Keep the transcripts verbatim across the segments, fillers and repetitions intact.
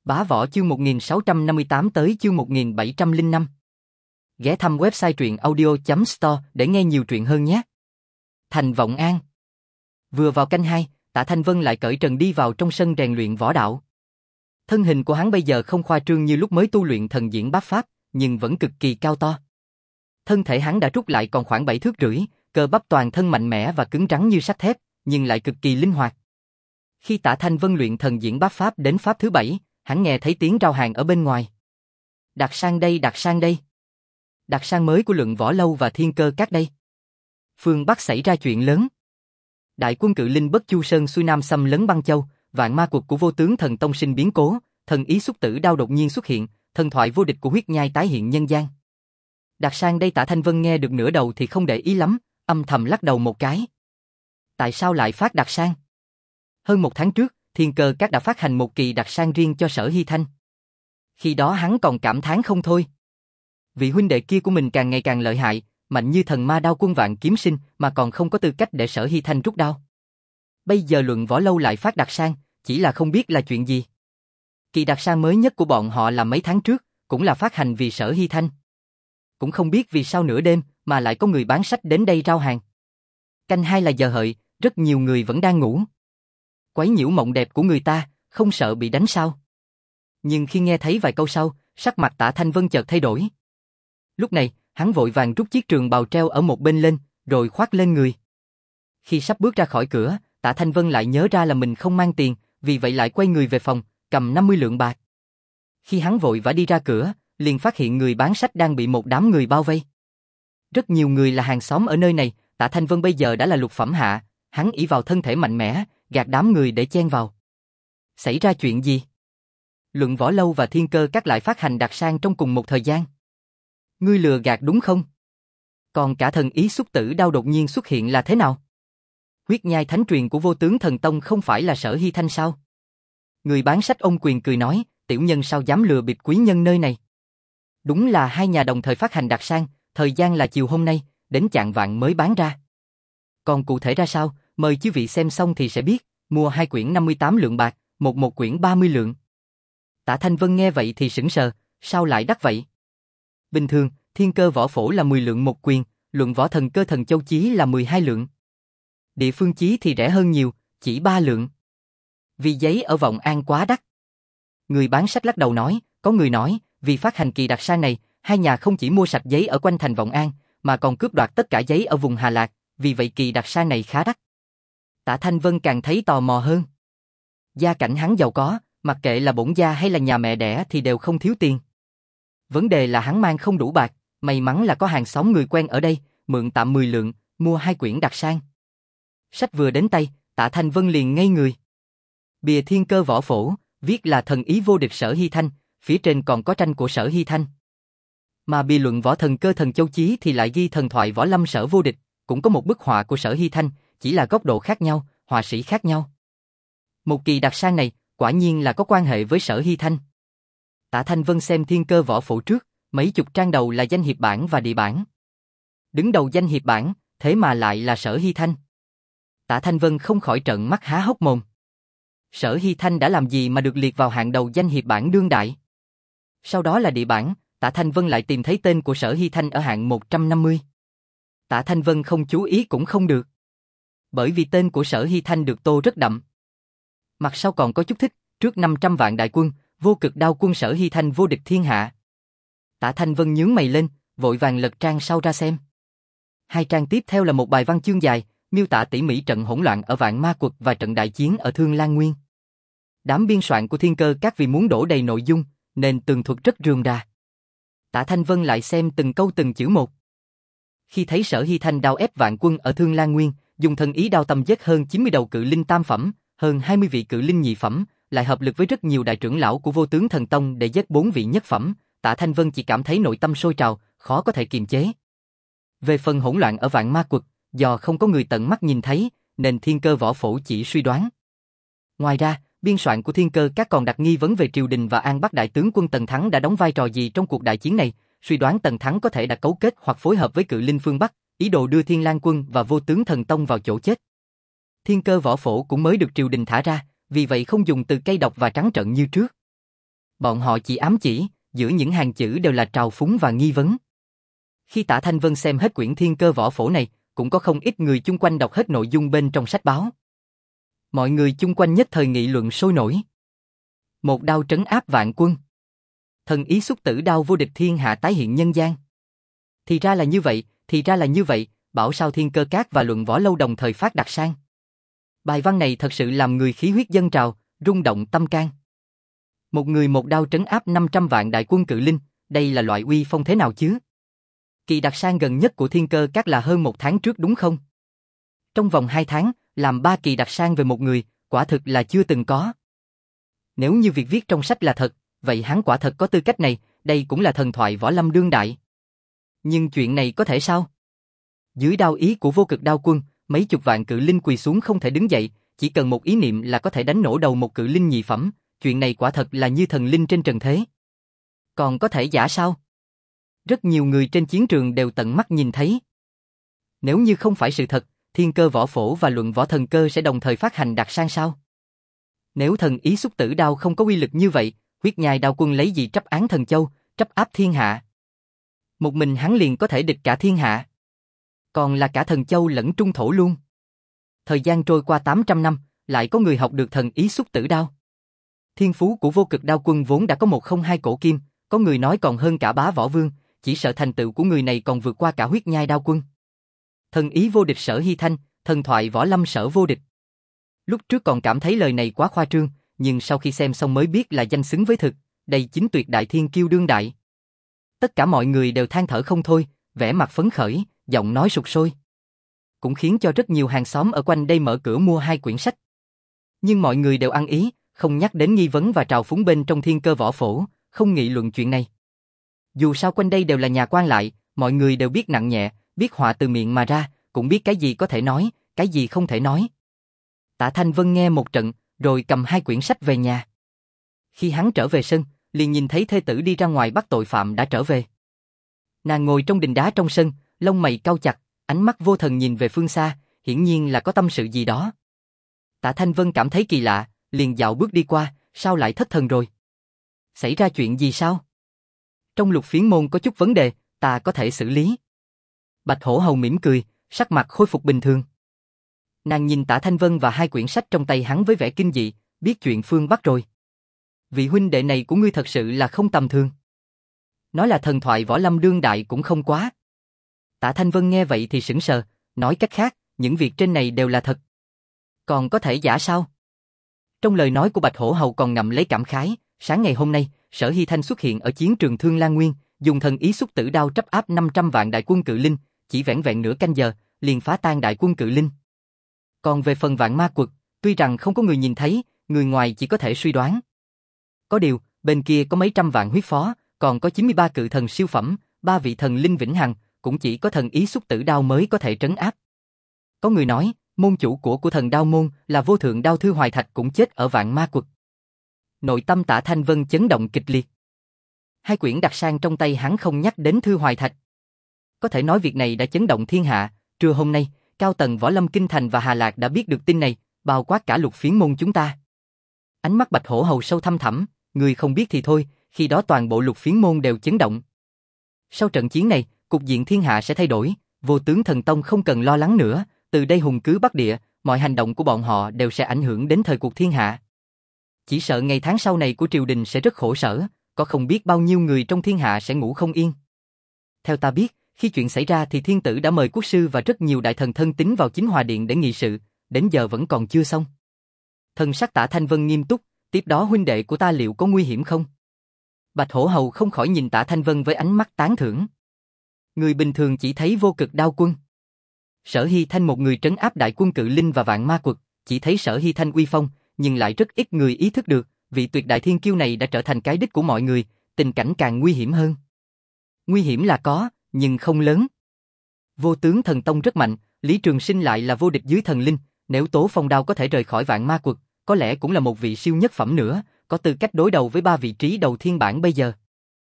Bá Võ chương một nghìn sáu trăm năm mươi tám tới chương một nghìn bảy trăm lẻ năm. Ghé thăm website truyện audio chấm store để nghe nhiều truyện hơn nhé. Thành Vọng An. Vừa vào canh hai, Tạ Thanh Vân lại cởi trần đi vào trong sân rèn luyện võ đạo. Thân hình của hắn bây giờ không khoa trương như lúc mới tu luyện thần diễn bát pháp, nhưng vẫn cực kỳ cao to. Thân thể hắn đã rút lại còn khoảng bảy thước rưỡi, cơ bắp toàn thân mạnh mẽ và cứng rắn như sắt thép, nhưng lại cực kỳ linh hoạt. Khi Tạ Thanh Vân luyện thần diễn bát pháp đến pháp thứ bảy, hắn nghe thấy tiếng rao hàng ở bên ngoài. Đặt sang đây, đặt sang đây. Đặt sang mới của Luận Võ Lâu và Thiên Cơ Các đây. Phương Bắc xảy ra chuyện lớn. Đại quân cự linh Bất Chu Sơn xuôi nam xâm lấn Băng Châu, vạn ma cuộc của Vô Tướng Thần Tông sinh biến cố, thần ý xúc tử đao đột nhiên xuất hiện, thần thoại vô địch của Huyết Nhai tái hiện nhân gian. Đặt sang đây. Tạ Thanh Vân nghe được nửa đầu thì không để ý lắm, âm thầm lắc đầu một cái. Tại sao lại phát đặt sang? Hơn một tháng trước, Thiên Cơ Các đã phát hành một kỳ đặt sang riêng cho Sở Hy Thanh. Khi đó hắn còn cảm thán không thôi. Vị huynh đệ kia của mình càng ngày càng lợi hại, mạnh như thần ma đao quân vạn kiếm sinh mà còn không có tư cách để Sở Hy Thanh rút đao. Bây giờ Luận Võ Lâu lại phát đặt sang, chỉ là không biết là chuyện gì. Kỳ đặt sang mới nhất của bọn họ là mấy tháng trước, cũng là phát hành vì Sở Hy Thanh. Cũng không biết vì sao nửa đêm mà lại có người bán sách đến đây rao hàng. Canh hai là giờ hợi, rất nhiều người vẫn đang ngủ. Quấy nhiễu mộng đẹp của người ta, không sợ bị đánh sao? Nhưng khi nghe thấy vài câu sau, sắc mặt Tạ Thanh Vân chợt thay đổi. Lúc này, hắn vội vàng rút chiếc trường bào treo ở một bên lên, rồi khoác lên người. Khi sắp bước ra khỏi cửa, Tạ Thanh Vân lại nhớ ra là mình không mang tiền, vì vậy lại quay người về phòng, cầm năm mươi lượng bạc. Khi hắn vội vã đi ra cửa, liền phát hiện người bán sách đang bị một đám người bao vây. Rất nhiều người là hàng xóm ở nơi này, Tạ Thanh Vân bây giờ đã là lục phẩm hạ, hắn ỷ vào thân thể mạnh mẽ, gạt đám người để chen vào. Xảy ra chuyện gì? Luận Võ Lâu và Thiên Cơ Các lại phát hành đặt sang trong cùng một thời gian. Ngươi lừa gạt đúng không? Còn cả thần ý xúc tử đao đột nhiên xuất hiện là thế nào? Huyết Nhai thánh truyền của Vô Tướng Thần Tông không phải là Sở Hy Thanh sao? Người bán sách ôm quyền cười nói, tiểu nhân sao dám lừa bịp quý nhân nơi này? Đúng là hai nhà đồng thời phát hành đặt sang, thời gian là chiều hôm nay, đến chạng vạng mới bán ra. Còn cụ thể ra sao, mời quý vị xem xong thì sẽ biết, mua hai quyển năm mươi tám lượng bạc, một một quyển ba mươi lượng. Tạ Thanh Vân nghe vậy thì sững sờ, sao lại đắt vậy? Bình thường, Thiên Cơ Võ Phổ là mười lượng một quyển, Luận Võ Thần Cơ Thần Châu Chí là mười hai lượng. Địa phương chí thì rẻ hơn nhiều, chỉ ba lượng. Vì giấy ở Vọng An quá đắt. Người bán sách lắc đầu nói, có người nói, vì phát hành kỳ đặt sang này, hai nhà không chỉ mua sạch giấy ở quanh thành Vọng An, mà còn cướp đoạt tất cả giấy ở vùng Hà Lạc, vì vậy kỳ đặt sang này khá đắt. Tạ Thanh Vân càng thấy tò mò hơn. Gia cảnh hắn giàu có, mặc kệ là bổn gia hay là nhà mẹ đẻ thì đều không thiếu tiền. Vấn đề là hắn mang không đủ bạc, may mắn là có hàng xóm người quen ở đây, mượn tạm mười lượng, mua hai quyển đặt sang. Sách vừa đến tay, Tạ Thanh Vân liền ngây người. Bìa Thiên Cơ Võ Phổ, viết là thần ý vô địch Sở Hy Thanh, phía trên còn có tranh của Sở Hy Thanh. Mà bìa Luận Võ Thần Cơ Thần Châu Chí thì lại ghi thần thoại võ lâm Sở vô địch, cũng có một bức họa của Sở Hy Thanh, chỉ là góc độ khác nhau, họa sĩ khác nhau. Một kỳ đặt sang này, quả nhiên là có quan hệ với Sở Hy Thanh. Tạ Thanh Vân xem Thiên Cơ Võ Phổ trước, mấy chục trang đầu là danh hiệp bản và địa bản. Đứng đầu danh hiệp bản, thế mà lại là Sở Hy Thanh. Tạ Thanh Vân không khỏi trợn mắt há hốc mồm. Sở Hy Thanh đã làm gì mà được liệt vào hạng đầu danh hiệp bản đương đại? Sau đó là địa bản, Tạ Thanh Vân lại tìm thấy tên của Sở Hy Thanh ở hạng một trăm năm mươi. Tạ Thanh Vân không chú ý cũng không được. Bởi vì tên của Sở Hy Thanh được tô rất đậm. Mặt sau còn có chút thích, trước năm trăm vạn đại quân, vô cực đao quân Sở Hy Thanh vô địch thiên hạ. Tạ Thanh Vân nhướng mày lên, vội vàng lật trang sau ra xem. Hai trang tiếp theo là một bài văn chương dài, miêu tả tỉ mỉ trận hỗn loạn ở Vạn Ma Quật và trận đại chiến ở Thương Lan Nguyên. Đám biên soạn của Thiên Cơ Các vì muốn đổ đầy nội dung, nên tường thuật rất rườm rà. Tạ Thanh Vân lại xem từng câu từng chữ một. Khi thấy Sở Hy Thanh đao ép vạn quân ở Thương Lan Nguyên, dùng thần ý đao tâm giết hơn chín mươi đầu cự linh tam phẩm, hơn hai mươi vị cự linh nhị phẩm, lại hợp lực với rất nhiều đại trưởng lão của Vô Tướng Thần Tông để giết bốn vị nhất phẩm, Tạ Thanh Vân chỉ cảm thấy nội tâm sôi trào, khó có thể kiềm chế. Về phần hỗn loạn ở Vạn Ma Quật, do không có người tận mắt nhìn thấy, nên Thiên Cơ Võ Phổ chỉ suy đoán. Ngoài ra, biên soạn của Thiên Cơ Các còn đặt nghi vấn về triều đình và An Bắc đại tướng quân Tần Thắng đã đóng vai trò gì trong cuộc đại chiến này, suy đoán Tần Thắng có thể đã cấu kết hoặc phối hợp với cự linh phương Bắc, ý đồ đưa Thiên Lang quân và Vô Tướng Thần Tông vào chỗ chết. Thiên Cơ Võ Phổ cũng mới được triều đình thả ra, vì vậy không dùng từ cay độc và trắng trợn như trước. Bọn họ chỉ ám chỉ, giữa những hàng chữ đều là trào phúng và nghi vấn. Khi Tả Thanh Vân xem hết quyển Thiên Cơ Võ Phổ này, cũng có không ít người chung quanh đọc hết nội dung bên trong sách báo. Mọi người chung quanh nhất thời nghị luận sôi nổi. Một đao trấn áp vạn quân. Thần ý xúc tử đao vô địch thiên hạ tái hiện nhân gian. Thì ra là như vậy, thì ra là như vậy, bảo sao Thiên Cơ Các và Luận Võ Lâu đồng thời phát đặc sang. Bài văn này thật sự làm người khí huyết dâng trào, rung động tâm can. Một người một đao trấn áp năm trăm vạn đại quân cự linh, đây là loại uy phong thế nào chứ? Kỳ đặc sang gần nhất của Thiên Cơ Các là hơn một tháng trước đúng không? Trong vòng hai tháng, làm ba kỳ đặc sang về một người, quả thực là chưa từng có. Nếu như việc viết trong sách là thật, vậy hắn quả thật có tư cách này, đây cũng là thần thoại võ lâm đương đại. Nhưng chuyện này có thể sao? Dưới đao ý của Vô Cực Đao Quân, mấy chục vạn cự linh quỳ xuống không thể đứng dậy, chỉ cần một ý niệm là có thể đánh nổ đầu một cự linh nhị phẩm, chuyện này quả thật là như thần linh trên trần thế. Còn có thể giả sao? Rất nhiều người trên chiến trường đều tận mắt nhìn thấy. Nếu như không phải sự thật, Thiên Cơ Võ Phổ và Luận Võ Thần Cơ sẽ đồng thời phát hành đặc sang sao? Nếu thần ý xúc tử đao không có uy lực như vậy, Huyết Nhai Đao Quân lấy gì trắp án thần châu, trắp áp thiên hạ? Một mình hắn liền có thể địch cả thiên hạ. Còn là cả thần châu lẫn trung thổ luôn. Thời gian trôi qua tám trăm năm, lại có người học được thần ý xúc tử đao. Thiên phú của Vô Cực Đao Quân vốn đã có một không hai cổ kim, có người nói còn hơn cả Bá Võ Vương, chỉ sợ thành tựu của người này còn vượt qua cả Huyết Nhai Đao Quân. Thần ý vô địch Sở Hy Thanh, thần thoại võ lâm Sở vô địch. Lúc trước còn cảm thấy lời này quá khoa trương, nhưng sau khi xem xong mới biết là danh xứng với thực, đây chính tuyệt đại thiên kiêu đương đại. Tất cả mọi người đều than thở không thôi, vẻ mặt phấn khởi, giọng nói sục sôi. Cũng khiến cho rất nhiều hàng xóm ở quanh đây mở cửa mua hai quyển sách. Nhưng mọi người đều ăn ý, không nhắc đến nghi vấn và trào phúng bên trong Thiên Cơ Võ Phổ, không nghị luận chuyện này. Dù sao quanh đây đều là nhà quan lại, mọi người đều biết nặng nhẹ, biết họa từ miệng mà ra, cũng biết cái gì có thể nói, cái gì không thể nói. Tạ Thanh Vân nghe một trận, rồi cầm hai quyển sách về nhà. Khi hắn trở về sân, liền nhìn thấy thê tử đi ra ngoài bắt tội phạm đã trở về. Nàng ngồi trong đình đá trong sân, lông mày cau chặt, ánh mắt vô thần nhìn về phương xa, hiển nhiên là có tâm sự gì đó. Tạ Thanh Vân cảm thấy kỳ lạ, liền dạo bước đi qua, sao lại thất thần rồi? Xảy ra chuyện gì sao? Trong Lục Phiến môn có chút vấn đề, ta có thể xử lý. Bạch Hổ Hầu mỉm cười, sắc mặt khôi phục bình thường. Nàng nhìn Tạ Thanh Vân và hai quyển sách trong tay hắn với vẻ kinh dị, biết chuyện phương Bắc rồi. Vị huynh đệ này của ngươi thật sự là không tầm thường. Nói là thần thoại võ lâm đương đại cũng không quá. Tạ Thanh Vân nghe vậy thì sững sờ, nói cách khác, những việc trên này đều là thật. Còn có thể giả sao? Trong lời nói của Bạch Hổ Hầu còn ngậm lấy cảm khái, sáng ngày hôm nay, Sở Hy Thanh xuất hiện ở chiến trường Thương Lan Nguyên, dùng thần ý xúc tử đao trắp áp năm trăm vạn đại quân cự linh, chỉ vẻn vẹn nửa canh giờ, liền phá tan đại quân cự linh. Còn về phần Vạn Ma Quật, tuy rằng không có người nhìn thấy, người ngoài chỉ có thể suy đoán. Có điều, bên kia có mấy trăm vạn huyết phó, còn có chín mươi ba cự thần siêu phẩm, ba vị thần linh vĩnh hằng, cũng chỉ có thần ý xúc tử đao mới có thể trấn áp. Có người nói, môn chủ của của thần đao môn là Vô Thượng Đao Thư Hoài Thạch cũng chết ở Vạn Ma Quật. Nội tâm Tạ Thanh Vân chấn động kịch liệt. Hai quyển đặc sang trong tay hắn không nhắc đến Thư Hoài Thạch. Có thể nói việc này đã chấn động thiên hạ. Trưa hôm nay, cao tầng Võ Lâm Kinh Thành và Hà Lạc đã biết được tin này, bao quát cả Lục Phiến môn chúng ta. Ánh mắt Bạch Hổ Hầu sâu thăm thẳm, người không biết thì thôi, khi đó toàn bộ Lục Phiến môn đều chấn động. Sau trận chiến này, cục diện thiên hạ sẽ thay đổi, Vô Tướng Thần Tông không cần lo lắng nữa, từ đây hùng cứ Bắc Địa, mọi hành động của bọn họ đều sẽ ảnh hưởng đến thời cuộc thiên hạ. Chỉ sợ ngày tháng sau này của triều đình sẽ rất khổ sở, có không biết bao nhiêu người trong thiên hạ sẽ ngủ không yên. Theo ta biết, khi chuyện xảy ra thì thiên tử đã mời quốc sư và rất nhiều đại thần thân tín vào Chính Hòa Điện để nghị sự, đến giờ vẫn còn chưa xong. Thần sắc Tạ Thanh Vân nghiêm túc, tiếp đó huynh đệ của ta liệu có nguy hiểm không? Bạch Hổ Hầu không khỏi nhìn Tạ Thanh Vân với ánh mắt tán thưởng. Người bình thường chỉ thấy Vô Cực Đao Quân. Sở Hy Thanh một người trấn áp đại quân cự linh và Vạn Ma Quật, chỉ thấy Sở Hy Thanh uy phong, nhưng lại rất ít người ý thức được, vị tuyệt đại thiên kiêu này đã trở thành cái đích của mọi người, tình cảnh càng nguy hiểm hơn. Nguy hiểm là có, nhưng không lớn. Vô Tướng Thần Tông rất mạnh, Lý Trường Sinh lại là vô địch dưới thần linh, nếu Tố Phong Đao có thể rời khỏi Vạn Ma Quật, có lẽ cũng là một vị siêu nhất phẩm nữa, có tư cách đối đầu với ba vị trí đầu thiên bản bây giờ.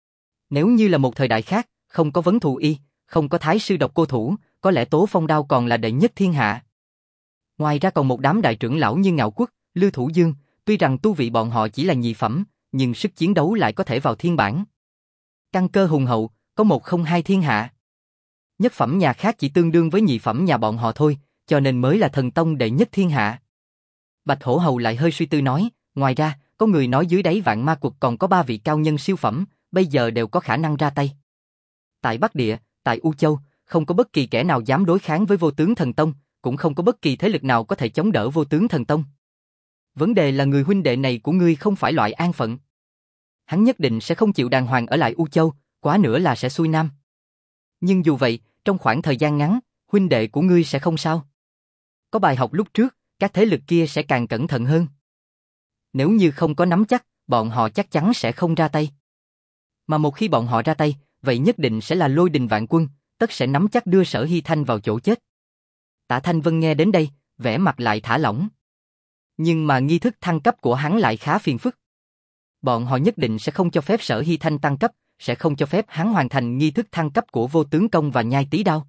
Nếu như là một thời đại khác, không có Vấn Thù Y, không có Thái sư Độc Cô Thủ, có lẽ Tố Phong Đao còn là đệ nhất thiên hạ. Ngoài ra còn một đám đại trưởng lão như Ngạo Quốc, Lưu Thủ Dương, tuy rằng tu vị bọn họ chỉ là nhị phẩm, nhưng sức chiến đấu lại có thể vào thiên bản. Căn cơ hùng hậu, có một không hai thiên hạ. Nhất phẩm nhà khác chỉ tương đương với nhị phẩm nhà bọn họ thôi, cho nên mới là thần tông đệ nhất thiên hạ. Bạch Hổ Hầu lại hơi suy tư nói, ngoài ra, có người nói dưới đáy vạn ma quật còn có ba vị cao nhân siêu phẩm, bây giờ đều có khả năng ra tay. Tại Bắc Địa, tại U Châu, không có bất kỳ kẻ nào dám đối kháng với Vô Tướng Thần Tông, cũng không có bất kỳ thế lực nào có thể chống đỡ Vô Tướng Thần Tông. Vấn đề là người huynh đệ này của ngươi không phải loại an phận. Hắn nhất định sẽ không chịu đàng hoàng ở lại U Châu, quá nữa là sẽ xuôi nam. Nhưng dù vậy, trong khoảng thời gian ngắn, huynh đệ của ngươi sẽ không sao. Có bài học lúc trước, các thế lực kia sẽ càng cẩn thận hơn. Nếu như không có nắm chắc, bọn họ chắc chắn sẽ không ra tay. Mà một khi bọn họ ra tay, vậy nhất định sẽ là lôi đình vạn quân, tất sẽ nắm chắc đưa Sở Hy Thanh vào chỗ chết. Tạ Thanh Vân nghe đến đây, vẻ mặt lại thả lỏng. Nhưng mà nghi thức thăng cấp của hắn lại khá phiền phức. Bọn họ nhất định sẽ không cho phép Sở Hy Thanh tăng cấp, sẽ không cho phép hắn hoàn thành nghi thức thăng cấp của Vô Tướng Công và Nhai Tý Đao.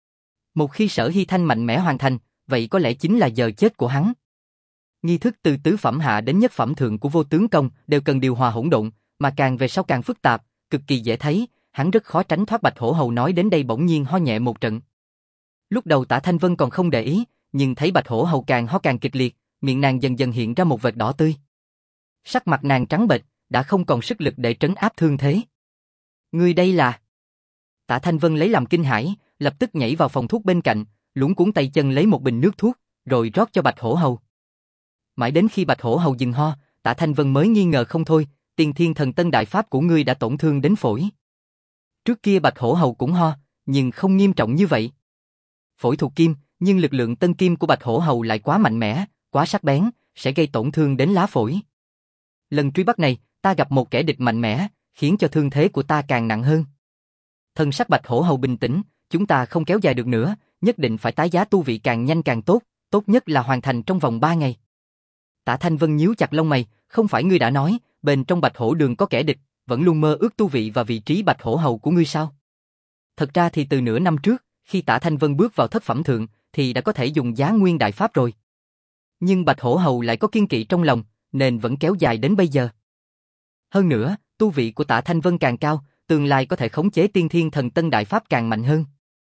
Một khi Sở Hy Thanh mạnh mẽ hoàn thành, vậy có lẽ chính là giờ chết của hắn. Nghi thức từ tứ phẩm hạ đến nhất phẩm thượng của Vô Tướng Công đều cần điều hòa hỗn độn, mà càng về sau càng phức tạp, cực kỳ dễ thấy, hắn rất khó tránh thoát. Bạch Hổ Hầu nói đến đây bỗng nhiên ho nhẹ một trận. Lúc đầu Tạ Thanh Vân còn không để ý, nhưng thấy Bạch Hổ Hầu càng ho càng kịch liệt, miệng nàng dần dần hiện ra một vệt đỏ tươi. Sắc mặt nàng trắng bệch, đã không còn sức lực để trấn áp thương thế. Ngươi đây là... Tạ Thanh Vân lấy làm kinh hãi, lập tức nhảy vào phòng thuốc bên cạnh, luống cuống tay chân lấy một bình nước thuốc, rồi rót cho Bạch Hổ Hầu. Mãi đến khi Bạch Hổ Hầu dừng ho, Tạ Thanh Vân mới nghi ngờ không thôi, Tiên Thiên Thần Tân Đại Pháp của ngươi đã tổn thương đến phổi. Trước kia Bạch Hổ Hầu cũng ho, nhưng không nghiêm trọng như vậy. Phổi thuộc kim, nhưng lực lượng tân kim của Bạch Hổ Hầu lại quá mạnh mẽ, quá sắc bén, sẽ gây tổn thương đến lá phổi. Lần truy bắt này, ta gặp một kẻ địch mạnh mẽ, khiến cho thương thế của ta càng nặng hơn. Thân sắc Bạch Hổ Hầu bình tĩnh, chúng ta không kéo dài được nữa, nhất định phải tái giá tu vị càng nhanh càng tốt, tốt nhất là hoàn thành trong vòng ba ngày. Tạ Thanh Vân nhíu chặt lông mày, không phải ngươi đã nói, bên trong Bạch Hổ Đường có kẻ địch, vẫn luôn mơ ước tu vị và vị trí Bạch Hổ Hầu của ngươi sao? Thật ra thì từ nửa năm trước, khi Tạ Thanh Vân bước vào thất phẩm thượng, thì đã có thể dùng Giá Nguyên Đại Pháp rồi. Nhưng Bạch Hổ Hầu lại có kiên kỵ trong lòng, nên vẫn kéo dài đến bây giờ. Hơn nữa, tu vị của Tạ Thanh Vân càng cao, tương lai có thể khống chế Tiên Thiên Thần Tân Đại Pháp càng mạnh hơn.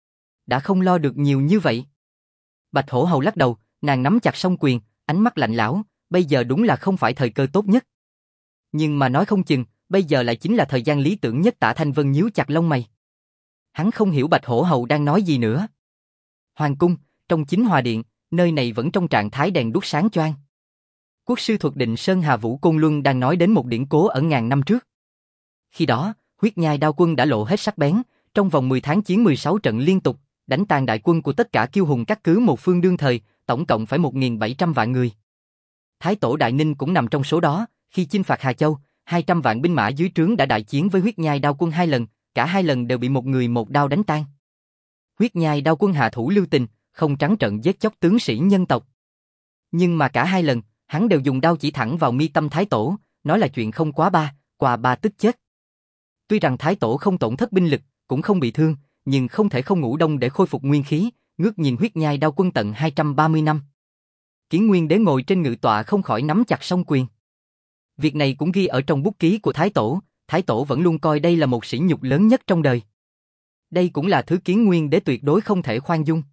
Đã không lo được nhiều như vậy. Bạch Hổ Hầu lắc đầu, nàng nắm chặt song quyền, ánh mắt lạnh lẽo, bây giờ đúng là không phải thời cơ tốt nhất. Nhưng mà nói không chừng, bây giờ lại chính là thời gian lý tưởng nhất. Tạ Thanh Vân nhíu chặt lông mày. Hắn không hiểu Bạch Hổ Hầu đang nói gì nữa. Hoàng cung, trong Chính Hòa Điện, nơi này vẫn trong trạng thái đèn đuốc sáng choang. Quốc sư thuật Định Sơn Hà Vũ Côn Luân đang nói đến một điển cố ở ngàn năm trước. Khi đó, Huyết Nhai Đao Quân đã lộ hết sắc bén, trong vòng mười tháng chiến mười sáu trận liên tục, đánh tan đại quân của tất cả kiêu hùng các cứ một phương đương thời, tổng cộng phải một nghìn bảy trăm vạn người. Thái tổ Đại Ninh cũng nằm trong số đó, khi chinh phạt Hà Châu, hai trăm vạn binh mã dưới trướng đã đại chiến với Huyết Nhai Đao Quân hai lần, cả hai lần đều bị một người một đao đánh tan. Huyết Nhai Đao Quân hạ thủ lưu tình, không trắng trợn giết chóc tướng sĩ nhân tộc. Nhưng mà cả hai lần, hắn đều dùng đao chỉ thẳng vào mi tâm Thái tổ, nói là chuyện không quá ba, qua ba tức chết. Tuy rằng Thái tổ không tổn thất binh lực, cũng không bị thương, nhưng không thể không ngủ đông để khôi phục nguyên khí, ngước nhìn Huyết Nhai Đao Quân tận hai trăm ba mươi năm. Kiến Nguyên Đế ngồi trên ngự tọa không khỏi nắm chặt song quyền. Việc này cũng ghi ở trong bút ký của Thái tổ, Thái tổ vẫn luôn coi đây là một sỉ nhục lớn nhất trong đời. Đây cũng là thứ Kiến Nguyên Đế tuyệt đối không thể khoan dung.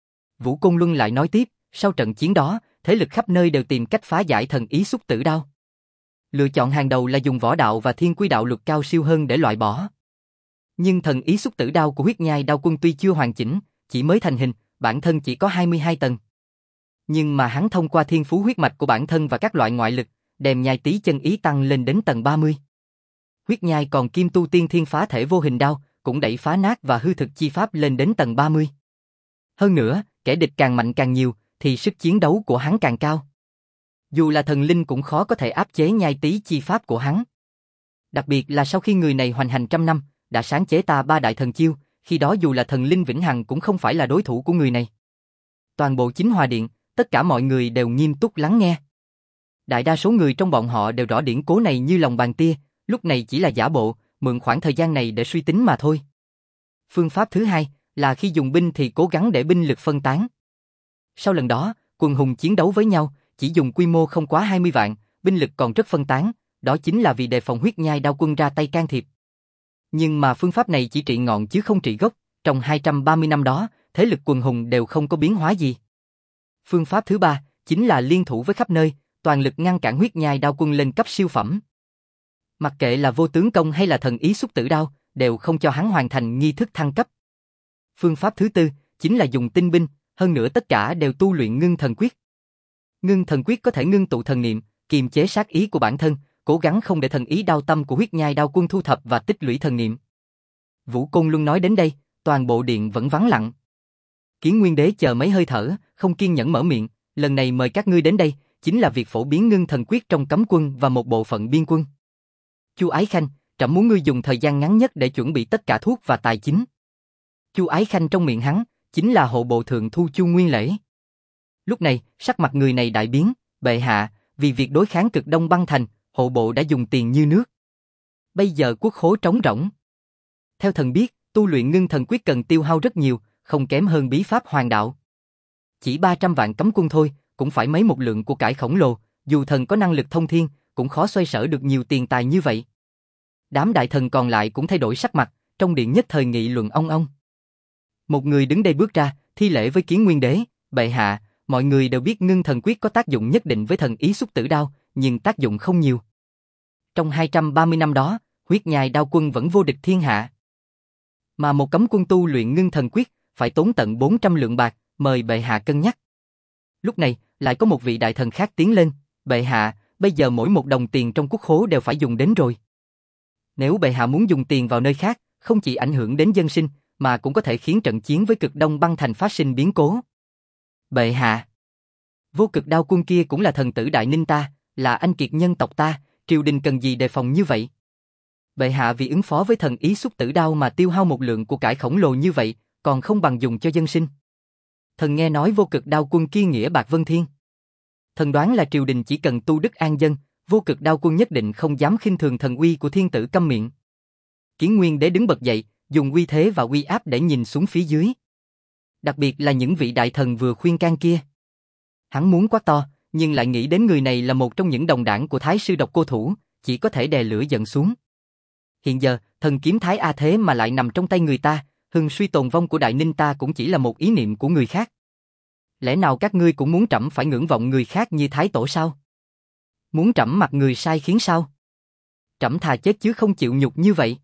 Vũ Côn Luân lại nói tiếp, sau trận chiến đó, thế lực khắp nơi đều tìm cách phá giải thần ý xúc tử đao. Lựa chọn hàng đầu là dùng võ đạo và thiên quy đạo luật cao siêu hơn để loại bỏ. Nhưng thần ý xúc tử đao của Huyết Nhai Đao Quân tuy chưa hoàn chỉnh, chỉ mới thành hình, bản thân chỉ có hai mươi hai tầng. Nhưng mà hắn thông qua thiên phú huyết mạch của bản thân và các loại ngoại lực, đem Nhai Tý chân ý tăng lên đến tầng ba mươi. Huyết Nhai còn kim tu tiên thiên phá thể vô hình đao, cũng đẩy phá nát và hư thực chi pháp lên đến tầng ba mươi. Hơn nữa, kẻ địch càng mạnh càng nhiều, thì sức chiến đấu của hắn càng cao. Dù là thần linh cũng khó có thể áp chế Nhai Tý chi pháp của hắn. Đặc biệt là sau khi người này hoành hành trăm năm, đã sáng chế ta ba đại thần chiêu, khi đó dù là thần linh vĩnh hằng cũng không phải là đối thủ của người này. Toàn bộ Chính Hòa Điện, tất cả mọi người đều nghiêm túc lắng nghe. Đại đa số người trong bọn họ đều rõ điển cố này như lòng bàn tia, lúc này chỉ là giả bộ, mượn khoảng thời gian này để suy tính mà thôi. Phương pháp thứ hai là khi dùng binh thì cố gắng để binh lực phân tán. Sau lần đó, quần hùng chiến đấu với nhau, chỉ dùng quy mô không quá hai mươi vạn, binh lực còn rất phân tán, đó chính là vì đề phòng huyết nhai đao quân ra tay can thiệp. Nhưng mà phương pháp này chỉ trị ngọn chứ không trị gốc, trong hai trăm ba mươi năm đó, thế lực quần hùng đều không có biến hóa gì. Phương pháp thứ ba, chính là liên thủ với khắp nơi, toàn lực ngăn cản huyết nhai đao quân lên cấp siêu phẩm. Mặc kệ là vô tướng công hay là thần ý xúc tử đao, đều không cho hắn hoàn thành nghi thức thăng cấp. Phương pháp thứ tư, chính là dùng tinh binh, hơn nữa tất cả đều tu luyện ngưng thần quyết. Ngưng thần quyết có thể ngưng tụ thần niệm, kiềm chế sát ý của bản thân, cố gắng không để thần ý đao tâm của huyết nhai đao quân thu thập và tích lũy thần niệm. Vũ Côn Luân nói đến đây, toàn bộ điện vẫn vắng lặng. Kiến Nguyên Đế chờ mấy hơi thở, không kiên nhẫn mở miệng, lần này mời các ngươi đến đây, chính là việc phổ biến ngưng thần quyết trong cấm quân và một bộ phận biên quân. Chu Ái Khanh, trẫm muốn ngươi dùng thời gian ngắn nhất để chuẩn bị tất cả thuốc và tài chính. Chu Ái Khanh trong miệng hắn, chính là hộ bộ thượng thư Chu Nguyên Lễ. Lúc này, sắc mặt người này đại biến, bệ hạ, vì việc đối kháng cực đông băng thành, hộ bộ đã dùng tiền như nước. Bây giờ quốc khố trống rỗng. Theo thần biết, tu luyện ngưng thần quyết cần tiêu hao rất nhiều, không kém hơn bí pháp hoàng đạo. Chỉ ba trăm vạn cấm quân thôi, cũng phải mấy một lượng của cải khổng lồ, dù thần có năng lực thông thiên, cũng khó xoay sở được nhiều tiền tài như vậy. Đám đại thần còn lại cũng thay đổi sắc mặt, trong điện nhất thời nghị luận ong ong. Một người đứng đây bước ra, thi lễ với Kiến Nguyên Đế, bệ hạ, mọi người đều biết ngưng thần quyết có tác dụng nhất định với thần ý xúc tử đao, nhưng tác dụng không nhiều. Trong hai trăm ba mươi năm đó, huyết nhai đao quân vẫn vô địch thiên hạ. Mà một cấm quân tu luyện ngưng thần quyết, phải tốn tận bốn trăm lượng bạc, mời bệ hạ cân nhắc. Lúc này, lại có một vị đại thần khác tiến lên, bệ hạ, bây giờ mỗi một đồng tiền trong quốc khố đều phải dùng đến rồi. Nếu bệ hạ muốn dùng tiền vào nơi khác, không chỉ ảnh hưởng đến dân sinh, mà cũng có thể khiến trận chiến với cực đông băng thành phát sinh biến cố. Bệ hạ, vô cực đao quân kia cũng là thần tử Đại Ninh ta, là anh kiệt nhân tộc ta, triều đình cần gì đề phòng như vậy? Bệ hạ vì ứng phó với thần ý xúc tử đao mà tiêu hao một lượng của cải khổng lồ như vậy, còn không bằng dùng cho dân sinh. Thần nghe nói vô cực đao quân kia nghĩa bạc vân thiên. Thần đoán là triều đình chỉ cần tu đức an dân, vô cực đao quân nhất định không dám khinh thường thần uy của thiên tử câm miệng. Kiến Nguyên Đế đứng bật dậy, dùng uy thế và uy áp để nhìn xuống phía dưới. Đặc biệt là những vị đại thần vừa khuyên can kia. Hắn muốn quát to, nhưng lại nghĩ đến người này là một trong những đồng đảng của Thái sư Độc Cô Thủ, chỉ có thể đè lửa giận xuống. Hiện giờ, thần kiếm Thái A thế mà lại nằm trong tay người ta, hưng suy tồn vong của Đại Ninh ta cũng chỉ là một ý niệm của người khác. Lẽ nào các ngươi cũng muốn trẫm phải ngưỡng vọng người khác như Thái Tổ sao? Muốn trẫm mặc người sai khiến sao? Trẫm thà chết chứ không chịu nhục như vậy.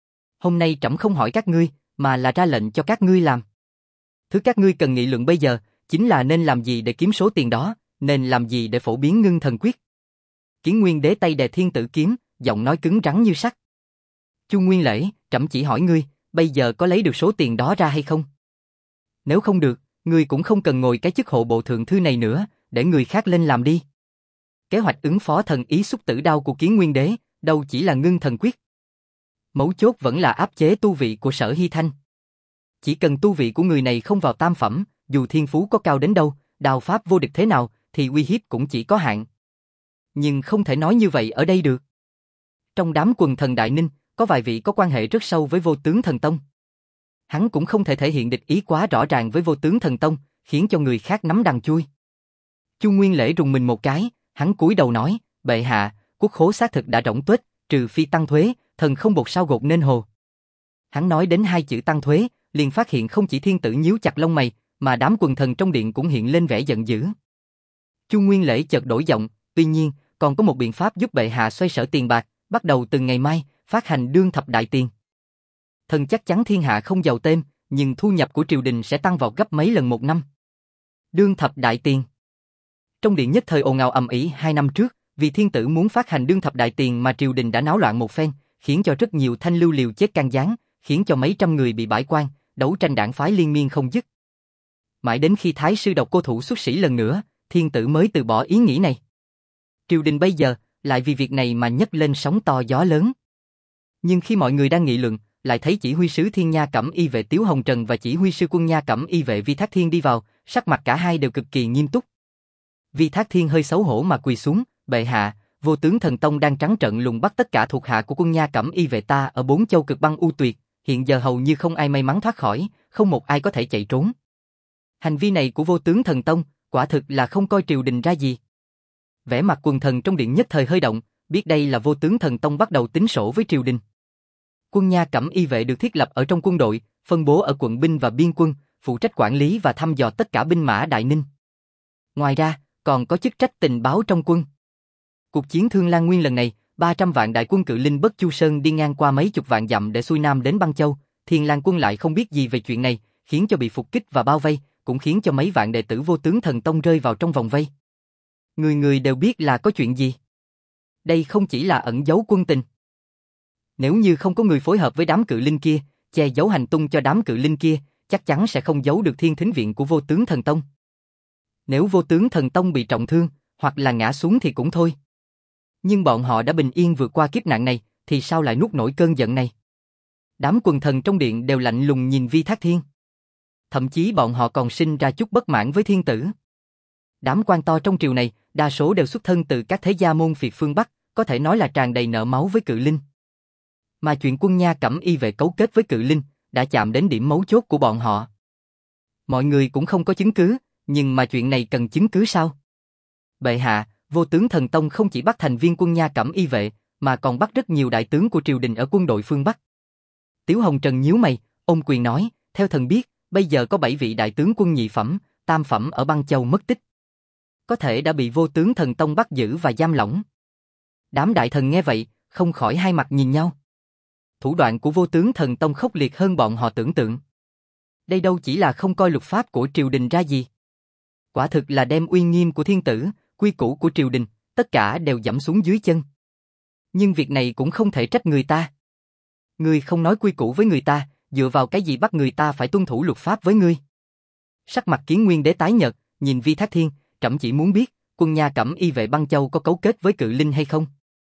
Hôm nay trẫm không hỏi các ngươi, mà là ra lệnh cho các ngươi làm. Thứ các ngươi cần nghị luận bây giờ, chính là nên làm gì để kiếm số tiền đó, nên làm gì để phổ biến ngưng thần quyết. Kiến Nguyên Đế tay đè thiên tử kiếm, giọng nói cứng rắn như sắt. Chu Nguyên Lễ, trẫm chỉ hỏi ngươi, bây giờ có lấy được số tiền đó ra hay không? Nếu không được, ngươi cũng không cần ngồi cái chức hộ bộ thượng thư này nữa, để người khác lên làm đi. Kế hoạch ứng phó thần ý xúc tử đao của Kiến Nguyên Đế, đâu chỉ là ngưng thần quyết. Mấu chốt vẫn là áp chế tu vị của Sở Hy Thanh. Chỉ cần tu vị của người này không vào tam phẩm, dù thiên phú có cao đến đâu, đao pháp vô địch thế nào, thì uy hiếp cũng chỉ có hạn. Nhưng không thể nói như vậy ở đây được. Trong đám quần thần Đại Ninh, có vài vị có quan hệ rất sâu với Vô Tướng Thần Tông. Hắn cũng không thể thể hiện địch ý quá rõ ràng với Vô Tướng Thần Tông, khiến cho người khác nắm đằng chui. Chu Nguyên Lễ rùng mình một cái, hắn cúi đầu nói, bệ hạ, quốc khố xác thực đã rỗng tuếch, trừ phi tăng thuế, thần không bột sao gột nên hồ. Hắn nói đến hai chữ tăng thuế, liền phát hiện không chỉ thiên tử nhíu chặt lông mày, mà đám quần thần trong điện cũng hiện lên vẻ giận dữ. Chu Nguyên Lễ chợt đổi giọng, tuy nhiên, còn có một biện pháp giúp bệ hạ xoay sở tiền bạc, bắt đầu từ ngày mai, phát hành đương thập đại tiền. Thần chắc chắn thiên hạ không giàu tên, nhưng thu nhập của triều đình sẽ tăng vọt gấp mấy lần một năm. Đương thập đại tiền. Trong điện nhất thời ồn ào ầm ĩ hai năm trước, vì thiên tử muốn phát hành đương thập đại tiền mà triều đình đã náo loạn một phen, khiến cho rất nhiều thanh lưu liều chết can gián, khiến cho mấy trăm người bị bãi quan, đấu tranh đảng phái liên miên không dứt. Mãi đến khi Thái sư Độc Cô Thủ xuất sĩ lần nữa, thiên tử mới từ bỏ ý nghĩ này. Triều đình bây giờ lại vì việc này mà nhấc lên sóng to gió lớn. Nhưng khi mọi người đang nghị luận, lại thấy chỉ huy sứ Thiên Nha Cẩm Y vệ Tiếu Hồng Trần và chỉ huy sư Quân Nha Cẩm Y vệ Vi Thác Thiên đi vào, sắc mặt cả hai đều cực kỳ nghiêm túc. Vi Thác Thiên hơi xấu hổ mà quỳ xuống, bệ hạ, Vô Tướng Thần Tông đang trắng trợn lùng bắt tất cả thuộc hạ của Quân Nha Cẩm Y vệ ta ở bốn châu cực băng u tuyệt, hiện giờ hầu như không ai may mắn thoát khỏi, không một ai có thể chạy trốn. Hành vi này của Vô Tướng Thần Tông, quả thực là không coi triều đình ra gì. Vẻ mặt quần thần trong điện nhất thời hơi động, biết đây là Vô Tướng Thần Tông bắt đầu tính sổ với triều đình. Quân Nha Cẩm Y vệ được thiết lập ở trong quân đội, phân bố ở quận binh và biên quân, phụ trách quản lý và thăm dò tất cả binh mã Đại Ninh. Ngoài ra, còn có chức trách tình báo trong quân. Cuộc chiến Thương Lan Nguyên lần này, ba trăm vạn đại quân Cự Linh Bất Chu Sơn đi ngang qua mấy chục vạn dặm để xuôi nam đến Băng Châu, Thiên Lang quân lại không biết gì về chuyện này, khiến cho bị phục kích và bao vây, cũng khiến cho mấy vạn đệ tử Vô Tướng Thần Tông rơi vào trong vòng vây. Người người đều biết là có chuyện gì. Đây không chỉ là ẩn giấu quân tình. Nếu như không có người phối hợp với đám cự linh kia, che giấu hành tung cho đám cự linh kia, chắc chắn sẽ không giấu được Thiên Thính viện của Vô Tướng Thần Tông. Nếu Vô Tướng Thần Tông bị trọng thương, hoặc là ngã xuống thì cũng thôi. Nhưng bọn họ đã bình yên vượt qua kiếp nạn này, thì sao lại nuốt nổi cơn giận này? Đám quần thần trong điện đều lạnh lùng nhìn Vi Thác Thiên. Thậm chí bọn họ còn sinh ra chút bất mãn với thiên tử. Đám quan to trong triều này, đa số đều xuất thân từ các thế gia môn phiệt phương Bắc, có thể nói là tràn đầy nợ máu với cự linh. Mà chuyện Quân Nha Cẩm Y vệ cấu kết với cự linh, đã chạm đến điểm mấu chốt của bọn họ. Mọi người cũng không có chứng cứ, nhưng mà chuyện này cần chứng cứ sao? Bệ hạ, Vô Tướng Thần Tông không chỉ bắt thành viên Quân Nha Cẩm Y vệ, mà còn bắt rất nhiều đại tướng của triều đình ở quân đội phương Bắc. Tiếu Hồng Trần nhíu mày, ôm quyền nói, theo thần biết, bây giờ có bảy vị đại tướng quân nhị phẩm, tam phẩm ở Băng Châu mất tích. Có thể đã bị Vô Tướng Thần Tông bắt giữ và giam lỏng. Đám đại thần nghe vậy, không khỏi hai mặt nhìn nhau. Thủ đoạn của Vô Tướng Thần Tông khốc liệt hơn bọn họ tưởng tượng. Đây đâu chỉ là không coi luật pháp của triều đình ra gì. Quả thực là đem uy nghiêm của thiên tử, quy củ của triều đình, tất cả đều dẫm xuống dưới chân. Nhưng việc này cũng không thể trách người ta. Ngươi không nói quy củ với người ta, dựa vào cái gì bắt người ta phải tuân thủ luật pháp với ngươi? Sắc mặt Kiến Nguyên Đế tái nhợt, nhìn Vi Thác Thiên, trẫm chỉ muốn biết, Quân Nha Cẩm Y vệ Băng Châu có cấu kết với cự linh hay không?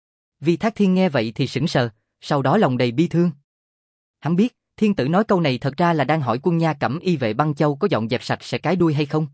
Vi Thác Thiên nghe vậy thì sững sờ, sau đó lòng đầy bi thương. Hắn biết, thiên tử nói câu này thật ra là đang hỏi Quân Nha Cẩm Y vệ Băng Châu có dọn dẹp sạch sẽ cái đuôi hay không.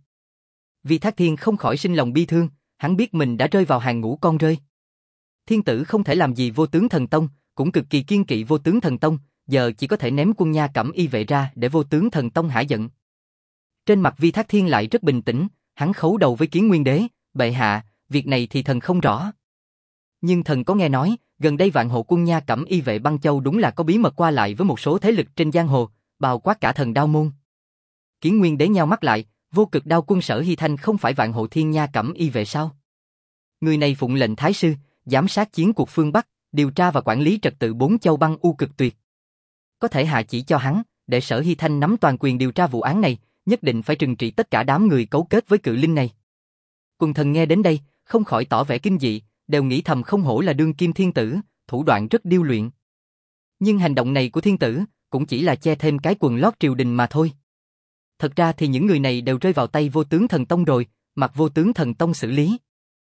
Vi Thác Thiên không khỏi sinh lòng bi thương, hắn biết mình đã rơi vào hàng ngũ con rơi. Thiên tử không thể làm gì Vô Tướng Thần Tông, cũng cực kỳ kiên kỵ Vô Tướng Thần Tông, giờ chỉ có thể ném Quân Nha Cẩm Y vệ ra để Vô Tướng Thần Tông hả giận. Trên mặt Vi Thác Thiên lại rất bình tĩnh, hắn khấu đầu với Kiến Nguyên Đế, bệ hạ, việc này thì thần không rõ. Nhưng thần có nghe nói, gần đây Vạn Hộ Quân Nha Cẩm Y vệ Băng Châu đúng là có bí mật qua lại với một số thế lực trên giang hồ, bao quát cả Thần Đao môn. Kiến Nguyên Đế nhao mắt lại, Vô Cực Đao quân Sở Hy Thanh không phải Vạn Hộ Thiên Nha Cẩm Y vệ sao? Người này phụng lệnh Thái sư, giám sát chiến cuộc phương Bắc, điều tra và quản lý trật tự bốn châu băng u cực tuyệt. Có thể hạ chỉ cho hắn, để Sở Hy Thanh nắm toàn quyền điều tra vụ án này, nhất định phải trừng trị tất cả đám người cấu kết với cự linh này. Quần thần nghe đến đây, không khỏi tỏ vẻ kinh dị, đều nghĩ thầm không hổ là đương kim thiên tử, thủ đoạn rất điêu luyện. Nhưng hành động này của thiên tử, cũng chỉ là che thêm cái quần lót triều đình mà thôi. Thật ra thì những người này đều rơi vào tay Vô Tướng Thần Tông rồi, mặc Vô Tướng Thần Tông xử lý.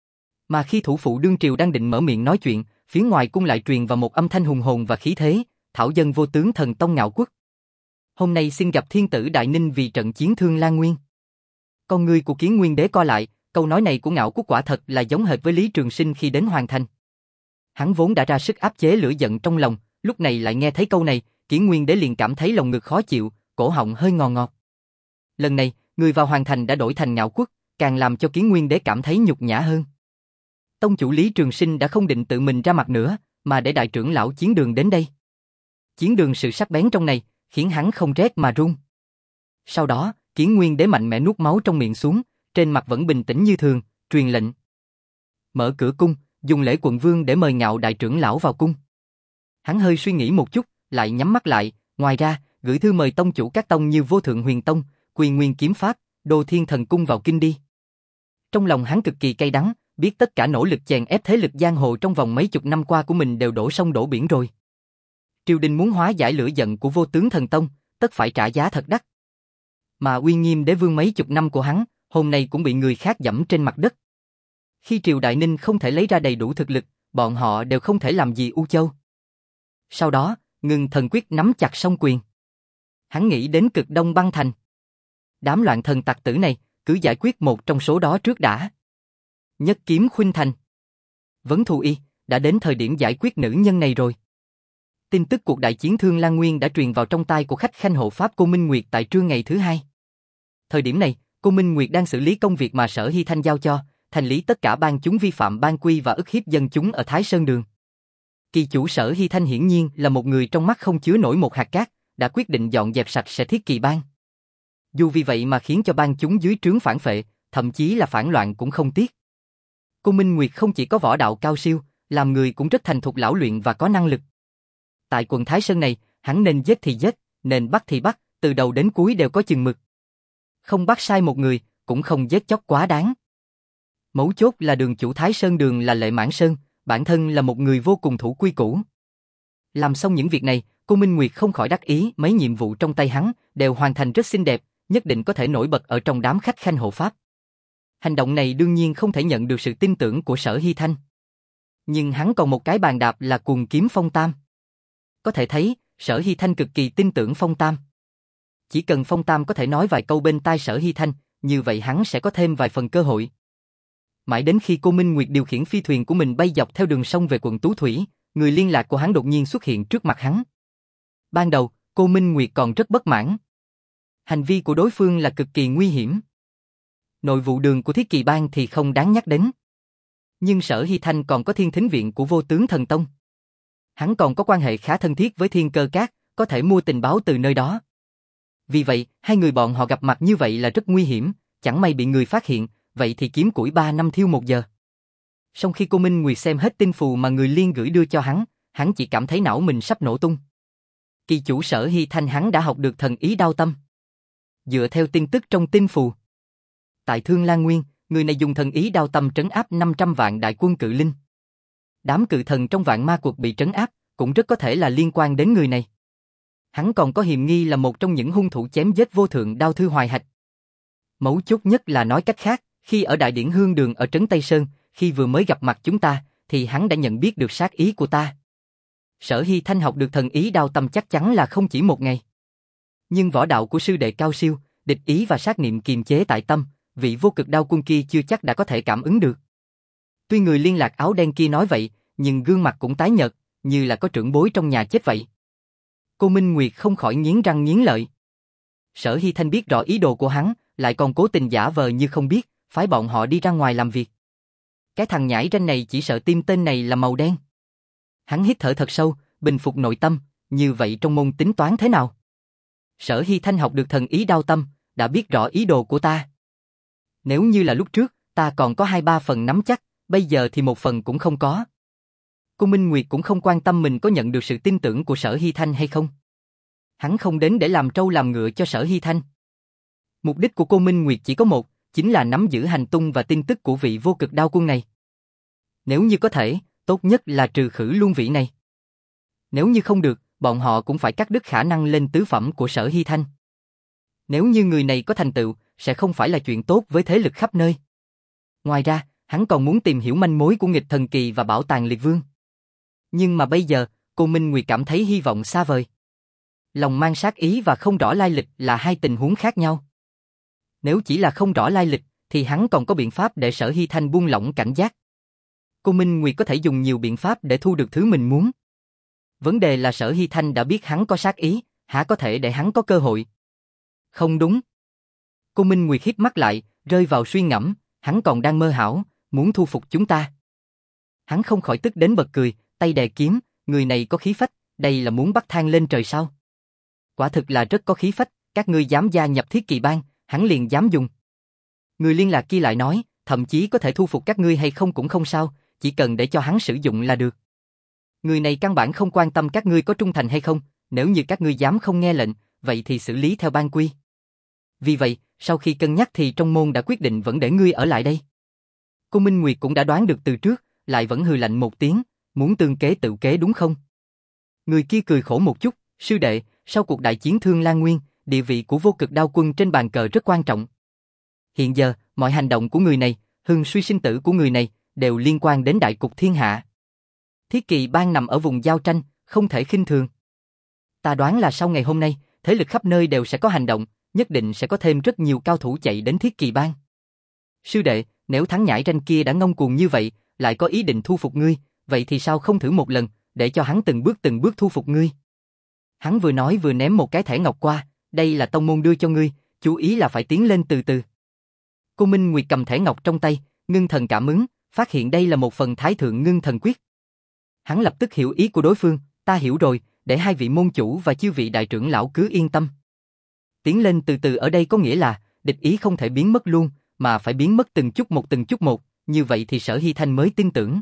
Mà khi thủ phụ đương triều đang định mở miệng nói chuyện, phía ngoài cung lại truyền vào một âm thanh hùng hồn và khí thế, thảo dân Vô Tướng Thần Tông ngạo quốc. Hôm nay xin gặp thiên tử Đại Ninh vì trận chiến Thương Lan Nguyên. Con ngươi của Kiến Nguyên Đế co lại, câu nói này của ngạo quốc quả thật là giống hệt với Lý Trường Sinh khi đến Hoàng Thành. Hắn vốn đã ra sức áp chế lửa giận trong lòng, lúc này lại nghe thấy câu này, Kiến Nguyên Đế liền cảm thấy lòng ngực khó chịu, cổ họng hơi ngò ngọt. Lần này, người vào Hoàng Thành đã đổi thành ngạo quốc, càng làm cho Kiến Nguyên Đế cảm thấy nhục nhã hơn. Tông chủ Lý Trường Sinh đã không định tự mình ra mặt nữa, mà để đại trưởng lão Chiến Đường đến đây. Chiến Đường sự sắc bén trong này, khiến hắn không rét mà run. Sau đó, Kiến Nguyên Đế mạnh mẽ nuốt máu trong miệng xuống, trên mặt vẫn bình tĩnh như thường, truyền lệnh. Mở cửa cung, dùng lễ quận vương để mời ngạo đại trưởng lão vào cung. Hắn hơi suy nghĩ một chút, lại nhắm mắt lại, ngoài ra, gửi thư mời tông chủ các tông như Vô Thượng Huyền Tông, Quy Nguyên Kiếm Pháp, Đô Thiên Thần Cung vào kinh đi. Trong lòng hắn cực kỳ cay đắng, biết tất cả nỗ lực chèn ép thế lực giang hồ trong vòng mấy chục năm qua của mình đều đổ sông đổ biển rồi. Triều đình muốn hóa giải lửa giận của Vô Tướng Thần Tông, tất phải trả giá thật đắt. Mà uy nghiêm đế vương mấy chục năm của hắn, hôm nay cũng bị người khác giẫm trên mặt đất. Khi triều Đại Ninh không thể lấy ra đầy đủ thực lực, bọn họ đều không thể làm gì U Châu. Sau đó, Ngưng Thần quyết nắm chặt song quyền. Hắn nghĩ đến Cực Đông Băng Thành. Đám loạn thần tặc tử này, cứ giải quyết một trong số đó trước đã. Nhất kiếm khuynh thành. Vấn Thù Y, đã đến thời điểm giải quyết nữ nhân này rồi. Tin tức cuộc đại chiến Thương Lan Nguyên đã truyền vào trong tai của khách khanh hộ pháp Cô Minh Nguyệt tại trưa ngày thứ hai. Thời điểm này, Cô Minh Nguyệt đang xử lý công việc mà Sở Hy Thanh giao cho, thanh lý tất cả bang chúng vi phạm ban quy và ức hiếp dân chúng ở Thái Sơn Đường. Kỳ chủ Sở Hy Thanh hiển nhiên là một người trong mắt không chứa nổi một hạt cát, đã quyết định dọn dẹp sạch sẽ Thiết Kỳ bang. Dù vì vậy mà khiến cho bang chúng dưới trướng phản phệ, thậm chí là phản loạn cũng không tiếc. Cô Minh Nguyệt không chỉ có võ đạo cao siêu, làm người cũng rất thành thục lão luyện và có năng lực. Tại quần Thái Sơn này, hắn nên giết thì giết, nên bắt thì bắt, từ đầu đến cuối đều có chừng mực. Không bắt sai một người, cũng không giết chóc quá đáng. Mấu chốt là đường chủ Thái Sơn Đường là Lệ Mãn Sơn, bản thân là một người vô cùng thủ quy củ. Làm xong những việc này, cô Minh Nguyệt không khỏi đắc ý, mấy nhiệm vụ trong tay hắn đều hoàn thành rất xinh đẹp, nhất định có thể nổi bật ở trong đám khách khanh hộ pháp. Hành động này đương nhiên không thể nhận được sự tin tưởng của Sở Hy Thanh. Nhưng hắn còn một cái bàn đạp là Cuồng Kiếm Phong Tam. Có thể thấy, Sở Hy Thanh cực kỳ tin tưởng Phong Tam. Chỉ cần Phong Tam có thể nói vài câu bên tai Sở Hy Thanh, như vậy hắn sẽ có thêm vài phần cơ hội. Mãi đến khi cô Minh Nguyệt điều khiển phi thuyền của mình bay dọc theo đường sông về quận Tú Thủy, người liên lạc của hắn đột nhiên xuất hiện trước mặt hắn. Ban đầu, cô Minh Nguyệt còn rất bất mãn. Hành vi của đối phương là cực kỳ nguy hiểm. Nội vụ đường của Thiết Kỳ bang thì không đáng nhắc đến. Nhưng Sở Hy Thanh còn có Thiên Thính viện của Vô Tướng Thần Tông. Hắn còn có quan hệ khá thân thiết với Thiên Cơ Các, có thể mua tình báo từ nơi đó. Vì vậy, hai người bọn họ gặp mặt như vậy là rất nguy hiểm, chẳng may bị người phát hiện, vậy thì kiếm củi ba năm thiêu một giờ. Sau khi cô Minh Nguyệt xem hết tin phù mà người liên gửi đưa cho hắn, hắn chỉ cảm thấy não mình sắp nổ tung. Kỳ chủ Sở Hy Thanh hắn đã học được thần ý đao tâm. Dựa theo tin tức trong tin phù, tại Thương Lan Nguyên, người này dùng thần ý đao tâm trấn áp năm trăm vạn đại quân cự linh. Đám cự thần trong vạn ma cuộc bị trấn áp, cũng rất có thể là liên quan đến người này. Hắn còn có hiềm nghi là một trong những hung thủ chém giết vô thượng đao thư Hoài Hạch. Mấu chốt nhất là nói cách khác, khi ở Đại Điển Hương Đường ở Trấn Tây Sơn, khi vừa mới gặp mặt chúng ta, thì hắn đã nhận biết được sát ý của ta. Sở Hy Thanh học được thần ý đao tâm chắc chắn là không chỉ một ngày. Nhưng võ đạo của sư đệ cao siêu, địch ý và sát niệm kiềm chế tại tâm, vị vô cực đao quân kia chưa chắc đã có thể cảm ứng được. Tuy người liên lạc áo đen kia nói vậy, nhưng gương mặt cũng tái nhợt, như là có trưởng bối trong nhà chết vậy. Cô Minh Nguyệt không khỏi nghiến răng nghiến lợi. Sở Hy Thanh biết rõ ý đồ của hắn, lại còn cố tình giả vờ như không biết, phái bọn họ đi ra ngoài làm việc. Cái thằng nhãi ranh này chỉ sợ tim tên này là màu đen. Hắn hít thở thật sâu, bình phục nội tâm, như vậy trong môn tính toán thế nào? Sở Hy Thanh học được thần ý đao tâm, đã biết rõ ý đồ của ta. Nếu như là lúc trước, ta còn có hai ba phần nắm chắc, bây giờ thì một phần cũng không có. Cô Minh Nguyệt cũng không quan tâm mình có nhận được sự tin tưởng của Sở Hy Thanh hay không. Hắn không đến để làm trâu làm ngựa cho Sở Hy Thanh. Mục đích của cô Minh Nguyệt chỉ có một, chính là nắm giữ hành tung và tin tức của vị vô cực đao quân này. Nếu như có thể, tốt nhất là trừ khử luôn vị này. Nếu như không được, bọn họ cũng phải cắt đứt khả năng lên tứ phẩm của Sở Hy Thanh. Nếu như người này có thành tựu, sẽ không phải là chuyện tốt với thế lực khắp nơi. Ngoài ra, hắn còn muốn tìm hiểu manh mối của nghịch thần kỳ và bảo tàng liệt vương. Nhưng mà bây giờ, cô Minh Nguyệt cảm thấy hy vọng xa vời. Lòng mang sát ý và không rõ lai lịch là hai tình huống khác nhau. Nếu chỉ là không rõ lai lịch, thì hắn còn có biện pháp để Sở Hy Thanh buông lỏng cảnh giác. Cô Minh Nguyệt có thể dùng nhiều biện pháp để thu được thứ mình muốn. Vấn đề là Sở Hy Thanh đã biết hắn có sát ý, há có thể để hắn có cơ hội. Không đúng. Cô Minh Nguyệt híp mắt lại, rơi vào suy ngẫm, hắn còn đang mơ hão, muốn thu phục chúng ta. Hắn không khỏi tức đến bật cười, tay đè kiếm, người này có khí phách, đây là muốn bắt thang lên trời sao? Quả thực là rất có khí phách, các ngươi dám gia nhập Thiết Kỳ bang, hắn liền dám dùng. Người liên lạc kia lại nói, thậm chí có thể thu phục các ngươi hay không cũng không sao, chỉ cần để cho hắn sử dụng là được. Người này căn bản không quan tâm các ngươi có trung thành hay không, nếu như các ngươi dám không nghe lệnh, vậy thì xử lý theo ban quy. Vì vậy, sau khi cân nhắc thì trong môn đã quyết định vẫn để ngươi ở lại đây. Cô Minh Nguyệt cũng đã đoán được từ trước, lại vẫn hừ lạnh một tiếng, muốn tương kế tự kế đúng không? Người kia cười khổ một chút, sư đệ, sau cuộc đại chiến Thương Lan Nguyên, địa vị của vô cực đao quân trên bàn cờ rất quan trọng. Hiện giờ, mọi hành động của người này, hưng suy sinh tử của người này, đều liên quan đến đại cục thiên hạ. Thiết Kỳ bang nằm ở vùng giao tranh, không thể khinh thường. Ta đoán là sau ngày hôm nay, thế lực khắp nơi đều sẽ có hành động, nhất định sẽ có thêm rất nhiều cao thủ chạy đến Thiết Kỳ bang. Sư đệ, nếu thắng nhãi ranh kia đã ngông cuồng như vậy, lại có ý định thu phục ngươi, vậy thì sao không thử một lần, để cho hắn từng bước từng bước thu phục ngươi? Hắn vừa nói vừa ném một cái thẻ ngọc qua, đây là tông môn đưa cho ngươi, chú ý là phải tiến lên từ từ. Cô Minh Nguyệt cầm thẻ ngọc trong tay, Ngưng thần cảm ứng, phát hiện đây là một phần Thái Thượng Ngưng Thần Quyết. Hắn lập tức hiểu ý của đối phương, ta hiểu rồi, để hai vị môn chủ và chư vị đại trưởng lão cứ yên tâm. Tiến lên từ từ ở đây có nghĩa là, địch ý không thể biến mất luôn, mà phải biến mất từng chút một từng chút một, như vậy thì Sở Hy Thanh mới tin tưởng.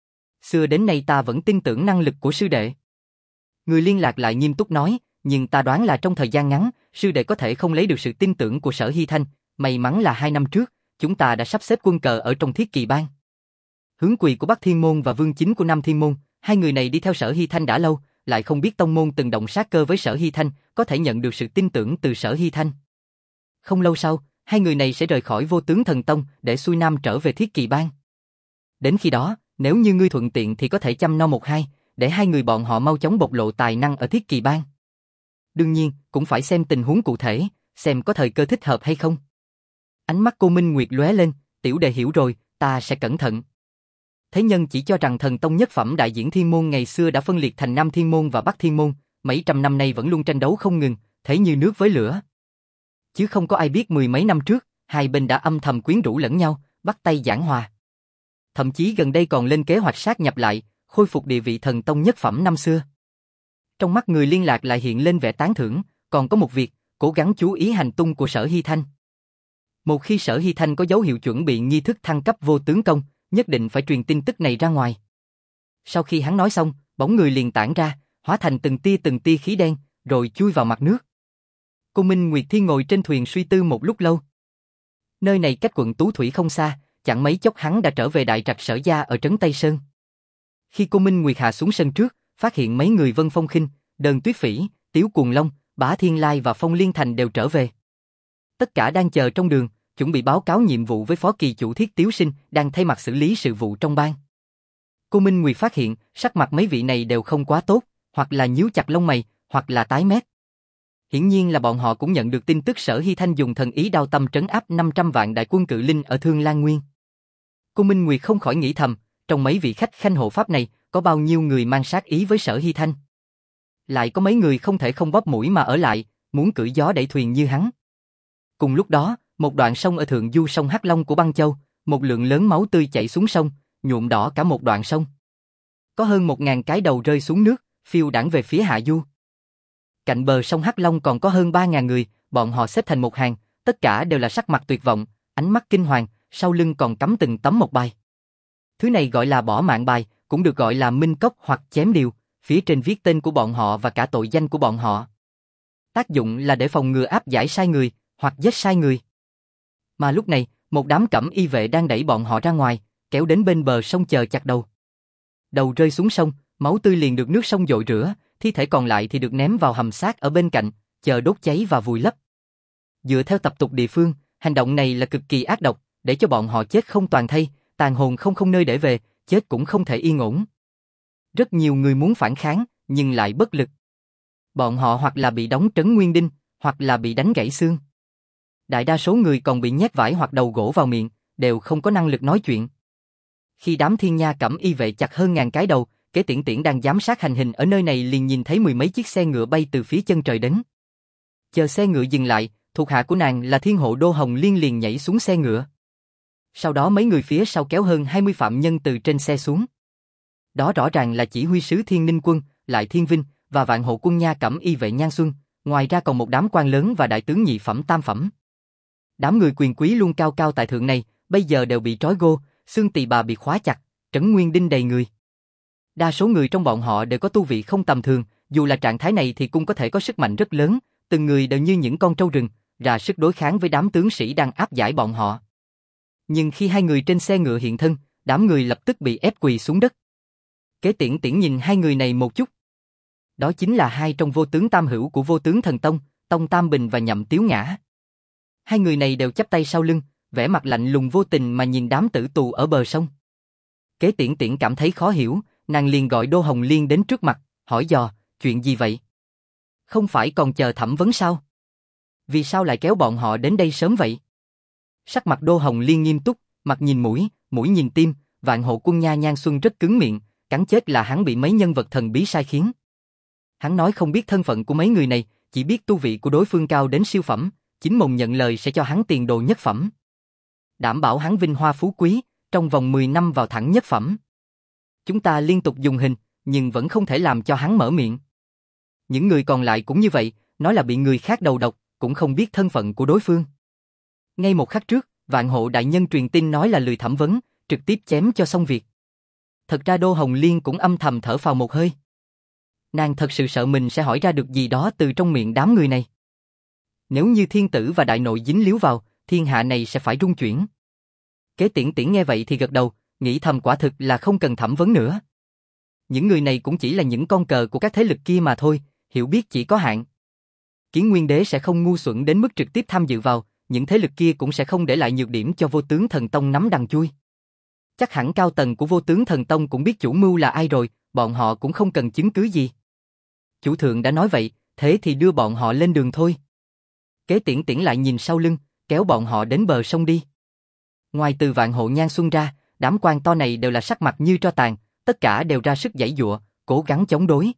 Xưa đến nay ta vẫn tin tưởng năng lực của sư đệ. Người liên lạc lại nghiêm túc nói, nhưng ta đoán là trong thời gian ngắn, sư đệ có thể không lấy được sự tin tưởng của Sở Hy Thanh, may mắn là hai năm trước, chúng ta đã sắp xếp quân cờ ở trong Thiết Kỳ Bang. Hướng Quỳ của Bắc Thiên Môn và Vương Chính của Nam Thiên Môn, hai người này đi theo Sở Hy Thanh đã lâu, lại không biết tông môn từng động sát cơ với Sở Hy Thanh, có thể nhận được sự tin tưởng từ Sở Hy Thanh. Không lâu sau, hai người này sẽ rời khỏi Vô Tướng Thần Tông để xuôi nam trở về Thiết Kỳ Bang. Đến khi đó, nếu như ngươi thuận tiện thì có thể chăm no một hai, để hai người bọn họ mau chóng bộc lộ tài năng ở Thiết Kỳ Bang. Đương nhiên, cũng phải xem tình huống cụ thể, xem có thời cơ thích hợp hay không. Ánh mắt cô Minh Nguyệt lóe lên, tiểu đệ hiểu rồi, ta sẽ cẩn thận. Thế nhân chỉ cho rằng thần tông nhất phẩm đại diễn thiên môn ngày xưa đã phân liệt thành Nam Thiên Môn và Bắc Thiên Môn, mấy trăm năm nay vẫn luôn tranh đấu không ngừng, thấy như nước với lửa. Chứ không có ai biết mười mấy năm trước, hai bên đã âm thầm quyến rũ lẫn nhau, bắt tay giảng hòa. Thậm chí gần đây còn lên kế hoạch sát nhập lại, khôi phục địa vị thần tông nhất phẩm năm xưa. Trong mắt người liên lạc lại hiện lên vẻ tán thưởng, còn có một việc, cố gắng chú ý hành tung của Sở Hy Thanh. Một khi Sở Hy Thanh có dấu hiệu chuẩn bị nghi thức thăng cấp vô tướng công, nhất định phải truyền tin tức này ra ngoài. Sau khi hắn nói xong, bóng người liền tản ra, hóa thành từng tia từng tia khí đen, rồi chui vào mặt nước. Cô Minh Nguyệt Thiên ngồi trên thuyền suy tư một lúc lâu. Nơi này cách quận Tú Thủy không xa, chẳng mấy chốc hắn đã trở về đại trạch Sở gia ở trấn Tây Sơn. Khi cô Minh Nguyệt hạ xuống sân trước, phát hiện mấy người Vân Phong Khinh, Đơn Tuyết Phỉ, Tiếu Cuồng Long, Bá Thiên Lai và Phong Liên Thành đều trở về. Tất cả đang chờ trong đường, chuẩn bị báo cáo nhiệm vụ với phó kỳ chủ Thiết Tiếu Sinh đang thay mặt xử lý sự vụ trong bang. Cô Minh Nguyệt phát hiện, sắc mặt mấy vị này đều không quá tốt, hoặc là nhíu chặt lông mày, hoặc là tái mét. Hiển nhiên là bọn họ cũng nhận được tin tức Sở Hy Thanh dùng thần ý đao tâm trấn áp năm trăm vạn đại quân cự linh ở Thương Lan Nguyên. Cô Minh Nguyệt không khỏi nghĩ thầm, trong mấy vị khách khanh hộ pháp này, có bao nhiêu người mang sát ý với Sở Hy Thanh. Lại có mấy người không thể không bóp mũi mà ở lại, muốn cưỡi gió đẩy thuyền như hắn. Cùng lúc đó, một đoạn sông ở thượng du sông Hắc Long của Băng Châu, một lượng lớn máu tươi chảy xuống sông, nhuộm đỏ cả một đoạn sông. Có hơn một ngàn cái đầu rơi xuống nước, phiêu đãng về phía hạ du. Cạnh bờ sông Hắc Long còn có hơn ba ngàn người, bọn họ xếp thành một hàng, tất cả đều là sắc mặt tuyệt vọng, ánh mắt kinh hoàng, sau lưng còn cắm từng tấm một bài. Thứ này gọi là bỏ mạng bài, cũng được gọi là minh cốc hoặc chém điều, phía trên viết tên của bọn họ và cả tội danh của bọn họ. Tác dụng là để phòng ngừa áp giải sai người, hoặc giết sai người. Mà lúc này, một đám cẩm y vệ đang đẩy bọn họ ra ngoài, kéo đến bên bờ sông chờ chặt đầu. Đầu rơi xuống sông, máu tươi liền được nước sông dội rửa, thi thể còn lại thì được ném vào hầm xác ở bên cạnh, chờ đốt cháy và vùi lấp. Dựa theo tập tục địa phương, hành động này là cực kỳ ác độc, để cho bọn họ chết không toàn thây, tàn hồn không không nơi để về, chết cũng không thể yên ổn. Rất nhiều người muốn phản kháng, nhưng lại bất lực. Bọn họ hoặc là bị đóng trấn nguyên đinh, hoặc là bị đánh gãy xương. Đại đa số người còn bị nhét vải hoặc đầu gỗ vào miệng, đều không có năng lực nói chuyện. Khi đám thiên nha cẩm y vệ chặt hơn ngàn cái đầu, Kế Tiễn Tiễn đang giám sát hành hình ở nơi này liền nhìn thấy mười mấy chiếc xe ngựa bay từ phía chân trời đến. Chờ xe ngựa dừng lại, thuộc hạ của nàng là Thiên Hộ Đô Hồng Liên liền nhảy xuống xe ngựa. Sau đó mấy người phía sau kéo hơn hai mươi phạm nhân từ trên xe xuống. Đó rõ ràng là chỉ huy sứ Thiên Ninh Quân, Lại Thiên Vinh và Vạn Hộ Quân Nha cẩm y vệ Nhan Xuân, ngoài ra còn một đám quan lớn và đại tướng nhị phẩm tam phẩm. Đám người quyền quý luôn cao cao tại thượng này, bây giờ đều bị trói gô, xương tỳ bà bị khóa chặt, trấn nguyên đinh đầy người. Đa số người trong bọn họ đều có tu vị không tầm thường, dù là trạng thái này thì cũng có thể có sức mạnh rất lớn, từng người đều như những con trâu rừng, ra sức đối kháng với đám tướng sĩ đang áp giải bọn họ. Nhưng khi hai người trên xe ngựa hiện thân, đám người lập tức bị ép quỳ xuống đất. Kế Tiễn Tiễn nhìn hai người này một chút. Đó chính là hai trong vô tướng tam hữu của Vô Tướng Thần Tông, Tông Tam Bình và Nhậm Tiếu Ngã. Hai người này đều chắp tay sau lưng, vẻ mặt lạnh lùng vô tình mà nhìn đám tử tù ở bờ sông. Kế Tiễn Tiễn cảm thấy khó hiểu, nàng liền gọi Đô Hồng Liên đến trước mặt, hỏi dò, chuyện gì vậy? Không phải còn chờ thẩm vấn sao? Vì sao lại kéo bọn họ đến đây sớm vậy? Sắc mặt Đô Hồng Liên nghiêm túc, mặt nhìn mũi, mũi nhìn tim, Vạn Hộ Quân Nha Nhan Xuân rất cứng miệng, cắn chết là hắn bị mấy nhân vật thần bí sai khiến. Hắn nói không biết thân phận của mấy người này, chỉ biết tu vị của đối phương cao đến siêu phẩm, chính mồm nhận lời sẽ cho hắn tiền đồ nhất phẩm. Đảm bảo hắn vinh hoa phú quý, trong vòng mười năm vào thẳng nhất phẩm. Chúng ta liên tục dùng hình, nhưng vẫn không thể làm cho hắn mở miệng. Những người còn lại cũng như vậy, nói là bị người khác đầu độc, cũng không biết thân phận của đối phương. Ngay một khắc trước, Vạn Hộ đại nhân truyền tin nói là lười thẩm vấn, trực tiếp chém cho xong việc. Thật ra Đô Hồng Liên cũng âm thầm thở phào một hơi. Nàng thật sự sợ mình sẽ hỏi ra được gì đó từ trong miệng đám người này. Nếu như thiên tử và đại nội dính líu vào, thiên hạ này sẽ phải rung chuyển. Kế Tiễn Tiễn nghe vậy thì gật đầu, nghĩ thầm quả thực là không cần thẩm vấn nữa. Những người này cũng chỉ là những con cờ của các thế lực kia mà thôi, hiểu biết chỉ có hạn. Kiến Nguyên Đế sẽ không ngu xuẩn đến mức trực tiếp tham dự vào, những thế lực kia cũng sẽ không để lại nhược điểm cho Vô Tướng Thần Tông nắm đằng chui. Chắc hẳn cao tầng của Vô Tướng Thần Tông cũng biết chủ mưu là ai rồi, bọn họ cũng không cần chứng cứ gì. Chủ thượng đã nói vậy, thế thì đưa bọn họ lên đường thôi. Kế Tiễn Tiễn lại nhìn sau lưng, kéo bọn họ đến bờ sông đi. Ngoài từ Vạn Hộ Nhan Xuân ra, đám quan to này đều là sắc mặt như tro tàn, tất cả đều ra sức giãy giụa, cố gắng chống đối.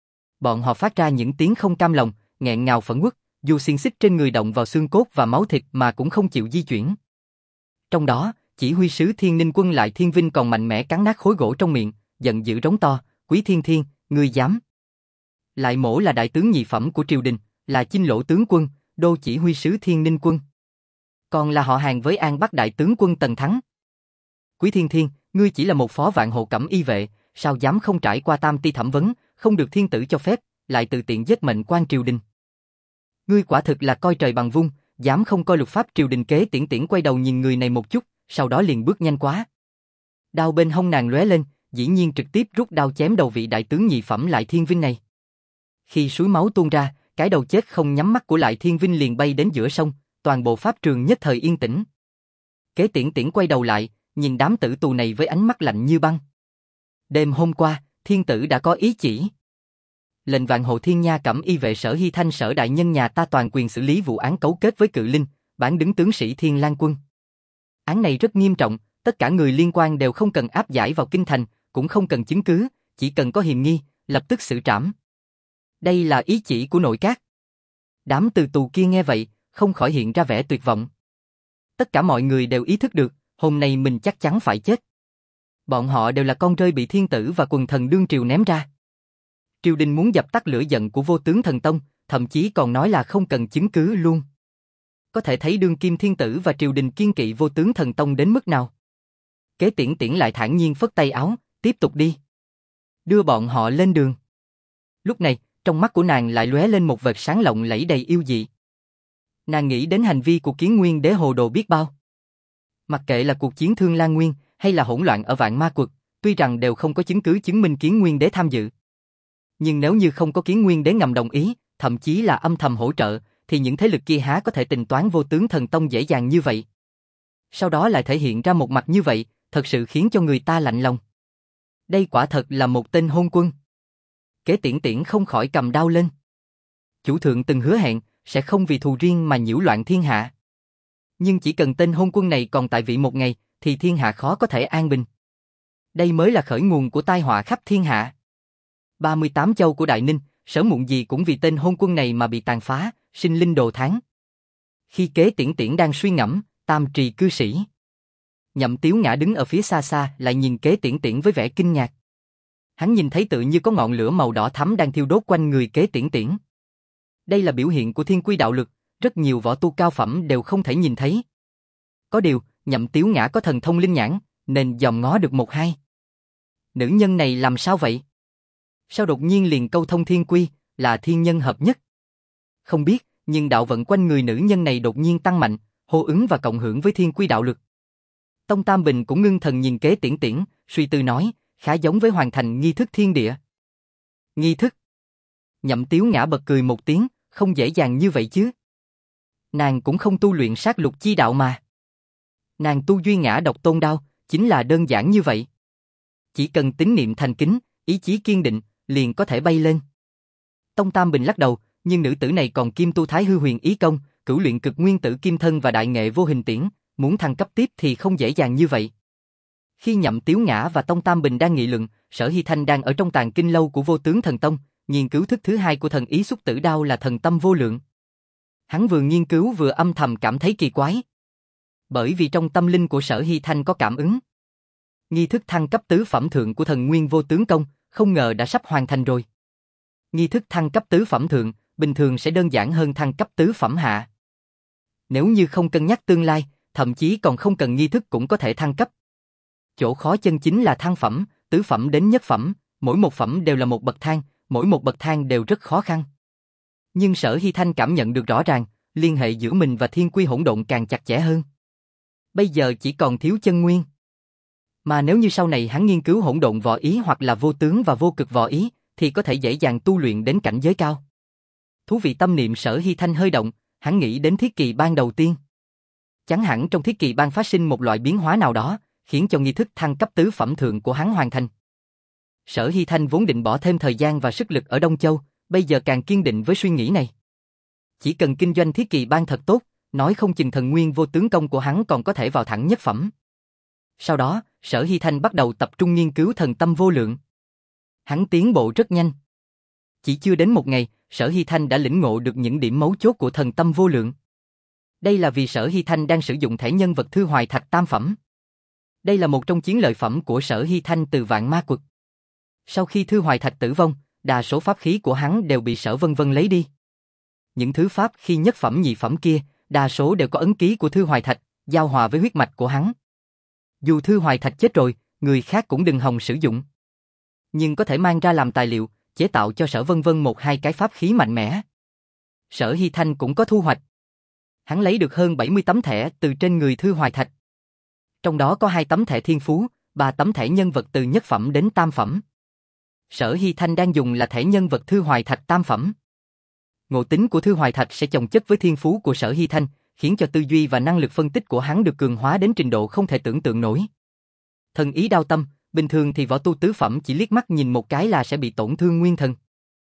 Bọn họ phát ra những tiếng không cam lòng, nghẹn ngào phẫn uất, dù xiềng xích trên người động vào xương cốt và máu thịt mà cũng không chịu di chuyển. Trong đó, chỉ huy sứ Thiên Ninh Quân Lại Thiên Vinh còn mạnh mẽ cắn nát khối gỗ trong miệng, giận dữ rống to, Quý Thiên Thiên, ngươi dám. Lại Mỗ là đại tướng nhị phẩm của triều đình, là Chinh Lỗ tướng quân, đô chỉ huy sứ Thiên Ninh Quân. Còn là họ hàng với An Bắc đại tướng quân Tần Thắng. Quý Thiên Thiên, ngươi chỉ là một phó Vạn Hộ Cẩm y vệ, sao dám không trải qua tam ti thẩm vấn, không được thiên tử cho phép, lại tự tiện giết mệnh quan triều đình. Ngươi quả thực là coi trời bằng vung, dám không coi luật pháp triều đình. Kế Tiễn Tiễn quay đầu nhìn người này một chút, sau đó liền bước nhanh quá. Đao bên hông nàng lóe lên, dĩ nhiên trực tiếp rút đao chém đầu vị đại tướng nhị phẩm Lại Thiên Vinh này. Khi suối máu tuôn ra, cái đầu chết không nhắm mắt của Lại Thiên Vinh liền bay đến giữa sông, toàn bộ pháp trường nhất thời yên tĩnh. Kế Tiễn Tiễn quay đầu lại, nhìn đám tử tù này với ánh mắt lạnh như băng. Đêm hôm qua, thiên tử đã có ý chỉ. Lệnh Vạn Hộ Thiên Nha Cẩm y vệ Sở Hy Thanh Sở đại nhân nhà ta toàn quyền xử lý vụ án cấu kết với Cự Linh, bản đứng tướng sĩ Thiên Lang Quân. Án này rất nghiêm trọng, tất cả người liên quan đều không cần áp giải vào kinh thành, cũng không cần chứng cứ, chỉ cần có hiềm nghi, lập tức xử trảm. Đây là ý chỉ của nội các. Đám từ tù kia nghe vậy, không khỏi hiện ra vẻ tuyệt vọng. Tất cả mọi người đều ý thức được, hôm nay mình chắc chắn phải chết. Bọn họ đều là con rơi bị thiên tử và quần thần đương triều ném ra. Triều đình muốn dập tắt lửa giận của Vô Tướng Thần Tông, thậm chí còn nói là không cần chứng cứ luôn. Có thể thấy đương kim thiên tử và triều đình kiên kỵ Vô Tướng Thần Tông đến mức nào. Kế Tiễn Tiễn lại thản nhiên phất tay áo, tiếp tục đi. Đưa bọn họ lên đường. Lúc này, trong mắt của nàng lại lóe lên một vệt sáng lộng lẫy đầy yêu dị. Nàng nghĩ đến hành vi của Kiến Nguyên Đế hồ đồ biết bao. Mặc kệ là cuộc chiến Thương Lan Nguyên hay là hỗn loạn ở Vạn Ma Quật, tuy rằng đều không có chứng cứ chứng minh Kiến Nguyên Đế tham dự. Nhưng nếu như không có Kiến Nguyên Đế ngầm đồng ý, thậm chí là âm thầm hỗ trợ, thì những thế lực kia há có thể tính toán Vô Tướng Thần Tông dễ dàng như vậy. Sau đó lại thể hiện ra một mặt như vậy, thật sự khiến cho người ta lạnh lòng. Đây quả thật là một tên hôn quân. Kế Tiễn Tiễn không khỏi cầm đao lên. Chủ thượng từng hứa hẹn, sẽ không vì thù riêng mà nhiễu loạn thiên hạ. Nhưng chỉ cần tên hôn quân này còn tại vị một ngày, thì thiên hạ khó có thể an bình. Đây mới là khởi nguồn của tai họa khắp thiên hạ. ba mươi tám châu của Đại Ninh, sớm muộn gì cũng vì tên hôn quân này mà bị tàn phá, sinh linh đồ thán. Khi Kế Tiễn Tiễn đang suy ngẫm, tam trì cư sĩ Nhậm Tiếu Ngã đứng ở phía xa xa lại nhìn Kế Tiễn Tiễn với vẻ kinh ngạc. Hắn nhìn thấy tự như có ngọn lửa màu đỏ thắm đang thiêu đốt quanh người Kế Tiễn Tiễn. Đây là biểu hiện của thiên quy đạo lực, rất nhiều võ tu cao phẩm đều không thể nhìn thấy. Có điều, Nhậm Tiếu Ngã có thần thông linh nhãn, nên dòm ngó được một hai. Nữ nhân này làm sao vậy? Sao đột nhiên liền câu thông thiên quy, là thiên nhân hợp nhất? Không biết, nhưng đạo vận quanh người nữ nhân này đột nhiên tăng mạnh, hô ứng và cộng hưởng với thiên quy đạo lực. Tông Tam Bình cũng ngưng thần nhìn Kế Tiễn Tiễn, suy tư nói, khá giống với hoàn thành nghi thức thiên địa. Nghi thức? Nhậm Tiếu Ngã bật cười một tiếng, không dễ dàng như vậy chứ. Nàng cũng không tu luyện sát lục chi đạo mà. Nàng tu duy ngã độc tôn đao, chính là đơn giản như vậy. Chỉ cần tín niệm thành kính, ý chí kiên định, liền có thể bay lên. Tông Tam Bình lắc đầu, nhưng nữ tử này còn kim tu Thái Hư Huyền Ý Công, cửu luyện cực nguyên tử kim thân và đại nghệ vô hình tiễn, muốn thăng cấp tiếp thì không dễ dàng như vậy. Khi Nhậm Tiếu Ngã và Tông Tam Bình đang nghị luận, Sở Hy Thanh đang ở trong tàng kinh lâu của Vô Tướng Thần Tông, nghiên cứu thức thứ hai của thần ý xúc tử đao là thần tâm vô lượng. Hắn vừa nghiên cứu vừa âm thầm cảm thấy kỳ quái. Bởi vì trong tâm linh của Sở Hy Thanh có cảm ứng. Nghi thức thăng cấp tứ phẩm thượng của thần Nguyên Vô Tướng Công, không ngờ đã sắp hoàn thành rồi. Nghi thức thăng cấp tứ phẩm thượng, bình thường sẽ đơn giản hơn thăng cấp tứ phẩm hạ. Nếu như không cân nhắc tương lai, thậm chí còn không cần nghi thức cũng có thể thăng cấp. Chỗ khó chân chính là thăng phẩm, tứ phẩm đến nhất phẩm, mỗi một phẩm đều là một bậc thang, mỗi một bậc thang đều rất khó khăn. Nhưng Sở Hy Thanh cảm nhận được rõ ràng, liên hệ giữa mình và Thiên Quy Hỗn Độn càng chặt chẽ hơn. Bây giờ chỉ còn thiếu chân nguyên. Mà nếu như sau này hắn nghiên cứu hỗn độn võ ý hoặc là vô tướng và vô cực võ ý, thì có thể dễ dàng tu luyện đến cảnh giới cao. Thú vị, tâm niệm Sở Hy Thanh hơi động, hắn nghĩ đến thiết kỳ ban đầu tiên. Chẳng hẳn trong thiết kỳ ban phát sinh một loại biến hóa nào đó, khiến cho nghi thức thăng cấp tứ phẩm thượng của hắn hoàn thành. Sở Hy Thanh vốn định bỏ thêm thời gian và sức lực ở Đông Châu, bây giờ càng kiên định với suy nghĩ này. Chỉ cần kinh doanh thiết kỳ ban thật tốt, nói không chừng thần Nguyên Vô Tướng Công của hắn còn có thể vào thẳng nhất phẩm. Sau đó, Sở Hy Thanh bắt đầu tập trung nghiên cứu thần tâm vô lượng. Hắn tiến bộ rất nhanh. Chỉ chưa đến một ngày, Sở Hy Thanh đã lĩnh ngộ được những điểm mấu chốt của thần tâm vô lượng. Đây là vì Sở Hy Thanh đang sử dụng thẻ nhân vật Thư Hoài Thạch tam phẩm. Đây là một trong chiến lợi phẩm của Sở Hy Thanh từ Vạn Ma Quật. Sau khi Thư Hoài Thạch tử vong, đa số pháp khí của hắn đều bị Sở Vân Vân lấy đi. Những thứ pháp khi nhất phẩm nhị phẩm kia, đa số đều có ấn ký của Thư Hoài Thạch, giao hòa với huyết mạch của hắn. Dù Thư Hoài Thạch chết rồi, người khác cũng đừng hòng sử dụng. Nhưng có thể mang ra làm tài liệu, chế tạo cho Sở Vân Vân một hai cái pháp khí mạnh mẽ. Sở Hy Thanh cũng có thu hoạch. Hắn lấy được hơn bảy mươi tấm thẻ từ trên người Thư Hoài Thạch. Trong đó có hai tấm thẻ thiên phú, ba tấm thẻ nhân vật từ nhất phẩm đến tam phẩm. Sở Hy Thanh đang dùng là thẻ nhân vật Thư Hoài Thạch tam phẩm. Ngộ tính của Thư Hoài Thạch sẽ chồng chất với thiên phú của Sở Hy Thanh, khiến cho tư duy và năng lực phân tích của hắn được cường hóa đến trình độ không thể tưởng tượng nổi. Thần ý đao tâm, bình thường thì võ tu tứ phẩm chỉ liếc mắt nhìn một cái là sẽ bị tổn thương nguyên thần.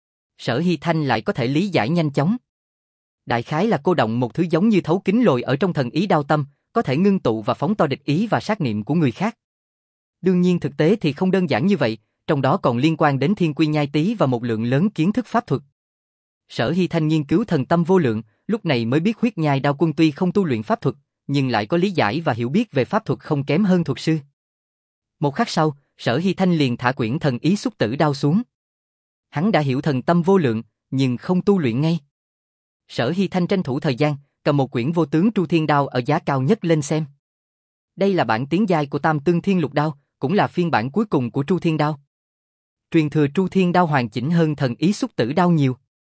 Sở Hy Thanh lại có thể lý giải nhanh chóng. Đại khái là cô động một thứ giống như thấu kính lồi ở trong thần ý đao tâm, có thể ngưng tụ và phóng to địch ý và sát niệm của người khác. Đương nhiên thực tế thì không đơn giản như vậy, trong đó còn liên quan đến thiên quy nhai tý và một lượng lớn kiến thức pháp thuật. Sở Hy Thanh nghiên cứu thần tâm vô lượng, lúc này mới biết huyết nhai đao quân tuy không tu luyện pháp thuật, nhưng lại có lý giải và hiểu biết về pháp thuật không kém hơn thuật sư. Một khắc sau, Sở Hy Thanh liền thả quyển thần ý xúc tử đao xuống. Hắn đã hiểu thần tâm vô lượng, nhưng không tu luyện ngay. Sở Hy Thanh tranh thủ thời gian, cầm một quyển vô tướng Tru Thiên Đao ở giá cao nhất lên xem. Đây là bản tiến giai của Tam Tương Thiên Lục Đao, cũng là phiên bản cuối cùng của Tru Thiên Đao. Truyền thừa Tru Thiên Đao hoàn chỉnh hơn thần ý xúc tử đao nhiều.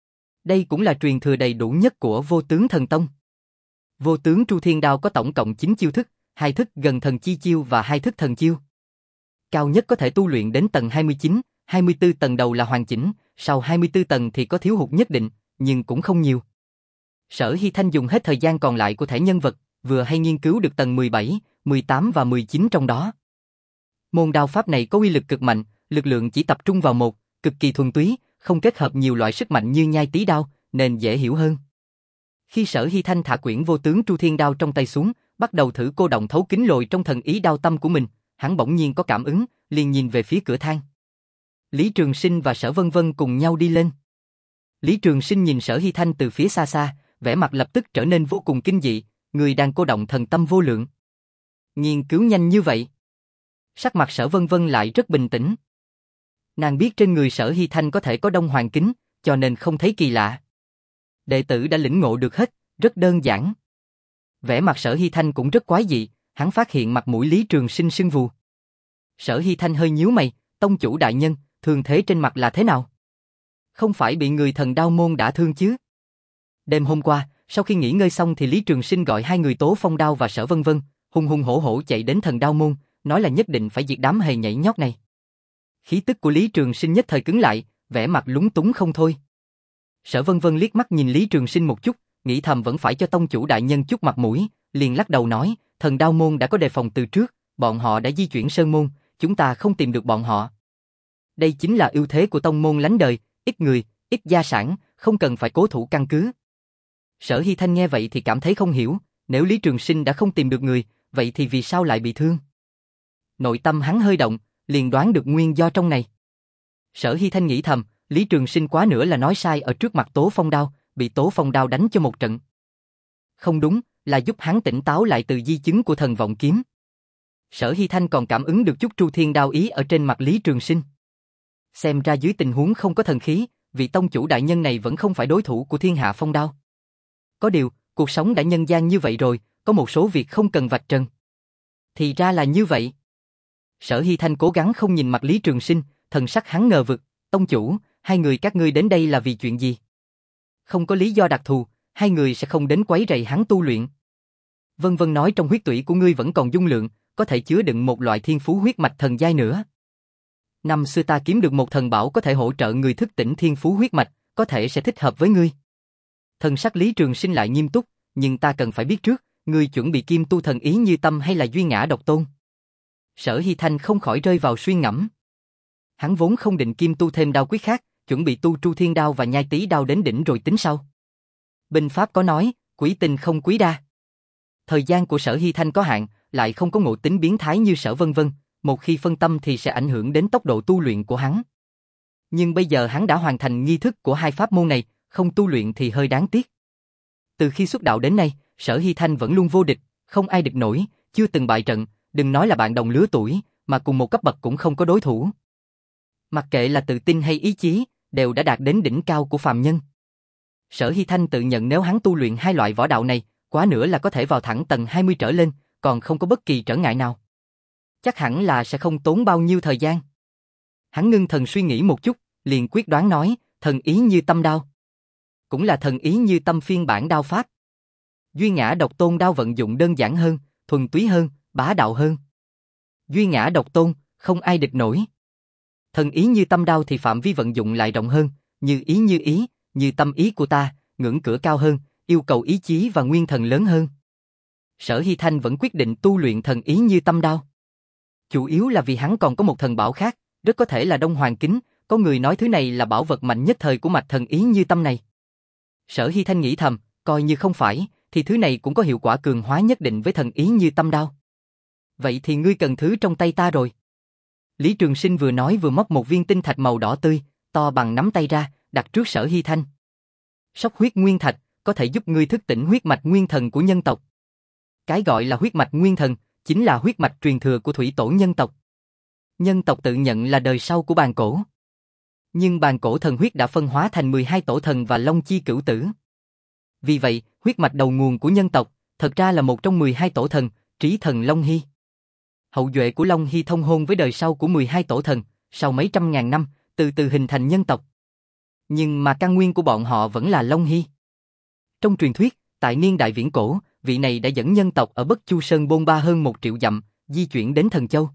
Đây cũng là truyền thừa đầy đủ nhất của Vô Tướng Thần Tông. Vô tướng Tru Thiên Đao có tổng cộng chín chiêu thức, hai thức gần thần chi chiêu và hai thức thần chiêu. Cao nhất có thể tu luyện đến tầng hai mươi chín, hai mươi tư tầng đầu là hoàn chỉnh, sau hai mươi tư tầng thì có thiếu hụt nhất định, nhưng cũng không nhiều. Sở Hy Thanh dùng hết thời gian còn lại của thẻ nhân vật, vừa hay nghiên cứu được tầng mười bảy, mười tám và mười chín trong đó. Môn đao pháp này có uy lực cực mạnh, lực lượng chỉ tập trung vào một, cực kỳ thuần túy, không kết hợp nhiều loại sức mạnh như nhai tý đao, nên dễ hiểu hơn. Khi Sở Hy Thanh thả quyển vô tướng Tru Thiên Đao trong tay xuống, bắt đầu thử cô động thấu kính lồi trong thần ý đao tâm của mình, hắn bỗng nhiên có cảm ứng, liền nhìn về phía cửa thang. Lý Trường Sinh và Sở Vân Vân cùng nhau đi lên. Lý Trường Sinh nhìn Sở Hy Thanh từ phía xa xa, vẻ mặt lập tức trở nên vô cùng kinh dị, người đang cô động thần tâm vô lượng. Nghiên cứu nhanh như vậy. Sắc mặt Sở Vân Vân lại rất bình tĩnh. Nàng biết trên người Sở Hy Thanh có thể có đông hoàng kính, cho nên không thấy kỳ lạ. Đệ tử đã lĩnh ngộ được hết, rất đơn giản. Vẻ mặt Sở Hy Thanh cũng rất quái dị, hắn phát hiện mặt mũi Lý Trường Sinh sưng vù. Sở Hy Thanh hơi nhíu mày, tông chủ đại nhân, thương thế trên mặt là thế nào? Không phải bị người thần đao môn đả thương chứ? Đêm hôm qua, sau khi nghỉ ngơi xong thì Lý Trường Sinh gọi hai người Tố Phong Đao và Sở Vân Vân, hùng hùng hổ hổ chạy đến thần đao môn, nói là nhất định phải diệt đám hề nhảy nhót này. Khí tức của Lý Trường Sinh nhất thời cứng lại, vẻ mặt lúng túng không thôi. Sở Vân Vân liếc mắt nhìn Lý Trường Sinh một chút, nghĩ thầm vẫn phải cho tông chủ đại nhân chút mặt mũi, liền lắc đầu nói, thần đao môn đã có đề phòng từ trước, bọn họ đã di chuyển sơn môn, chúng ta không tìm được bọn họ. Đây chính là ưu thế của tông môn lánh đời, ít người, ít gia sản, không cần phải cố thủ căn cứ. Sở Hy Thanh nghe vậy thì cảm thấy không hiểu, nếu Lý Trường Sinh đã không tìm được người, vậy thì vì sao lại bị thương? Nội tâm hắn hơi động, liền đoán được nguyên do trong này. Sở Hy Thanh nghĩ thầm, Lý Trường Sinh quá nữa là nói sai ở trước mặt Tố Phong Đao, bị Tố Phong Đao đánh cho một trận. Không đúng, là giúp hắn tỉnh táo lại từ di chứng của thần vọng kiếm. Sở Hy Thanh còn cảm ứng được chút Tru Thiên Đao ý ở trên mặt Lý Trường Sinh. Xem ra dưới tình huống không có thần khí, vị tông chủ đại nhân này vẫn không phải đối thủ của Thiên Hạ Phong Đao. Có điều, cuộc sống đã nhân gian như vậy rồi, có một số việc không cần vạch trần. Thì ra là như vậy. Sở Hy Thanh cố gắng không nhìn mặt Lý Trường Sinh, thần sắc hắn ngờ vực, tông chủ, hai người các ngươi đến đây là vì chuyện gì? Không có lý do đặc thù, hai người sẽ không đến quấy rầy hắn tu luyện. Vân Vân nói trong huyết tủy của ngươi vẫn còn dung lượng, có thể chứa đựng một loại thiên phú huyết mạch thần giai nữa. Năm xưa ta kiếm được một thần bảo có thể hỗ trợ người thức tỉnh thiên phú huyết mạch, có thể sẽ thích hợp với ngươi. Thần sắc Lý Trường Sinh lại nghiêm túc, nhưng ta cần phải biết trước, ngươi chuẩn bị kim tu thần ý như tâm hay là duy ngã độc tôn? Sở Hy Thanh không khỏi rơi vào suy ngẫm. Hắn vốn không định kim tu thêm đao quyết khác, chuẩn bị tu Tru Thiên Đao và Nhai Tý Đao đến đỉnh rồi tính sau. Binh pháp có nói, quý tinh không quý đa. Thời gian của Sở Hy Thanh có hạn, lại không có ngộ tính biến thái như Sở Vân Vân, một khi phân tâm thì sẽ ảnh hưởng đến tốc độ tu luyện của hắn. Nhưng bây giờ hắn đã hoàn thành nghi thức của hai pháp môn này, không tu luyện thì hơi đáng tiếc. Từ khi xuất đạo đến nay, Sở Hy Thanh vẫn luôn vô địch, không ai địch nổi, chưa từng bại trận, đừng nói là bạn đồng lứa tuổi, mà cùng một cấp bậc cũng không có đối thủ. Mặc kệ là tự tin hay ý chí, đều đã đạt đến đỉnh cao của phàm nhân. Sở Hy Thanh tự nhận nếu hắn tu luyện hai loại võ đạo này, quá nữa là có thể vào thẳng tầng hai mươi trở lên, còn không có bất kỳ trở ngại nào. Chắc hẳn là sẽ không tốn bao nhiêu thời gian. Hắn ngưng thần suy nghĩ một chút, liền quyết đoán nói, thần ý như tâm đao. Cũng là thần ý như tâm phiên bản đao pháp. Duy ngã độc tôn đao vận dụng đơn giản hơn, thuần túy hơn, bá đạo hơn. Duy ngã độc tôn, không ai địch nổi. Thần ý như tâm đao thì phạm vi vận dụng lại rộng hơn, như ý như ý, như tâm ý của ta, ngưỡng cửa cao hơn, yêu cầu ý chí và nguyên thần lớn hơn. Sở Hy Thanh vẫn quyết định tu luyện thần ý như tâm đao. Chủ yếu là vì hắn còn có một thần bảo khác, rất có thể là Đông Hoàng Kính, có người nói thứ này là bảo vật mạnh nhất thời của mạch thần ý như tâm này. Sở Hy Thanh nghĩ thầm, coi như không phải, thì thứ này cũng có hiệu quả cường hóa nhất định với thần ý như tâm đao. Vậy thì ngươi cần thứ trong tay ta rồi. Lý Trường Sinh vừa nói vừa móc một viên tinh thạch màu đỏ tươi, to bằng nắm tay ra, đặt trước Sở Hy Thanh. Sóc huyết nguyên thạch, có thể giúp ngươi thức tỉnh huyết mạch nguyên thần của nhân tộc. Cái gọi là huyết mạch nguyên thần, chính là huyết mạch truyền thừa của thủy tổ nhân tộc. Nhân tộc tự nhận là đời sau của bàn cổ. Nhưng bàn cổ thần huyết đã phân hóa thành mười hai tổ thần và Long Chi Cửu Tử. Vì vậy, huyết mạch đầu nguồn của nhân tộc, thật ra là một trong mười hai tổ thần, Trí Thần Long Hy. Hậu duệ của Long Hy thông hôn với đời sau của mười hai tổ thần, sau mấy trăm ngàn năm, từ từ hình thành nhân tộc. Nhưng mà căn nguyên của bọn họ vẫn là Long Hy. Trong truyền thuyết, tại niên đại viễn cổ, vị này đã dẫn nhân tộc ở Bất Chu Sơn bôn ba hơn một triệu dặm, di chuyển đến Thần Châu.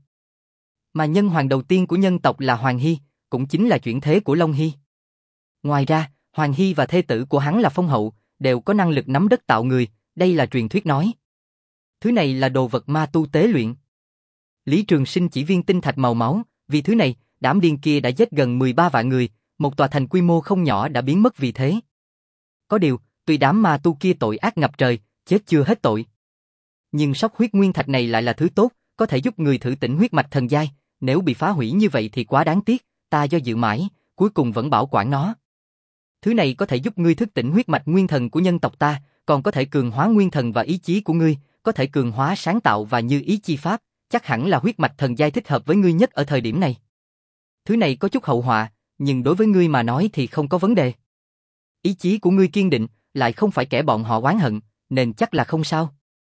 Mà nhân hoàng đầu tiên của nhân tộc là Hoàng Hy, cũng chính là chuyển thế của Long Hy. Ngoài ra, Hoàng Hy và thê tử của hắn là Phong Hậu, đều có năng lực nắm đất tạo người, đây là truyền thuyết nói. Thứ này là đồ vật ma tu tế luyện. Lý Trường Sinh chỉ viên tinh thạch màu máu, vì thứ này, đám điên kia đã giết gần mười ba vạn người, một tòa thành quy mô không nhỏ đã biến mất vì thế. Có điều, tuy đám ma tu kia tội ác ngập trời, chết chưa hết tội. Nhưng sóc huyết nguyên thạch này lại là thứ tốt, có thể giúp người thử tỉnh huyết mạch thần giai, nếu bị phá hủy như vậy thì quá đáng tiếc, ta do dự mãi, cuối cùng vẫn bảo quản nó. Thứ này có thể giúp ngươi thức tỉnh huyết mạch nguyên thần của nhân tộc ta, còn có thể cường hóa nguyên thần và ý chí của ngươi, có thể cường hóa sáng tạo và như ý chi pháp, chắc hẳn là huyết mạch thần giai thích hợp với ngươi nhất ở thời điểm này. Thứ này có chút hậu họa, nhưng đối với ngươi mà nói thì không có vấn đề. Ý chí của ngươi kiên định, lại không phải kẻ bọn họ oán hận, nên chắc là không sao.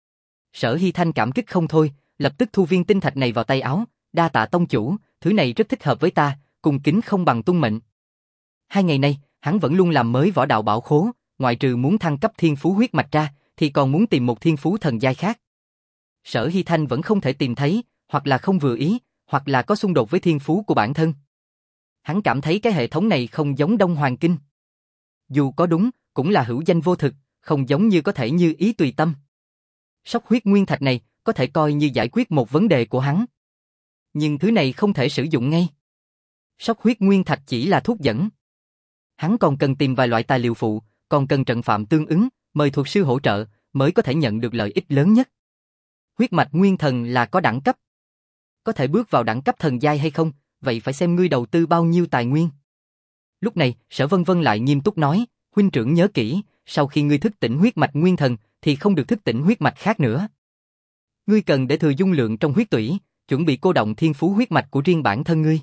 Sở Hy Thanh cảm kích không thôi, lập tức thu viên tinh thạch này vào tay áo, đa tạ tông chủ, thứ này rất thích hợp với ta, cùng kính không bằng tuân mệnh. Hai ngày nay, hắn vẫn luôn làm mới võ đạo bảo khố, ngoại trừ muốn thăng cấp thiên phú huyết mạch ra, thì còn muốn tìm một thiên phú thần giai khác. Sở Hy Thanh vẫn không thể tìm thấy, hoặc là không vừa ý, hoặc là có xung đột với thiên phú của bản thân. Hắn cảm thấy cái hệ thống này không giống Đông Hoàng Kinh. Dù có đúng, cũng là hữu danh vô thực, không giống như có thể như ý tùy tâm. Sóc huyết nguyên thạch này có thể coi như giải quyết một vấn đề của hắn. Nhưng thứ này không thể sử dụng ngay. Sóc huyết nguyên thạch chỉ là thuốc dẫn. Hắn còn cần tìm vài loại tài liệu phụ, còn cần trận phạm tương ứng, mời thuật sư hỗ trợ, mới có thể nhận được lợi ích lớn nhất. Huyết mạch nguyên thần là có đẳng cấp. Có thể bước vào đẳng cấp thần giai hay không, vậy phải xem ngươi đầu tư bao nhiêu tài nguyên. Lúc này, Sở Vân Vân lại nghiêm túc nói, huynh trưởng nhớ kỹ, sau khi ngươi thức tỉnh huyết mạch nguyên thần, thì không được thức tỉnh huyết mạch khác nữa. Ngươi cần để thừa dung lượng trong huyết tủy, chuẩn bị cô động thiên phú huyết mạch của riêng bản thân ngươi.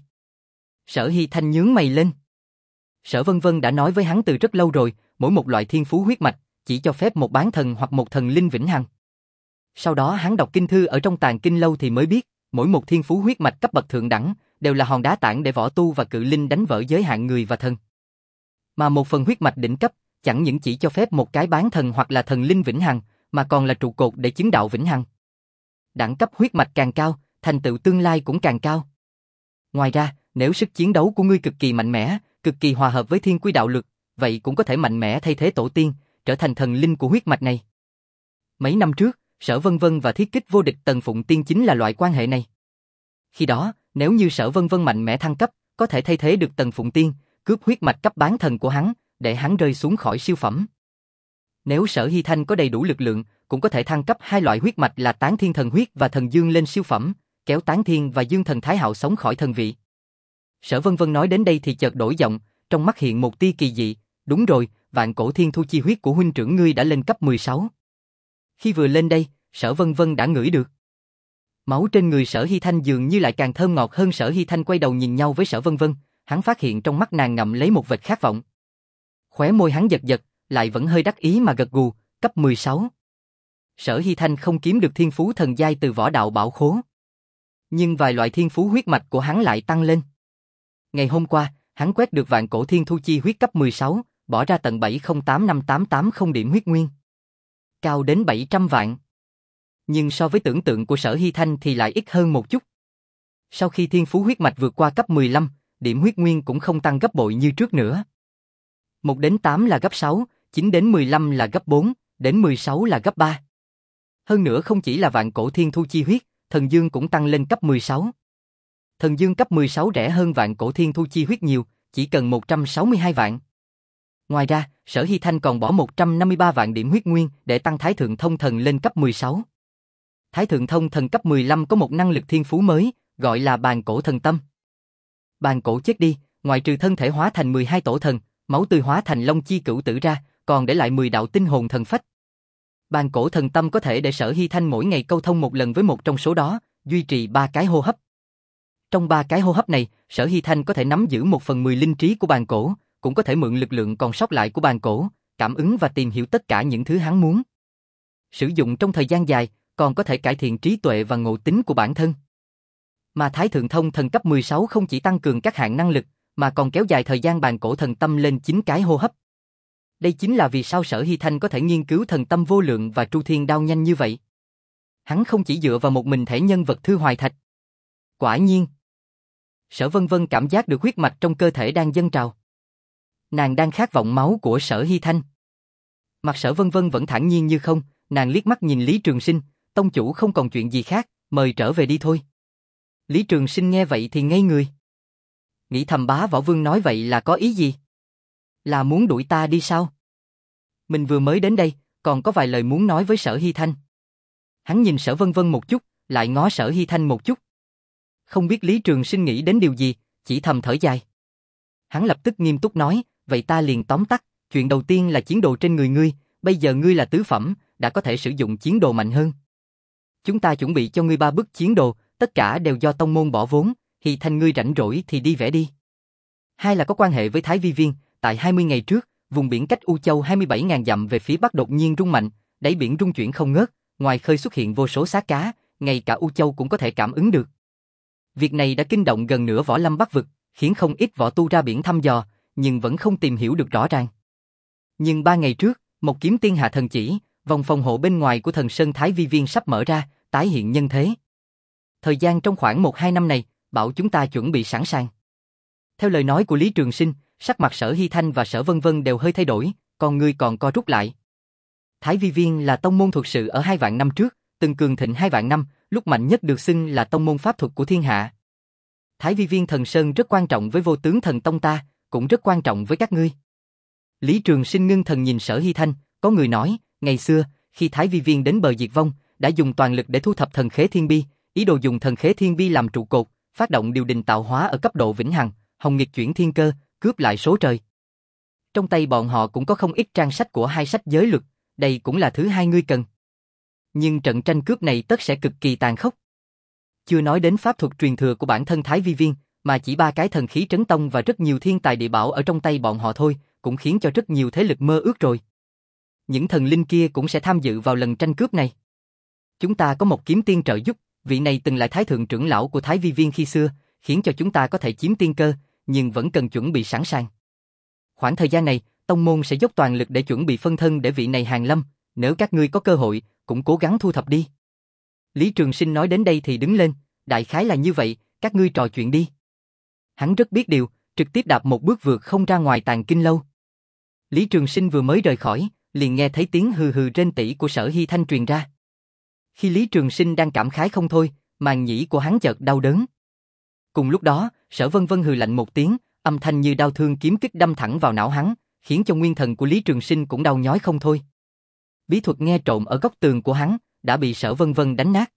Sở Hy Thanh nhướng mày lên. Sở Vân Vân đã nói với hắn từ rất lâu rồi, mỗi một loại thiên phú huyết mạch chỉ cho phép một bán thần hoặc một thần linh vĩnh hằng. Sau đó hắn đọc kinh thư ở trong tàng kinh lâu thì mới biết, mỗi một thiên phú huyết mạch cấp bậc thượng đẳng đều là hòn đá tảng để võ tu và cự linh đánh vỡ giới hạn người và thần. Mà một phần huyết mạch đỉnh cấp chẳng những chỉ cho phép một cái bán thần hoặc là thần linh vĩnh hằng, mà còn là trụ cột để chứng đạo vĩnh hằng. Đẳng cấp huyết mạch càng cao, thành tựu tương lai cũng càng cao. Ngoài ra, nếu sức chiến đấu của ngươi cực kỳ mạnh mẽ, cực kỳ hòa hợp với thiên quy đạo luật, vậy cũng có thể mạnh mẽ thay thế tổ tiên, trở thành thần linh của huyết mạch này. Mấy năm trước, Sở Vân Vân và thiết kích vô địch Tần Phụng Tiên chính là loại quan hệ này. Khi đó, nếu như Sở Vân Vân mạnh mẽ thăng cấp, có thể thay thế được Tần Phụng Tiên, cướp huyết mạch cấp bán thần của hắn, để hắn rơi xuống khỏi siêu phẩm. Nếu Sở Hy Thanh có đầy đủ lực lượng, cũng có thể thăng cấp hai loại huyết mạch là Tán Thiên Thần Huyết và Thần Dương lên siêu phẩm, kéo Tán Thiên và Dương Thần Thái Hạo sống khỏi thần vị. Sở Vân Vân nói đến đây thì chợt đổi giọng, trong mắt hiện một tia kỳ dị, đúng rồi, vạn cổ thiên thu chi huyết của huynh trưởng ngươi đã lên cấp mười sáu. Khi vừa lên đây, Sở Vân Vân đã ngửi được. Máu trên người Sở Hy Thanh dường như lại càng thơm ngọt hơn. Sở Hy Thanh quay đầu nhìn nhau với Sở Vân Vân, hắn phát hiện trong mắt nàng ngậm lấy một vệt khát vọng. Khóe môi hắn giật giật, lại vẫn hơi đắc ý mà gật gù, cấp mười sáu. Sở Hy Thanh không kiếm được thiên phú thần giai từ võ đạo bảo khố. Nhưng vài loại thiên phú huyết mạch của hắn lại tăng lên. Ngày hôm qua, hắn quét được vạn cổ thiên thu chi huyết cấp mười sáu, bỏ ra tận bảy không tám năm tám tám không điểm huyết nguyên. Cao đến bảy trăm vạn. Nhưng so với tưởng tượng của Sở Hy Thanh thì lại ít hơn một chút. Sau khi thiên phú huyết mạch vượt qua cấp mười lăm, điểm huyết nguyên cũng không tăng gấp bội như trước nữa. một đến tám là gấp sáu, chín đến mười lăm là gấp bốn, đến mười sáu là gấp ba. Hơn nữa không chỉ là vạn cổ thiên thu chi huyết, thần dương cũng tăng lên cấp mười sáu. Thần dương cấp mười sáu rẻ hơn vạn cổ thiên thu chi huyết nhiều, chỉ cần một trăm sáu mươi hai vạn. Ngoài ra, Sở Hy Thanh còn bỏ một trăm năm mươi ba vạn điểm huyết nguyên để tăng Thái Thượng Thông Thần lên cấp mười sáu. Thái Thượng Thông Thần cấp mười lăm có một năng lực thiên phú mới, gọi là bàn cổ thần tâm. Bàn cổ chết đi, ngoại trừ thân thể hóa thành mười hai tổ thần, máu tươi hóa thành long chi cửu tử ra, còn để lại mười đạo tinh hồn thần phách. Bàn cổ thần tâm có thể để Sở Hy Thanh mỗi ngày câu thông một lần với một trong số đó, duy trì ba cái hô hấp. Trong ba cái hô hấp này, Sở Hy Thanh có thể nắm giữ một phần mười linh trí của bàn cổ, cũng có thể mượn lực lượng còn sót lại của bàn cổ, cảm ứng và tìm hiểu tất cả những thứ hắn muốn. Sử dụng trong thời gian dài, còn có thể cải thiện trí tuệ và ngộ tính của bản thân. Mà Thái Thượng Thông Thần cấp mười sáu không chỉ tăng cường các hạng năng lực, mà còn kéo dài thời gian bàn cổ thần tâm lên chín cái hô hấp. Đây chính là vì sao Sở Hy Thanh có thể nghiên cứu thần tâm vô lượng và tru thiên đao nhanh như vậy. Hắn không chỉ dựa vào một mình thể nhân vật thư hoài thạch. Quả nhiên, Sở Vân Vân cảm giác được huyết mạch trong cơ thể đang dâng trào. Nàng đang khát vọng máu của Sở Hy Thanh. Mặt Sở Vân Vân vẫn thản nhiên như không, nàng liếc mắt nhìn Lý Trường Sinh, tông chủ không còn chuyện gì khác, mời trở về đi thôi. Lý Trường Sinh nghe vậy thì ngây người. Nghĩ thầm Bá Võ Vương nói vậy là có ý gì? Là muốn đuổi ta đi sao? Mình vừa mới đến đây, còn có vài lời muốn nói với Sở Hy Thanh. Hắn nhìn Sở Vân Vân một chút, lại ngó Sở Hy Thanh một chút. Không biết Lý Trường Sinh nghĩ đến điều gì, chỉ thầm thở dài. Hắn lập tức nghiêm túc nói, vậy ta liền tóm tắt, chuyện đầu tiên là chiến đồ trên người ngươi, bây giờ ngươi là tứ phẩm, đã có thể sử dụng chiến đồ mạnh hơn. Chúng ta chuẩn bị cho ngươi ba bức chiến đồ, tất cả đều do tông môn bỏ vốn, Hy Thanh ngươi rảnh rỗi thì đi vẽ đi. Hai là có quan hệ với Thái Vi Viên, tại hai mươi ngày trước, vùng biển cách U Châu hai mươi bảy nghìn dặm về phía bắc đột nhiên rung mạnh, đáy biển rung chuyển không ngớt, ngoài khơi xuất hiện vô số xác cá, ngay cả U Châu cũng có thể cảm ứng được. Việc này đã kinh động gần nửa võ lâm Bắc vực, khiến không ít võ tu ra biển thăm dò, nhưng vẫn không tìm hiểu được rõ ràng. Nhưng ba ngày trước, một kiếm tiên hạ thần chỉ, vòng phòng hộ bên ngoài của thần sơn Thái Vi Viên sắp mở ra, tái hiện nhân thế. Thời gian trong khoảng một hai năm này, bảo chúng ta chuẩn bị sẵn sàng. Theo lời nói của Lý Trường Sinh, sắc mặt Sở Hy Thanh và Sở Vân Vân đều hơi thay đổi, còn người còn co rút lại. Thái Vi Viên là tông môn thuật sự ở hai vạn năm trước, từng cường thịnh hai vạn năm, lúc mạnh nhất được xưng là tông môn pháp thuật của thiên hạ. Thái Vi Viên thần sơn rất quan trọng với Vô Tướng Thần Tông ta, cũng rất quan trọng với các ngươi. Lý Trường Sinh ngưng thần nhìn Sở Hy Thanh, có người nói, ngày xưa, khi Thái Vi Viên đến bờ diệt vong, đã dùng toàn lực để thu thập thần khế thiên bi, ý đồ dùng thần khế thiên bi làm trụ cột, phát động điều đình tạo hóa ở cấp độ vĩnh hằng, hồng nghịch chuyển thiên cơ, cướp lại số trời. Trong tay bọn họ cũng có không ít trang sách của hai sách giới luật, đây cũng là thứ hai ngươi cần. Nhưng trận tranh cướp này tất sẽ cực kỳ tàn khốc. Chưa nói đến pháp thuật truyền thừa của bản thân Thái Vi Viên, mà chỉ ba cái thần khí trấn tông và rất nhiều thiên tài địa bảo ở trong tay bọn họ thôi, cũng khiến cho rất nhiều thế lực mơ ước rồi. Những thần linh kia cũng sẽ tham dự vào lần tranh cướp này. Chúng ta có một kiếm tiên trợ giúp, vị này từng là thái thượng trưởng lão của Thái Vi Viên khi xưa, khiến cho chúng ta có thể chiếm tiên cơ, nhưng vẫn cần chuẩn bị sẵn sàng. Khoảng thời gian này, tông môn sẽ dốc toàn lực để chuẩn bị phân thân để vị này hàng lâm, nếu các ngươi có cơ hội, cũng cố gắng thu thập đi. Lý Trường Sinh nói đến đây thì đứng lên, đại khái là như vậy, các ngươi trò chuyện đi. Hắn rất biết điều, trực tiếp đạp một bước vượt không ra ngoài Tàng Kinh Lâu. Lý Trường Sinh vừa mới rời khỏi, liền nghe thấy tiếng hừ hừ rên tỉ của Sở Hy Thanh truyền ra. Khi Lý Trường Sinh đang cảm khái không thôi, màng nhĩ của hắn chợt đau đớn. Cùng lúc đó, Sở Vân Vân hừ lạnh một tiếng, âm thanh như đao thương kiếm kích đâm thẳng vào não hắn, khiến cho nguyên thần của Lý Trường Sinh cũng đau nhói không thôi. Bí thuật nghe trộm ở góc tường của hắn đã bị Sở Vân Vân đánh nát.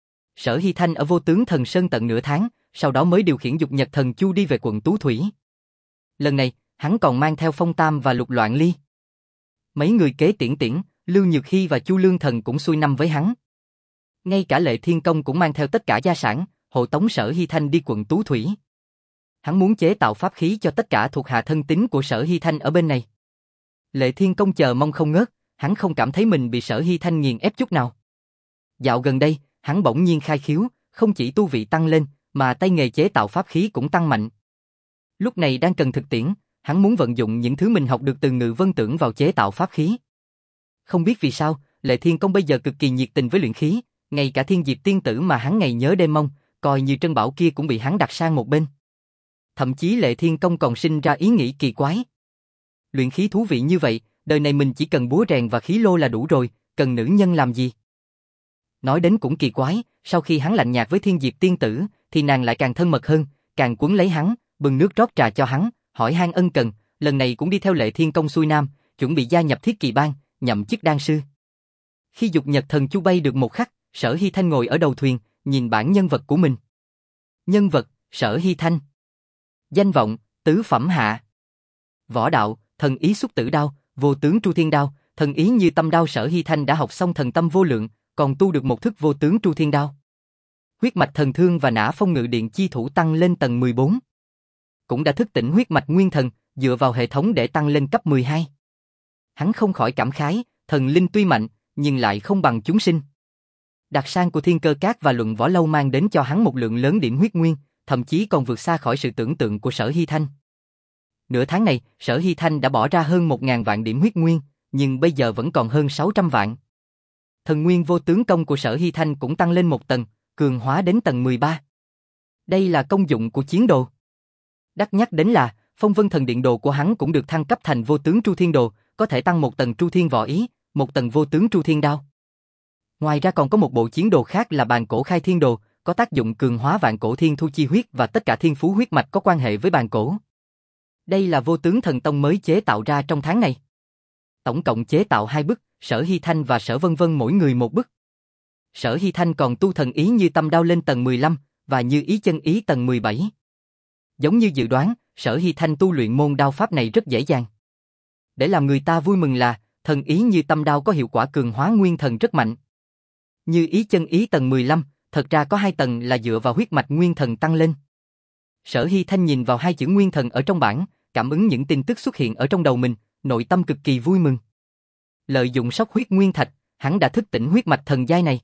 Sở Hy Thanh ở Vô Tướng Thần Sơn tận nửa tháng, sau đó mới điều khiển Dục Nhật Thần Chu đi về quận Tú Thủy. Lần này, hắn còn mang theo Phong Tam và Lục Loạn Ly. Mấy người kế Tiễn Tiễn, Lưu Nhược Hy và Chu Lương Thần cũng xuôi năm với hắn. Ngay cả Lệ Thiên Công cũng mang theo tất cả gia sản, hộ tống Sở Hy Thanh đi quận Tú Thủy. Hắn muốn chế tạo pháp khí cho tất cả thuộc hạ thân tín của Sở Hy Thanh ở bên này. Lệ Thiên Công chờ mong không ngớt, hắn không cảm thấy mình bị Sở Hy Thanh nghiền ép chút nào. Dạo gần đây, hắn bỗng nhiên khai khiếu, không chỉ tu vị tăng lên, mà tay nghề chế tạo pháp khí cũng tăng mạnh. Lúc này đang cần thực tiễn, hắn muốn vận dụng những thứ mình học được từ Ngự Vân Tưởng vào chế tạo pháp khí. Không biết vì sao, Lệ Thiên Công bây giờ cực kỳ nhiệt tình với luyện khí, ngay cả Thiên Diệp Tiên Tử mà hắn ngày nhớ đêm mong, coi như trân bảo kia cũng bị hắn đặt sang một bên. Thậm chí Lệ Thiên Công còn sinh ra ý nghĩ kỳ quái. Luyện khí thú vị như vậy, đời này mình chỉ cần búa rèn và khí lô là đủ rồi, cần nữ nhân làm gì? Nói đến cũng kỳ quái, sau khi hắn lạnh nhạt với Thiên Diệp Tiên Tử, thì nàng lại càng thân mật hơn, càng quấn lấy hắn, bưng nước rót trà cho hắn, hỏi han ân cần, lần này cũng đi theo Lệ Thiên Công xuôi nam, chuẩn bị gia nhập Thiết Kỳ Bang, nhậm chức đan sư. Khi Dục Nhật Thần Chu bay được một khắc, Sở Hy Thanh ngồi ở đầu thuyền, nhìn bản nhân vật của mình. Nhân vật, Sở Hy Thanh. Danh vọng, tứ phẩm hạ. Võ đạo, thần ý Xuất Tử Đao, Vô Tướng Tru Thiên Đao, thần ý Như Tâm Đao. Sở Hy Thanh đã học xong thần tâm vô lượng, còn tu được một thức Vô Tướng Tru Thiên Đao. Huyết mạch thần thương và Nã Phong Ngự Điện chi thủ tăng lên tầng mười bốn. Cũng đã thức tỉnh huyết mạch nguyên thần, dựa vào hệ thống để tăng lên cấp mười hai. Hắn không khỏi cảm khái, thần linh tuy mạnh, nhưng lại không bằng chúng sinh. Đặc sang của Thiên Cơ Các và Luận Võ Lâu mang đến cho hắn một lượng lớn điểm huyết nguyên, thậm chí còn vượt xa khỏi sự tưởng tượng của Sở Hy Thanh. Nửa tháng này, Sở Hy Thanh đã bỏ ra hơn một nghìn vạn điểm huyết nguyên, nhưng bây giờ vẫn còn hơn sáu trăm vạn. Thần nguyên vô tướng công của Sở Hy Thanh cũng tăng lên một tầng, cường hóa đến tầng mười ba. Đây là công dụng của chiến đồ. Đắc nhắc đến là, Phong Vân Thần Điện đồ của hắn cũng được thăng cấp thành Vô Tướng Tru Thiên Đồ, có thể tăng một tầng Tru Thiên Võ Ý, một tầng Vô Tướng Tru Thiên Đao. Ngoài ra còn có một bộ chiến đồ khác là Bàn Cổ Khai Thiên Đồ, có tác dụng cường hóa vạn cổ thiên thu chi huyết và tất cả thiên phú huyết mạch có quan hệ với bàn cổ. Đây là Vô Tướng Thần Tông mới chế tạo ra trong tháng này. Tổng cộng chế tạo hai bức, Sở Hy Thanh và Sở Vân Vân mỗi người một bức. Sở Hy Thanh còn tu thần ý Như Tâm Đao lên tầng mười lăm và Như Ý Chân Ý tầng mười bảy. Giống như dự đoán, Sở Hy Thanh tu luyện môn đao pháp này rất dễ dàng. Để làm người ta vui mừng là, thần ý Như Tâm Đao có hiệu quả cường hóa nguyên thần rất mạnh. Như Ý Chân Ý tầng mười lăm, thật ra có hai tầng là dựa vào huyết mạch nguyên thần tăng lên. Sở Hy Thanh nhìn vào hai chữ nguyên thần ở trong bảng, cảm ứng những tin tức xuất hiện ở trong đầu mình, nội tâm cực kỳ vui mừng. Lợi dụng sóc huyết nguyên thạch, hắn đã thức tỉnh huyết mạch thần giai này.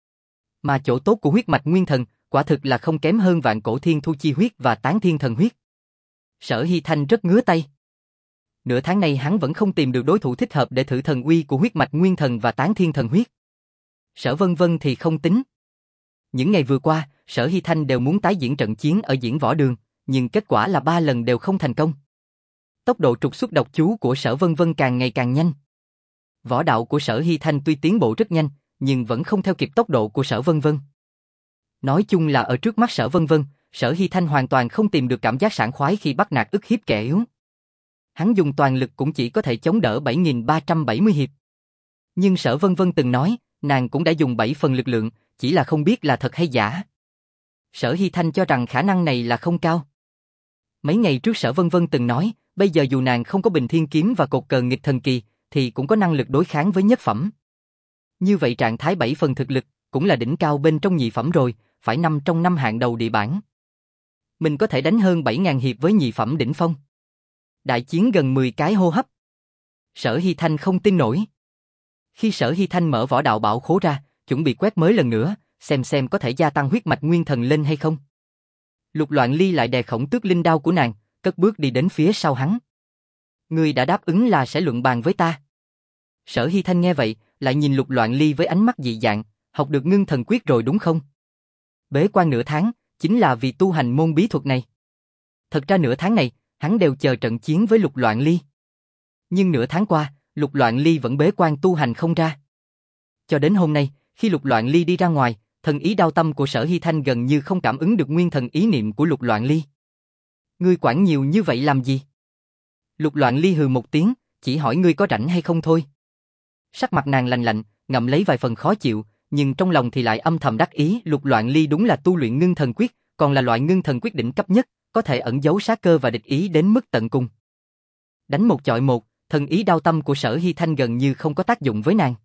Mà chỗ tốt của huyết mạch nguyên thần, quả thực là không kém hơn vạn cổ thiên thu chi huyết và tán thiên thần huyết. Sở Hy Thanh rất ngứa tay. Nửa tháng này hắn vẫn không tìm được đối thủ thích hợp để thử thần uy của huyết mạch nguyên thần và tán thiên thần huyết. Sở Vân Vân thì không tính. Những ngày vừa qua, Sở Hy Thanh đều muốn tái diễn trận chiến ở diễn võ đường, nhưng kết quả là ba lần đều không thành công. Tốc độ trục xuất độc chú của Sở Vân Vân càng ngày càng nhanh. Võ đạo của Sở Hy Thanh tuy tiến bộ rất nhanh, nhưng vẫn không theo kịp tốc độ của Sở Vân Vân. Nói chung là ở trước mắt Sở Vân Vân, Sở Hy Thanh hoàn toàn không tìm được cảm giác sảng khoái khi bắt nạt ức hiếp kẻ yếu. Hắn dùng toàn lực cũng chỉ có thể chống đỡ bảy nghìn ba trăm bảy mươi hiệp. Nhưng Sở Vân Vân từng nói, nàng cũng đã dùng bảy phần lực lượng, chỉ là không biết là thật hay giả. Sở Hy Thanh cho rằng khả năng này là không cao. Mấy ngày trước Sở Vân Vân từng nói, bây giờ dù nàng không có Bình Thiên Kiếm và cột cờ nghịch thần kỳ, thì cũng có năng lực đối kháng với nhất phẩm. Như vậy trạng thái bảy phần thực lực, cũng là đỉnh cao bên trong nhị phẩm rồi, phải nằm trong năm hạng đầu địa bảng. Mình có thể đánh hơn bảy nghìn hiệp với nhị phẩm đỉnh phong. Đại chiến gần mười cái hô hấp. Sở Hy Thanh không tin nổi. Khi Sở Hy Thanh mở võ đạo bảo khố ra, chuẩn bị quét mới lần nữa, xem xem có thể gia tăng huyết mạch nguyên thần lên hay không. Lục Loạn Ly lại đè Khổng Tước linh đao của nàng, cất bước đi đến phía sau hắn. Ngươi đã đáp ứng là sẽ luận bàn với ta. Sở Hy Thanh nghe vậy, lại nhìn Lục Loạn Ly với ánh mắt dị dạng, học được ngưng thần quyết rồi đúng không? Bế quan nửa tháng, chính là vì tu hành môn bí thuật này. Thật ra nửa tháng này, hắn đều chờ trận chiến với Lục Loạn Ly. Nhưng nửa tháng qua, Lục Loạn Ly vẫn bế quan tu hành không ra. Cho đến hôm nay, khi Lục Loạn Ly đi ra ngoài, thần ý đao tâm của Sở Hy Thanh gần như không cảm ứng được nguyên thần ý niệm của Lục Loạn Ly. Ngươi quản nhiều như vậy làm gì? Lục Loạn Ly hừ một tiếng, chỉ hỏi ngươi có rảnh hay không thôi. Sắc mặt nàng lạnh lạnh, ngậm lấy vài phần khó chịu, nhưng trong lòng thì lại âm thầm đắc ý. Lục Loạn Ly đúng là tu luyện ngưng thần quyết, còn là loại ngưng thần quyết đỉnh cấp nhất, có thể ẩn giấu sát cơ và địch ý đến mức tận cùng. Đánh một chọi một, thần ý đao tâm của Sở Hy Thanh gần như không có tác dụng với nàng.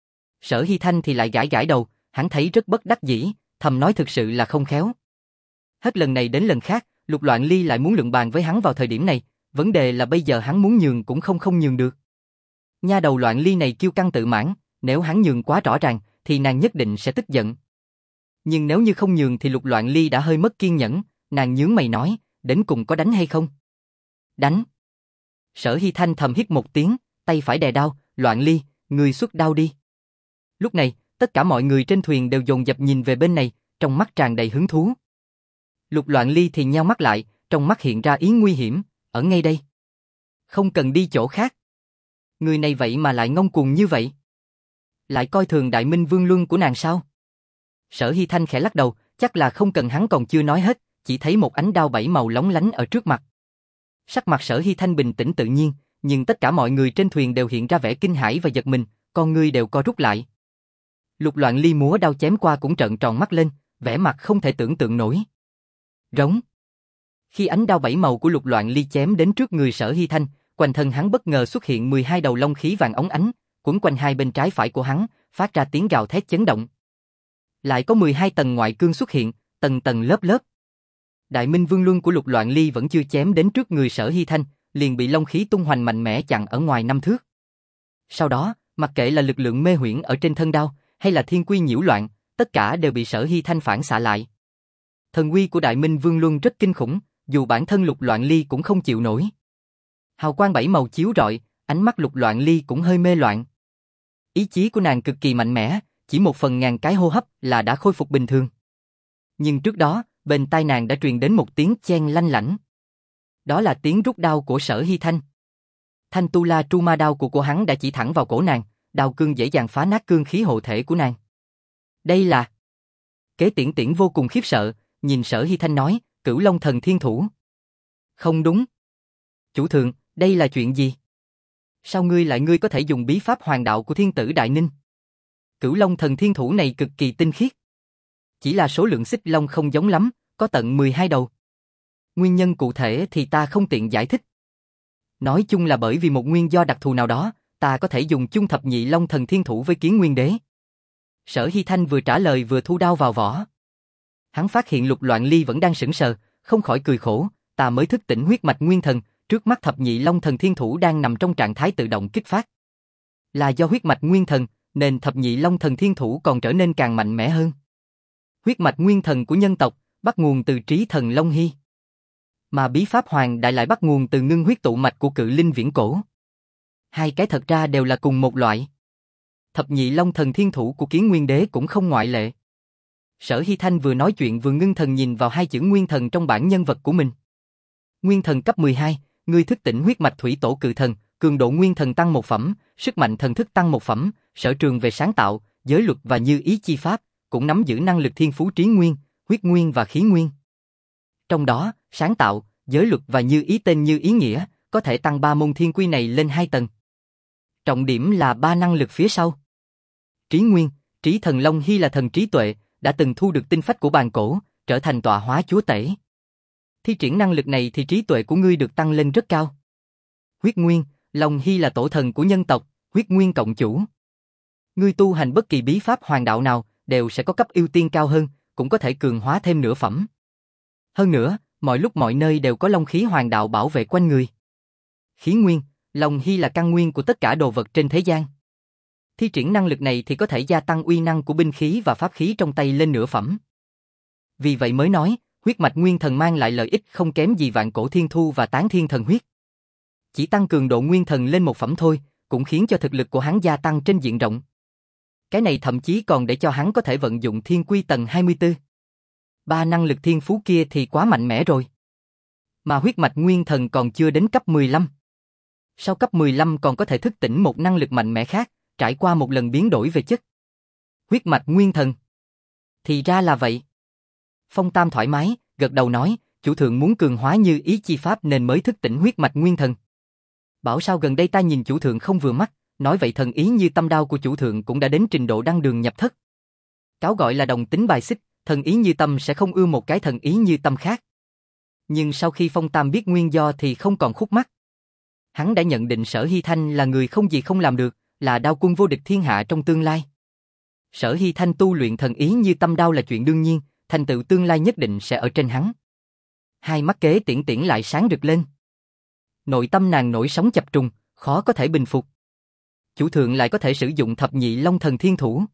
Sở Hy Thanh thì lại gãi gãi đầu, hắn thấy rất bất đắc dĩ, thầm nói thực sự là không khéo. Hết lần này đến lần khác, Lục Loạn Ly lại muốn luận bàn với hắn vào thời điểm này, vấn đề là bây giờ hắn muốn nhường cũng không không nhường được. Nha đầu Loạn Ly này kiêu căng tự mãn, nếu hắn nhường quá rõ ràng, thì nàng nhất định sẽ tức giận. Nhưng nếu như không nhường thì Lục Loạn Ly đã hơi mất kiên nhẫn, nàng nhướng mày nói, đến cùng có đánh hay không? Đánh. Sở Hy Thanh thầm hít một tiếng, tay phải đè đao, Loạn Ly, người xuất đao đi. Lúc này, tất cả mọi người trên thuyền đều dồn dập nhìn về bên này, trong mắt tràn đầy hứng thú. Lục Loạn Ly thì nheo mắt lại, trong mắt hiện ra ý nguy hiểm, ở ngay đây. Không cần đi chỗ khác. Người này vậy mà lại ngông cuồng như vậy. Lại coi thường Đại Minh Vương Luân của nàng sao? Sở Hy Thanh khẽ lắc đầu, chắc là không cần hắn còn chưa nói hết, chỉ thấy một ánh đao bảy màu lóng lánh ở trước mặt. Sắc mặt Sở Hy Thanh bình tĩnh tự nhiên, nhưng tất cả mọi người trên thuyền đều hiện ra vẻ kinh hãi và giật mình, con ngươi đều co rút lại. Lục Loạn Ly múa đao chém qua cũng trợn tròn mắt lên, vẻ mặt không thể tưởng tượng nổi. Rống. Khi ánh đao bảy màu của Lục Loạn Ly chém đến trước người Sở Hy Thanh, quanh thân hắn bất ngờ xuất hiện mười hai đầu long khí vàng óng ánh, quấn quanh hai bên trái phải của hắn, phát ra tiếng gào thét chấn động. Lại có mười hai tầng ngoại cương xuất hiện, tầng tầng lớp lớp. Đại Minh Vương Luân của Lục Loạn Ly vẫn chưa chém đến trước người Sở Hy Thanh, liền bị long khí tung hoành mạnh mẽ chặn ở ngoài năm thước. Sau đó, mặc kệ là lực lượng mê huyễn ở trên thân đao, hay là thiên quy nhiễu loạn, tất cả đều bị Sở Hy Thanh phản xạ lại. Thần uy của Đại Minh Vương Luân rất kinh khủng, dù bản thân Lục Loạn Ly cũng không chịu nổi. Hào quang bảy màu chiếu rọi, ánh mắt Lục Loạn Ly cũng hơi mê loạn. Ý chí của nàng cực kỳ mạnh mẽ, chỉ một phần ngàn cái hô hấp là đã khôi phục bình thường. Nhưng trước đó, bên tai nàng đã truyền đến một tiếng chen lanh lảnh. Đó là tiếng rút đao của Sở Hy Thanh. Thanh tu la tru ma đao của cô hắn đã chỉ thẳng vào cổ nàng, đao cương dễ dàng phá nát cương khí hộ thể của nàng. Đây là... Kế Tiễn Tiễn vô cùng khiếp sợ, nhìn Sở Hy Thanh nói, Cửu Long Thần Thiên Thủ. Không đúng. Chủ thượng, đây là chuyện gì? Sao ngươi lại ngươi có thể dùng bí pháp hoàng đạo của thiên tử Đại Ninh? Cửu Long Thần Thiên Thủ này cực kỳ tinh khiết. Chỉ là số lượng xích long không giống lắm, có tận mười hai đầu. Nguyên nhân cụ thể thì ta không tiện giải thích. Nói chung là bởi vì một nguyên do đặc thù nào đó, ta có thể dùng chung thập nhị Long Thần Thiên Thủ với Kiến Nguyên Đế. Sở Hy Thanh vừa trả lời vừa thu đao vào vỏ. Hắn phát hiện Lục Loạn Ly vẫn đang sững sờ, không khỏi cười khổ, ta mới thức tỉnh huyết mạch nguyên thần, trước mắt thập nhị Long Thần Thiên Thủ đang nằm trong trạng thái tự động kích phát. Là do huyết mạch nguyên thần, nên thập nhị Long Thần Thiên Thủ còn trở nên càng mạnh mẽ hơn. Huyết mạch nguyên thần của nhân tộc, bắt nguồn từ trí thần Long Hy. Mà bí pháp hoàng đại lại bắt nguồn từ ngưng huyết tụ mạch của cự linh viễn cổ. Hai cái thật ra đều là cùng một loại. Thập nhị Long Thần Thiên Thủ của Kiến Nguyên Đế cũng không ngoại lệ. Sở Hy Thanh vừa nói chuyện vừa ngưng thần nhìn vào hai chữ nguyên thần trong bản nhân vật của mình. Nguyên thần cấp mười hai, ngươi thức tỉnh huyết mạch thủy tổ cự thần, cường độ nguyên thần tăng một phẩm, sức mạnh thần thức tăng một phẩm, sở trường về sáng tạo, giới luật và như ý chi pháp, cũng nắm giữ năng lực thiên phú trí nguyên, huyết nguyên và khí nguyên. Trong đó, sáng tạo, giới luật và như ý tên như ý nghĩa, có thể tăng ba môn thiên quy này lên hai tầng. Trọng điểm là ba năng lực phía sau. Trí nguyên, trí thần Long Hy là thần trí tuệ, đã từng thu được tinh phách của bàn cổ, trở thành tọa hóa chúa tể. Thi triển năng lực này thì trí tuệ của ngươi được tăng lên rất cao. Huyết nguyên, Long Hy là tổ thần của nhân tộc, huyết nguyên cộng chủ. Ngươi tu hành bất kỳ bí pháp hoàng đạo nào, đều sẽ có cấp ưu tiên cao hơn, cũng có thể cường hóa thêm nửa phẩm. Hơn nữa, mọi lúc mọi nơi đều có long khí hoàng đạo bảo vệ quanh người. Khí nguyên, long hy là căn nguyên của tất cả đồ vật trên thế gian. Thi triển năng lực này thì có thể gia tăng uy năng của binh khí và pháp khí trong tay lên nửa phẩm. Vì vậy mới nói, huyết mạch nguyên thần mang lại lợi ích không kém gì vạn cổ thiên thu và tán thiên thần huyết. Chỉ tăng cường độ nguyên thần lên một phẩm thôi, cũng khiến cho thực lực của hắn gia tăng trên diện rộng. Cái này thậm chí còn để cho hắn có thể vận dụng thiên quy tầng hai mươi tư. Ba năng lực thiên phú kia thì quá mạnh mẽ rồi. Mà huyết mạch nguyên thần còn chưa đến cấp mười lăm. Sau cấp mười lăm còn có thể thức tỉnh một năng lực mạnh mẽ khác, trải qua một lần biến đổi về chất. Huyết mạch nguyên thần. Thì ra là vậy. Phong Tam thoải mái, gật đầu nói, chủ thượng muốn cường hóa như ý chi pháp nên mới thức tỉnh huyết mạch nguyên thần. Bảo sao gần đây ta nhìn chủ thượng không vừa mắt, nói vậy thần ý như tâm đao của chủ thượng cũng đã đến trình độ đăng đường nhập thất. Cáo gọi là đồng tính bài xích, thần ý như tâm sẽ không ưa một cái thần ý như tâm khác. Nhưng sau khi Phong Tam biết nguyên do thì không còn khúc mắc. Hắn đã nhận định Sở Hy Thanh là người không gì không làm được, là đao quân vô địch thiên hạ trong tương lai. Sở Hy Thanh tu luyện thần ý như tâm đao là chuyện đương nhiên, thành tựu tương lai nhất định sẽ ở trên hắn. Hai mắt Kế Tiễn Tiễn lại sáng rực lên. Nội tâm nàng nổi sóng chập trùng, khó có thể bình phục. Chủ thượng lại có thể sử dụng thập nhị long thần thiên thủ.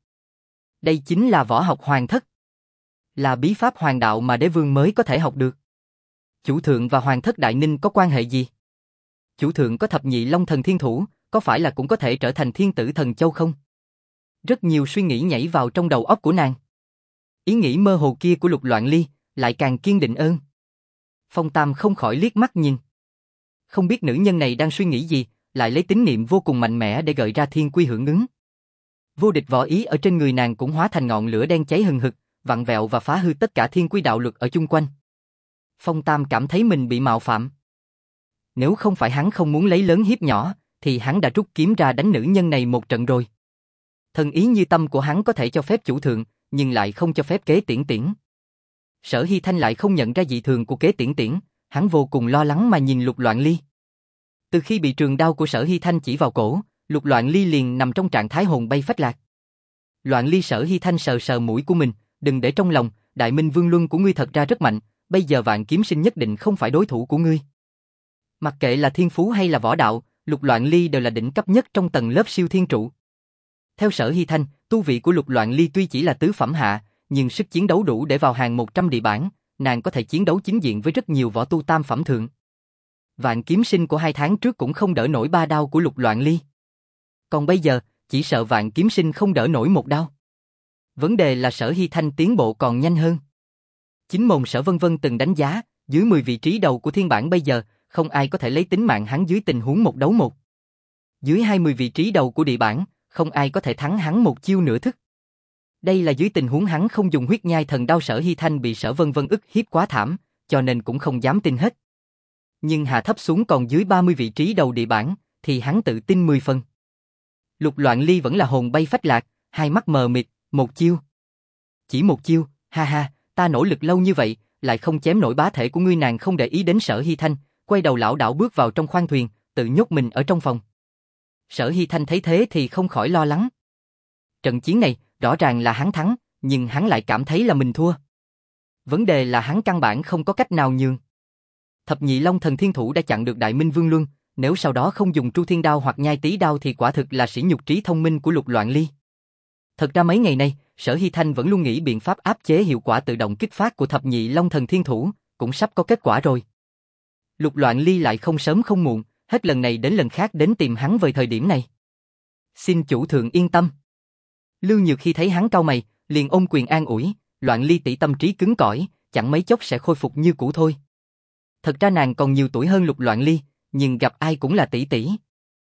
Đây chính là võ học hoàng thất. Là bí pháp hoàng đạo mà đế vương mới có thể học được. Chủ thượng và hoàng thất Đại Ninh có quan hệ gì? Chủ thượng có thập nhị long thần thiên thủ, có phải là cũng có thể trở thành thiên tử thần châu không? Rất nhiều suy nghĩ nhảy vào trong đầu óc của nàng. Ý nghĩ mơ hồ kia của Lục Loạn Ly lại càng kiên định ơn. Phong Tam không khỏi liếc mắt nhìn. Không biết nữ nhân này đang suy nghĩ gì, lại lấy tín niệm vô cùng mạnh mẽ để gợi ra thiên quy hưởng ứng. Vô địch võ ý ở trên người nàng cũng hóa thành ngọn lửa đen cháy hừng hực, vặn vẹo và phá hư tất cả thiên quy đạo luật ở chung quanh. Phong Tam cảm thấy mình bị mạo phạm. Nếu không phải hắn không muốn lấy lớn hiếp nhỏ, thì hắn đã rút kiếm ra đánh nữ nhân này một trận rồi. Thần ý như tâm của hắn có thể cho phép chủ thượng, nhưng lại không cho phép Kế Tiễn Tiễn. Sở Hy Thanh lại không nhận ra dị thường của Kế Tiễn Tiễn, hắn vô cùng lo lắng mà nhìn Lục Loạn Ly. Từ khi bị trường đao của Sở Hy Thanh chỉ vào cổ, Lục Loạn Ly liền nằm trong trạng thái hồn bay phách lạc. Loạn Ly, Sở Hy Thanh sờ sờ mũi của mình, đừng để trong lòng, Đại Minh Vương Luân của ngươi thật ra rất mạnh, bây giờ Vạn Kiếm Sinh nhất định không phải đối thủ của ngươi. Mặc kệ là thiên phú hay là võ đạo, Lục Loạn Ly đều là đỉnh cấp nhất trong tầng lớp siêu thiên trụ. Theo Sở Hy Thanh, tu vị của Lục Loạn Ly tuy chỉ là tứ phẩm hạ, nhưng sức chiến đấu đủ để vào hàng một trăm địa bản, nàng có thể chiến đấu chính diện với rất nhiều võ tu tam phẩm thượng. Vạn Kiếm Sinh của hai tháng trước cũng không đỡ nổi ba đao của Lục Loạn Ly. Còn bây giờ, chỉ sợ Vạn Kiếm Sinh không đỡ nổi một đao. Vấn đề là Sở Hy Thanh tiến bộ còn nhanh hơn. Chính môn Sở Vân Vân từng đánh giá, dưới mười vị trí đầu của thiên bản bây giờ, không ai có thể lấy tính mạng hắn dưới tình huống một đấu một. Dưới hai mươi vị trí đầu của địa bản, không ai có thể thắng hắn một chiêu nửa thức. Đây là dưới tình huống hắn không dùng huyết nhai thần đao. Sở Hy Thanh bị Sở Vân Vân ức hiếp quá thảm, cho nên cũng không dám tin hết. Nhưng hạ thấp xuống còn dưới ba mươi vị trí đầu địa bản, thì hắn tự tin mười phần. Lục Loạn Ly vẫn là hồn bay phách lạc, hai mắt mờ mịt, một chiêu. Chỉ một chiêu, ha ha, ta nỗ lực lâu như vậy, lại không chém nổi bá thể của ngươi. Nàng không để ý đến Sở Hy Thanh, quay đầu lảo đảo bước vào trong khoang thuyền, tự nhốt mình ở trong phòng. Sở Hy Thanh thấy thế thì không khỏi lo lắng. Trận chiến này, rõ ràng là hắn thắng, nhưng hắn lại cảm thấy là mình thua. Vấn đề là hắn căn bản không có cách nào nhường. Thập nhị long thần thiên thủ đã chặn được Đại Minh Vương Luân, nếu sau đó không dùng Tru Thiên Đao hoặc Nhai Tý Đao thì quả thực là sỉ nhục trí thông minh của Lục Loạn Ly. Thật ra mấy ngày nay, Sở Hy Thanh vẫn luôn nghĩ biện pháp áp chế hiệu quả tự động kích phát của thập nhị long thần thiên thủ, cũng sắp có kết quả rồi. Lục Loạn Ly lại không sớm không muộn, hết lần này đến lần khác đến tìm hắn về thời điểm này. Xin chủ thượng yên tâm. Lưu Nhược khi thấy hắn cau mày, liền ôm quyền an ủi, Loạn Ly tỷ tâm trí cứng cỏi, chẳng mấy chốc sẽ khôi phục như cũ thôi. Thật ra nàng còn nhiều tuổi hơn Lục Loạn Ly, nhưng gặp ai cũng là tỷ tỷ.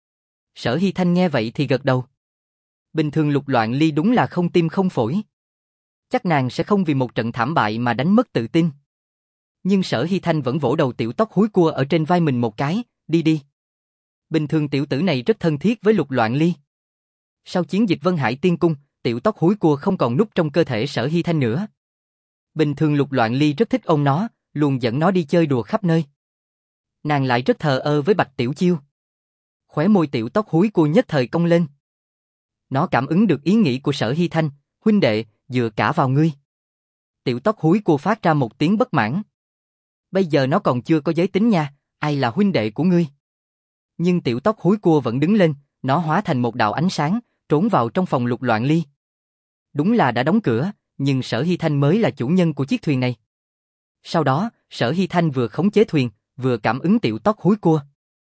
Sở Hy Thanh nghe vậy thì gật đầu. Bình thường Lục Loạn Ly đúng là không tim không phổi. Chắc nàng sẽ không vì một trận thảm bại mà đánh mất tự tin. Nhưng Sở Hy Thanh vẫn vỗ đầu tiểu tóc húi cua ở trên vai mình một cái, đi đi. Bình thường tiểu tử này rất thân thiết với Lục Loạn Ly. Sau chiến dịch Vân Hải Tiên Cung, tiểu tóc húi cua không còn núp trong cơ thể Sở Hy Thanh nữa. Bình thường Lục Loạn Ly rất thích ôm nó, luôn dẫn nó đi chơi đùa khắp nơi. Nàng lại rất thờ ơ với Bạch Tiểu Chiêu. Khóe môi tiểu tóc húi cua nhất thời cong lên. Nó cảm ứng được ý nghĩ của Sở Hy Thanh, huynh đệ, dựa cả vào ngươi. Tiểu tóc húi cua phát ra một tiếng bất mãn. Bây giờ nó còn chưa có giới tính nha, ai là huynh đệ của ngươi? Nhưng tiểu tóc húi cua vẫn đứng lên, nó hóa thành một đạo ánh sáng, trốn vào trong phòng Lục Loạn Ly. Đúng là đã đóng cửa, nhưng Sở Hy Thanh mới là chủ nhân của chiếc thuyền này. Sau đó, Sở Hy Thanh vừa khống chế thuyền, vừa cảm ứng tiểu tóc húi cua.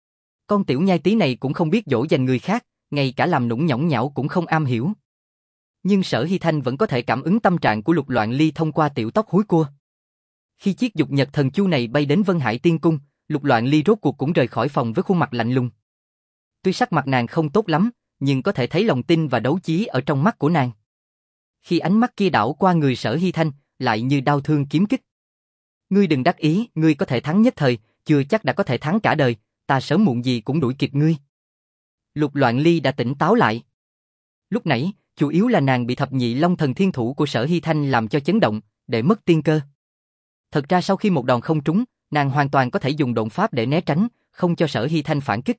Con tiểu nhai tí này cũng không biết dỗ dành người khác, ngay cả làm nũng nhõng nhẽo cũng không am hiểu. Nhưng Sở Hy Thanh vẫn có thể cảm ứng tâm trạng của Lục Loạn Ly thông qua tiểu tóc húi cua. Khi chiếc dục nhật thần chu này bay đến Vân Hải Tiên Cung, Lục Loạn Ly rốt cuộc cũng rời khỏi phòng với khuôn mặt lạnh lùng. Tuy sắc mặt nàng không tốt lắm, nhưng có thể thấy lòng tin và đấu chí ở trong mắt của nàng. Khi ánh mắt kia đảo qua người Sở Hy Thanh, lại như đau thương kiếm kích. Ngươi đừng đắc ý, ngươi có thể thắng nhất thời, chưa chắc đã có thể thắng cả đời, ta sớm muộn gì cũng đuổi kịp ngươi. Lục Loạn Ly đã tỉnh táo lại. Lúc nãy, chủ yếu là nàng bị thập nhị long thần thiên thủ của Sở Hy Thanh làm cho chấn động, để mất tiên cơ. Thật ra sau khi một đòn không trúng, nàng hoàn toàn có thể dùng độn pháp để né tránh, không cho Sở Hy Thanh phản kích.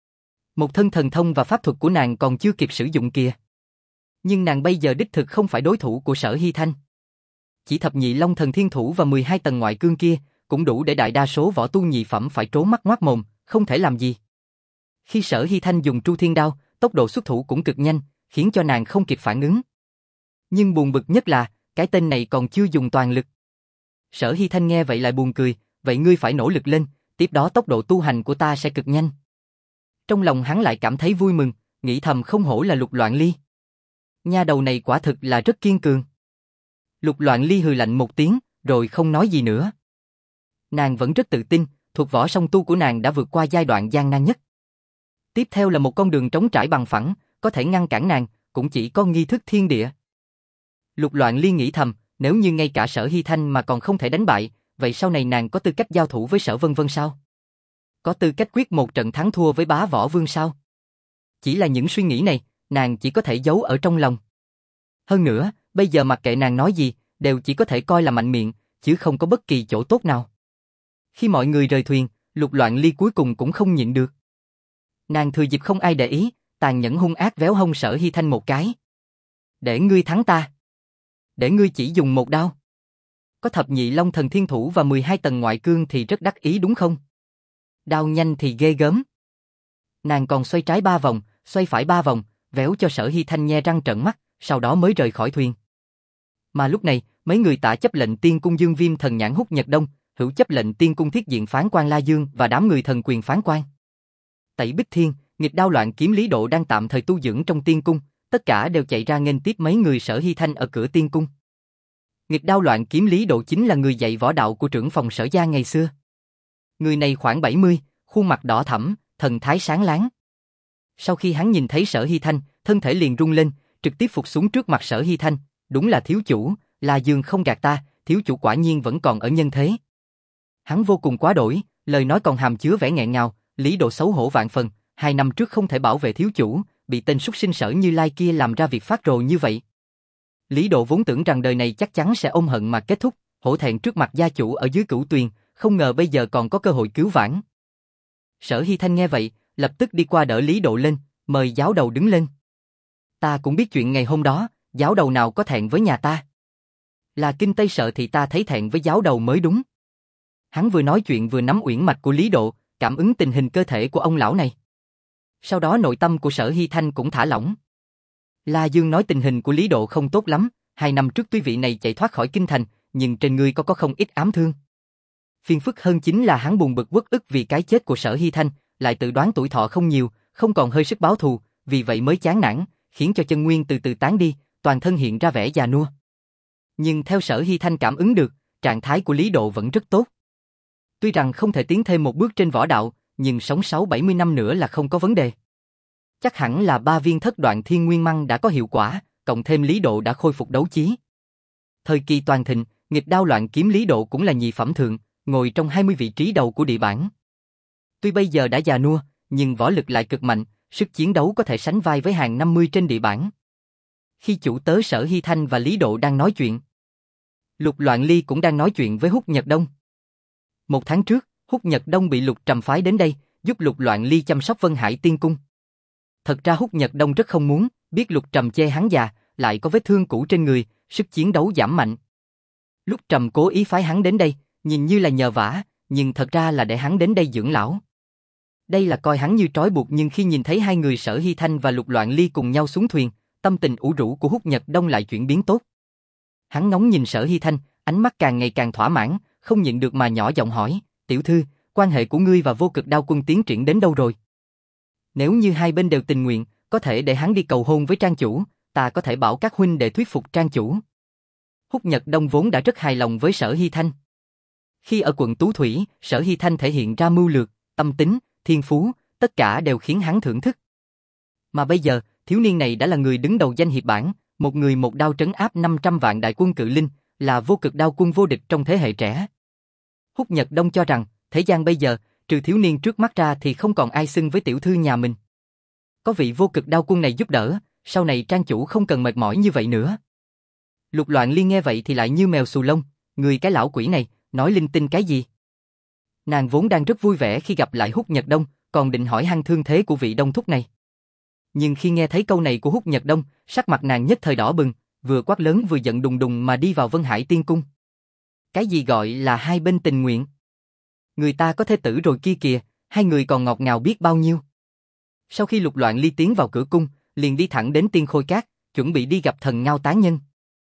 Một thân thần thông và pháp thuật của nàng còn chưa kịp sử dụng kìa. Nhưng nàng bây giờ đích thực không phải đối thủ của Sở Hy Thanh. Chỉ thập nhị long thần thiên thủ và mười hai tầng ngoại cương kia, cũng đủ để đại đa số võ tu nhị phẩm phải trố mắt ngoác mồm, không thể làm gì. Khi Sở Hy Thanh dùng Tru Thiên Đao, tốc độ xuất thủ cũng cực nhanh, khiến cho nàng không kịp phản ứng. Nhưng buồn bực nhất là, cái tên này còn chưa dùng toàn lực. Sở Hy Thanh nghe vậy lại buồn cười, vậy ngươi phải nỗ lực lên, tiếp đó tốc độ tu hành của ta sẽ cực nhanh. Trong lòng hắn lại cảm thấy vui mừng, nghĩ thầm không hổ là Lục Loạn Ly. Nha đầu này quả thực là rất kiên cường. Lục Loạn Ly hừ lạnh một tiếng, rồi không nói gì nữa. Nàng vẫn rất tự tin, thuộc võ song tu của nàng đã vượt qua giai đoạn gian nan nhất. Tiếp theo là một con đường trống trải bằng phẳng, có thể ngăn cản nàng, cũng chỉ có nghi thức thiên địa. Lục Loạn Ly nghĩ thầm, nếu như ngay cả Sở Hy Thanh mà còn không thể đánh bại, vậy sau này nàng có tư cách giao thủ với Sở Vân Vân sao? Có tư cách quyết một trận thắng thua với Bá Võ Vương sao? Chỉ là những suy nghĩ này, nàng chỉ có thể giấu ở trong lòng. Hơn nữa, bây giờ mặc kệ nàng nói gì, đều chỉ có thể coi là mạnh miệng, chứ không có bất kỳ chỗ tốt nào. Khi mọi người rời thuyền, Lục Loạn Ly cuối cùng cũng không nhịn được. Nàng thừa dịp không ai để ý, tàn nhẫn hung ác véo hông Sở Hy Thanh một cái. Để ngươi thắng ta. Để ngươi chỉ dùng một đao. Có thập nhị long thần thiên thủ và mười hai tầng ngoại cương thì rất đắc ý đúng không? Đao nhanh thì ghê gớm. Nàng còn xoay trái ba vòng, xoay phải ba vòng, véo cho Sở Hy Thanh nhe răng trợn mắt, sau đó mới rời khỏi thuyền. Mà lúc này, mấy người Tả chấp lệnh Tiên Cung Dương Viêm Thần Nhãn Húc Nhật Đông, Hữu chấp lệnh Tiên Cung Thiết Diện Phán Quan La Dương và đám người Thần Quyền Phán Quan, Tẩy Bích Thiên, Nghịch Đao Loạn Kiếm Lý Độ đang tạm thời tu dưỡng trong Tiên Cung, tất cả đều chạy ra nghênh tiếp mấy người Sở Hy Thanh ở cửa Tiên Cung. Nghịch Đao Loạn Kiếm Lý Độ chính là người dạy võ đạo của trưởng phòng Sở gia ngày xưa. Người này khoảng bảy mươi, khuôn mặt đỏ thẫm, thần thái sáng láng. Sau khi hắn nhìn thấy Sở Hy Thanh, thân thể liền rung lên, trực tiếp phục xuống trước mặt Sở Hy Thanh, đúng là thiếu chủ, La Dương không gạt ta, thiếu chủ quả nhiên vẫn còn ở nhân thế. Hắn vô cùng quá đổi, lời nói còn hàm chứa vẻ nghẹn ngào, Lý Độ xấu hổ vạn phần, hai năm trước không thể bảo vệ thiếu chủ, bị tên súc sinh Sở Như Lai kia làm ra việc phát rồ như vậy. Lý Độ vốn tưởng rằng đời này chắc chắn sẽ ôm hận mà kết thúc, hổ thẹn trước mặt gia chủ ở dưới Cửu Tuyền, không ngờ bây giờ còn có cơ hội cứu vãn. Sở Hy Thanh nghe vậy, lập tức đi qua đỡ Lý Độ lên, mời giáo đầu đứng lên. Ta cũng biết chuyện ngày hôm đó, giáo đầu nào có thẹn với nhà ta. Là Kinh Tây sợ thì ta thấy thẹn với giáo đầu mới đúng. Hắn vừa nói chuyện vừa nắm uyển mạch của Lý Độ, cảm ứng tình hình cơ thể của ông lão này. Sau đó nội tâm của Sở Hy Thanh cũng thả lỏng. La Dương nói tình hình của Lý Độ không tốt lắm, hai năm trước tuy vị này chạy thoát khỏi kinh thành, nhưng trên người có có không ít ám thương. Phiền phức hơn chính là hắn buồn bực uất ức vì cái chết của Sở Hy Thanh, lại tự đoán tuổi thọ không nhiều, không còn hơi sức báo thù, vì vậy mới chán nản, khiến cho chân nguyên từ từ tán đi, toàn thân hiện ra vẻ già nua. Nhưng theo Sở Hy Thanh cảm ứng được, trạng thái của Lý Độ vẫn rất tốt. Tuy rằng không thể tiến thêm một bước trên võ đạo, nhưng sống sáu bảy mươi năm nữa là không có vấn đề. Chắc hẳn là ba viên thất đoạn thiên nguyên măng đã có hiệu quả, cộng thêm Lý Độ đã khôi phục đấu chí. Thời kỳ toàn thịnh, nghịch đao loạn kiếm Lý Độ cũng là nhị phẩm thượng, ngồi trong hai mươi vị trí đầu của địa bảng. Tuy bây giờ đã già nua, nhưng võ lực lại cực mạnh, sức chiến đấu có thể sánh vai với hàng năm mươi trên địa bảng. Khi chủ tớ Sở Hy Thanh và Lý Độ đang nói chuyện, Lục Loạn Ly cũng đang nói chuyện với Húc Nhật Đông. Một tháng trước, Húc Nhật Đông bị Lục Trầm phái đến đây, giúp Lục Loạn Ly chăm sóc Vân Hải Tiên Cung. Thật ra Húc Nhật Đông rất không muốn, Biết Lục Trầm chê hắn già, lại có vết thương cũ trên người, sức chiến đấu giảm mạnh. Lục Trầm cố ý phái hắn đến đây, nhìn như là nhờ vả, nhưng thật ra là để hắn đến đây dưỡng lão. Đây là coi hắn như trói buộc, nhưng khi nhìn thấy hai người Sở Hy Thanh và Lục Loạn Ly cùng nhau xuống thuyền, tâm tình ủ rũ của Húc Nhật Đông lại chuyển biến tốt. Hắn ngóng nhìn Sở Hy Thanh, ánh mắt càng ngày càng thỏa mãn, không nhịn được mà nhỏ giọng hỏi, tiểu thư, quan hệ của ngươi và Vô Cực Đao Quân tiến triển đến đâu rồi? Nếu như hai bên đều tình nguyện, có thể để hắn đi cầu hôn với trang chủ, ta có thể bảo các huynh để thuyết phục trang chủ. Húc Nhật Đông vốn đã rất hài lòng với Sở Hy Thanh. Khi ở quận Tú Thủy, Sở Hy Thanh thể hiện ra mưu lược, tâm tính, thiên phú, tất cả đều khiến hắn thưởng thức. Mà bây giờ, thiếu niên này đã là người đứng đầu danh hiệp bảng, một người một đao trấn áp năm trăm vạn đại quân cự linh, là Vô Cực Đao Quân vô địch trong thế hệ trẻ. Húc Nhật Đông cho rằng, thế gian bây giờ, trừ thiếu niên trước mắt ra thì không còn ai xưng với tiểu thư nhà mình. Có vị Vô Cực Đao Quân này giúp đỡ, sau này trang chủ không cần mệt mỏi như vậy nữa. Lục Loạn Ly nghe vậy thì lại như mèo xù lông, người cái lão quỷ này, nói linh tinh cái gì? Nàng vốn đang rất vui vẻ khi gặp lại Húc Nhật Đông, còn định hỏi han thương thế của vị đông thúc này. Nhưng khi nghe thấy câu này của Húc Nhật Đông, sắc mặt nàng nhất thời đỏ bừng, vừa quát lớn vừa giận đùng đùng mà đi vào Vân Hải Tiên Cung. Cái gì gọi là hai bên tình nguyện? Người ta có thể tử rồi kia kìa, hai người còn ngọt ngào biết bao nhiêu. Sau khi Lục Loạn Ly tiến vào cửa cung, liền đi thẳng đến Tiên Khôi Cát, chuẩn bị đi gặp Thần Ngao Tán Nhân.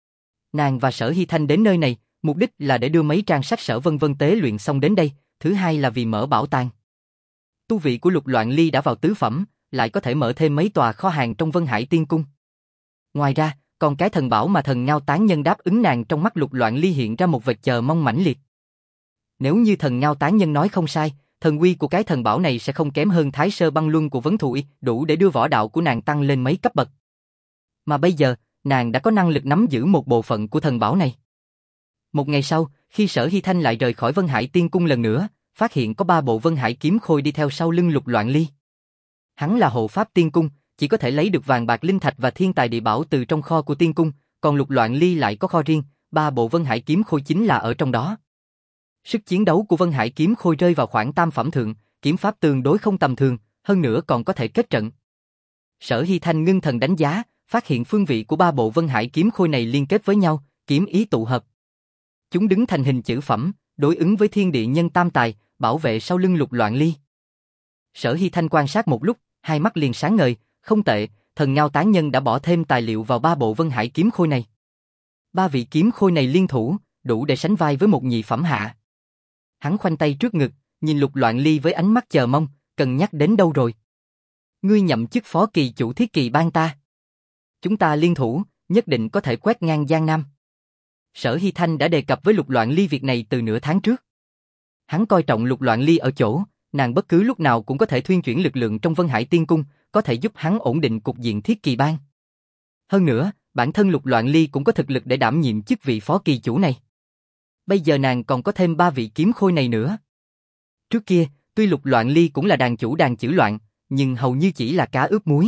Nàng và Sở Hy Thanh đến nơi này, mục đích là để đưa mấy trang sách Sở Vân Vân tế luyện xong đến đây, thứ hai là vì mở bảo tàng. Tu vị của Lục Loạn Ly đã vào tứ phẩm, lại có thể mở thêm mấy tòa kho hàng trong Vân Hải Tiên Cung. Ngoài ra, còn cái thần bảo mà Thần Ngao Tán Nhân đáp ứng nàng, trong mắt Lục Loạn Ly hiện ra một vệt chờ mong mãnh liệt. Nếu như Thần Ngao Tán Nhân nói không sai, thần uy của cái thần bảo này sẽ không kém hơn Thái Sơ Băng Luân của Vấn Thụ Y, đủ để đưa võ đạo của nàng tăng lên mấy cấp bậc. Mà bây giờ, nàng đã có năng lực nắm giữ một bộ phận của thần bảo này. Một ngày sau, khi Sở Hy Thanh lại rời khỏi Vân Hải Tiên Cung lần nữa, phát hiện có ba bộ Vân Hải kiếm khôi đi theo sau lưng Lục Loạn Ly. Hắn là hộ pháp Tiên Cung, chỉ có thể lấy được vàng bạc linh thạch và thiên tài địa bảo từ trong kho của Tiên Cung, còn Lục Loạn Ly lại có kho riêng, ba bộ Vân Hải kiếm khôi chính là ở trong đó. Sức chiến đấu của Vân Hải kiếm khôi rơi vào khoảng tam phẩm thượng, kiếm pháp tương đối không tầm thường, hơn nữa còn có thể kết trận. Sở Hy Thanh ngưng thần đánh giá, phát hiện phương vị của ba bộ Vân Hải kiếm khôi này liên kết với nhau, kiếm ý tụ hợp. Chúng đứng thành hình chữ phẩm, đối ứng với thiên địa nhân tam tài, bảo vệ sau lưng Lục Loạn Ly. Sở Hy Thanh quan sát một lúc, hai mắt liền sáng ngời, không tệ, Thần Ngao Tán Nhân đã bỏ thêm tài liệu vào ba bộ Vân Hải kiếm khôi này. Ba vị kiếm khôi này liên thủ, đủ để sánh vai với một nhị phẩm hạ. Hắn khoanh tay trước ngực, nhìn Lục Loạn Ly với ánh mắt chờ mong, cần nhắc đến đâu rồi? Ngươi nhậm chức phó kỳ chủ Thiết Kỳ Bang ta. Chúng ta liên thủ, nhất định có thể quét ngang Giang Nam. Sở Hy Thanh đã đề cập với Lục Loạn Ly việc này từ nửa tháng trước. Hắn coi trọng Lục Loạn Ly ở chỗ, nàng bất cứ lúc nào cũng có thể thuyên chuyển lực lượng trong Vân Hải Tiên Cung, có thể giúp hắn ổn định cục diện Thiết Kỳ Bang. Hơn nữa, bản thân Lục Loạn Ly cũng có thực lực để đảm nhiệm chức vị phó kỳ chủ này. Bây giờ nàng còn có thêm ba vị kiếm khôi này nữa. Trước kia, tuy Lục Loạn Ly cũng là đàn chủ đàn chữ loạn, nhưng hầu như chỉ là cá ướp muối.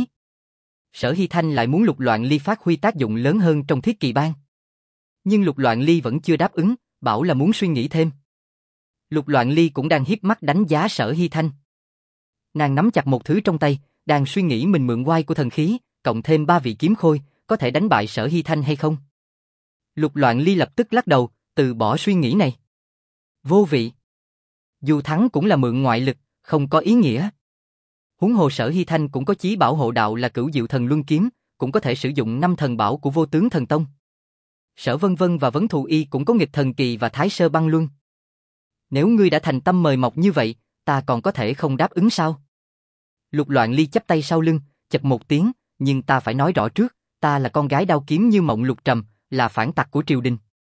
Sở Hy Thanh lại muốn Lục Loạn Ly phát huy tác dụng lớn hơn trong Thiết Kỳ Bang. Nhưng Lục Loạn Ly vẫn chưa đáp ứng, bảo là muốn suy nghĩ thêm. Lục Loạn Ly cũng đang hiếp mắt đánh giá Sở Hy Thanh. Nàng nắm chặt một thứ trong tay, đang suy nghĩ mình mượn oai của thần khí, cộng thêm ba vị kiếm khôi, có thể đánh bại Sở Hy Thanh hay không. Lục Loạn Ly lập tức lắc đầu, từ bỏ suy nghĩ này. Vô vị. Dù thắng cũng là mượn ngoại lực, không có ý nghĩa. Huống hồ Sở Hy Thanh cũng có chí bảo hộ đạo là Cửu Diệu Thần Luân Kiếm, cũng có thể sử dụng năm thần bảo của Vô Tướng Thần Tông. Sở Vân Vân và Vấn Thụ Y cũng có Nghịch Thần Kỳ và Thái Sơ Băng Luân. Nếu ngươi đã thành tâm mời mọc như vậy, ta còn có thể không đáp ứng sao? Lục Loạn Ly chắp tay sau lưng, chật một tiếng, nhưng ta phải nói rõ trước, ta là con gái đao kiếm Như Mộng Lục Trầm, là phản tặc của triều đình.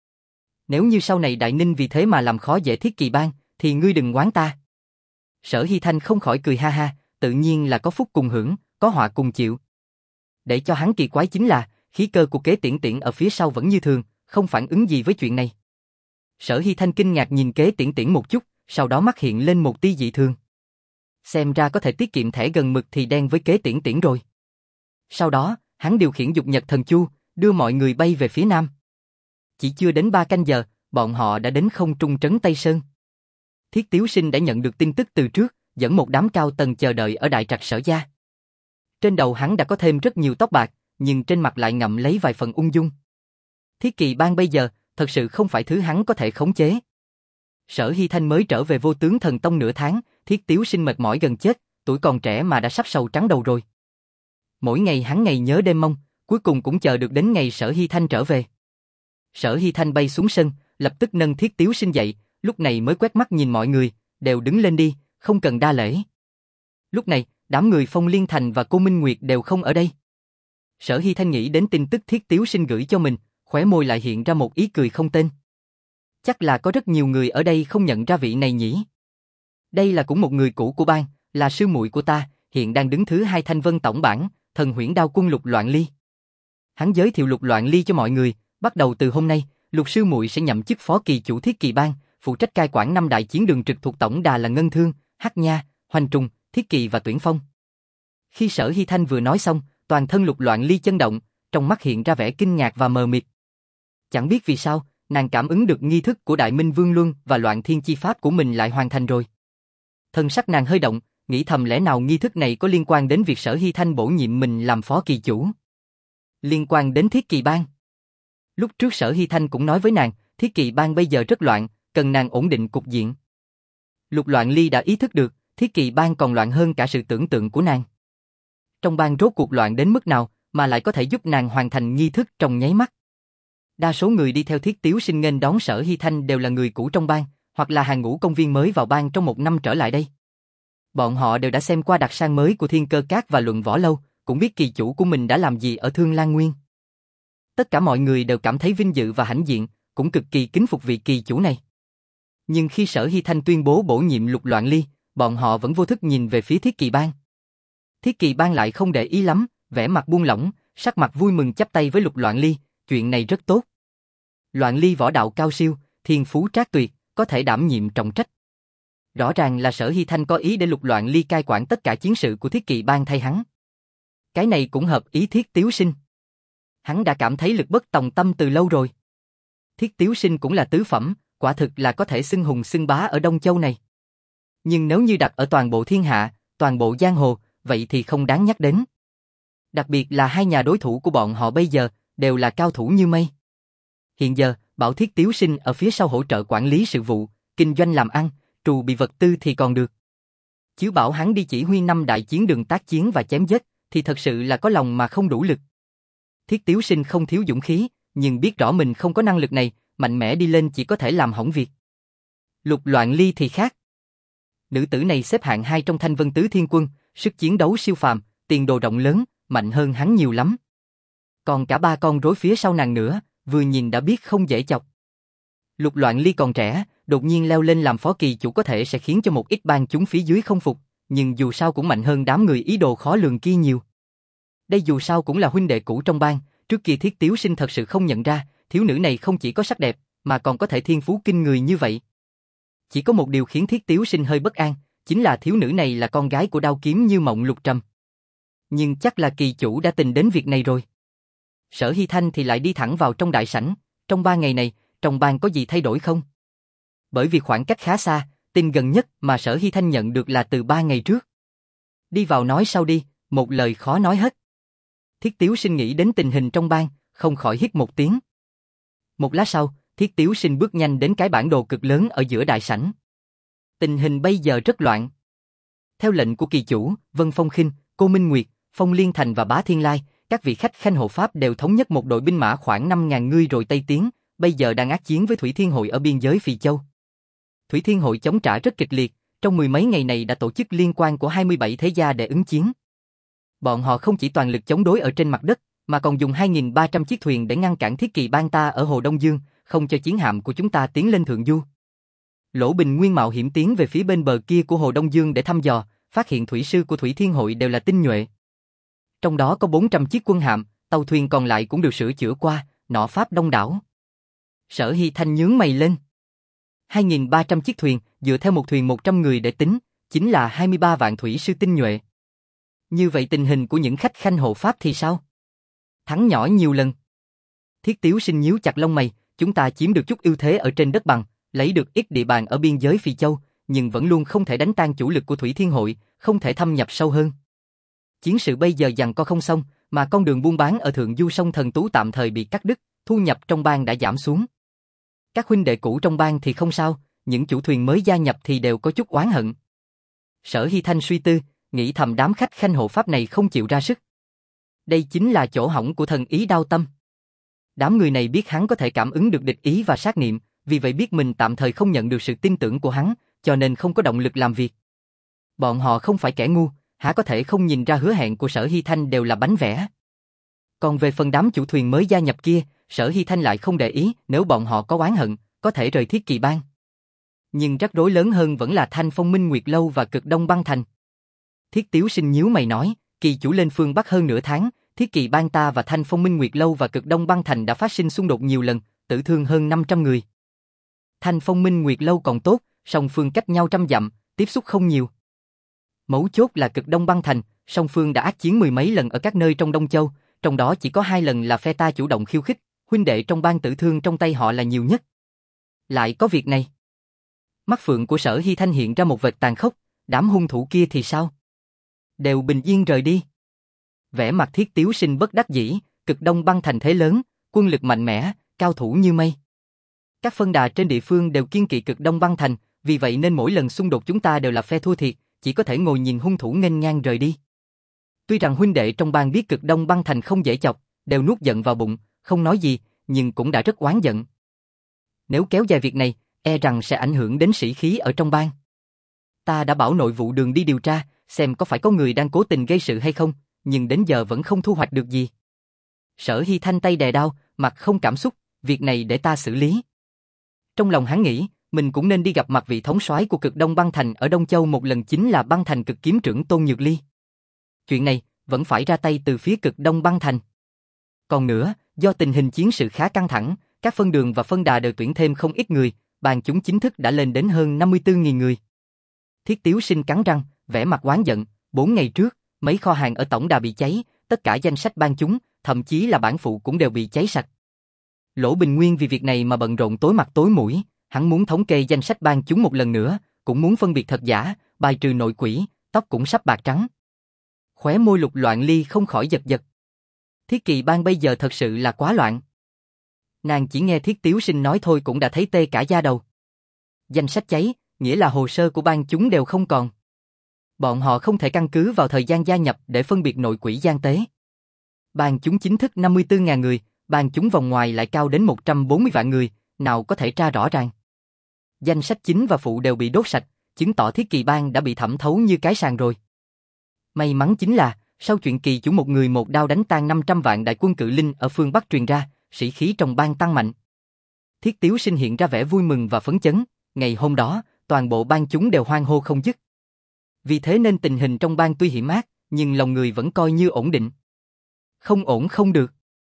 Nếu như sau này Đại Ninh vì thế mà làm khó dễ Thiết Kỳ Bang, thì ngươi đừng oán ta. Sở Hy Thanh không khỏi cười ha ha, tự nhiên là có phúc cùng hưởng, có họa cùng chịu. Để cho hắn kỳ quái chính là, khí cơ của Kế Tiễn Tiễn ở phía sau vẫn như thường, không phản ứng gì với chuyện này. Sở Hy Thanh kinh ngạc nhìn Kế Tiễn Tiễn một chút, sau đó mắt hiện lên một tia dị thường. Xem ra có thể tiết kiệm thẻ gần mực thì đen với Kế Tiễn Tiễn rồi. Sau đó, hắn điều khiển Dục Nhật Thần Chu, đưa mọi người bay về phía nam. Chỉ chưa đến ba canh giờ, bọn họ đã đến không trung trấn Tây Sơn. Thiết Tiếu Sinh đã nhận được tin tức từ trước, dẫn một đám cao tầng chờ đợi ở Đại Trạch Sở Gia. Trên đầu hắn đã có thêm rất nhiều tóc bạc, nhưng trên mặt lại ngậm lấy vài phần ung dung. Thiết Kỳ Bang bây giờ, thật sự không phải thứ hắn có thể khống chế. Sở Hy Thanh mới trở về Vô Tướng Thần Tông nửa tháng, Thiết Tiếu Sinh mệt mỏi gần chết, tuổi còn trẻ mà đã sắp sầu trắng đầu rồi. Mỗi ngày hắn ngày nhớ đêm mong, cuối cùng cũng chờ được đến ngày Sở Hy Thanh trở về. Sở Hy Thanh bay xuống sân, lập tức nâng Thiết Tiếu Sinh dậy, lúc này mới quét mắt nhìn mọi người, đều đứng lên đi, không cần đa lễ. Lúc này, đám người Phong Liên Thành và Cô Minh Nguyệt đều không ở đây. Sở Hy Thanh nghĩ đến tin tức Thiết Tiếu Sinh gửi cho mình, khóe môi lại hiện ra một ý cười không tên. Chắc là có rất nhiều người ở đây không nhận ra vị này nhỉ. Đây là cũng một người cũ của bang, là sư muội của ta, hiện đang đứng thứ hai Thanh Vân tổng bảng, Thần Huyễn Đao Quân Lục Loạn Ly. Hắn giới thiệu Lục Loạn Ly cho mọi người, bắt đầu từ hôm nay, Lục sư muội sẽ nhậm chức phó kỳ chủ Thiết Kỳ Bang, phụ trách cai quản năm đại chiến đường trực thuộc tổng đà là Ngân Thương, Hắc Nha, Hoành Trùng, Thiết Kỳ và Tuyển Phong. Khi Sở Hy Thanh vừa nói xong, toàn thân Lục Loạn Ly chấn động, trong mắt hiện ra vẻ kinh ngạc và mờ mịt. Chẳng biết vì sao, nàng cảm ứng được nghi thức của Đại Minh Vương Luân và Loạn Thiên Chi Pháp của mình lại hoàn thành rồi. Thân sắc nàng hơi động, nghĩ thầm lẽ nào nghi thức này có liên quan đến việc Sở Hy Thanh bổ nhiệm mình làm phó kỳ chủ. Liên quan đến Thiết Kỳ Bang. Lúc trước Sở Hy Thanh cũng nói với nàng, Thiết Kỳ Bang bây giờ rất loạn, cần nàng ổn định cục diện. Lục Loạn Ly đã ý thức được, Thiết Kỳ Bang còn loạn hơn cả sự tưởng tượng của nàng. Trong bang rốt cuộc loạn đến mức nào mà lại có thể giúp nàng hoàn thành nghi thức trong nháy mắt. Đa số người đi theo Thiết Tiếu Sinh nghênh đón Sở Hy Thanh đều là người cũ trong bang, hoặc là hàng ngũ công viên mới vào bang trong một năm trở lại đây. Bọn họ đều đã xem qua đặc sản mới của Thiên Cơ Các và Luận Võ Lâu, cũng biết kỳ chủ của mình đã làm gì ở Thương Lan Nguyên. Tất cả mọi người đều cảm thấy vinh dự và hãnh diện, cũng cực kỳ kính phục vị kỳ chủ này. Nhưng khi Sở Hy Thanh tuyên bố bổ nhiệm Lục Loạn Ly, bọn họ vẫn vô thức nhìn về phía Thiết Kỳ Bang. Thiết Kỳ Bang lại không để ý lắm, vẻ mặt buông lỏng, sắc mặt vui mừng chắp tay với Lục Loạn Ly, chuyện này rất tốt. Loạn Ly võ đạo cao siêu, thiên phú trác tuyệt, có thể đảm nhiệm trọng trách. Rõ ràng là Sở Hy Thanh có ý để Lục Loạn Ly cai quản tất cả chiến sự của Thiết Kỳ Bang thay hắn. Cái này cũng hợp ý Thiết Tiếu Sinh. Hắn đã cảm thấy lực bất tòng tâm từ lâu rồi. Thiết Tiếu Sinh cũng là tứ phẩm, quả thực là có thể xưng hùng xưng bá ở Đông Châu này. Nhưng nếu như đặt ở toàn bộ thiên hạ, toàn bộ giang hồ, vậy thì không đáng nhắc đến. Đặc biệt là hai nhà đối thủ của bọn họ bây giờ, đều là cao thủ như mây. Hiện giờ, bảo Thiết Tiếu Sinh ở phía sau hỗ trợ quản lý sự vụ, kinh doanh làm ăn, trù bị vật tư thì còn được. Chứ bảo hắn đi chỉ huy năm đại chiến đường tác chiến và chém giết, thì thật sự là có lòng mà không đủ lực. Thiết Tiếu Sinh không thiếu dũng khí, nhưng biết rõ mình không có năng lực này, mạnh mẽ đi lên chỉ có thể làm hỏng việc. Lục Loạn Ly thì khác. Nữ tử này xếp hạng hai trong Thanh Vân Tứ Thiên Quân, sức chiến đấu siêu phàm, tiền đồ rộng lớn, mạnh hơn hắn nhiều lắm. Còn cả ba con rối phía sau nàng nữa, vừa nhìn đã biết không dễ chọc. Lục Loạn Ly còn trẻ, đột nhiên leo lên làm phó kỳ chủ có thể sẽ khiến cho một ít bang chúng phía dưới không phục, nhưng dù sao cũng mạnh hơn đám người ý đồ khó lường kia nhiều. Đây dù sao cũng là huynh đệ cũ trong bang, trước kia Thiết Tiếu Sinh thật sự không nhận ra, thiếu nữ này không chỉ có sắc đẹp, mà còn có thể thiên phú kinh người như vậy. Chỉ có một điều khiến Thiết Tiếu Sinh hơi bất an, chính là thiếu nữ này là con gái của Đao Kiếm Như Mộng Lục Trầm. Nhưng chắc là kỳ chủ đã tình đến việc này rồi. Sở Hy Thanh thì lại đi thẳng vào trong đại sảnh, trong ba ngày này, trong bang có gì thay đổi không? Bởi vì khoảng cách khá xa, tin gần nhất mà Sở Hy Thanh nhận được là từ ba ngày trước. Đi vào nói sau đi, một lời khó nói hết. Thiết Tiếu Sinh nghĩ đến tình hình trong bang, không khỏi hít một tiếng. Một lát sau, Thiết Tiếu Sinh bước nhanh đến cái bản đồ cực lớn ở giữa đại sảnh. Tình hình bây giờ rất loạn. Theo lệnh của kỳ chủ, Vân Phong Khinh, Cô Minh Nguyệt, Phong Liên Thành và Bá Thiên Lai, các vị khách khanh hộ pháp đều thống nhất một đội binh mã khoảng năm nghìn người rồi Tây tiến, bây giờ đang ác chiến với Thủy Thiên Hội ở biên giới Phì Châu. Thủy Thiên Hội chống trả rất kịch liệt, trong mười mấy ngày này đã tổ chức liên quan của hai mươi bảy thế gia để ứng chiến. Bọn họ không chỉ toàn lực chống đối ở trên mặt đất, mà còn dùng hai nghìn ba trăm chiếc thuyền để ngăn cản Thiết Kỳ Bang ta ở Hồ Đông Dương, không cho chiến hạm của chúng ta tiến lên thượng du. Lỗ Bình Nguyên mạo hiểm tiến về phía bên bờ kia của Hồ Đông Dương để thăm dò, phát hiện thủy sư của Thủy Thiên Hội đều là tinh nhuệ. Trong đó có bốn trăm chiếc quân hạm, tàu thuyền còn lại cũng đều sửa chữa qua, nọ pháp đông đảo. Sở Hy Thanh nhướng mày lên. hai nghìn ba trăm chiếc thuyền, dựa theo một thuyền một trăm người để tính, chính là hai mươi ba vạn thủy sư tinh nhuệ. Như vậy tình hình của những khách khanh hộ pháp thì sao? Thắng nhỏ nhiều lần. Thiết Tiếu Sinh nhíu chặt lông mày, chúng ta chiếm được chút ưu thế ở trên đất bằng, lấy được ít địa bàn ở biên giới Phì Châu, nhưng vẫn luôn không thể đánh tan chủ lực của Thủy Thiên Hội, không thể thâm nhập sâu hơn. chiến sự bây giờ giằng co không xong, mà con đường buôn bán ở thượng du sông Thần Tú tạm thời bị cắt đứt, thu nhập trong bang đã giảm xuống. Các huynh đệ cũ trong bang thì không sao, những chủ thuyền mới gia nhập thì đều có chút oán hận. Sở Hy Thanh suy tư, nghĩ thầm đám khách khanh hộ pháp này không chịu ra sức. Đây chính là chỗ hỏng của thần ý đao tâm. Đám người này biết hắn có thể cảm ứng được địch ý và sát niệm, vì vậy biết mình tạm thời không nhận được sự tin tưởng của hắn, cho nên không có động lực làm việc. Bọn họ không phải kẻ ngu, há có thể không nhìn ra hứa hẹn của Sở Hy Thanh đều là bánh vẽ. Còn về phần đám chủ thuyền mới gia nhập kia, Sở Hy Thanh lại không để ý, nếu bọn họ có oán hận, có thể rời Thiết Kỳ Bang. Nhưng rắc rối lớn hơn vẫn là Thanh Phong Minh Nguyệt Lâu và Cực Đông Băng Thành. Thiết Tiếu Sinh nhíu mày nói, kỳ chủ lên phương Bắc hơn nửa tháng, Thiết Kỳ Bang ta và Thanh Phong Minh Nguyệt Lâu và Cực Đông Băng Thành đã phát sinh xung đột nhiều lần, tử thương hơn năm trăm người. Thanh Phong Minh Nguyệt Lâu còn tốt, song phương cách nhau trăm dặm, tiếp xúc không nhiều. Mấu chốt là Cực Đông Băng Thành, song phương đã ác chiến mười mấy lần ở các nơi trong Đông Châu, trong đó chỉ có hai lần là phe ta chủ động khiêu khích, huynh đệ trong bang tử thương trong tay họ là nhiều nhất. Lại có việc này. Mắt phượng của Sở Hy Thanh hiện ra một vệt tàn khốc, đám hung thủ kia thì sao? Đều bình yên rời đi. Vẻ mặt Thiết Tiếu Sinh bất đắc dĩ, Cực Đông Băng Thành thế lớn, quân lực mạnh mẽ, cao thủ như mây. Các phân đà trên địa phương đều kiêng kỵ Cực Đông Băng Thành, vì vậy nên mỗi lần xung đột chúng ta đều là phe thua thiệt, chỉ có thể ngồi nhìn hung thủ nghênh ngang rời đi. Tuy rằng huynh đệ trong bang biết Cực Đông Băng Thành không dễ chọc, đều nuốt giận vào bụng, không nói gì, nhưng cũng đã rất oán giận. Nếu kéo dài việc này, e rằng sẽ ảnh hưởng đến sĩ khí ở trong bang. Ta đã bảo nội vụ đường đi điều tra, xem có phải có người đang cố tình gây sự hay không, nhưng đến giờ vẫn không thu hoạch được gì. Sở Hy Thanh tay đè đao, mặt không cảm xúc, việc này để ta xử lý. Trong lòng hắn nghĩ, mình cũng nên đi gặp mặt vị thống soái của Cực Đông Băng Thành ở Đông Châu một lần, chính là Băng Thành Cực Kiếm trưởng Tôn Nhược Ly. Chuyện này vẫn phải ra tay từ phía Cực Đông Băng Thành. Còn nữa, do tình hình chiến sự khá căng thẳng, các phân đường và phân đà đều tuyển thêm không ít người, bang chúng chính thức đã lên đến hơn năm mươi tư nghìn người. Thiết Tiếu Sinh cắn răng, vẻ mặt oán giận, bốn ngày trước, mấy kho hàng ở tổng đà bị cháy, tất cả danh sách bang chúng, thậm chí là bản phụ cũng đều bị cháy sạch. Lỗ Bình Nguyên vì việc này mà bận rộn tối mặt tối mũi, hắn muốn thống kê danh sách bang chúng một lần nữa, cũng muốn phân biệt thật giả, bài trừ nội quỷ, tóc cũng sắp bạc trắng. Khóe môi Lục Loạn Ly không khỏi giật giật. Thiết Kỳ Bang bây giờ thật sự là quá loạn. Nàng chỉ nghe Thiết Tiếu Sinh nói thôi cũng đã thấy tê cả da đầu. Danh sách cháy, nghĩa là hồ sơ của bang chúng đều không còn. Bọn họ không thể căn cứ vào thời gian gia nhập để phân biệt nội quỷ gian tế. Bang chúng chính thức năm mươi tư nghìn người, bang chúng vòng ngoài lại cao đến một trăm bốn mươi vạn người, nào có thể tra rõ ràng. Danh sách chính và phụ đều bị đốt sạch, chứng tỏ Thiết Kỳ Bang đã bị thẩm thấu như cái sàn rồi. May mắn chính là, sau chuyện kỳ chủ một người một đao đánh tan năm trăm vạn đại quân cự linh ở phương Bắc truyền ra, sĩ khí trong bang tăng mạnh. Thiết Tiếu Sinh hiện ra vẻ vui mừng và phấn chấn, ngày hôm đó, toàn bộ bang chúng đều hoan hô không dứt. Vì thế nên tình hình trong bang tuy hiểm ác, nhưng lòng người vẫn coi như ổn định. Không ổn không được.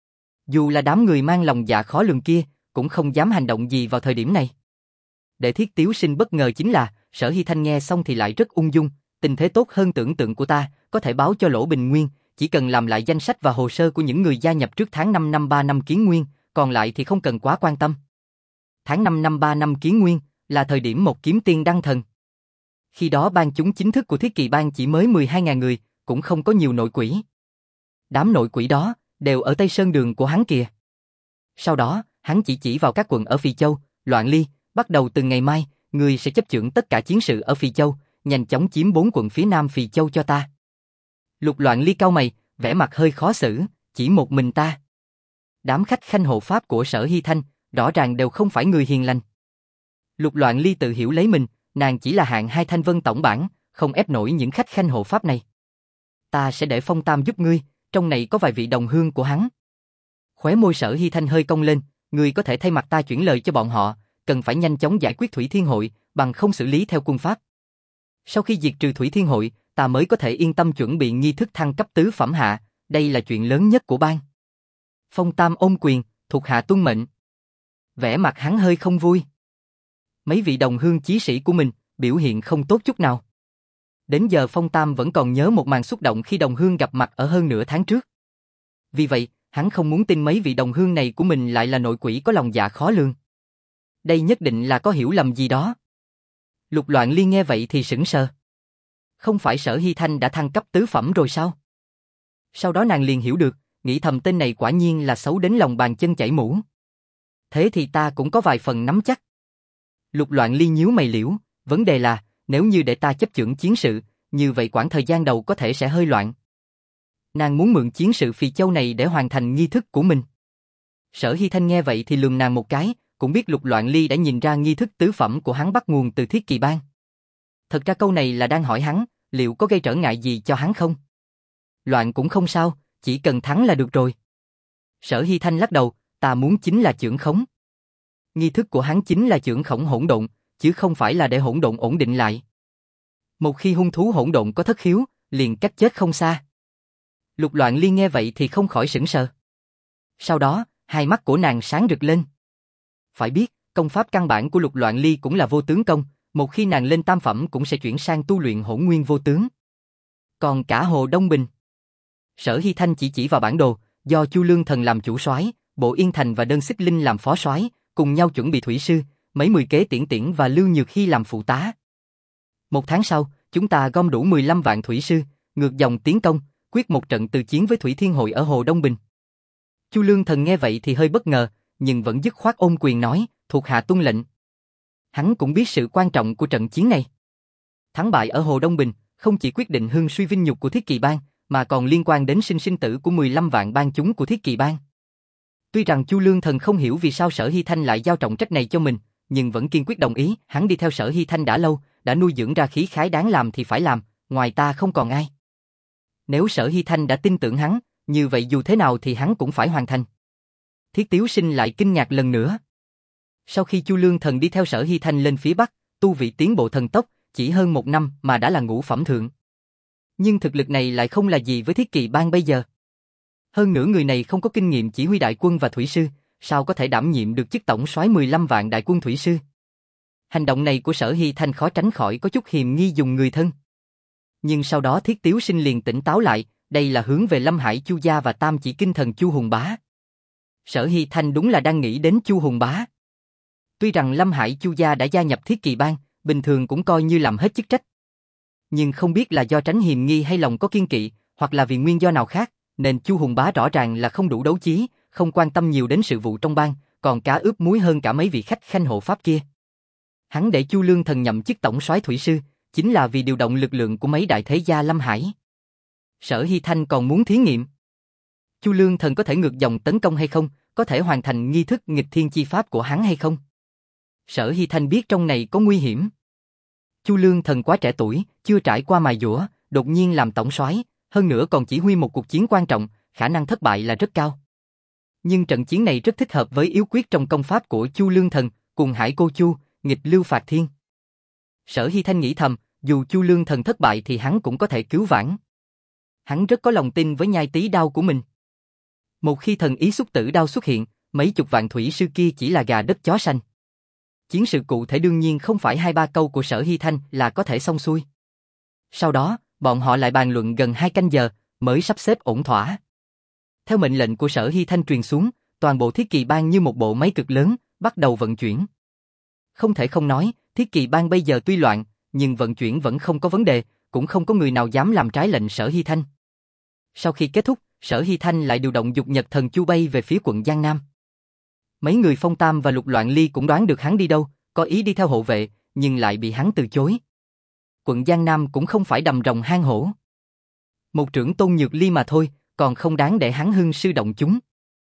Dù là đám người mang lòng dạ khó lường kia, cũng không dám hành động gì vào thời điểm này. Để Thiết Tiếu Sinh bất ngờ chính là, Sở Hy Thanh nghe xong thì lại rất ung dung, tình thế tốt hơn tưởng tượng của ta, có thể báo cho Lỗ Bình Nguyên, chỉ cần làm lại danh sách và hồ sơ của những người gia nhập trước tháng năm năm ba năm Kiến Nguyên, còn lại thì không cần quá quan tâm. Tháng năm năm ba năm Kiến Nguyên là thời điểm một kiếm tiên đăng thần. Khi đó bang chúng chính thức của Thiết Kỳ Bang chỉ mới mười hai nghìn người, cũng không có nhiều nội quỷ. Đám nội quỷ đó đều ở Tây Sơn Đường của hắn kìa. Sau đó, hắn chỉ chỉ vào các quận ở Phì Châu, Loạn Ly, bắt đầu từ ngày mai, người sẽ chấp chưởng tất cả chiến sự ở Phì Châu, nhanh chóng chiếm bốn quận phía nam Phì Châu cho ta. Lục Loạn Ly cau mày, vẻ mặt hơi khó xử, chỉ một mình ta. Đám khách khanh hộ pháp của Sở Hy Thanh, rõ ràng đều không phải người hiền lành. Lục Loạn Ly tự hiểu lấy mình, nàng chỉ là hạng hai Thanh Vân tổng bản, không ép nổi những khách khanh hộ pháp này. Ta sẽ để Phong Tam giúp ngươi, trong này có vài vị đồng hương của hắn. Khóe môi Sở Hy Thanh hơi cong lên, ngươi có thể thay mặt ta chuyển lời cho bọn họ, cần phải nhanh chóng giải quyết Thủy Thiên Hội, bằng không xử lý theo quân pháp. Sau khi diệt trừ Thủy Thiên Hội, ta mới có thể yên tâm chuẩn bị nghi thức thăng cấp tứ phẩm hạ, đây là chuyện lớn nhất của bang. Phong Tam ôm quyền, thuộc hạ tuân mệnh. Vẻ mặt hắn hơi không vui. Mấy vị đồng hương chí sĩ của mình, biểu hiện không tốt chút nào. Đến giờ Phong Tam vẫn còn nhớ một màn xúc động khi đồng hương gặp mặt ở hơn nửa tháng trước. Vì vậy, hắn không muốn tin mấy vị đồng hương này của mình lại là nội quỷ có lòng dạ khó lường. Đây nhất định là có hiểu lầm gì đó. Lục Loạn Ly nghe vậy thì sững sờ. Không phải Sở Hy Thanh đã thăng cấp tứ phẩm rồi sao? Sau đó nàng liền hiểu được, nghĩ thầm tên này quả nhiên là xấu đến lòng bàn chân chảy mũ. Thế thì ta cũng có vài phần nắm chắc. Lục Loạn Ly nhíu mày liễu, vấn đề là, nếu như để ta chấp chưởng chiến sự, như vậy quãng thời gian đầu có thể sẽ hơi loạn. Nàng muốn mượn chiến sự Phì Châu này để hoàn thành nghi thức của mình. Sở Hy Thanh nghe vậy thì lườm nàng một cái, cũng biết Lục Loạn Ly đã nhìn ra nghi thức tứ phẩm của hắn bắt nguồn từ Thiết Kỳ Bang. Thật ra câu này là đang hỏi hắn, liệu có gây trở ngại gì cho hắn không? Loạn cũng không sao, chỉ cần thắng là được rồi. Sở Hy Thanh lắc đầu, ta muốn chính là chưởng khống. Nghi thức của hắn chính là chưởng khổng hỗn độn, chứ không phải là để hỗn độn ổn định lại. Một khi hung thú hỗn độn có thất khiếu, liền cách chết không xa. Lục Loạn Ly nghe vậy thì không khỏi sững sờ. Sau đó, hai mắt của nàng sáng rực lên. Phải biết, công pháp căn bản của Lục Loạn Ly cũng là vô tướng công, một khi nàng lên tam phẩm cũng sẽ chuyển sang tu luyện hỗn nguyên vô tướng. Còn cả Hồ Đông Bình. Sở Hy Thanh chỉ chỉ vào bản đồ, do Chu Lương Thần làm chủ soái, Bộ Yên Thành và Đơn Xích Linh làm phó soái, cùng nhau chuẩn bị thủy sư, mấy mười kế Tiễn Tiễn và Lưu Nhược Hy làm phụ tá. Một tháng sau, chúng ta gom đủ mười lăm vạn thủy sư, ngược dòng tiến công, quyết một trận từ chiến với Thủy Thiên Hội ở Hồ Đông Bình. Chu Lương Thần nghe vậy thì hơi bất ngờ, nhưng vẫn dứt khoát ôm quyền nói, thuộc hạ tuân lệnh. Hắn cũng biết sự quan trọng của trận chiến này. Thắng bại ở Hồ Đông Bình không chỉ quyết định hưng suy vinh nhục của Thiết Kỳ Bang, mà còn liên quan đến sinh sinh tử của mười lăm vạn bang chúng của Thiết Kỳ Bang. Tuy rằng Chu Lương Thần không hiểu vì sao Sở Hy Thanh lại giao trọng trách này cho mình, nhưng vẫn kiên quyết đồng ý. Hắn đi theo Sở Hy Thanh đã lâu, đã nuôi dưỡng ra khí khái đáng làm thì phải làm, ngoài ta không còn ai. Nếu Sở Hy Thanh đã tin tưởng hắn, như vậy dù thế nào thì hắn cũng phải hoàn thành. Thiết Tiếu Sinh lại kinh ngạc lần nữa. Sau khi Chu Lương Thần đi theo Sở Hy Thanh lên phía Bắc, tu vị tiến bộ thần tốc, chỉ hơn một năm mà đã là ngũ phẩm thượng. Nhưng thực lực này lại không là gì với Thiết Kỳ Bang bây giờ. Hơn nữa người này không có kinh nghiệm chỉ huy đại quân và thủy sư, sao có thể đảm nhiệm được chức tổng soái mười lăm vạn đại quân thủy sư. Hành động này của Sở Hy Thanh khó tránh khỏi có chút hiềm nghi dùng người thân. Nhưng sau đó Thiết Tiếu Sinh liền tỉnh táo lại, đây là hướng về Lâm Hải Chu gia và Tam Chỉ Kinh Thần Chu Hùng Bá. Sở Hy Thanh đúng là đang nghĩ đến Chu Hùng Bá. Tuy rằng Lâm Hải Chu gia đã gia nhập Thiết Kỳ Bang, bình thường cũng coi như làm hết chức trách. Nhưng không biết là do tránh hiềm nghi hay lòng có kiên kỵ, hoặc là vì nguyên do nào khác, nên Chu Hùng Bá rõ ràng là không đủ đấu chí, không quan tâm nhiều đến sự vụ trong bang, còn cá ướp muối hơn cả mấy vị khách khanh hộ pháp kia. Hắn để Chu Lương Thần nhậm chức tổng soái thủy sư, chính là vì điều động lực lượng của mấy đại thế gia Lâm Hải. Sở Hy Thanh còn muốn thí nghiệm. Chu Lương Thần có thể ngược dòng tấn công hay không, có thể hoàn thành nghi thức nghịch thiên chi pháp của hắn hay không. Sở Hy Thanh biết trong này có nguy hiểm. Chu Lương Thần quá trẻ tuổi, chưa trải qua mài dũa, đột nhiên làm tổng soái, hơn nữa còn chỉ huy một cuộc chiến quan trọng, khả năng thất bại là rất cao. Nhưng trận chiến này rất thích hợp với yếu quyết trong công pháp của Chu Lương Thần, cùng Hải Cô Chu, nghịch lưu phạt thiên. Sở Hy Thanh nghĩ thầm, dù Chu Lương Thần thất bại thì hắn cũng có thể cứu vãn. Hắn rất có lòng tin với nhai tí đao của mình. Một khi thần ý xúc tử đao xuất hiện, mấy chục vạn thủy sư kia chỉ là gà đất chó sanh. Chiến sự cụ thể đương nhiên không phải hai ba câu của Sở Hy Thanh là có thể xong xuôi. Sau đó, bọn họ lại bàn luận gần hai canh giờ, mới sắp xếp ổn thỏa. Theo mệnh lệnh của Sở Hy Thanh truyền xuống, toàn bộ Thiết Kỳ Bang như một bộ máy cực lớn, bắt đầu vận chuyển. Không thể không nói, Thiết Kỳ Bang bây giờ tuy loạn, nhưng vận chuyển vẫn không có vấn đề, cũng không có người nào dám làm trái lệnh Sở Hy Thanh. Sau khi kết thúc, Sở Hy Thanh lại điều động Dục Nhật Thần Chu bay về phía quận Giang Nam. Mấy người Phong Tam và Lục Loạn Ly cũng đoán được hắn đi đâu, có ý đi theo hộ vệ, nhưng lại bị hắn từ chối. Quận Giang Nam cũng không phải đầm rồng hang hổ. Một trưởng Tôn Nhược Ly mà thôi, còn không đáng để hắn hưng sư động chúng.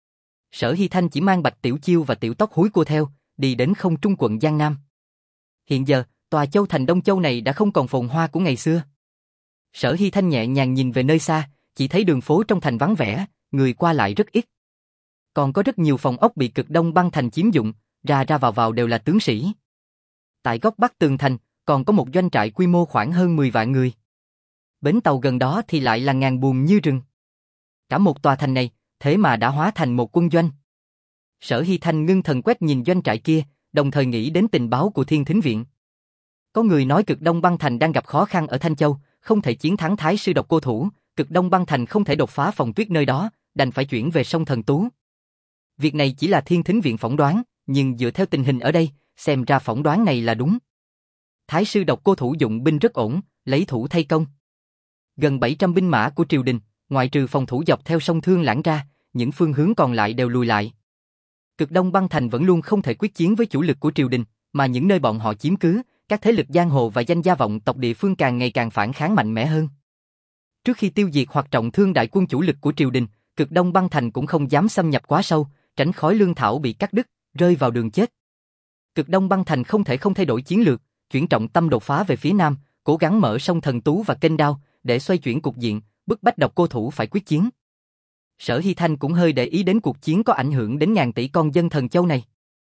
Sở Hy Thanh chỉ mang Bạch Tiểu Chiêu và Tiểu Tóc húi cua theo, đi đến không trung quận Giang Nam. Hiện giờ, tòa châu thành Đông Châu này đã không còn phồn hoa của ngày xưa. Sở Hy Thanh nhẹ nhàng nhìn về nơi xa, chỉ thấy đường phố trong thành vắng vẻ, người qua lại rất ít. Còn có rất nhiều phòng ốc bị Cực Đông băng thành chiếm dụng, ra ra vào vào đều là tướng sĩ. Tại góc bắc tường thành, còn có một doanh trại quy mô khoảng hơn mười vạn người. Bến tàu gần đó thì lại là ngàn buồm như rừng. Cả một tòa thành này, thế mà đã hóa thành một quân doanh. Sở Hy Thanh ngưng thần quét nhìn doanh trại kia, đồng thời nghĩ đến tình báo của Thiên Thính Viện. Có người nói Cực Đông băng thành đang gặp khó khăn ở Thanh Châu, không thể chiến thắng Thái sư Độc Cô Thủ, Cực Đông băng thành không thể đột phá phòng tuyết nơi đó, đành phải chuyển về sông Thần Tú. Việc này chỉ là Thiên Thính Viện phỏng đoán, nhưng dựa theo tình hình ở đây, xem ra phỏng đoán này là đúng. Thái sư Độc Cô Thủ dụng binh rất ổn, lấy thủ thay công. Gần bảy trăm binh mã của triều đình, Ngoại trừ phòng thủ dọc theo sông Thương Lãng ra, những phương hướng còn lại đều lùi lại. Cực Đông băng thành vẫn luôn không thể quyết chiến với chủ lực của triều đình, mà những nơi bọn họ chiếm cứ, các thế lực giang hồ và danh gia vọng tộc địa phương càng ngày càng phản kháng mạnh mẽ hơn. Trước khi tiêu diệt hoặc trọng thương đại quân chủ lực của triều đình, Cực Đông băng thành cũng không dám xâm nhập quá sâu, tránh khỏi lương thảo bị cắt đứt, rơi vào đường chết. Cực Đông băng thành không thể không thay đổi chiến lược, chuyển trọng tâm đột phá về phía nam, cố gắng mở sông Thần Tú và kênh Đao để xoay chuyển cục diện, bức bách Độc Cô Thủ phải quyết chiến. Sở Hy Thanh cũng hơi để ý đến cuộc chiến có ảnh hưởng đến ngàn tỷ con dân Thần Châu này.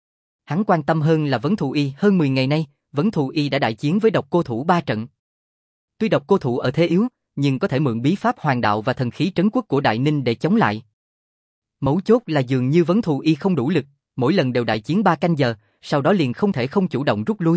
Hắn quan tâm hơn là Vấn Thù Y. Hơn mười ngày nay, Vấn Thù Y đã đại chiến với Độc Cô Thủ ba trận. Tuy Độc Cô Thủ ở thế yếu, nhưng có thể mượn bí pháp hoàng đạo và thần khí trấn quốc của Đại Ninh để chống lại. Mấu chốt là dường như Vấn Thù Y không đủ lực, mỗi lần đều đại chiến ba canh giờ, sau đó liền không thể không chủ động rút lui.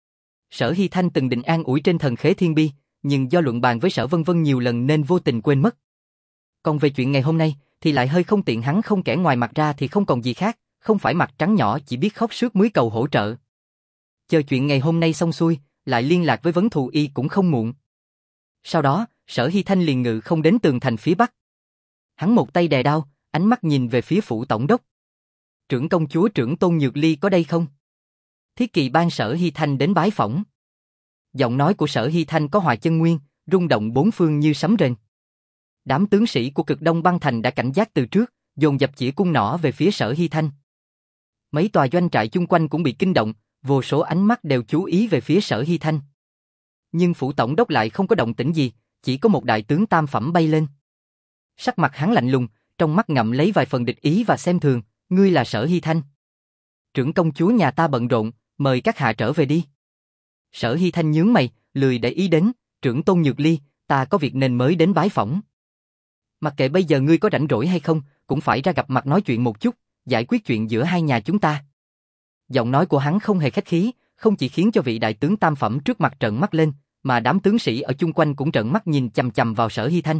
Sở Hy Thanh từng định an ủi trên Thần Khế Thiên Bi, nhưng do luận bàn với Sở Vân Vân nhiều lần nên vô tình quên mất. Còn về chuyện ngày hôm nay, thì lại hơi không tiện, hắn không kể ngoài mặt ra thì không còn gì khác, không phải mặt trắng nhỏ chỉ biết khóc sướt mướt cầu hỗ trợ. Chờ chuyện ngày hôm nay xong xuôi, lại liên lạc với Vấn Thù Y cũng không muộn. Sau đó, Sở Hy Thanh liền ngự không đến tường thành phía bắc. Hắn một tay đè đao, ánh mắt nhìn về phía phủ tổng đốc. Trưởng công chúa Trưởng Tôn Nhược Ly có đây không? Thiết Kỵ ban Sở Hy Thanh đến bái phỏng. Giọng nói của Sở Hy Thanh có hòa chân nguyên, rung động bốn phương như sấm rền. Đám tướng sĩ của Cực Đông băng thành đã cảnh giác từ trước, dồn dập chĩa cung nỏ về phía Sở Hy Thanh. Mấy tòa doanh trại chung quanh cũng bị kinh động, vô số ánh mắt đều chú ý về phía Sở Hy Thanh. Nhưng phủ tổng đốc lại không có động tĩnh gì, chỉ có một đại tướng tam phẩm bay lên. Sắc mặt hắn lạnh lùng, trong mắt ngậm lấy vài phần địch ý và xem thường, ngươi là Sở Hy Thanh. Trưởng công chúa nhà ta bận rộn, mời các hạ trở về đi. Sở Hy Thanh nhướng mày, lười để ý đến, Trưởng Tôn Nhược Ly, ta có việc nên mới đến bái phỏng. Mặc kệ bây giờ ngươi có rảnh rỗi hay không, cũng phải ra gặp mặt nói chuyện một chút, giải quyết chuyện giữa hai nhà chúng ta. Giọng nói của hắn không hề khách khí, không chỉ khiến cho vị đại tướng tam phẩm trước mặt trợn mắt lên, mà đám tướng sĩ ở chung quanh cũng trợn mắt nhìn chằm chằm vào Sở Hy Thanh.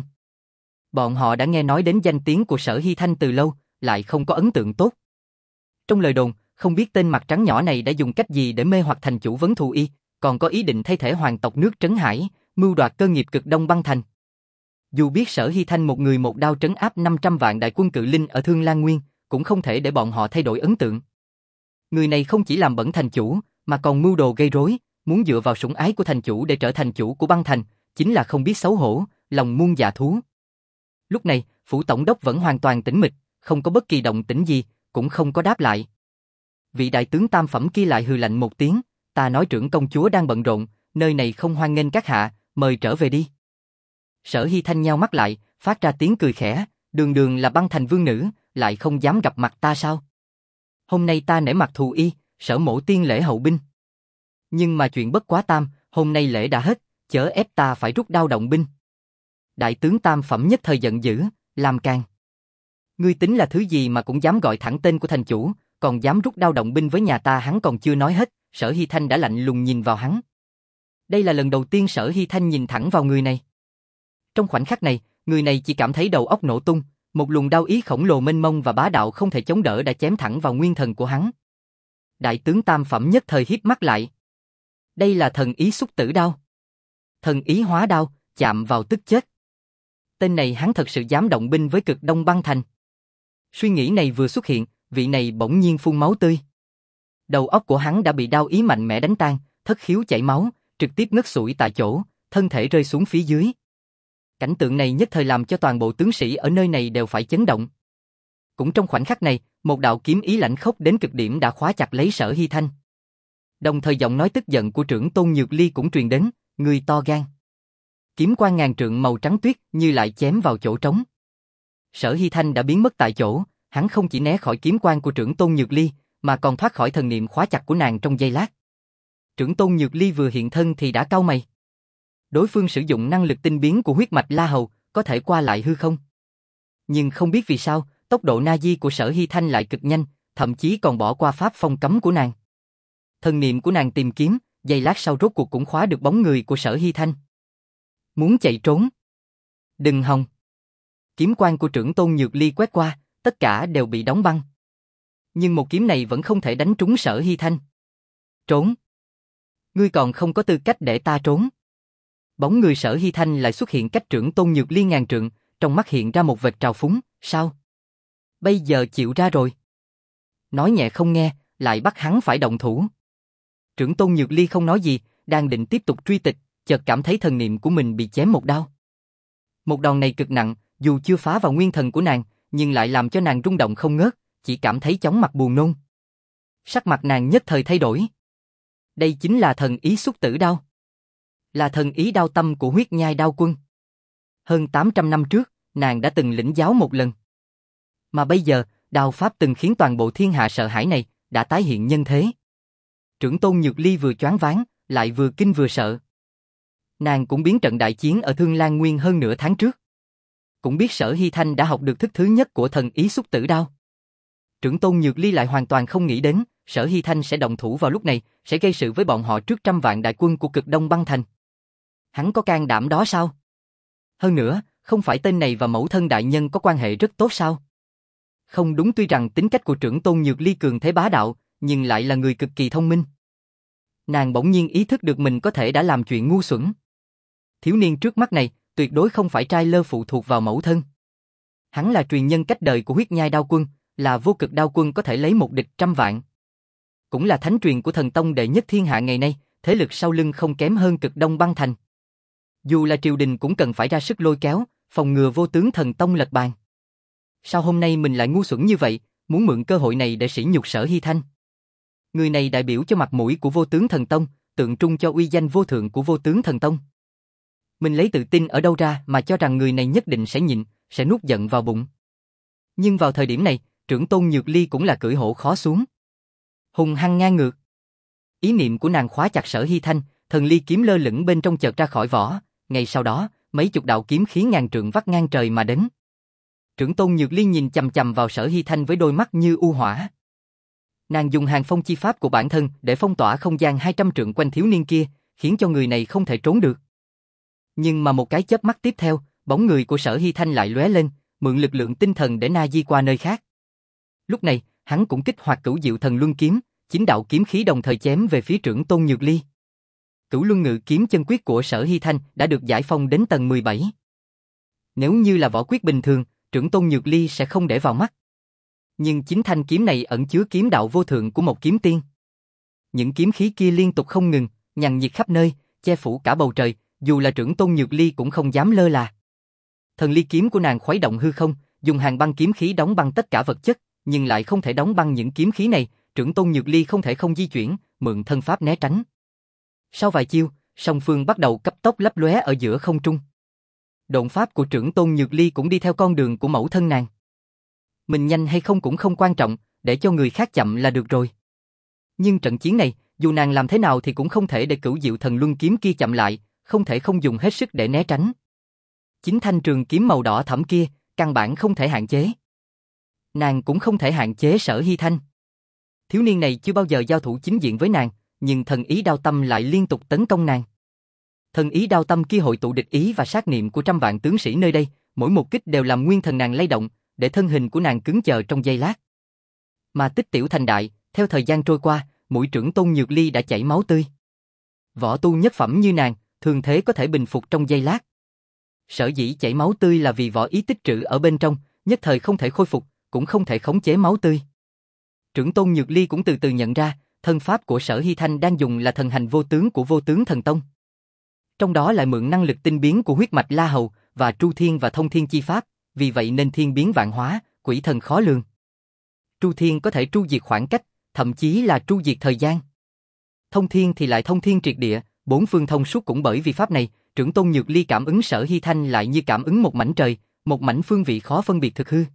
Bọn họ đã nghe nói đến danh tiếng của Sở Hy Thanh từ lâu, lại không có ấn tượng tốt. Trong lời đồn, không biết tên mặt trắng nhỏ này đã dùng cách gì để mê hoặc thành chủ Vấn Thù Y, còn có ý định thay thế hoàng tộc nước Trấn Hải, mưu đoạt cơ nghiệp Cực Đông băng thành. Dù biết Sở Hy Thanh một người một đao trấn áp năm trăm vạn đại quân cự linh ở Thương Lan Nguyên, cũng không thể để bọn họ thay đổi ấn tượng. Người này không chỉ làm bẩn thành chủ, mà còn mưu đồ gây rối, muốn dựa vào sủng ái của thành chủ để trở thành chủ của băng thành, chính là không biết xấu hổ, lòng muôn dạ thú. Lúc này, phủ tổng đốc vẫn hoàn toàn tĩnh mịch, không có bất kỳ động tĩnh gì, cũng không có đáp lại. Vị đại tướng tam phẩm kia lại hừ lạnh một tiếng, ta nói trưởng công chúa đang bận rộn, nơi này không hoan nghênh các hạ, mời trở về đi. Sở Hy Thanh nheo mắt lại, phát ra tiếng cười khẽ, đường đường là băng thành vương nữ, lại không dám gặp mặt ta sao? Hôm nay ta nể mặt Thù Y, Sở mổ tiên lễ hậu binh. Nhưng mà chuyện bất quá tam, hôm nay lễ đã hết, chớ ép ta phải rút đao động binh. Đại tướng tam phẩm nhất thời giận dữ, làm càng. Ngươi tính là thứ gì mà cũng dám gọi thẳng tên của thành chủ, còn dám rút đao động binh với nhà ta? Hắn còn chưa nói hết, Sở Hy Thanh đã lạnh lùng nhìn vào hắn. Đây là lần đầu tiên Sở Hy Thanh nhìn thẳng vào người này. Trong khoảnh khắc này, người này chỉ cảm thấy đầu óc nổ tung, một luồng đao ý khổng lồ mênh mông và bá đạo không thể chống đỡ đã chém thẳng vào nguyên thần của hắn. Đại tướng tam phẩm nhất thời híp mắt lại. Đây là thần ý xúc tử đao. Thần ý hóa đao, chạm vào tức chết. Tên này hắn thật sự dám động binh với Cực Đông băng thành. Suy nghĩ này vừa xuất hiện, vị này bỗng nhiên phun máu tươi. Đầu óc của hắn đã bị đao ý mạnh mẽ đánh tan, thất khiếu chảy máu, trực tiếp ngất sụi tại chỗ, thân thể rơi xuống phía dưới. Cảnh tượng này nhất thời làm cho toàn bộ tướng sĩ ở nơi này đều phải chấn động. Cũng trong khoảnh khắc này, một đạo kiếm ý lãnh khốc đến cực điểm đã khóa chặt lấy Sở Hy Thanh. Đồng thời giọng nói tức giận của Trưởng Tôn Nhược Ly cũng truyền đến, người to gan. Kiếm quang ngàn trượng màu trắng tuyết như lại chém vào chỗ trống. Sở Hy Thanh đã biến mất tại chỗ, hắn không chỉ né khỏi kiếm quang của Trưởng Tôn Nhược Ly, mà còn thoát khỏi thần niệm khóa chặt của nàng trong giây lát. Trưởng Tôn Nhược Ly vừa hiện thân thì đã cau mày. Đối phương sử dụng năng lực tinh biến của huyết mạch La Hầu, có thể qua lại hư không. Nhưng không biết vì sao, tốc độ na di của Sở Hy Thanh lại cực nhanh, thậm chí còn bỏ qua pháp phong cấm của nàng. Thần niệm của nàng tìm kiếm, giây lát sau rốt cuộc cũng khóa được bóng người của Sở Hy Thanh. Muốn chạy trốn? Đừng hòng. Kiếm quang của Trưởng Tôn Nhược Ly quét qua, tất cả đều bị đóng băng. Nhưng một kiếm này vẫn không thể đánh trúng Sở Hy Thanh. Trốn? Ngươi còn không có tư cách để ta trốn. Bóng người Sở Hy Thanh lại xuất hiện cách Trưởng Tôn Nhược Ly ngàn trượng, trong mắt hiện ra một vệt trào phúng, sao? Bây giờ chịu ra rồi. Nói nhẹ không nghe, lại bắt hắn phải động thủ. Trưởng tôn Nhược Ly không nói gì, đang định tiếp tục truy tịch, chợt cảm thấy thần niệm của mình bị chém một đao. Một đòn này cực nặng, dù chưa phá vào nguyên thần của nàng, nhưng lại làm cho nàng rung động không ngớt, chỉ cảm thấy chóng mặt buồn nôn. Sắc mặt nàng nhất thời thay đổi. Đây chính là thần ý xúc tử đao. Là thần ý đao tâm của huyết nhai đao quân. Hơn tám trăm năm trước, nàng đã từng lĩnh giáo một lần. Mà bây giờ, đao pháp từng khiến toàn bộ thiên hạ sợ hãi này, đã tái hiện nhân thế. Trưởng tôn Nhược Ly vừa choáng váng, lại vừa kinh vừa sợ. Nàng cũng biến trận đại chiến ở Thương Lan Nguyên hơn nửa tháng trước. Cũng biết Sở Hy Thanh đã học được thức thứ nhất của thần ý xúc tử đao. Trưởng tôn Nhược Ly lại hoàn toàn không nghĩ đến, Sở Hy Thanh sẽ động thủ vào lúc này, sẽ gây sự với bọn họ trước trăm vạn đại quân của Cực Đông Băng Thành. Hắn có can đảm đó sao? Hơn nữa, không phải tên này và mẫu thân đại nhân có quan hệ rất tốt sao? Không đúng, tuy rằng tính cách của trưởng tôn Nhược Ly cường thế bá đạo, nhưng lại là người cực kỳ thông minh. Nàng bỗng nhiên ý thức được mình có thể đã làm chuyện ngu xuẩn. Thiếu niên trước mắt này, tuyệt đối không phải trai lơ phụ thuộc vào mẫu thân. Hắn là truyền nhân cách đời của huyết nhai đao quân, là vô cực đao quân có thể lấy một địch trăm vạn. Cũng là thánh truyền của thần tông đệ nhất thiên hạ ngày nay, thế lực sau lưng không kém hơn Cực Đông Băng Thành. Dù là triều đình cũng cần phải ra sức lôi kéo, phòng ngừa vô tướng thần tông lật bàn. Sao hôm nay mình lại ngu xuẩn như vậy, muốn mượn cơ hội này để sỉ nhục Sở Hy Thanh? Người này đại biểu cho mặt mũi của vô tướng thần tông, tượng trưng cho uy danh vô thượng của vô tướng thần tông. Mình lấy tự tin ở đâu ra mà cho rằng người này nhất định sẽ nhịn, sẽ nuốt giận vào bụng. Nhưng vào thời điểm này, trưởng tôn Nhược Ly cũng là cưỡi hổ khó xuống. Hùng hăng ngang ngược. Ý niệm của nàng khóa chặt Sở Hy Thanh, thần ly kiếm lơ lửng bên trong chợt ra khỏi vỏ, ngay sau đó, mấy chục đạo kiếm khí ngàn trượng vắt ngang trời mà đến. Trưởng tôn Nhược Ly nhìn chằm chằm vào Sở Hy Thanh với đôi mắt như u hỏa. Nàng dùng hàng phong chi pháp của bản thân để phong tỏa không gian hai trăm trượng quanh thiếu niên kia, khiến cho người này không thể trốn được. Nhưng mà một cái chớp mắt tiếp theo, bóng người của Sở Hy Thanh lại lóe lên, mượn lực lượng tinh thần để na di qua nơi khác. Lúc này, hắn cũng kích hoạt Cửu Diệu Thần Luân kiếm, chín đạo kiếm khí đồng thời chém về phía trưởng tôn Nhược Ly. Cửu Luân Ngự kiếm chân quyết của Sở Hy Thanh đã được giải phong đến tầng mười bảy. Nếu như là võ quyết bình thường, trưởng tôn Nhược Ly sẽ không để vào mắt. Nhưng chính thanh kiếm này ẩn chứa kiếm đạo vô thượng của một kiếm tiên. Những kiếm khí kia liên tục không ngừng, nhằng nhịt khắp nơi, che phủ cả bầu trời, dù là trưởng tôn Nhược Ly cũng không dám lơ là. Thần ly kiếm của nàng khuấy động hư không, dùng hàng băng kiếm khí đóng băng tất cả vật chất, nhưng lại không thể đóng băng những kiếm khí này, trưởng tôn Nhược Ly không thể không di chuyển, mượn thân pháp né tránh. Sau vài chiêu, song phương bắt đầu cấp tốc lấp lóe ở giữa không trung. Độn pháp của trưởng tôn Nhược Ly cũng đi theo con đường của mẫu thân nàng. Mình nhanh hay không cũng không quan trọng, để cho người khác chậm là được rồi. Nhưng trận chiến này, dù nàng làm thế nào thì cũng không thể để Cửu Diệu Thần Luân kiếm kia chậm lại, không thể không dùng hết sức để né tránh. Chính thanh trường kiếm màu đỏ thẫm kia, căn bản không thể hạn chế. Nàng cũng không thể hạn chế Sở Hy Thanh. Thiếu niên này chưa bao giờ giao thủ chính diện với nàng, nhưng thần ý đao tâm lại liên tục tấn công nàng. Thần ý đao tâm kia hội tụ địch ý và sát niệm của trăm vạn tướng sĩ nơi đây, mỗi một kích đều làm nguyên thần nàng lay động, để thân hình của nàng cứng chờ trong giây lát. Mà tích tiểu thành đại, theo thời gian trôi qua, mũi trưởng tôn Nhược Ly đã chảy máu tươi. Võ tu nhất phẩm như nàng, thường thế có thể bình phục trong giây lát. Sở dĩ chảy máu tươi là vì võ ý tích trữ ở bên trong, nhất thời không thể khôi phục, cũng không thể khống chế máu tươi. Trưởng tôn Nhược Ly cũng từ từ nhận ra, thân pháp của Sở Hy Thanh đang dùng là thần hành vô tướng của vô tướng thần tông. Trong đó lại mượn năng lực tinh biến của huyết mạch La Hầu và Tru Thiên và Thông Thiên chi pháp, vì vậy nên thiên biến vạn hóa, quỷ thần khó lường. Tru Thiên có thể tru diệt khoảng cách, thậm chí là tru diệt thời gian. Thông Thiên thì lại thông thiên triệt địa, bốn phương thông suốt. Cũng bởi vì pháp này, trưởng tôn Nhược Ly cảm ứng Sở Hy Thanh lại như cảm ứng một mảnh trời, một mảnh phương vị khó phân biệt thực hư.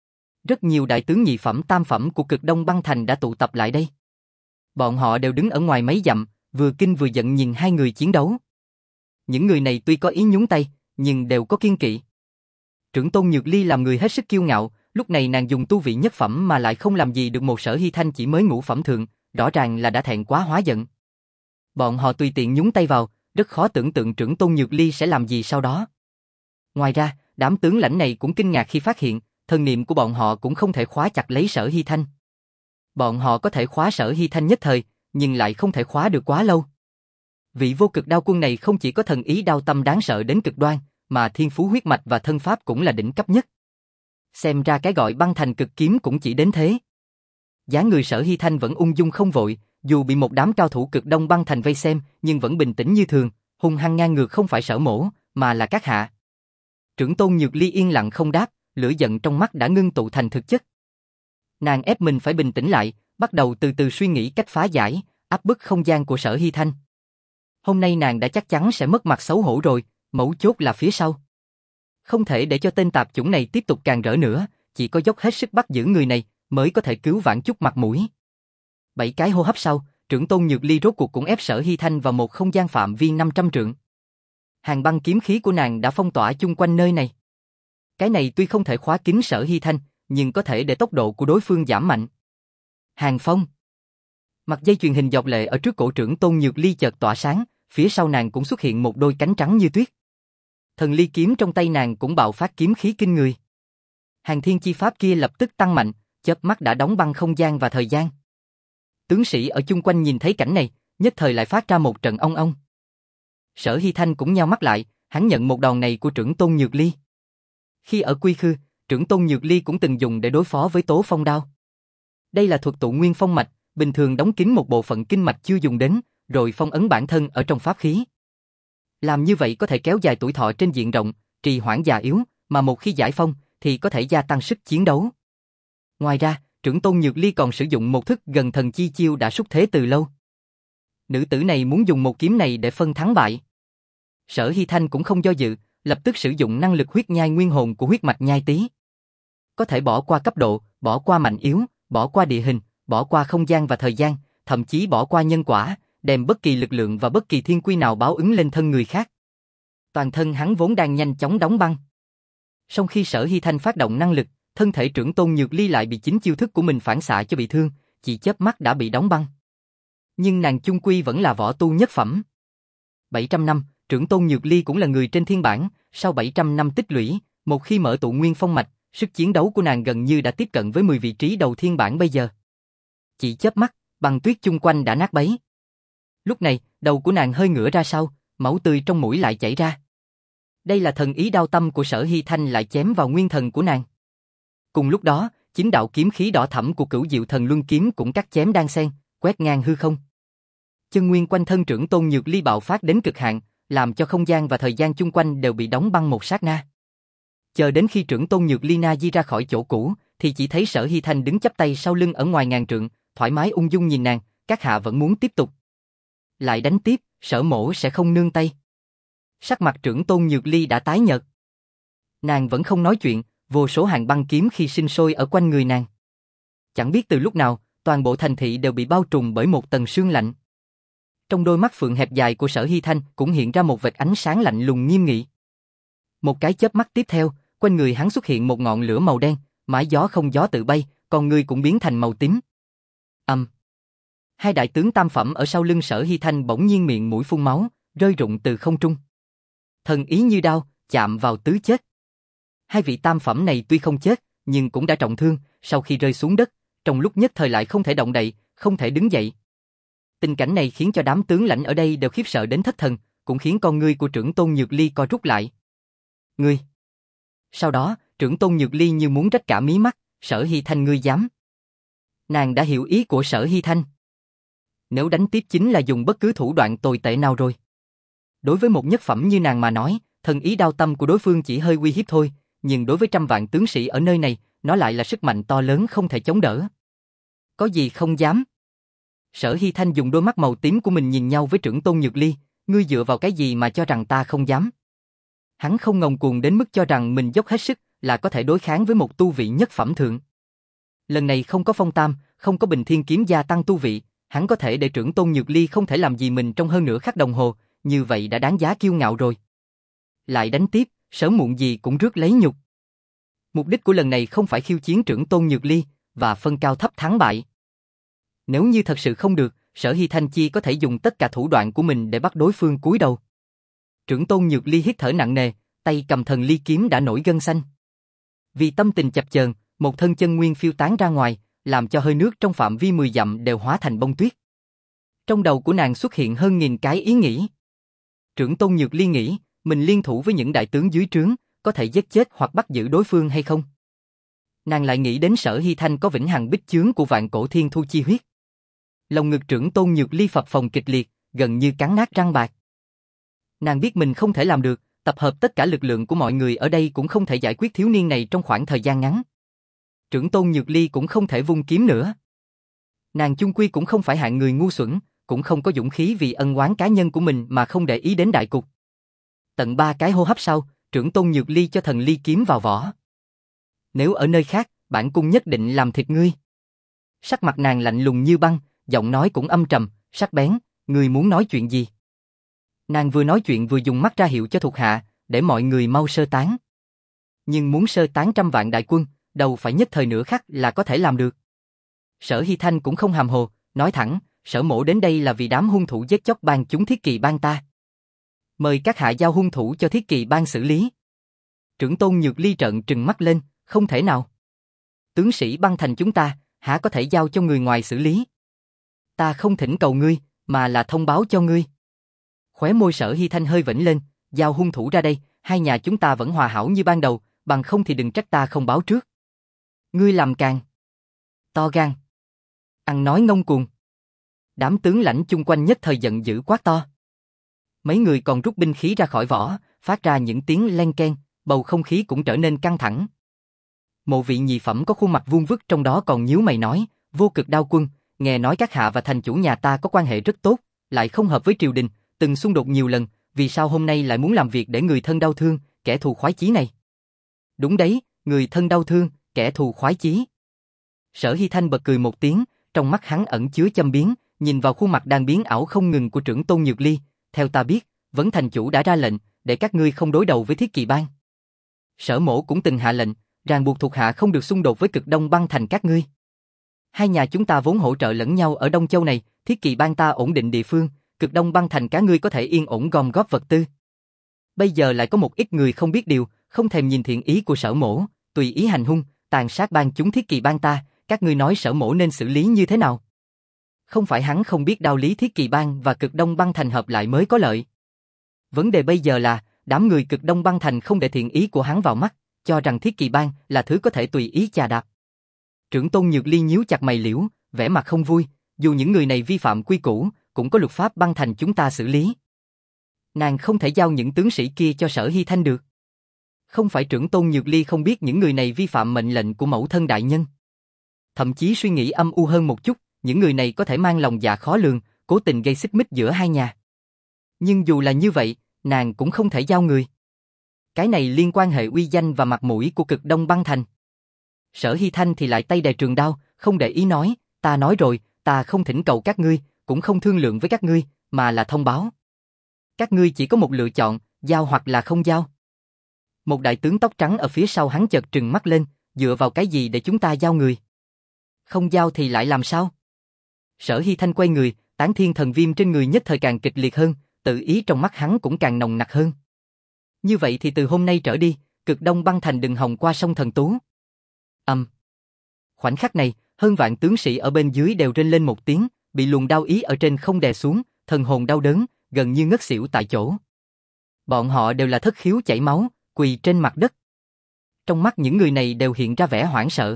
Rất nhiều đại tướng nhị phẩm tam phẩm của Cực Đông Băng Thành đã tụ tập lại đây. Bọn họ đều đứng ở ngoài mấy dặm, vừa kinh vừa giận nhìn hai người chiến đấu. Những người này tuy có ý nhúng tay, nhưng đều có kiên kỵ. Trưởng tôn Nhược Ly làm người hết sức kiêu ngạo, lúc này nàng dùng tu vị nhất phẩm mà lại không làm gì được một Sở Hy Thanh chỉ mới ngũ phẩm thượng, rõ ràng là đã thẹn quá hóa giận. Bọn họ tùy tiện nhúng tay vào, rất khó tưởng tượng trưởng tôn Nhược Ly sẽ làm gì sau đó. Ngoài ra, đám tướng lãnh này cũng kinh ngạc khi phát hiện, thần niệm của bọn họ cũng không thể khóa chặt lấy Sở Hy Thanh. Bọn họ có thể khóa Sở Hy Thanh nhất thời, nhưng lại không thể khóa được quá lâu. Vị vô cực đao quân này không chỉ có thần ý đao tâm đáng sợ đến cực đoan, mà thiên phú huyết mạch và thân pháp cũng là đỉnh cấp nhất. Xem ra cái gọi băng thành cực kiếm cũng chỉ đến thế. Dáng người Sở Hy Thanh vẫn ung dung không vội, dù bị một đám cao thủ cực đông băng thành vây xem, nhưng vẫn bình tĩnh như thường, hung hăng ngang ngược không phải Sở Mỗ, mà là các hạ. Trưởng tôn Nhược Ly yên lặng không đáp, lửa giận trong mắt đã ngưng tụ thành thực chất. Nàng ép mình phải bình tĩnh lại, bắt đầu từ từ suy nghĩ cách phá giải, áp bức không gian của Sở Hy Thanh. Hôm nay nàng đã chắc chắn sẽ mất mặt xấu hổ rồi, mấu chốt là phía sau. Không thể để cho tên tạp chủng này tiếp tục càng rỡ nữa, chỉ có dốc hết sức bắt giữ người này, mới có thể cứu vãn chút mặt mũi. Bảy cái hô hấp sau, trưởng tôn Nhược Ly rốt cuộc cũng ép Sở Hy Thanh vào một không gian phạm vi năm trăm trượng. Hàng băng kiếm khí của nàng đã phong tỏa chung quanh nơi này. Cái này tuy không thể khóa kín Sở Hy Thanh, nhưng có thể để tốc độ của đối phương giảm mạnh. Hàng phong. Mặt dây chuyền hình dọc lệ ở trước cổ trưởng tôn Nhược Ly chợt tỏa sáng, phía sau nàng cũng xuất hiện một đôi cánh trắng như tuyết. Thần ly kiếm trong tay nàng cũng bạo phát kiếm khí kinh người. Hàng thiên chi pháp kia lập tức tăng mạnh, chớp mắt đã đóng băng không gian và thời gian. Tướng sĩ ở chung quanh nhìn thấy cảnh này, nhất thời lại phát ra một trận ong ong. Sở Hy Thanh cũng nheo mắt lại, hắn nhận một đòn này của trưởng tôn Nhược Ly. Khi ở Quy Khư, trưởng tôn Nhược Ly cũng từng dùng để đối phó với Tố Phong Đao. Đây là thuật tụ nguyên phong mạch, bình thường đóng kín một bộ phận kinh mạch chưa dùng đến, rồi phong ấn bản thân ở trong pháp khí. Làm như vậy có thể kéo dài tuổi thọ trên diện rộng, trì hoãn già yếu, mà một khi giải phong thì có thể gia tăng sức chiến đấu. Ngoài ra, trưởng tôn Nhược Ly còn sử dụng một thức gần thần chi chiêu đã xuất thế từ lâu. Nữ tử này muốn dùng một kiếm này để phân thắng bại. Sở Hy Thanh cũng không do dự, lập tức sử dụng năng lực huyết nhai nguyên hồn của huyết mạch nhai tí. Có thể bỏ qua cấp độ, bỏ qua mạnh yếu, bỏ qua địa hình, bỏ qua không gian và thời gian, thậm chí bỏ qua nhân quả, đem bất kỳ lực lượng và bất kỳ thiên quy nào báo ứng lên thân người khác. Toàn thân hắn vốn đang nhanh chóng đóng băng. Song khi Sở Hy Thanh phát động năng lực, thân thể trưởng tôn Nhược Ly lại bị chính chiêu thức của mình phản xạ cho bị thương, chỉ chớp mắt đã bị đóng băng. Nhưng nàng chung quy vẫn là võ tu nhất phẩm. bảy trăm năm, trưởng tôn Nhược Ly cũng là người trên thiên bảng, sau bảy trăm năm tích lũy, một khi mở tụ nguyên phong mạch, sức chiến đấu của nàng gần như đã tiếp cận với mười vị trí đầu thiên bảng bây giờ. Chỉ chớp mắt, băng tuyết chung quanh đã nát bấy. Lúc này, đầu của nàng hơi ngửa ra sau, máu tươi trong mũi lại chảy ra. Đây là thần ý đao tâm của Sở Hy Thanh lại chém vào nguyên thần của nàng. Cùng lúc đó, chính đạo kiếm khí đỏ thẫm của Cửu Diệu Thần Luân kiếm cũng cắt chém đan xen, quét ngang hư không. Chân nguyên quanh thân trưởng tôn Nhược Ly bạo phát đến cực hạn, làm cho không gian và thời gian chung quanh đều bị đóng băng một sát na. Chờ đến khi trưởng tôn Nhược Ly na di ra khỏi chỗ cũ, thì chỉ thấy Sở Hy Thanh đứng chắp tay sau lưng ở ngoài ngàn trượng, thoải mái ung dung nhìn nàng, các hạ vẫn muốn tiếp tục. Lại đánh tiếp, Sở Mỗ sẽ không nương tay. Sắc mặt trưởng tôn Nhược Ly đã tái nhợt. Nàng vẫn không nói chuyện, vô số hàng băng kiếm khi sinh sôi ở quanh người nàng. Chẳng biết từ lúc nào, toàn bộ thành thị đều bị bao trùm bởi một tầng sương lạnh. Trong đôi mắt phượng hẹp dài của Sở Hy Thanh cũng hiện ra một vệt ánh sáng lạnh lùng nghiêm nghị. Một cái chớp mắt tiếp theo, quanh người hắn xuất hiện một ngọn lửa màu đen, mái gió không gió tự bay, còn người cũng biến thành màu tím. Ầm. Um. Hai đại tướng tam phẩm ở sau lưng Sở Hy Thanh bỗng nhiên miệng mũi phun máu, rơi rụng từ không trung. Thần ý như đao, chạm vào tứ chết. Hai vị tam phẩm này tuy không chết, nhưng cũng đã trọng thương, sau khi rơi xuống đất, trong lúc nhất thời lại không thể động đậy, không thể đứng dậy. Tình cảnh này khiến cho đám tướng lãnh ở đây đều khiếp sợ đến thất thần, cũng khiến con ngươi của trưởng tôn Nhược Ly co rút lại. Ngươi! Sau đó, trưởng tôn Nhược Ly như muốn rách cả mí mắt, Sở Hy Thanh ngươi dám. Nàng đã hiểu ý của Sở Hy Thanh. Nếu đánh tiếp chính là dùng bất cứ thủ đoạn tồi tệ nào rồi. Đối với một nhất phẩm như nàng mà nói, thần ý đao tâm của đối phương chỉ hơi uy hiếp thôi, nhưng đối với trăm vạn tướng sĩ ở nơi này, nó lại là sức mạnh to lớn không thể chống đỡ. Có gì không dám? Sở Hy Thanh dùng đôi mắt màu tím của mình nhìn nhau với trưởng tôn Nhược Ly, ngươi dựa vào cái gì mà cho rằng ta không dám? Hắn không ngông cuồng đến mức cho rằng mình dốc hết sức là có thể đối kháng với một tu vị nhất phẩm thượng. Lần này không có phong tam, không có bình thiên kiếm gia tăng tu vị, hắn có thể để trưởng tôn Nhược Ly không thể làm gì mình trong hơn nửa khắc đồng hồ, như vậy đã đáng giá kiêu ngạo rồi. Lại đánh tiếp, sớm muộn gì cũng rước lấy nhục. Mục đích của lần này không phải khiêu chiến trưởng tôn Nhược Ly và phân cao thấp thắng bại. Nếu như thật sự không được, Sở Hy Thanh chi có thể dùng tất cả thủ đoạn của mình để bắt đối phương cúi đầu. Trưởng tôn Nhược Ly hít thở nặng nề, tay cầm thần ly kiếm đã nổi gân xanh. Vì tâm tình chập chờn, một thân chân nguyên phiêu tán ra ngoài, làm cho hơi nước trong phạm vi mười dặm đều hóa thành bông tuyết. Trong đầu của nàng xuất hiện hơn nghìn cái ý nghĩ. Trưởng tôn Nhược Ly nghĩ, Mình liên thủ với những đại tướng dưới trướng, có thể giết chết hoặc bắt giữ đối phương hay không? Nàng lại nghĩ đến Sở Hy Thanh có vĩnh hằng bích chướng của vạn cổ thiên thu chi huyết. Lòng ngực Trưởng Tôn Nhược Ly phập phồng kịch liệt, gần như cắn nát răng bạc. Nàng biết mình không thể làm được, tập hợp tất cả lực lượng của mọi người ở đây cũng không thể giải quyết thiếu niên này trong khoảng thời gian ngắn. Trưởng Tôn Nhược Ly cũng không thể vung kiếm nữa. Nàng chung quy cũng không phải hạng người ngu xuẩn, cũng không có dũng khí vì ân oán cá nhân của mình mà không để ý đến đại cục. Tận ba cái hô hấp sau, Trưởng Tôn Nhược Ly cho thần ly kiếm vào vỏ. Nếu ở nơi khác, bản cung nhất định làm thịt ngươi. Sắc mặt nàng lạnh lùng như băng, giọng nói cũng âm trầm, sắc bén, ngươi muốn nói chuyện gì? Nàng vừa nói chuyện vừa dùng mắt ra hiệu cho thuộc hạ, để mọi người mau sơ tán. Nhưng muốn sơ tán trăm vạn đại quân, đâu phải nhất thời nửa khắc là có thể làm được. Sở Hy Thanh cũng không hàm hồ, nói thẳng, Sở mỗ đến đây là vì đám hung thủ giết chóc bang chúng Thiết Kỳ bang ta. Mời các hạ giao hung thủ cho Thiết Kỳ bang xử lý. Trưởng Tôn Nhược Ly trợn trừng mắt lên, không thể nào. Tướng sĩ băng thành chúng ta, hả có thể giao cho người ngoài xử lý? Ta không thỉnh cầu ngươi, mà là thông báo cho ngươi. Khóe môi Sở Hy Thanh hơi vểnh lên, giao hung thủ ra đây, hai nhà chúng ta vẫn hòa hảo như ban đầu, bằng không thì đừng trách ta không báo trước. Ngươi làm càng to gan, ăn nói ngông cuồng. Đám tướng lãnh chung quanh nhất thời giận dữ quát to. Mấy người còn rút binh khí ra khỏi vỏ, phát ra những tiếng len keng, bầu không khí cũng trở nên căng thẳng. Một vị nhị phẩm có khuôn mặt vuông vức trong đó còn nhíu mày nói, Vô Cực Đao Quân, nghe nói các hạ và thành chủ nhà ta có quan hệ rất tốt, lại không hợp với triều đình, từng xung đột nhiều lần, vì sao hôm nay lại muốn làm việc để người thân đau thương, kẻ thù khoái chí này? Đúng đấy, người thân đau thương, kẻ thù khoái chí. Sở Hy Thanh bật cười một tiếng, trong mắt hắn ẩn chứa châm biếm, nhìn vào khuôn mặt đang biến ảo không ngừng của Trưởng Tôn Nhược Ly, theo ta biết, Vấn thành chủ đã ra lệnh, để các ngươi không đối đầu với Thiết Kỳ bang. Sở mỗ cũng từng hạ lệnh, ràng buộc thuộc hạ không được xung đột với Cực Đông bang thành các ngươi. Hai nhà chúng ta vốn hỗ trợ lẫn nhau ở Đông Châu này, Thiết Kỳ bang ta ổn định địa phương, Cực Đông bang thành các ngươi có thể yên ổn gom góp vật tư. Bây giờ lại có một ít người không biết điều, không thèm nhìn thiện ý của Sở mỗ, tùy ý hành hung, tàn sát bang chúng Thiết Kỳ bang ta, các ngươi nói Sở mỗ nên xử lý như thế nào? Không phải hắn không biết đạo lý Thiết Kỳ bang và Cực Đông bang thành hợp lại mới có lợi. Vấn đề bây giờ là, đám người Cực Đông bang thành không để thiện ý của hắn vào mắt, cho rằng Thiết Kỳ bang là thứ có thể tùy ý chà đạp. Trưởng Tôn Nhược Ly nhíu chặt mày liễu, vẻ mặt không vui, dù những người này vi phạm quy củ, cũng có luật pháp bang thành chúng ta xử lý. Nàng không thể giao những tướng sĩ kia cho Sở Hy Thanh được. Không phải Trưởng Tôn Nhược Ly không biết những người này vi phạm mệnh lệnh của mẫu thân đại nhân. Thậm chí suy nghĩ âm u hơn một chút, những người này có thể mang lòng dạ khó lường, cố tình gây xích mích giữa hai nhà. Nhưng dù là như vậy, nàng cũng không thể giao người. Cái này liên quan hệ uy danh và mặt mũi của Cực Đông bang thành. Sở Hy Thanh thì lại tay đè trường đao, không để ý nói, ta nói rồi, ta không thỉnh cầu các ngươi, cũng không thương lượng với các ngươi, mà là thông báo. Các ngươi chỉ có một lựa chọn, giao hoặc là không giao. Một đại tướng tóc trắng ở phía sau hắn chợt trừng mắt lên, dựa vào cái gì để chúng ta giao người? Không giao thì lại làm sao? Sở Hy Thanh quay người, tán thiên thần viêm trên người nhất thời càng kịch liệt hơn, tự ý trong mắt hắn cũng càng nồng nặc hơn. Như vậy thì từ hôm nay trở đi, Cực Đông bang thành đừng hòng qua sông Thần Tú. Âm. Um. Khoảnh khắc này, hơn vạn tướng sĩ ở bên dưới đều rên lên một tiếng, bị luồng đao ý ở trên không đè xuống, thần hồn đau đớn, gần như ngất xỉu tại chỗ. Bọn họ đều là thất khiếu chảy máu, quỳ trên mặt đất. Trong mắt những người này đều hiện ra vẻ hoảng sợ.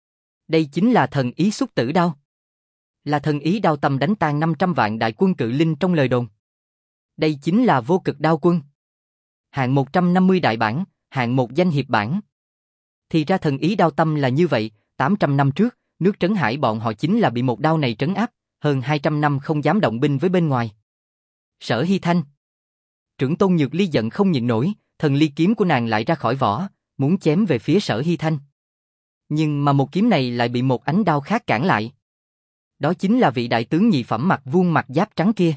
Đây chính là thần ý xúc tử đao. Là thần ý đao tầm đánh tan năm trăm vạn đại quân cự linh trong lời đồn. Đây chính là Vô Cực Đao Quân. Hạng một trăm năm mươi đại bản, hạng một danh hiệp bản. Thì ra thần ý đao tâm là như vậy, tám trăm năm trước, nước Trấn Hải bọn họ chính là bị một đao này trấn áp, hơn hai trăm năm không dám động binh với bên ngoài. Sở Hy Thanh. Trưởng Tôn Nhược Ly giận không nhịn nổi, thần ly kiếm của nàng lại ra khỏi vỏ, muốn chém về phía Sở Hy Thanh. Nhưng mà một kiếm này lại bị một ánh đao khác cản lại. Đó chính là vị đại tướng nhị phẩm mặt vuông mặt giáp trắng kia.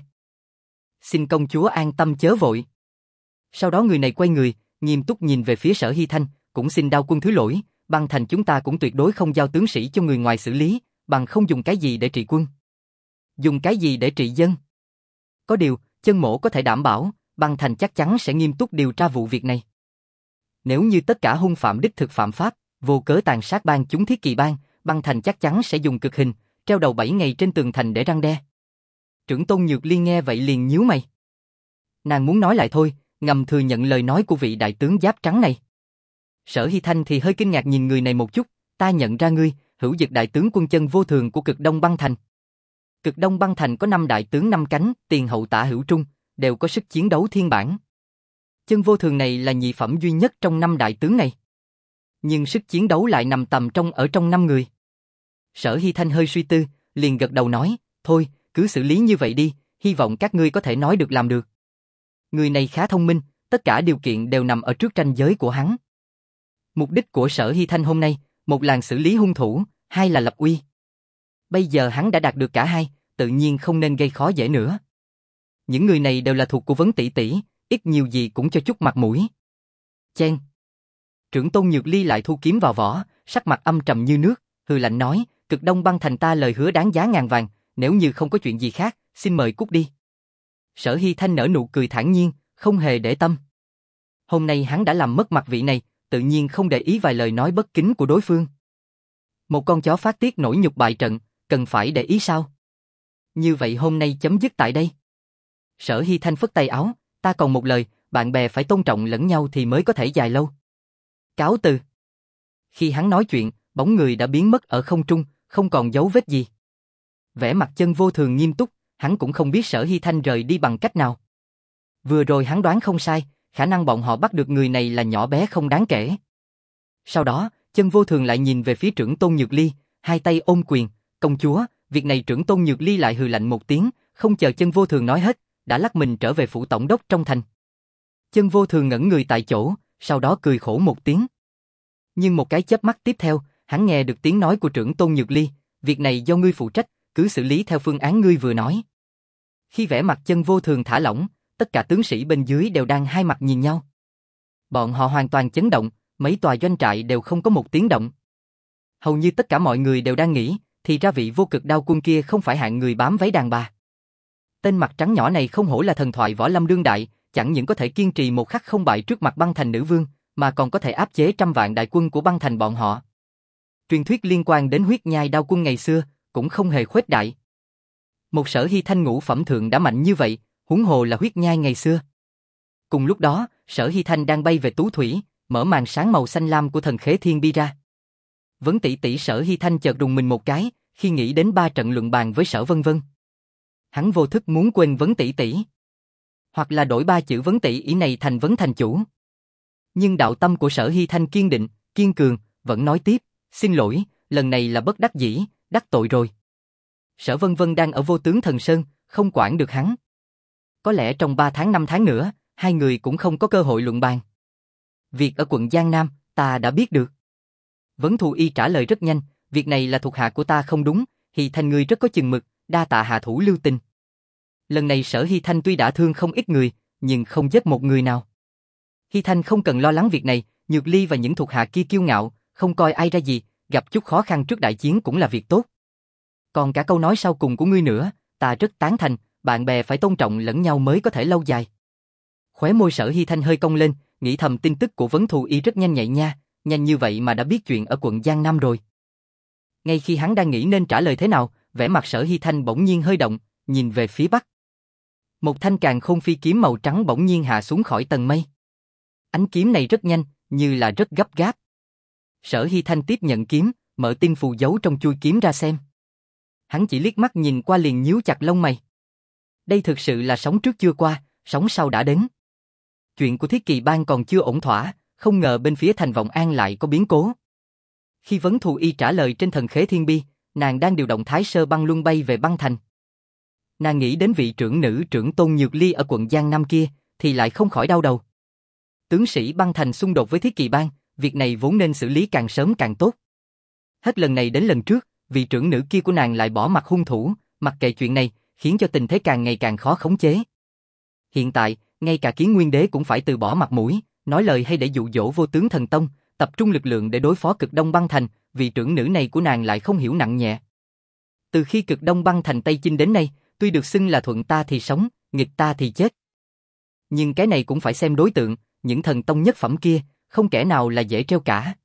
Xin công chúa an tâm chớ vội. Sau đó người này quay người, nghiêm túc nhìn về phía Sở Hy Thanh, cũng xin đao quân thứ lỗi, bang thành chúng ta cũng tuyệt đối không giao tướng sĩ cho người ngoài xử lý, bằng không dùng cái gì để trị quân. Dùng cái gì để trị dân? Có điều, chân mổ có thể đảm bảo, bang thành chắc chắn sẽ nghiêm túc điều tra vụ việc này. Nếu như tất cả hung phạm đích thực phạm pháp, vô cớ tàn sát bang chúng Thiết Kỳ bang, bang thành chắc chắn sẽ dùng cực hình, treo đầu bảy ngày trên tường thành để răn đe. Trưởng Tôn Nhược Ly nghe vậy liền nhíu mày. Nàng muốn nói lại thôi, ngầm thừa nhận lời nói của vị đại tướng giáp trắng này. Sở Hy Thanh thì hơi kinh ngạc nhìn người này một chút, ta nhận ra ngươi, Hữu Dực đại tướng quân chân vô thường của Cực Đông Băng Thành. Cực Đông Băng Thành có năm đại tướng năm cánh, tiền hậu tả hữu trung, đều có sức chiến đấu thiên bản. Chân vô thường này là nhị phẩm duy nhất trong năm đại tướng này. Nhưng sức chiến đấu lại nằm tầm trong ở trong năm người. Sở Hy Thanh hơi suy tư, liền gật đầu nói, thôi, cứ xử lý như vậy đi, hy vọng các ngươi có thể nói được làm được. Người này khá thông minh, tất cả điều kiện đều nằm ở trước ranh giới của hắn. Mục đích của Sở Hy Thanh hôm nay, một là xử lý hung thủ, hai là lập uy. Bây giờ hắn đã đạt được cả hai, tự nhiên không nên gây khó dễ nữa. Những người này đều là thuộc của Vấn tỷ tỷ, ít nhiều gì cũng cho chút mặt mũi. Chen. Trưởng Tôn Nhược Ly lại thu kiếm vào vỏ, sắc mặt âm trầm như nước, hừ lạnh nói, Cực Đông Băng Thành ta lời hứa đáng giá ngàn vàng, nếu như không có chuyện gì khác, xin mời cút đi. Sở Hy Thanh nở nụ cười thản nhiên, không hề để tâm. Hôm nay hắn đã làm mất mặt vị này, tự nhiên không để ý vài lời nói bất kính của đối phương. Một con chó phát tiết nổi nhục bại trận, cần phải để ý sao? Như vậy hôm nay chấm dứt tại đây. Sở Hy Thanh phất tay áo, ta còn một lời, bạn bè phải tôn trọng lẫn nhau thì mới có thể dài lâu. Cáo từ. Khi hắn nói chuyện, bóng người đã biến mất ở không trung, không còn dấu vết gì. Vẻ mặt chân vô thường nghiêm túc, hắn cũng không biết Sở Hy Thanh rời đi bằng cách nào. Vừa rồi hắn đoán không sai, khả năng bọn họ bắt được người này là nhỏ bé không đáng kể. Sau đó, chân vô thường lại nhìn về phía trưởng Tôn Nhược Ly, hai tay ôm quyền, công chúa, việc này trưởng Tôn Nhược Ly lại hừ lạnh một tiếng, không chờ chân vô thường nói hết, đã lắc mình trở về phủ tổng đốc trong thành. Chân vô thường ngẩn người tại chỗ, sau đó cười khổ một tiếng. Nhưng một cái chớp mắt tiếp theo, hắn nghe được tiếng nói của trưởng Tôn Nhược Ly, việc này do ngươi phụ trách, cứ xử lý theo phương án ngươi vừa nói. Khi vẻ mặt chân vô thường thả lỏng, tất cả tướng sĩ bên dưới đều đang hai mặt nhìn nhau. Bọn họ hoàn toàn chấn động, mấy tòa doanh trại đều không có một tiếng động. Hầu như tất cả mọi người đều đang nghĩ, thì ra vị vô cực đao quân kia không phải hạng người bám váy đàn bà. Tên mặt trắng nhỏ này không hổ là thần thoại võ lâm đương đại, chẳng những có thể kiên trì một khắc không bại trước mặt băng thành nữ vương, mà còn có thể áp chế trăm vạn đại quân của băng thành bọn họ. Truyền thuyết liên quan đến huyết nhai đao quân ngày xưa, cũng không hề khuếch đại. Một Sở Hy Thanh ngũ phẩm thượng đã mạnh như vậy, huống hồ là huyết nhai ngày xưa. Cùng lúc đó, Sở Hy Thanh đang bay về tú thủy, mở màn sáng màu xanh lam của thần khế thiên bi ra. Vấn tỷ tỷ Sở Hy Thanh chợt rùng mình một cái, khi nghĩ đến ba trận luận bàn với Sở Vân Vân. Hắn vô thức muốn quên Vấn tỷ tỷ, hoặc là đổi ba chữ Vấn tỷ ý này thành Vấn thành chủ. Nhưng đạo tâm của Sở Hy Thanh kiên định, kiên cường, vẫn nói tiếp, xin lỗi, lần này là bất đắc dĩ, đắc tội rồi. Sở Vân Vân đang ở Vô Tướng Thần Sơn, không quản được hắn. Có lẽ trong ba tháng năm tháng nữa, hai người cũng không có cơ hội luận bàn. Việc ở quận Giang Nam, ta đã biết được. Vấn Thù Y trả lời rất nhanh, việc này là thuộc hạ của ta không đúng, Hy Thanh ngươi rất có chừng mực, đa tạ hạ thủ lưu tình. Lần này Sở Hy Thanh tuy đã thương không ít người, nhưng không giết một người nào. Hy Thanh không cần lo lắng việc này, Nhược Ly và những thuộc hạ kia kiêu ngạo, không coi ai ra gì, gặp chút khó khăn trước đại chiến cũng là việc tốt. Còn cả câu nói sau cùng của ngươi nữa, ta rất tán thành, bạn bè phải tôn trọng lẫn nhau mới có thể lâu dài. Khóe môi Sở Hy Thanh hơi cong lên, nghĩ thầm tin tức của Vấn Thù Y rất nhanh nhạy nha, nhanh như vậy mà đã biết chuyện ở quận Giang Nam rồi. Ngay khi hắn đang nghĩ nên trả lời thế nào, vẻ mặt Sở Hy Thanh bỗng nhiên hơi động, nhìn về phía bắc. Một thanh càn khôn phi kiếm màu trắng bỗng nhiên hạ xuống khỏi tầng mây. Ánh kiếm này rất nhanh, như là rất gấp gáp. Sở Hy Thanh tiếp nhận kiếm, mở tinh phù giấu trong chui kiếm ra xem. Hắn chỉ liếc mắt nhìn qua liền nhíu chặt lông mày. Đây thực sự là sóng trước chưa qua, sóng sau đã đến. Chuyện của Thiết Kỳ Bang còn chưa ổn thỏa, không ngờ bên phía Thành Vọng An lại có biến cố. Khi Vấn Thù Y trả lời trên thần khế thiên bi, nàng đang điều động Thái Sơ Băng Luân bay về băng thành. Nàng nghĩ đến vị trưởng nữ trưởng Tôn Nhược Ly ở quận Giang Nam kia, thì lại không khỏi đau đầu. Tướng sĩ băng thành xung đột với Thiết Kỳ Bang, việc này vốn nên xử lý càng sớm càng tốt. Hết lần này đến lần trước, vị trưởng nữ kia của nàng lại bỏ mặt hung thủ, mặc kệ chuyện này, khiến cho tình thế càng ngày càng khó khống chế. Hiện tại, ngay cả Kiến Nguyên Đế cũng phải từ bỏ mặt mũi, nói lời hay để dụ dỗ Vô Tướng Thần Tông, tập trung lực lượng để đối phó Cực Đông Băng Thành, vị trưởng nữ này của nàng lại không hiểu nặng nhẹ. Từ khi Cực Đông Băng Thành Tây Chinh đến nay, tuy được xưng là thuận ta thì sống, nghịch ta thì chết. Nhưng cái này cũng phải xem đối tượng, những thần tông nhất phẩm kia, không kẻ nào là dễ treo cả.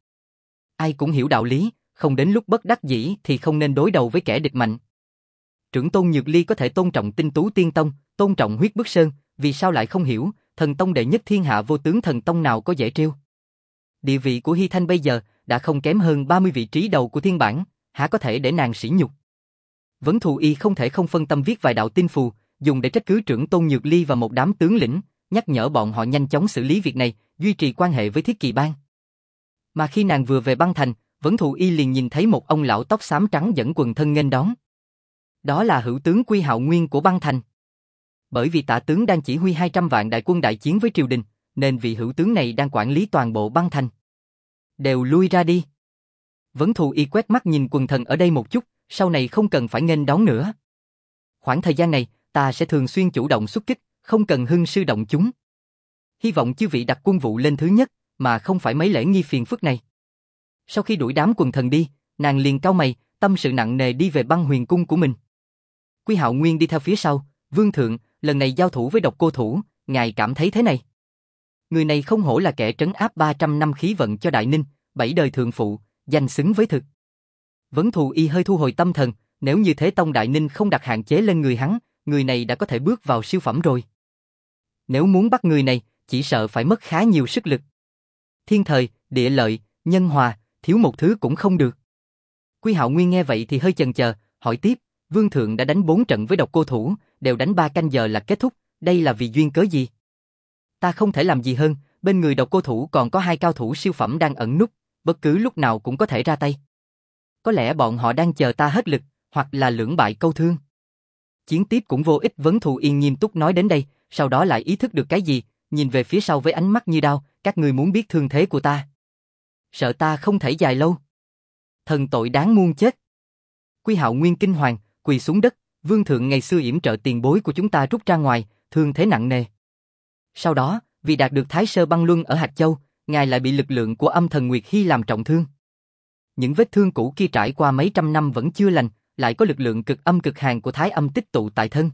Ai cũng hiểu đạo lý, không đến lúc bất đắc dĩ thì không nên đối đầu với kẻ địch mạnh. Trưởng Tôn Nhược Ly có thể tôn trọng Tinh Tú Tiên Tông, tôn trọng Huyết Bức Sơn, vì sao lại không hiểu, thần tông đệ nhất thiên hạ vô tướng thần tông nào có dễ trêu. Địa vị của Hy Thanh bây giờ đã không kém hơn ba mươi vị trí đầu của thiên bản, há có thể để nàng sỉ nhục. Vấn Thù Y không thể không phân tâm viết vài đạo tin phù, dùng để trách cứ trưởng Tôn Nhược Ly và một đám tướng lĩnh, nhắc nhở bọn họ nhanh chóng xử lý việc này, duy trì quan hệ với Thiết Kỳ Bang. Mà khi nàng vừa về băng thành, Vấn Thù Y liền nhìn thấy một ông lão tóc xám trắng dẫn quần thân nghênh đón. Đó là hữu tướng Quy Hạo Nguyên của băng thành. Bởi vì Tả tướng đang chỉ huy hai trăm vạn đại quân đại chiến với triều đình, nên vị hữu tướng này đang quản lý toàn bộ băng thành. Đều lui ra đi. Vấn Thù Y quét mắt nhìn quần thần ở đây một chút, sau này không cần phải nghênh đón nữa. Khoảng thời gian này, ta sẽ thường xuyên chủ động xuất kích, không cần hưng sư động chúng. Hy vọng chư vị đặt quân vụ lên thứ nhất, mà không phải mấy lễ nghi phiền phức này. Sau khi đuổi đám quần thần đi, nàng liền cau mày, tâm sự nặng nề đi về băng huyền cung của mình. Quy Hạo Nguyên đi theo phía sau, vương thượng, lần này giao thủ với Độc Cô Thủ, ngài cảm thấy thế này. Người này không hổ là kẻ trấn áp ba trăm năm khí vận cho Đại Ninh, bảy đời thượng phụ, danh xứng với thực. Vấn Thù Y hơi thu hồi tâm thần, nếu như Thế Tông Đại Ninh không đặt hạn chế lên người hắn, người này đã có thể bước vào siêu phẩm rồi. Nếu muốn bắt người này, chỉ sợ phải mất khá nhiều sức lực. Thiên thời, địa lợi, nhân hòa, thiếu một thứ cũng không được. Quy Hạo Nguyên nghe vậy thì hơi chần chờ, hỏi tiếp, vương thượng đã đánh bốn trận với Độc Cô Thủ, đều đánh ba canh giờ là kết thúc, đây là vì duyên cớ gì? Ta không thể làm gì hơn, bên người Độc Cô Thủ còn có hai cao thủ siêu phẩm đang ẩn núp, bất cứ lúc nào cũng có thể ra tay. Có lẽ bọn họ đang chờ ta hết lực, hoặc là lưỡng bại câu thương. Chiến tiếp cũng vô ích. Vấn Thù Y nghiêm túc nói đến đây, sau đó lại ý thức được cái gì, nhìn về phía sau với ánh mắt như đao, các ngươi muốn biết thương thế của ta. Sợ ta không thể dài lâu. Thần tội đáng muôn chết. Quy Hạo Nguyên kinh hoàng, quỳ xuống đất, vương thượng ngày xưa yểm trợ tiền bối của chúng ta rút ra ngoài, thương thế nặng nề. Sau đó, vì đạt được Thái Sơ Băng Luân ở Hạt Châu, ngài lại bị lực lượng của âm thần Nguyệt Hy làm trọng thương. Những vết thương cũ kia trải qua mấy trăm năm vẫn chưa lành, lại có lực lượng cực âm cực hàn của Thái Âm tích tụ tại thân.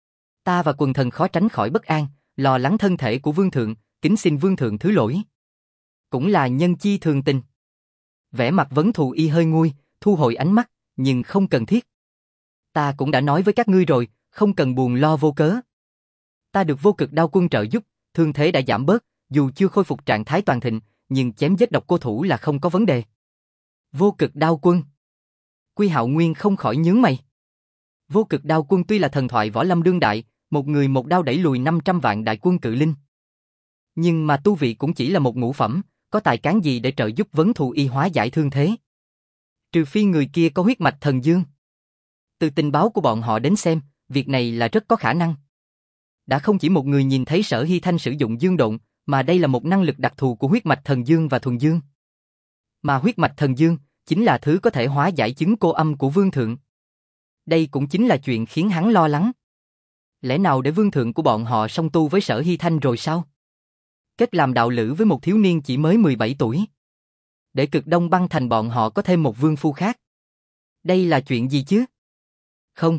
Ta và quần thần khó tránh khỏi bất an, lo lắng thân thể của vương thượng, kính xin vương thượng thứ lỗi. Cũng là nhân chi thường tình. Vẻ mặt Vấn Thù Y hơi nguôi, thu hồi ánh mắt, nhưng không cần thiết. Ta cũng đã nói với các ngươi rồi, không cần buồn lo vô cớ. Ta được Vô Cực Đao Quân trợ giúp, thương thế đã giảm bớt, dù chưa khôi phục trạng thái toàn thịnh, nhưng chém giết Độc Cô Thủ là không có vấn đề. Vô Cực Đao Quân. Quy Hạo Nguyên không khỏi nhướng mày. Vô Cực Đao Quân tuy là thần thoại võ lâm đương đại, một người một đao đẩy lùi năm trăm vạn đại quân cự linh. Nhưng mà tu vị cũng chỉ là một ngũ phẩm, có tài cán gì để trợ giúp Vấn Thù Y hóa giải thương thế? Trừ phi người kia có huyết mạch thần dương. Từ tình báo của bọn họ đến xem, việc này là rất có khả năng. Đã không chỉ một người nhìn thấy Sở Hy Thanh sử dụng dương độn, mà đây là một năng lực đặc thù của huyết mạch thần dương và thuần dương. Mà huyết mạch thần dương chính là thứ có thể hóa giải chứng cô âm của vương thượng. Đây cũng chính là chuyện khiến hắn lo lắng. Lẽ nào để vương thượng của bọn họ song tu với Sở Hy Thanh rồi sao? Kết làm đạo lữ với một thiếu niên chỉ mới mười bảy tuổi. Để Cực Đông băng thành bọn họ có thêm một vương phu khác. Đây là chuyện gì chứ? Không.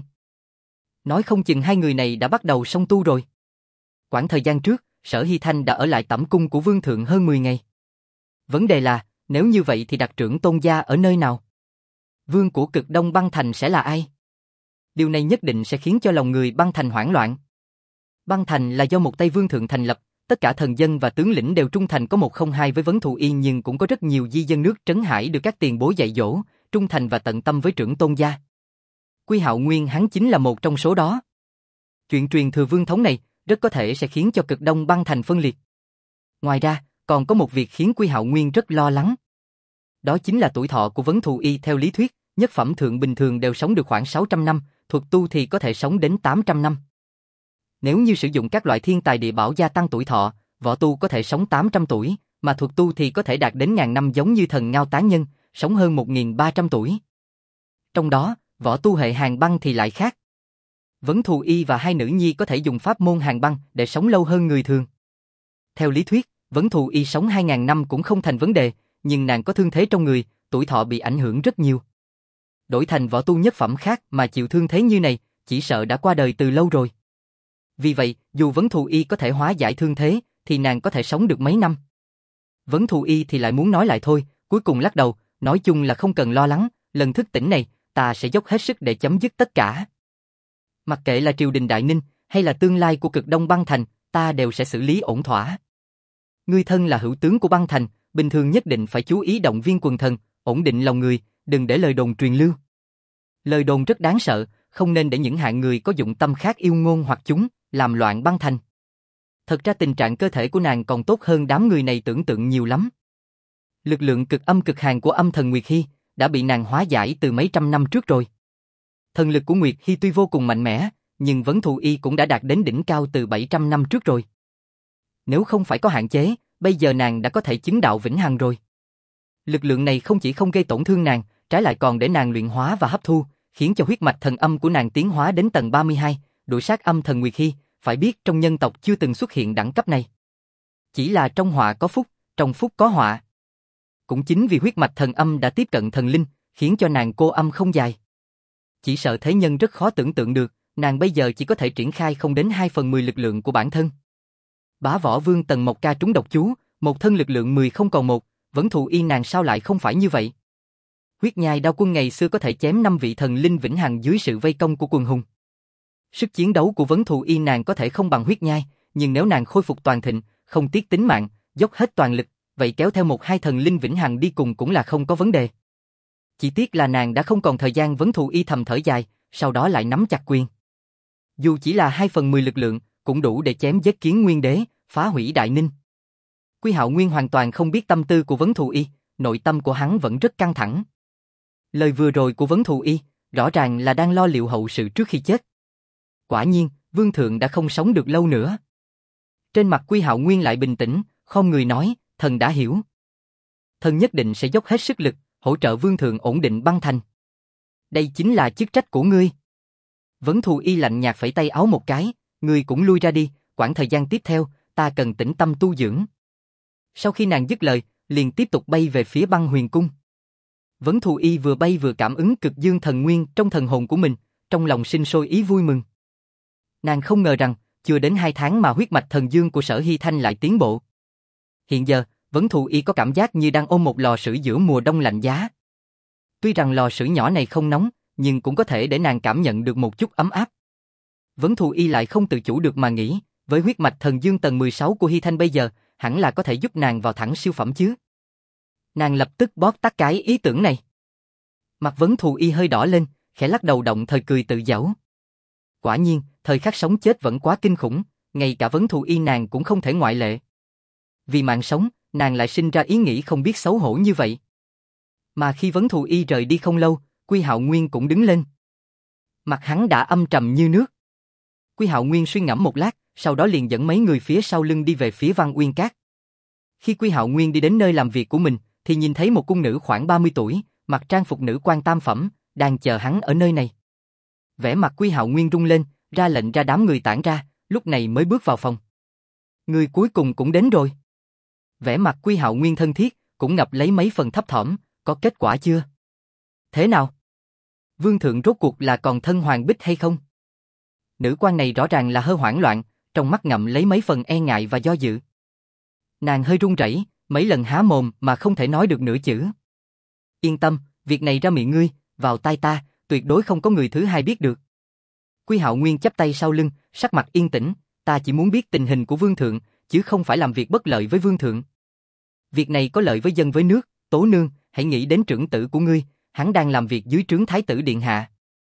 Nói không chừng hai người này đã bắt đầu song tu rồi. Quãng thời gian trước, Sở Hy Thanh đã ở lại tẩm cung của vương thượng hơn mười ngày. Vấn đề là, nếu như vậy thì đặc trưởng Tôn gia ở nơi nào? Vương của Cực Đông băng thành sẽ là ai? Điều này nhất định sẽ khiến cho lòng người băng thành hoảng loạn. Băng thành là do một Tây Vương thượng thành lập, tất cả thần dân và tướng lĩnh đều trung thành có một không hai với Vấn Thù Y, nhưng cũng có rất nhiều di dân nước Trấn Hải được các tiền bối dạy dỗ, trung thành và tận tâm với trưởng Tôn gia. Quy Hạo Nguyên hắn chính là một trong số đó. Chuyện truyền thừa vương thống này rất có thể sẽ khiến cho Cực Đông băng thành phân liệt. Ngoài ra, còn có một việc khiến Quy Hạo Nguyên rất lo lắng. Đó chính là tuổi thọ của Vấn Thù Y. Theo lý thuyết, nhất phẩm thượng bình thường đều sống được khoảng sáu trăm năm, thuật tu thì có thể sống đến tám trăm năm. Nếu như sử dụng các loại thiên tài địa bảo gia tăng tuổi thọ, võ tu có thể sống tám trăm tuổi, mà thuật tu thì có thể đạt đến ngàn năm, giống như thần Ngao Tán Nhân, sống hơn một nghìn ba trăm tuổi. Trong đó, võ tu hệ hàn băng thì lại khác. Vấn Thù Y và hai nữ nhi có thể dùng pháp môn hàn băng để sống lâu hơn người thường. Theo lý thuyết, Vấn Thù Y sống hai nghìn năm cũng không thành vấn đề, nhưng nàng có thương thế trong người, tuổi thọ bị ảnh hưởng rất nhiều. Đổi thành võ tu nhất phẩm khác mà chịu thương thế như này, chỉ sợ đã qua đời từ lâu rồi. Vì vậy, dù Vấn Thù Y có thể hóa giải thương thế, thì nàng có thể sống được mấy năm. Vấn Thù Y thì lại muốn nói lại thôi, cuối cùng lắc đầu, nói chung là không cần lo lắng, lần thức tỉnh này, ta sẽ dốc hết sức để chấm dứt tất cả. Mặc kệ là triều đình Đại Ninh, hay là tương lai của Cực Đông băng thành, ta đều sẽ xử lý ổn thỏa. Ngươi thân là hữu tướng của băng thành, bình thường nhất định phải chú ý động viên quần thần, ổn định lòng người, đừng để lời đồn truyền lưu. Lời đồn rất đáng sợ, không nên để những hạng người có dụng tâm khác yêu ngôn hoặc chúng, làm loạn băng thành. Thật ra tình trạng cơ thể của nàng còn tốt hơn đám người này tưởng tượng nhiều lắm. Lực lượng cực âm cực hàn của âm thần Nguyệt Hy đã bị nàng hóa giải từ mấy trăm năm trước rồi. Thần lực của Nguyệt Hy tuy vô cùng mạnh mẽ, nhưng Vấn Thù Y cũng đã đạt đến đỉnh cao từ bảy trăm năm trước rồi. Nếu không phải có hạn chế, bây giờ nàng đã có thể chứng đạo vĩnh hằng rồi. Lực lượng này không chỉ không gây tổn thương nàng, trái lại còn để nàng luyện hóa và hấp thu, khiến cho huyết mạch thần âm của nàng tiến hóa đến tầng ba mươi hai, đuổi sát âm thần Nguyệt Hy, phải biết trong nhân tộc chưa từng xuất hiện đẳng cấp này. Chỉ là trong họa có phúc, trong phúc có họa. Cũng chính vì huyết mạch thần âm đã tiếp cận thần linh, khiến cho nàng cô âm không dài. Chỉ sợ thế nhân rất khó tưởng tượng được, nàng bây giờ chỉ có thể triển khai không đến hai phần mười lực lượng của bản thân. Bá Võ Vương Tần Mộc Ca trúng độc chú, một thân lực lượng mười không còn một, Vấn Thù Y nàng sao lại không phải như vậy? Huyết Nhai Đao Quân ngày xưa có thể chém năm vị thần linh vĩnh hằng dưới sự vây công của quần hùng. Sức chiến đấu của Vấn Thù Y nàng có thể không bằng Huyết Nhai, nhưng nếu nàng khôi phục toàn thịnh, không tiếc tính mạng, dốc hết toàn lực, vậy kéo theo một hai thần linh vĩnh hằng đi cùng cũng là không có vấn đề. Chỉ tiếc là nàng đã không còn thời gian. Vấn Thù Y thầm thở dài, sau đó lại nắm chặt quyền. Dù chỉ là hai phần mười lực lượng, cũng đủ để chém giết Kiến Nguyên Đế, phá hủy Đại Ninh. Quy Hạo Nguyên hoàn toàn không biết tâm tư của Vấn Thù Y, nội tâm của hắn vẫn rất căng thẳng. Lời vừa rồi của Vấn Thù Y, rõ ràng là đang lo liệu hậu sự trước khi chết. Quả nhiên, Vương Thượng đã không sống được lâu nữa. Trên mặt Quy Hạo Nguyên lại bình tĩnh, khom người nói, thần đã hiểu. Thần nhất định sẽ dốc hết sức lực, hỗ trợ Vương Thượng ổn định băng thành. Đây chính là chức trách của ngươi. Vấn Thù Y lạnh nhạt phẩy tay áo một cái, ngươi cũng lui ra đi, quãng thời gian tiếp theo, ta cần tĩnh tâm tu dưỡng. Sau khi nàng dứt lời, liền tiếp tục bay về phía Băng Huyền Cung. Vấn Thù Y vừa bay vừa cảm ứng cực dương thần nguyên trong thần hồn của mình, trong lòng sinh sôi ý vui mừng. Nàng không ngờ rằng, chưa đến hai tháng mà huyết mạch thần dương của Sở Hy Thanh lại tiến bộ. Hiện giờ, Vấn Thù Y có cảm giác như đang ôm một lò sưởi giữa mùa đông lạnh giá. Tuy rằng lò sưởi nhỏ này không nóng, nhưng cũng có thể để nàng cảm nhận được một chút ấm áp. Vấn Thù Y lại không tự chủ được mà nghĩ, với huyết mạch thần dương tầng mười sáu của Hy Thanh bây giờ, hẳn là có thể giúp nàng vào thẳng siêu phẩm chứ. Nàng lập tức bóp tắt cái ý tưởng này. Mặt Vấn Thù Y hơi đỏ lên, khẽ lắc đầu động thời cười tự giễu. Quả nhiên, thời khắc sống chết vẫn quá kinh khủng, ngay cả Vấn Thù Y nàng cũng không thể ngoại lệ. Vì mạng sống, nàng lại sinh ra ý nghĩ không biết xấu hổ như vậy. Mà khi Vấn Thù Y rời đi không lâu, Quy Hạo Nguyên cũng đứng lên. Mặt hắn đã âm trầm như nước. Quy Hạo Nguyên suy ngẫm một lát, sau đó liền dẫn mấy người phía sau lưng đi về phía Văn Uyên Các. Khi Quy Hạo Nguyên đi đến nơi làm việc của mình, thì nhìn thấy một cung nữ khoảng ba mươi tuổi, mặc trang phục nữ quan tam phẩm, đang chờ hắn ở nơi này. Vẻ mặt Quy Hạo Nguyên rung lên, ra lệnh ra đám người tản ra, lúc này mới bước vào phòng. Người cuối cùng cũng đến rồi. Vẻ mặt Quy Hạo Nguyên thân thiết, cũng ngập lấy mấy phần thấp thỏm, có kết quả chưa? Thế nào? Vương thượng rốt cuộc là còn thân Hoàng Bích hay không? Nữ quan này rõ ràng là hơi hoảng loạn, trong mắt ngậm lấy mấy phần e ngại và do dự. Nàng hơi run rẩy, mấy lần há mồm mà không thể nói được nửa chữ. Yên tâm, việc này ra miệng ngươi, vào tai ta, tuyệt đối không có người thứ hai biết được. Quy Hạo Nguyên chắp tay sau lưng, sắc mặt yên tĩnh, ta chỉ muốn biết tình hình của Vương thượng, chứ không phải làm việc bất lợi với Vương thượng. Việc này có lợi với dân với nước, Tố nương, hãy nghĩ đến trưởng tử của ngươi, hắn đang làm việc dưới trướng Thái tử điện hạ.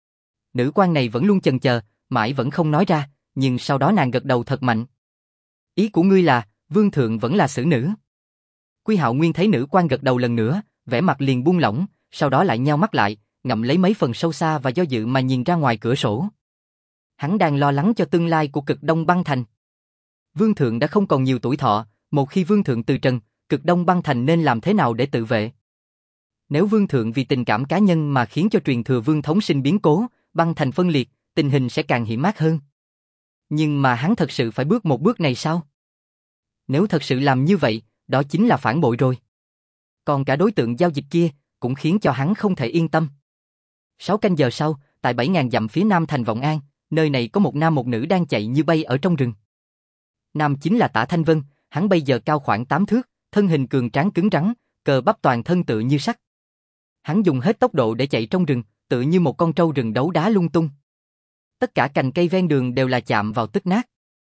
Nữ quan này vẫn luôn chần chờ, mãi vẫn không nói ra, nhưng sau đó nàng gật đầu thật mạnh. Ý của ngươi là, Vương thượng vẫn là xử nữ. Quy Hạo Nguyên thấy nữ quan gật đầu lần nữa, vẻ mặt liền buông lỏng, sau đó lại nheo mắt lại, ngậm lấy mấy phần sâu xa và do dự mà nhìn ra ngoài cửa sổ. Hắn đang lo lắng cho tương lai của Cực Đông Băng Thành. Vương thượng đã không còn nhiều tuổi thọ, một khi Vương thượng từ trần, Cực Đông Băng Thành nên làm thế nào để tự vệ? Nếu Vương thượng vì tình cảm cá nhân mà khiến cho truyền thừa Vương thống sinh biến cố, Băng Thành phân liệt, tình hình sẽ càng hiểm ác hơn. Nhưng mà hắn thật sự phải bước một bước này sao? Nếu thật sự làm như vậy, đó chính là phản bội rồi. Còn cả đối tượng giao dịch kia, cũng khiến cho hắn không thể yên tâm. Sáu canh giờ sau, tại bảy ngàn dặm phía nam thành Vọng An, nơi này có một nam một nữ đang chạy như bay ở trong rừng. Nam chính là Tả Thanh Vân, hắn bây giờ cao khoảng tám thước, thân hình cường tráng cứng rắn, cờ bắp toàn thân tựa như sắt. Hắn dùng hết tốc độ để chạy trong rừng, tựa như một con trâu rừng đấu đá lung tung. Tất cả cành cây ven đường đều là chạm vào tức nát.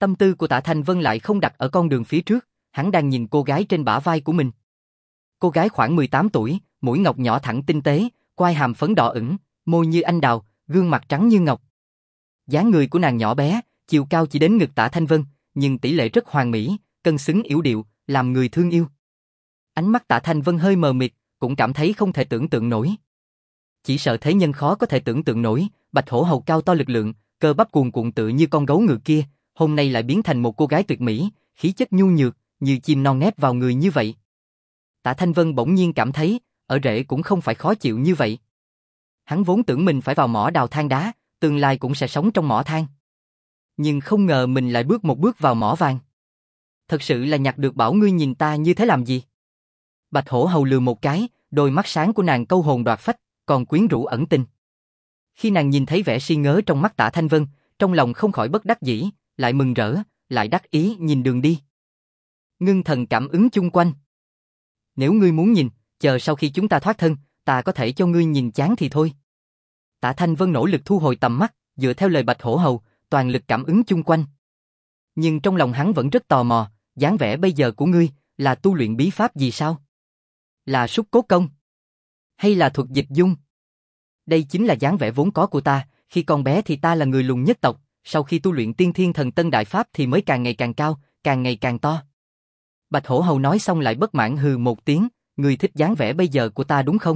Tâm tư của Tạ Thanh Vân lại không đặt ở con đường phía trước, hắn đang nhìn cô gái trên bả vai của mình. Cô gái khoảng mười tám tuổi, mũi ngọc nhỏ thẳng tinh tế, quai hàm phấn đỏ ửng, môi như anh đào, gương mặt trắng như ngọc. Dáng người của nàng nhỏ bé, chiều cao chỉ đến ngực Tạ Thanh Vân, nhưng tỷ lệ rất hoàn mỹ, cân xứng yểu điệu, làm người thương yêu. Ánh mắt Tạ Thanh Vân hơi mờ mịt, cũng cảm thấy không thể tưởng tượng nổi. Chỉ sợ thế nhân khó có thể tưởng tượng nổi, bạch hổ hầu cao to lực lượng, cơ bắp cuồn cuộn tự như con gấu ngựa kia, hôm nay lại biến thành một cô gái tuyệt mỹ, khí chất nhu nhược, như chim non nép vào người như vậy. Tạ Thanh Vân bỗng nhiên cảm thấy, ở rễ cũng không phải khó chịu như vậy. Hắn vốn tưởng mình phải vào mỏ đào than đá, tương lai cũng sẽ sống trong mỏ than. Nhưng không ngờ mình lại bước một bước vào mỏ vàng. Thật sự là nhặt được bảo, ngươi nhìn ta như thế làm gì? Bạch hổ hầu lừa một cái, đôi mắt sáng của nàng câu hồn đoạt phách, còn quyến rũ ẩn tình. Khi nàng nhìn thấy vẻ si ngớ trong mắt Tạ Thanh Vân, trong lòng không khỏi bất đắc dĩ, lại mừng rỡ, lại đắc ý nhìn đường đi. Ngưng thần cảm ứng chung quanh. Nếu ngươi muốn nhìn, chờ sau khi chúng ta thoát thân, ta có thể cho ngươi nhìn chán thì thôi. Tạ Thanh Vân nỗ lực thu hồi tầm mắt, dựa theo lời Bạch hổ hầu, toàn lực cảm ứng chung quanh. Nhưng trong lòng hắn vẫn rất tò mò, dáng vẻ bây giờ của ngươi, là tu luyện bí pháp gì sao? Là súc cốt công? Hay là thuật dịch dung? Đây chính là dáng vẻ vốn có của ta, khi còn bé thì ta là người lùn nhất tộc, sau khi tu luyện tiên thiên thần tân đại pháp thì mới càng ngày càng cao, càng ngày càng to. Bạch hổ hầu nói xong lại bất mãn hừ một tiếng, ngươi thích dáng vẻ bây giờ của ta đúng không?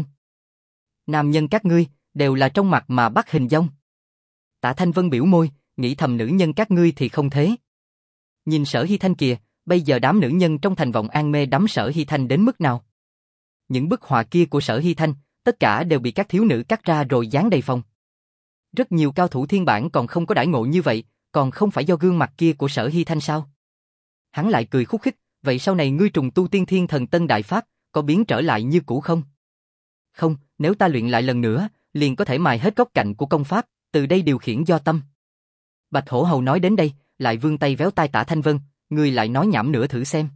Nam nhân các ngươi, đều là trong mặt mà bắt hình dong. Tạ Thanh Vân biểu môi, nghĩ thầm nữ nhân các ngươi thì không thế. Nhìn Sở Hy Thanh kìa, bây giờ đám nữ nhân trong thành Vọng An mê đắm Sở Hy Thanh đến mức nào? Những bức họa kia của Sở Hy Thanh, tất cả đều bị các thiếu nữ cắt ra rồi dán đầy phòng. Rất nhiều cao thủ thiên bản còn không có đãi ngộ như vậy, còn không phải do gương mặt kia của Sở Hy Thanh sao? Hắn lại cười khúc khích, vậy sau này ngươi trùng tu tiên thiên thần tân đại pháp, có biến trở lại như cũ không? Không, nếu ta luyện lại lần nữa, liền có thể mài hết góc cạnh của công pháp, từ đây điều khiển do tâm. Bạch hổ hầu nói đến đây, lại vươn tay véo tai Tạ Thanh Vân, ngươi lại nói nhảm nữa thử xem.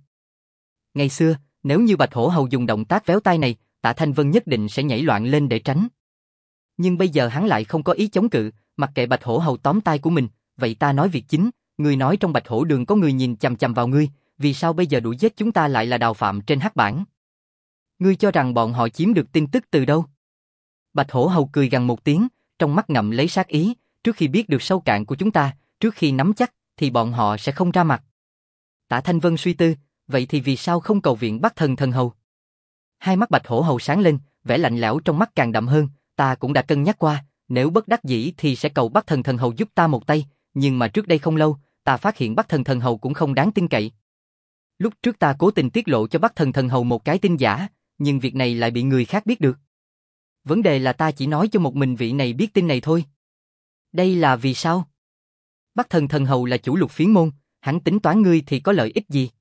Ngày xưa, nếu như Bạch hổ hầu dùng động tác véo tai này, Tạ Thanh Vân nhất định sẽ nhảy loạn lên để tránh. Nhưng bây giờ hắn lại không có ý chống cự, mặc kệ Bạch hổ hầu tóm tai của mình, vậy ta nói việc chính, ngươi nói trong Bạch hổ đường có người nhìn chằm chằm vào ngươi, vì sao bây giờ đuổi giết chúng ta lại là đào phạm trên hắc bảng? Ngươi cho rằng bọn họ chiếm được tin tức từ đâu? Bạch hổ hầu cười gằn một tiếng, trong mắt ngậm lấy sát ý, trước khi biết được sâu cạn của chúng ta, trước khi nắm chắc, thì bọn họ sẽ không ra mặt. Tạ Thanh Vân suy tư, vậy thì vì sao không cầu viện Bắc Thần Thần Hầu? Hai mắt Bạch hổ hầu sáng lên, vẻ lạnh lẽo trong mắt càng đậm hơn, ta cũng đã cân nhắc qua, nếu bất đắc dĩ thì sẽ cầu Bắc Thần Thần Hầu giúp ta một tay, nhưng mà trước đây không lâu, ta phát hiện Bắc Thần Thần Hầu cũng không đáng tin cậy. Lúc trước ta cố tình tiết lộ cho Bắc Thần Thần Hầu một cái tin giả, nhưng việc này lại bị người khác biết được. Vấn đề là ta chỉ nói cho một mình vị này biết tin này thôi. Đây là vì sao? Bắc Thần Thần Hầu là chủ Lục Phiến môn, hắn tính toán ngươi thì có lợi ích gì?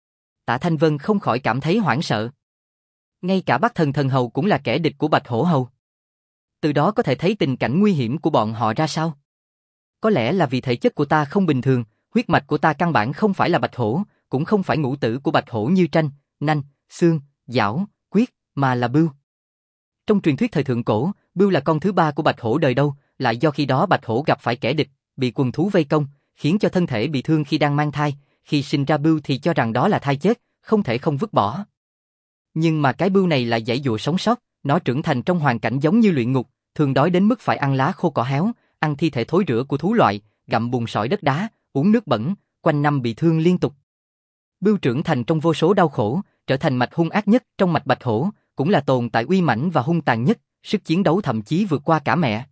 Tạ Thanh Vân không khỏi cảm thấy hoảng sợ. Ngay cả Bắc Thần Thần Hầu cũng là kẻ địch của Bạch hổ hầu. Từ đó có thể thấy tình cảnh nguy hiểm của bọn họ ra sao. Có lẽ là vì thể chất của ta không bình thường, huyết mạch của ta căn bản không phải là bạch hổ, cũng không phải ngũ tử của bạch hổ như tranh, nanh, xương, giảo, quyết, mà là bưu. Trong truyền thuyết thời thượng cổ, bưu là con thứ ba của bạch hổ đời đâu, lại do khi đó bạch hổ gặp phải kẻ địch, bị quần thú vây công, khiến cho thân thể bị thương khi đang mang thai, khi sinh ra bưu thì cho rằng đó là thai chết, không thể không vứt bỏ. Nhưng mà cái bưu này lại giãy giụa sống sót, nó trưởng thành trong hoàn cảnh giống như luyện ngục, thường đói đến mức phải ăn lá khô cỏ héo, ăn thi thể thối rữa của thú loại, gặm bùn sỏi đất đá, uống nước bẩn, quanh năm bị thương liên tục. Bưu trưởng thành trong vô số đau khổ, trở thành mạch hung ác nhất trong mạch bạch hổ, cũng là tồn tại uy mãnh và hung tàn nhất, sức chiến đấu thậm chí vượt qua cả mẹ.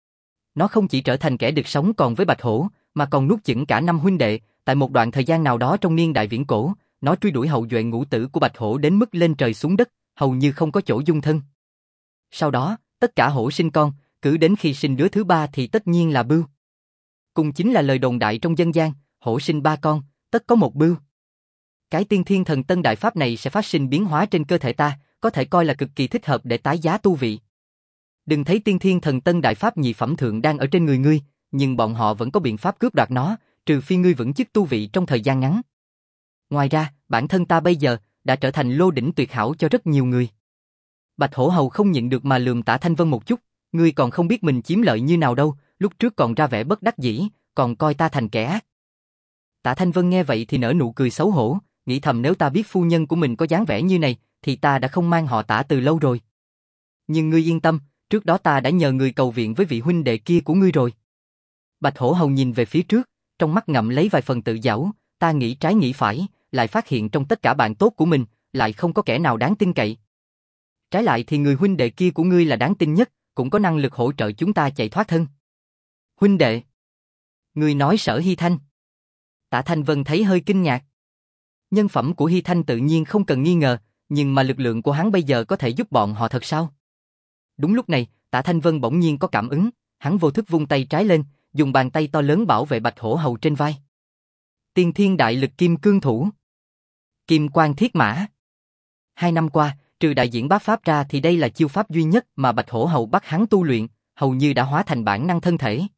Nó không chỉ trở thành kẻ địch sống còn với bạch hổ, mà còn nuốt chửng cả năm huynh đệ. Tại một đoạn thời gian nào đó trong niên đại viễn cổ, nó truy đuổi hậu duệ ngũ tử của bạch hổ đến mức lên trời xuống đất, hầu như không có chỗ dung thân. Sau đó, tất cả hổ sinh con, cứ đến khi sinh đứa thứ ba thì tất nhiên là bưu. Cùng chính là lời đồn đại trong dân gian, hổ sinh ba con, tất có một bưu. Cái tiên thiên thần tân đại pháp này sẽ phát sinh biến hóa trên cơ thể ta, có thể coi là cực kỳ thích hợp để tái giá tu vị. Đừng thấy tiên thiên thần tân đại pháp nhị phẩm thượng đang ở trên người ngươi, nhưng bọn họ vẫn có biện pháp cướp đoạt nó, trừ phi ngươi vững chức tu vị trong thời gian ngắn. Ngoài ra, bản thân ta bây giờ đã trở thành lô đỉnh tuyệt hảo cho rất nhiều người. Bạch hổ hầu không nhịn được mà lườm Tạ Thanh Vân một chút, ngươi còn không biết mình chiếm lợi như nào đâu, lúc trước còn ra vẻ bất đắc dĩ, còn coi ta thành kẻ ác. Tạ Thanh Vân nghe vậy thì nở nụ cười xấu hổ, nghĩ thầm nếu ta biết phu nhân của mình có dáng vẻ như này, thì ta đã không mang họ Tạ từ lâu rồi. Nhưng ngươi yên tâm, trước đó ta đã nhờ người cầu viện với vị huynh đệ kia của ngươi rồi. Bạch Hổ Hầu nhìn về phía trước, trong mắt ngậm lấy vài phần tự giảo, ta nghĩ trái nghĩ phải, lại phát hiện trong tất cả bạn tốt của mình, lại không có kẻ nào đáng tin cậy. Trái lại thì người huynh đệ kia của ngươi là đáng tin nhất, cũng có năng lực hỗ trợ chúng ta chạy thoát thân. Huynh đệ? Ngươi nói Sở Hy Thanh? Tạ Thanh Vân thấy hơi kinh ngạc. Nhân phẩm của Hy Thanh tự nhiên không cần nghi ngờ, nhưng mà lực lượng của hắn bây giờ có thể giúp bọn họ thật sao? Đúng lúc này, Tạ Thanh Vân bỗng nhiên có cảm ứng, hắn vô thức vung tay trái lên, dùng bàn tay to lớn bảo vệ Bạch Hổ Hầu trên vai. Tiên Thiên Đại Lực Kim Cương Thủ, Kim Quang Thiết Mã. Hai năm qua, trừ đại diễn bát pháp ra thì đây là chiêu pháp duy nhất mà Bạch Hổ Hầu bắt hắn tu luyện, hầu như đã hóa thành bản năng thân thể.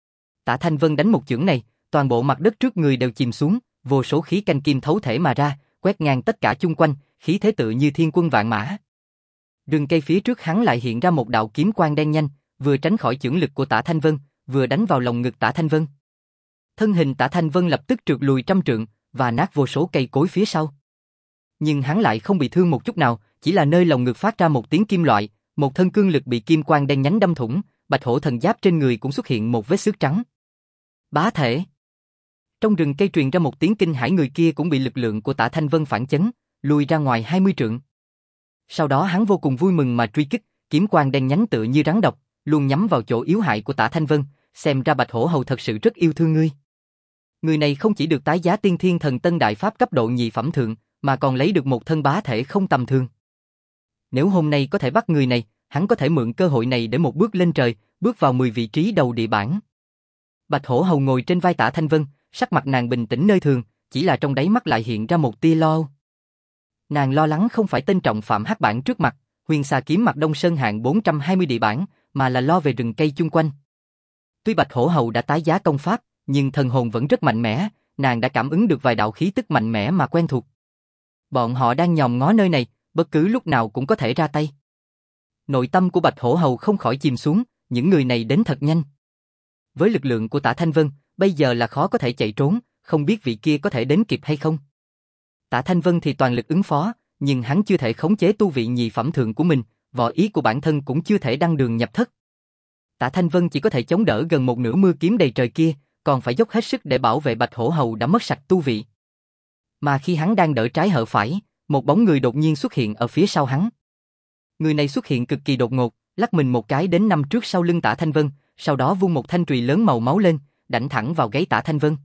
Tạ Thanh Vân đánh một chưởng này, toàn bộ mặt đất trước người đều chìm xuống, vô số khí canh kim thấu thể mà ra, quét ngang tất cả chung quanh, khí thế tự như thiên quân vạn mã. Rừng cây phía trước hắn lại hiện ra một đạo kiếm quang đen nhanh, vừa tránh khỏi chưởng lực của Tạ Thanh Vân, vừa đánh vào lồng ngực Tạ Thanh Vân. Thân hình Tạ Thanh Vân lập tức trượt lùi trăm trượng, và nát vô số cây cối phía sau. Nhưng hắn lại không bị thương một chút nào, chỉ là nơi lồng ngực phát ra một tiếng kim loại, một thân cương lực bị kim quang đen nhánh đâm thủng, Bạch Hổ thần giáp trên người cũng xuất hiện một vết xước trắng. Bá thể. Trong rừng cây truyền ra một tiếng kinh hãi, người kia cũng bị lực lượng của Tạ Thanh Vân phản chấn, lùi ra ngoài hai mươi trượng. Sau đó hắn vô cùng vui mừng mà truy kích, kiếm quang đen nhánh tựa như rắn độc, luôn nhắm vào chỗ yếu hại của Tạ Thanh Vân, xem ra Bạch Hổ Hầu thật sự rất yêu thương ngươi. Người này không chỉ được tái giá tiên thiên thần tân đại pháp cấp độ nhị phẩm thượng, mà còn lấy được một thân bá thể không tầm thường. Nếu hôm nay có thể bắt người này, hắn có thể mượn cơ hội này để một bước lên trời, bước vào mười vị trí đầu địa bảng. Bạch Hổ Hầu ngồi trên vai Tạ Thanh Vân, sắc mặt nàng bình tĩnh nơi thường, chỉ là trong đáy mắt lại hiện ra một tia lo âu. Nàng lo lắng không phải tên trọng phạm hắc bảng trước mặt, Huyền Xà Kiếm Mặt Đông Sơn hạng bốn trăm hai mươi địa bảng, mà là lo về rừng cây chung quanh. Tuy Bạch Hổ Hầu đã tái giá công pháp, nhưng thần hồn vẫn rất mạnh mẽ, nàng đã cảm ứng được vài đạo khí tức mạnh mẽ mà quen thuộc. Bọn họ đang nhòm ngó nơi này, bất cứ lúc nào cũng có thể ra tay. Nội tâm của Bạch Hổ Hầu không khỏi chìm xuống, những người này đến thật nhanh. Với lực lượng của Tạ Thanh Vân, bây giờ là khó có thể chạy trốn, không biết vị kia có thể đến kịp hay không. Tạ Thanh Vân thì toàn lực ứng phó, nhưng hắn chưa thể khống chế tu vị nhị phẩm thượng của mình, võ ý của bản thân cũng chưa thể đăng đường nhập thất. Tạ Thanh Vân chỉ có thể chống đỡ gần một nửa mưa kiếm đầy trời kia, còn phải dốc hết sức để bảo vệ Bạch Hổ Hầu đã mất sạch tu vị. Mà khi hắn đang đỡ trái hở phải, một bóng người đột nhiên xuất hiện ở phía sau hắn. Người này xuất hiện cực kỳ đột ngột, lắc mình một cái đến nằm trước sau lưng Tạ Thanh Vân, sau đó vung một thanh chùy lớn màu máu lên, đảnh thẳng vào gáy Tạ Thanh Vân.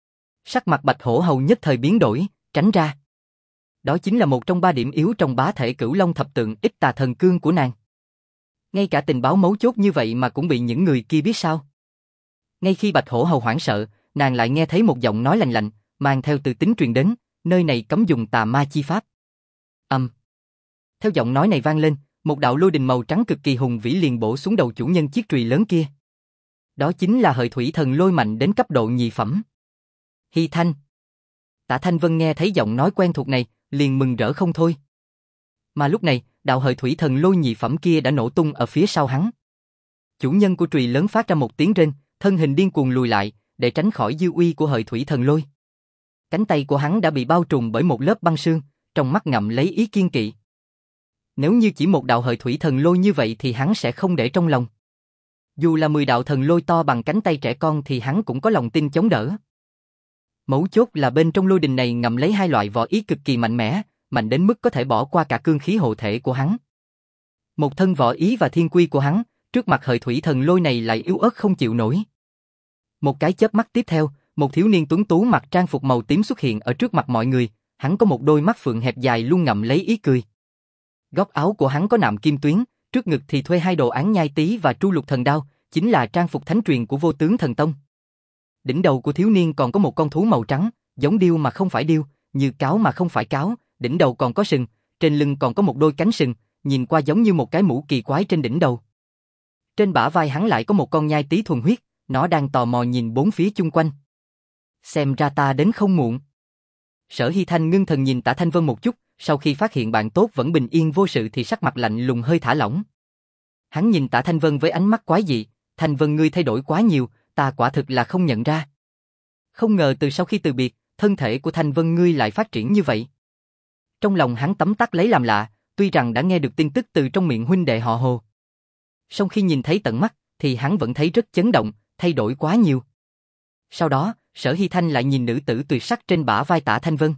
Sắc mặt Bạch Hổ Hầu nhất thời biến đổi, tránh ra. Đó chính là một trong ba điểm yếu trong bá thể Cửu Long thập tượng Ích Tà Thần Cương của nàng. Ngay cả tình báo mấu chốt như vậy mà cũng bị những người kia biết sao? Ngay khi Bạch Hổ Hầu hoảng sợ, nàng lại nghe thấy một giọng nói lạnh lạnh, mang theo từ tính truyền đến, nơi này cấm dùng tà ma chi pháp. Âm. Um. Theo giọng nói này vang lên, một đạo lôi đình màu trắng cực kỳ hùng vĩ liền bổ xuống đầu chủ nhân chiếc chùy lớn kia. Đó chính là Hợi Thủy Thần Lôi mạnh đến cấp độ nhị phẩm. Hy Thanh. Tạ Thanh Vân nghe thấy giọng nói quen thuộc này, liền mừng rỡ không thôi. Mà lúc này, đạo Hợi Thủy Thần Lôi nhị phẩm kia đã nổ tung ở phía sau hắn. Chủ nhân của chùy lớn phát ra một tiếng rên, thân hình điên cuồng lùi lại, để tránh khỏi dư uy của Hợi Thủy Thần Lôi. Cánh tay của hắn đã bị bao trùm bởi một lớp băng sương, trong mắt ngậm lấy ý kiên kỵ. Nếu như chỉ một đạo Hợi Thủy Thần Lôi như vậy thì hắn sẽ không để trong lòng. Dù là mười đạo thần lôi to bằng cánh tay trẻ con thì hắn cũng có lòng tin chống đỡ. Mấu chốt là bên trong lôi đình này ngậm lấy hai loại võ ý cực kỳ mạnh mẽ, mạnh đến mức có thể bỏ qua cả cương khí hộ thể của hắn. Một thân võ ý và thiên quy của hắn, trước mặt Hợi Thủy Thần Lôi này lại yếu ớt không chịu nổi. Một cái chớp mắt tiếp theo, một thiếu niên tuấn tú mặc trang phục màu tím xuất hiện ở trước mặt mọi người, hắn có một đôi mắt phượng hẹp dài luôn ngậm lấy ý cười. Góc áo của hắn có nạm kim tuyến, trước ngực thì thuê hai đồ án nhai tý và tru lục thần đao, chính là trang phục thánh truyền của Vô Tướng Thần Tông. Đỉnh đầu của thiếu niên còn có một con thú màu trắng, giống điêu mà không phải điêu, như cáo mà không phải cáo, đỉnh đầu còn có sừng, trên lưng còn có một đôi cánh sừng, nhìn qua giống như một cái mũ kỳ quái trên đỉnh đầu. Trên bả vai hắn lại có một con nhai tý thuần huyết, nó đang tò mò nhìn bốn phía chung quanh. Xem ra ta đến không muộn. Sở Hy Thanh ngưng thần nhìn Tạ Thanh Vân một chút, sau khi phát hiện bạn tốt vẫn bình yên vô sự thì sắc mặt lạnh lùng hơi thả lỏng. Hắn nhìn Tạ Thanh Vân với ánh mắt quái dị, Thanh Vân ngươi thay đổi quá nhiều, ta quả thực là không nhận ra. Không ngờ từ sau khi từ biệt, thân thể của Thanh Vân ngươi lại phát triển như vậy? Trong lòng hắn tấm tắc lấy làm lạ, tuy rằng đã nghe được tin tức từ trong miệng huynh đệ họ Hồ. Song khi nhìn thấy tận mắt, thì hắn vẫn thấy rất chấn động, thay đổi quá nhiều. Sau đó, Sở Hy Thanh lại nhìn nữ tử tuyệt sắc trên bả vai Tạ Thanh Vân.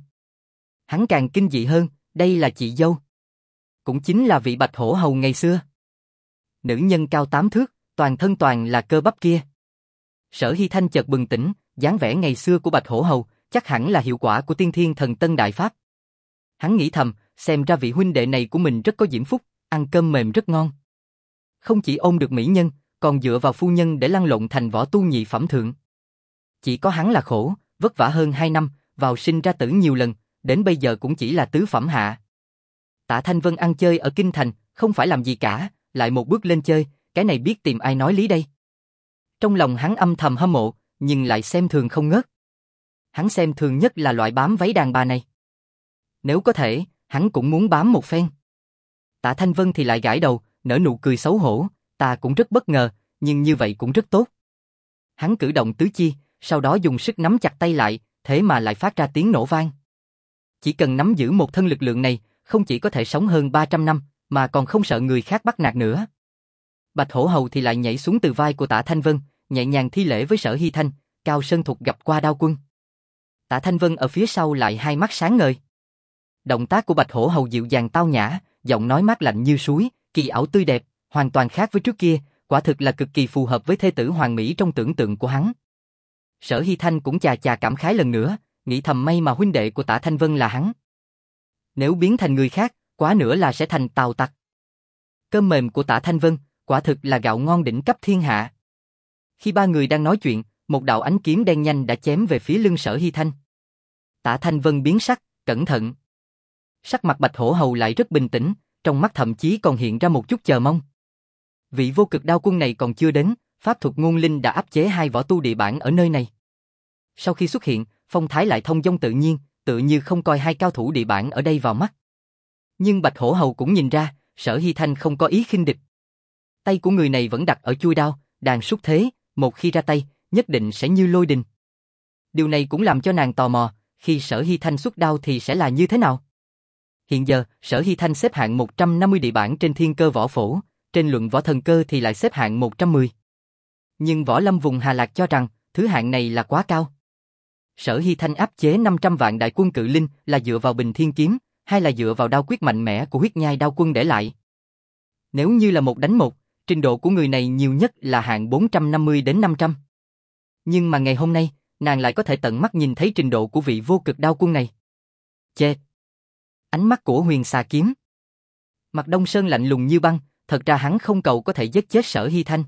Hắn càng kinh dị hơn, đây là chị dâu. Cũng chính là vị Bạch Hổ Hầu ngày xưa. Nữ nhân cao tám thước, toàn thân toàn là cơ bắp kia. Sở Hy Thanh chợt bừng tỉnh, dáng vẻ ngày xưa của Bạch Hổ Hầu, chắc hẳn là hiệu quả của tiên thiên thần tân đại pháp. Hắn nghĩ thầm, xem ra vị huynh đệ này của mình rất có diễm phúc, ăn cơm mềm rất ngon. Không chỉ ôm được mỹ nhân, còn dựa vào phu nhân để lăn lộn thành võ tu nhị phẩm thượng. Chỉ có hắn là khổ, vất vả hơn hai năm, vào sinh ra tử nhiều lần, đến bây giờ cũng chỉ là tứ phẩm hạ. Tạ Thanh Vân ăn chơi ở Kinh Thành, không phải làm gì cả, lại một bước lên chơi, cái này biết tìm ai nói lý đây. Trong lòng hắn âm thầm hâm mộ, nhưng lại xem thường không ngớt. Hắn xem thường nhất là loại bám váy đàn bà này. Nếu có thể, hắn cũng muốn bám một phen. Tạ Thanh Vân thì lại gãi đầu, nở nụ cười xấu hổ, ta cũng rất bất ngờ, nhưng như vậy cũng rất tốt. Hắn cử động tứ chi, sau đó dùng sức nắm chặt tay lại, thế mà lại phát ra tiếng nổ vang. Chỉ cần nắm giữ một thân lực lượng này, không chỉ có thể sống hơn ba trăm năm, mà còn không sợ người khác bắt nạt nữa. Bạch Hổ Hầu thì lại nhảy xuống từ vai của Tạ Thanh Vân, nhẹ nhàng thi lễ với Sở Hy Thanh, Cao Sơn Thục gặp qua Đao Quân. Tạ Thanh Vân ở phía sau lại hai mắt sáng ngời. Động tác của Bạch Hổ Hầu dịu dàng tao nhã, giọng nói mát lạnh như suối, kỳ ảo tươi đẹp, hoàn toàn khác với trước kia, quả thực là cực kỳ phù hợp với thê tử hoàng mỹ trong tưởng tượng của hắn. Sở Hy Thanh cũng chà chà cảm khái lần nữa, nghĩ thầm may mà huynh đệ của Tạ Thanh Vân là hắn. Nếu biến thành người khác, quá nữa là sẽ thành Tào Tặc. Cơm mềm của Tạ Thanh Vân, quả thực là gạo ngon đỉnh cấp thiên hạ. Khi ba người đang nói chuyện, một đạo ánh kiếm đen nhanh đã chém về phía lưng Sở Hy Thanh. Tạ Thanh Vân biến sắc, cẩn thận. Sắc mặt Bạch Hổ Hầu lại rất bình tĩnh, trong mắt thậm chí còn hiện ra một chút chờ mong. Vị vô cực đao quân này còn chưa đến, pháp thuật ngôn linh đã áp chế hai võ tu địa bản ở nơi này. Sau khi xuất hiện, phong thái lại thông dong tự nhiên, tự như không coi hai cao thủ địa bản ở đây vào mắt. Nhưng Bạch Hổ Hầu cũng nhìn ra, Sở Hy Thanh không có ý khinh địch. Tay của người này vẫn đặt ở chuôi đao, đàn xuất thế, một khi ra tay, nhất định sẽ như lôi đình. Điều này cũng làm cho nàng tò mò, khi Sở Hy Thanh xuất đao thì sẽ là như thế nào? Hiện giờ, Sở Hy Thanh xếp hạng một trăm năm mươi địa bản trên thiên cơ võ phổ, trên luận võ thần cơ thì lại xếp hạng một trăm mười. Nhưng Võ Lâm vùng Hà Lạc cho rằng, thứ hạng này là quá cao. Sở Hy Thanh áp chế năm trăm vạn đại quân cự linh là dựa vào Bình Thiên Kiếm, hay là dựa vào đao quyết mạnh mẽ của huyết nhai đao quân để lại. Nếu như là một đánh một, trình độ của người này nhiều nhất là hạng bốn trăm năm mươi đến năm trăm. Nhưng mà ngày hôm nay, nàng lại có thể tận mắt nhìn thấy trình độ của vị vô cực đao quân này. Chê! Ánh mắt của Huyền Xà Kiếm. Mặt Đông Sơn lạnh lùng như băng, thật ra hắn không cầu có thể giết chết Sở Hy Thanh.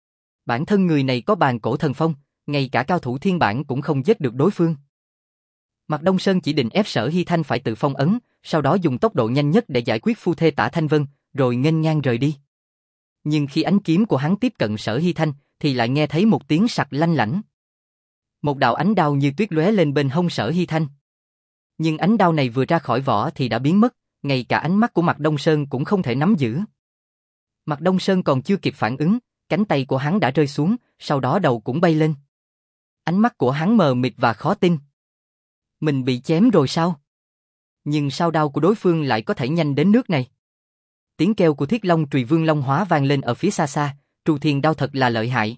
Bản thân người này có bàn cổ thần phong, ngay cả cao thủ thiên bản cũng không giết được đối phương. Mặt Đông Sơn chỉ định ép Sở Hy Thanh phải tự phong ấn, sau đó dùng tốc độ nhanh nhất để giải quyết phu thê Tạ Thanh Vân, rồi nghênh ngang rời đi. Nhưng khi ánh kiếm của hắn tiếp cận Sở Hy Thanh, thì lại nghe thấy một tiếng sặc lanh lảnh. Một đạo ánh đao như tuyết lóe lên bên hông Sở Hy Thanh. Nhưng ánh đao này vừa ra khỏi vỏ thì đã biến mất, ngay cả ánh mắt của Mặt Đông Sơn cũng không thể nắm giữ. Mặt Đông Sơn còn chưa kịp phản ứng, cánh tay của hắn đã rơi xuống, sau đó đầu cũng bay lên. Ánh mắt của hắn mờ mịt và khó tin. Mình bị chém rồi sao? Nhưng sao đao của đối phương lại có thể nhanh đến nước này? Tiếng kêu của Thiết Long Trùy Vương Long Hóa vang lên ở phía xa xa, Trù Thiền đao thật là lợi hại.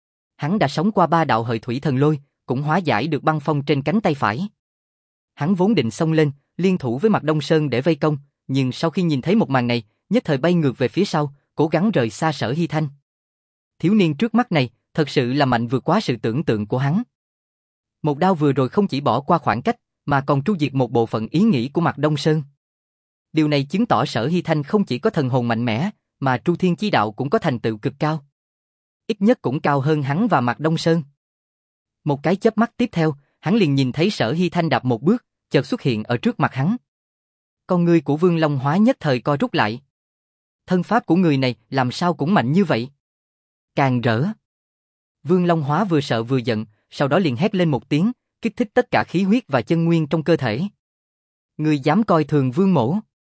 Hắn đã sống qua ba đạo hợi thủy thần lôi, cũng hóa giải được băng phong trên cánh tay phải. Hắn vốn định xông lên, liên thủ với Mặt Đông Sơn để vây công, nhưng sau khi nhìn thấy một màn này, nhất thời bay ngược về phía sau, cố gắng rời xa Sở Hy Thanh. Thiếu niên trước mắt này, thật sự là mạnh vượt quá sự tưởng tượng của hắn. Một đao vừa rồi không chỉ bỏ qua khoảng cách, mà còn tru diệt một bộ phận ý nghĩ của Mặt Đông Sơn. Điều này chứng tỏ Sở Hy Thanh không chỉ có thần hồn mạnh mẽ, mà Tru Thiên Chi Đạo cũng có thành tựu cực cao. Ít nhất cũng cao hơn hắn và Mặt Đông Sơn. Một cái chớp mắt tiếp theo, hắn liền nhìn thấy Sở Hy Thanh đạp một bước, chợt xuất hiện ở trước mặt hắn. Con ngươi của Vương Long Hóa nhất thời co rút lại. Thân pháp của người này làm sao cũng mạnh như vậy? Càng rỡ. Vương Long Hóa vừa sợ vừa giận, sau đó liền hét lên một tiếng, kích thích tất cả khí huyết và chân nguyên trong cơ thể. Ngươi dám coi thường Vương mỗ?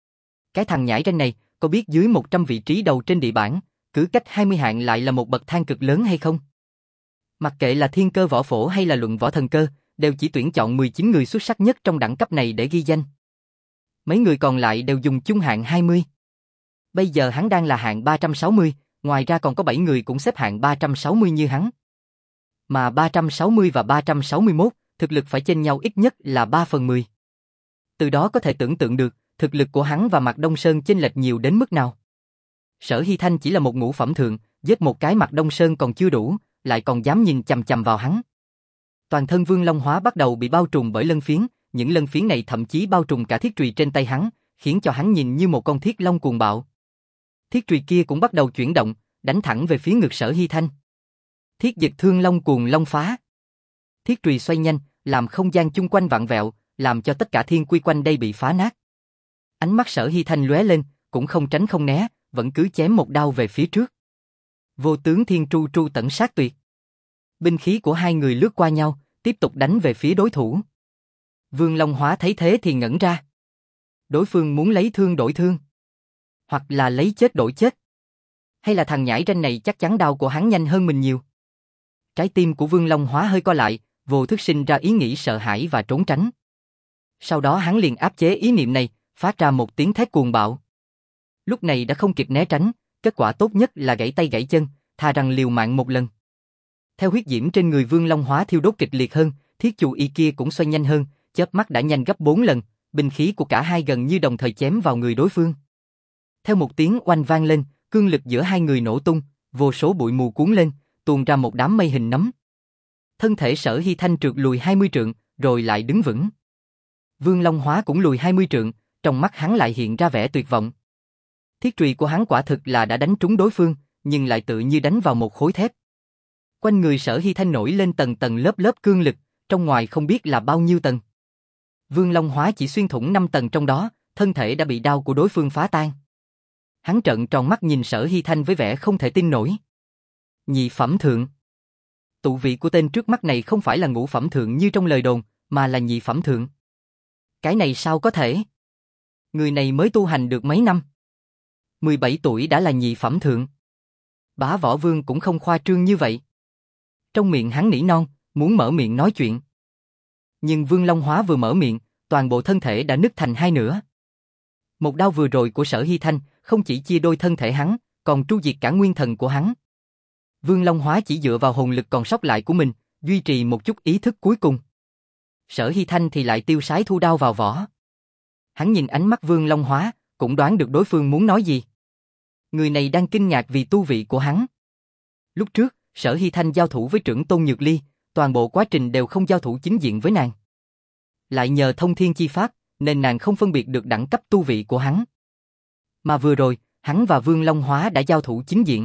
Cái thằng nhãi ranh này, có biết dưới một trăm vị trí đầu trên địa bảng, cứ cách hai mươi hạng lại là một bậc thang cực lớn hay không? Mặc kệ là thiên cơ võ phổ hay là luận võ thần cơ, đều chỉ tuyển chọn mười chín người xuất sắc nhất trong đẳng cấp này để ghi danh. Mấy người còn lại đều dùng chung hạng hai mươi. Bây giờ hắn đang là hạng ba trăm sáu mươi, ngoài ra còn có bảy người cũng xếp hạng ba trăm sáu mươi như hắn. Mà ba trăm sáu mươi và ba trăm sáu mươi mốt, thực lực phải chênh nhau ít nhất là ba phần mười. Từ đó có thể tưởng tượng được, thực lực của hắn và Mạc Đông Sơn chênh lệch nhiều đến mức nào. Sở Hy Thanh chỉ là một ngũ phẩm thượng, giết một cái Mạc Đông Sơn còn chưa đủ, lại còn dám nhìn chằm chằm vào hắn. Toàn thân Vương Long Hóa bắt đầu bị bao trùm bởi lân phiến, những lân phiến này thậm chí bao trùm cả thiết trùy trên tay hắn, khiến cho hắn nhìn như một con thiết long cuồng bạo. Thiết trùy kia cũng bắt đầu chuyển động, đánh thẳng về phía ngực Sở Hy Thanh. Thiết dịch thương long cuồng long phá. Thiết trùy xoay nhanh, làm không gian chung quanh vặn vẹo, làm cho tất cả thiên quy quanh đây bị phá nát. Ánh mắt Sở Hy Thanh lóe lên, cũng không tránh không né, vẫn cứ chém một đao về phía trước. Vô tướng thiên tru tru tận sát tuyệt. Binh khí của hai người lướt qua nhau, tiếp tục đánh về phía đối thủ. Vương Long Hóa thấy thế thì ngẩn ra. Đối phương muốn lấy thương đổi thương, hoặc là lấy chết đổi chết, hay là thằng nhãi ranh này chắc chắn đao của hắn nhanh hơn mình nhiều. Trái tim của Vương Long Hóa hơi co lại, vô thức sinh ra ý nghĩ sợ hãi và trốn tránh. Sau đó hắn liền áp chế ý niệm này, phát ra một tiếng thét cuồng bạo. Lúc này đã không kịp né tránh, kết quả tốt nhất là gãy tay gãy chân, thà rằng liều mạng một lần. Theo huyết diễm trên người Vương Long Hóa thiêu đốt kịch liệt hơn, thiết chủ y kia cũng xoay nhanh hơn, chớp mắt đã nhanh gấp bốn lần, binh khí của cả hai gần như đồng thời chém vào người đối phương. Theo một tiếng oanh vang lên, cương lực giữa hai người nổ tung, vô số bụi mù cuốn lên, tuôn ra một đám mây hình nấm. Thân thể Sở Hy Thanh trượt lùi hai mươi trượng, rồi lại đứng vững. Vương Long Hóa cũng lùi hai mươi trượng, trong mắt hắn lại hiện ra vẻ tuyệt vọng. Thiết trùy của hắn quả thực là đã đánh trúng đối phương, nhưng lại tự như đánh vào một khối thép. Quanh người Sở Hy Thanh nổi lên tầng tầng lớp lớp cương lực, trong ngoài không biết là bao nhiêu tầng. Vương Long Hóa chỉ xuyên thủng năm tầng trong đó, thân thể đã bị đao của đối phương phá tan. Hắn trợn tròn mắt nhìn Sở Hy Thanh với vẻ không thể tin nổi. Nhị phẩm thượng. Tụ vị của tên trước mắt này không phải là ngũ phẩm thượng như trong lời đồn, mà là nhị phẩm thượng. Cái này sao có thể? Người này mới tu hành được mấy năm. mười bảy tuổi đã là nhị phẩm thượng. Bá Võ Vương cũng không khoa trương như vậy. Trong miệng hắn nỉ non, muốn mở miệng nói chuyện. Nhưng Vương Long Hóa vừa mở miệng, toàn bộ thân thể đã nứt thành hai nửa. Một đao vừa rồi của Sở Hy Thanh không chỉ chia đôi thân thể hắn, còn tru diệt cả nguyên thần của hắn. Vương Long Hóa chỉ dựa vào hồn lực còn sót lại của mình, duy trì một chút ý thức cuối cùng. Sở Hy Thanh thì lại tiêu sái thu đao vào vỏ. Hắn nhìn ánh mắt Vương Long Hóa, cũng đoán được đối phương muốn nói gì. Người này đang kinh ngạc vì tu vị của hắn. Lúc trước, Sở Hy Thanh giao thủ với trưởng Tôn Nhược Ly, toàn bộ quá trình đều không giao thủ chính diện với nàng. Lại nhờ thông thiên chi pháp, nên nàng không phân biệt được đẳng cấp tu vị của hắn. Mà vừa rồi, hắn và Vương Long Hóa đã giao thủ chính diện.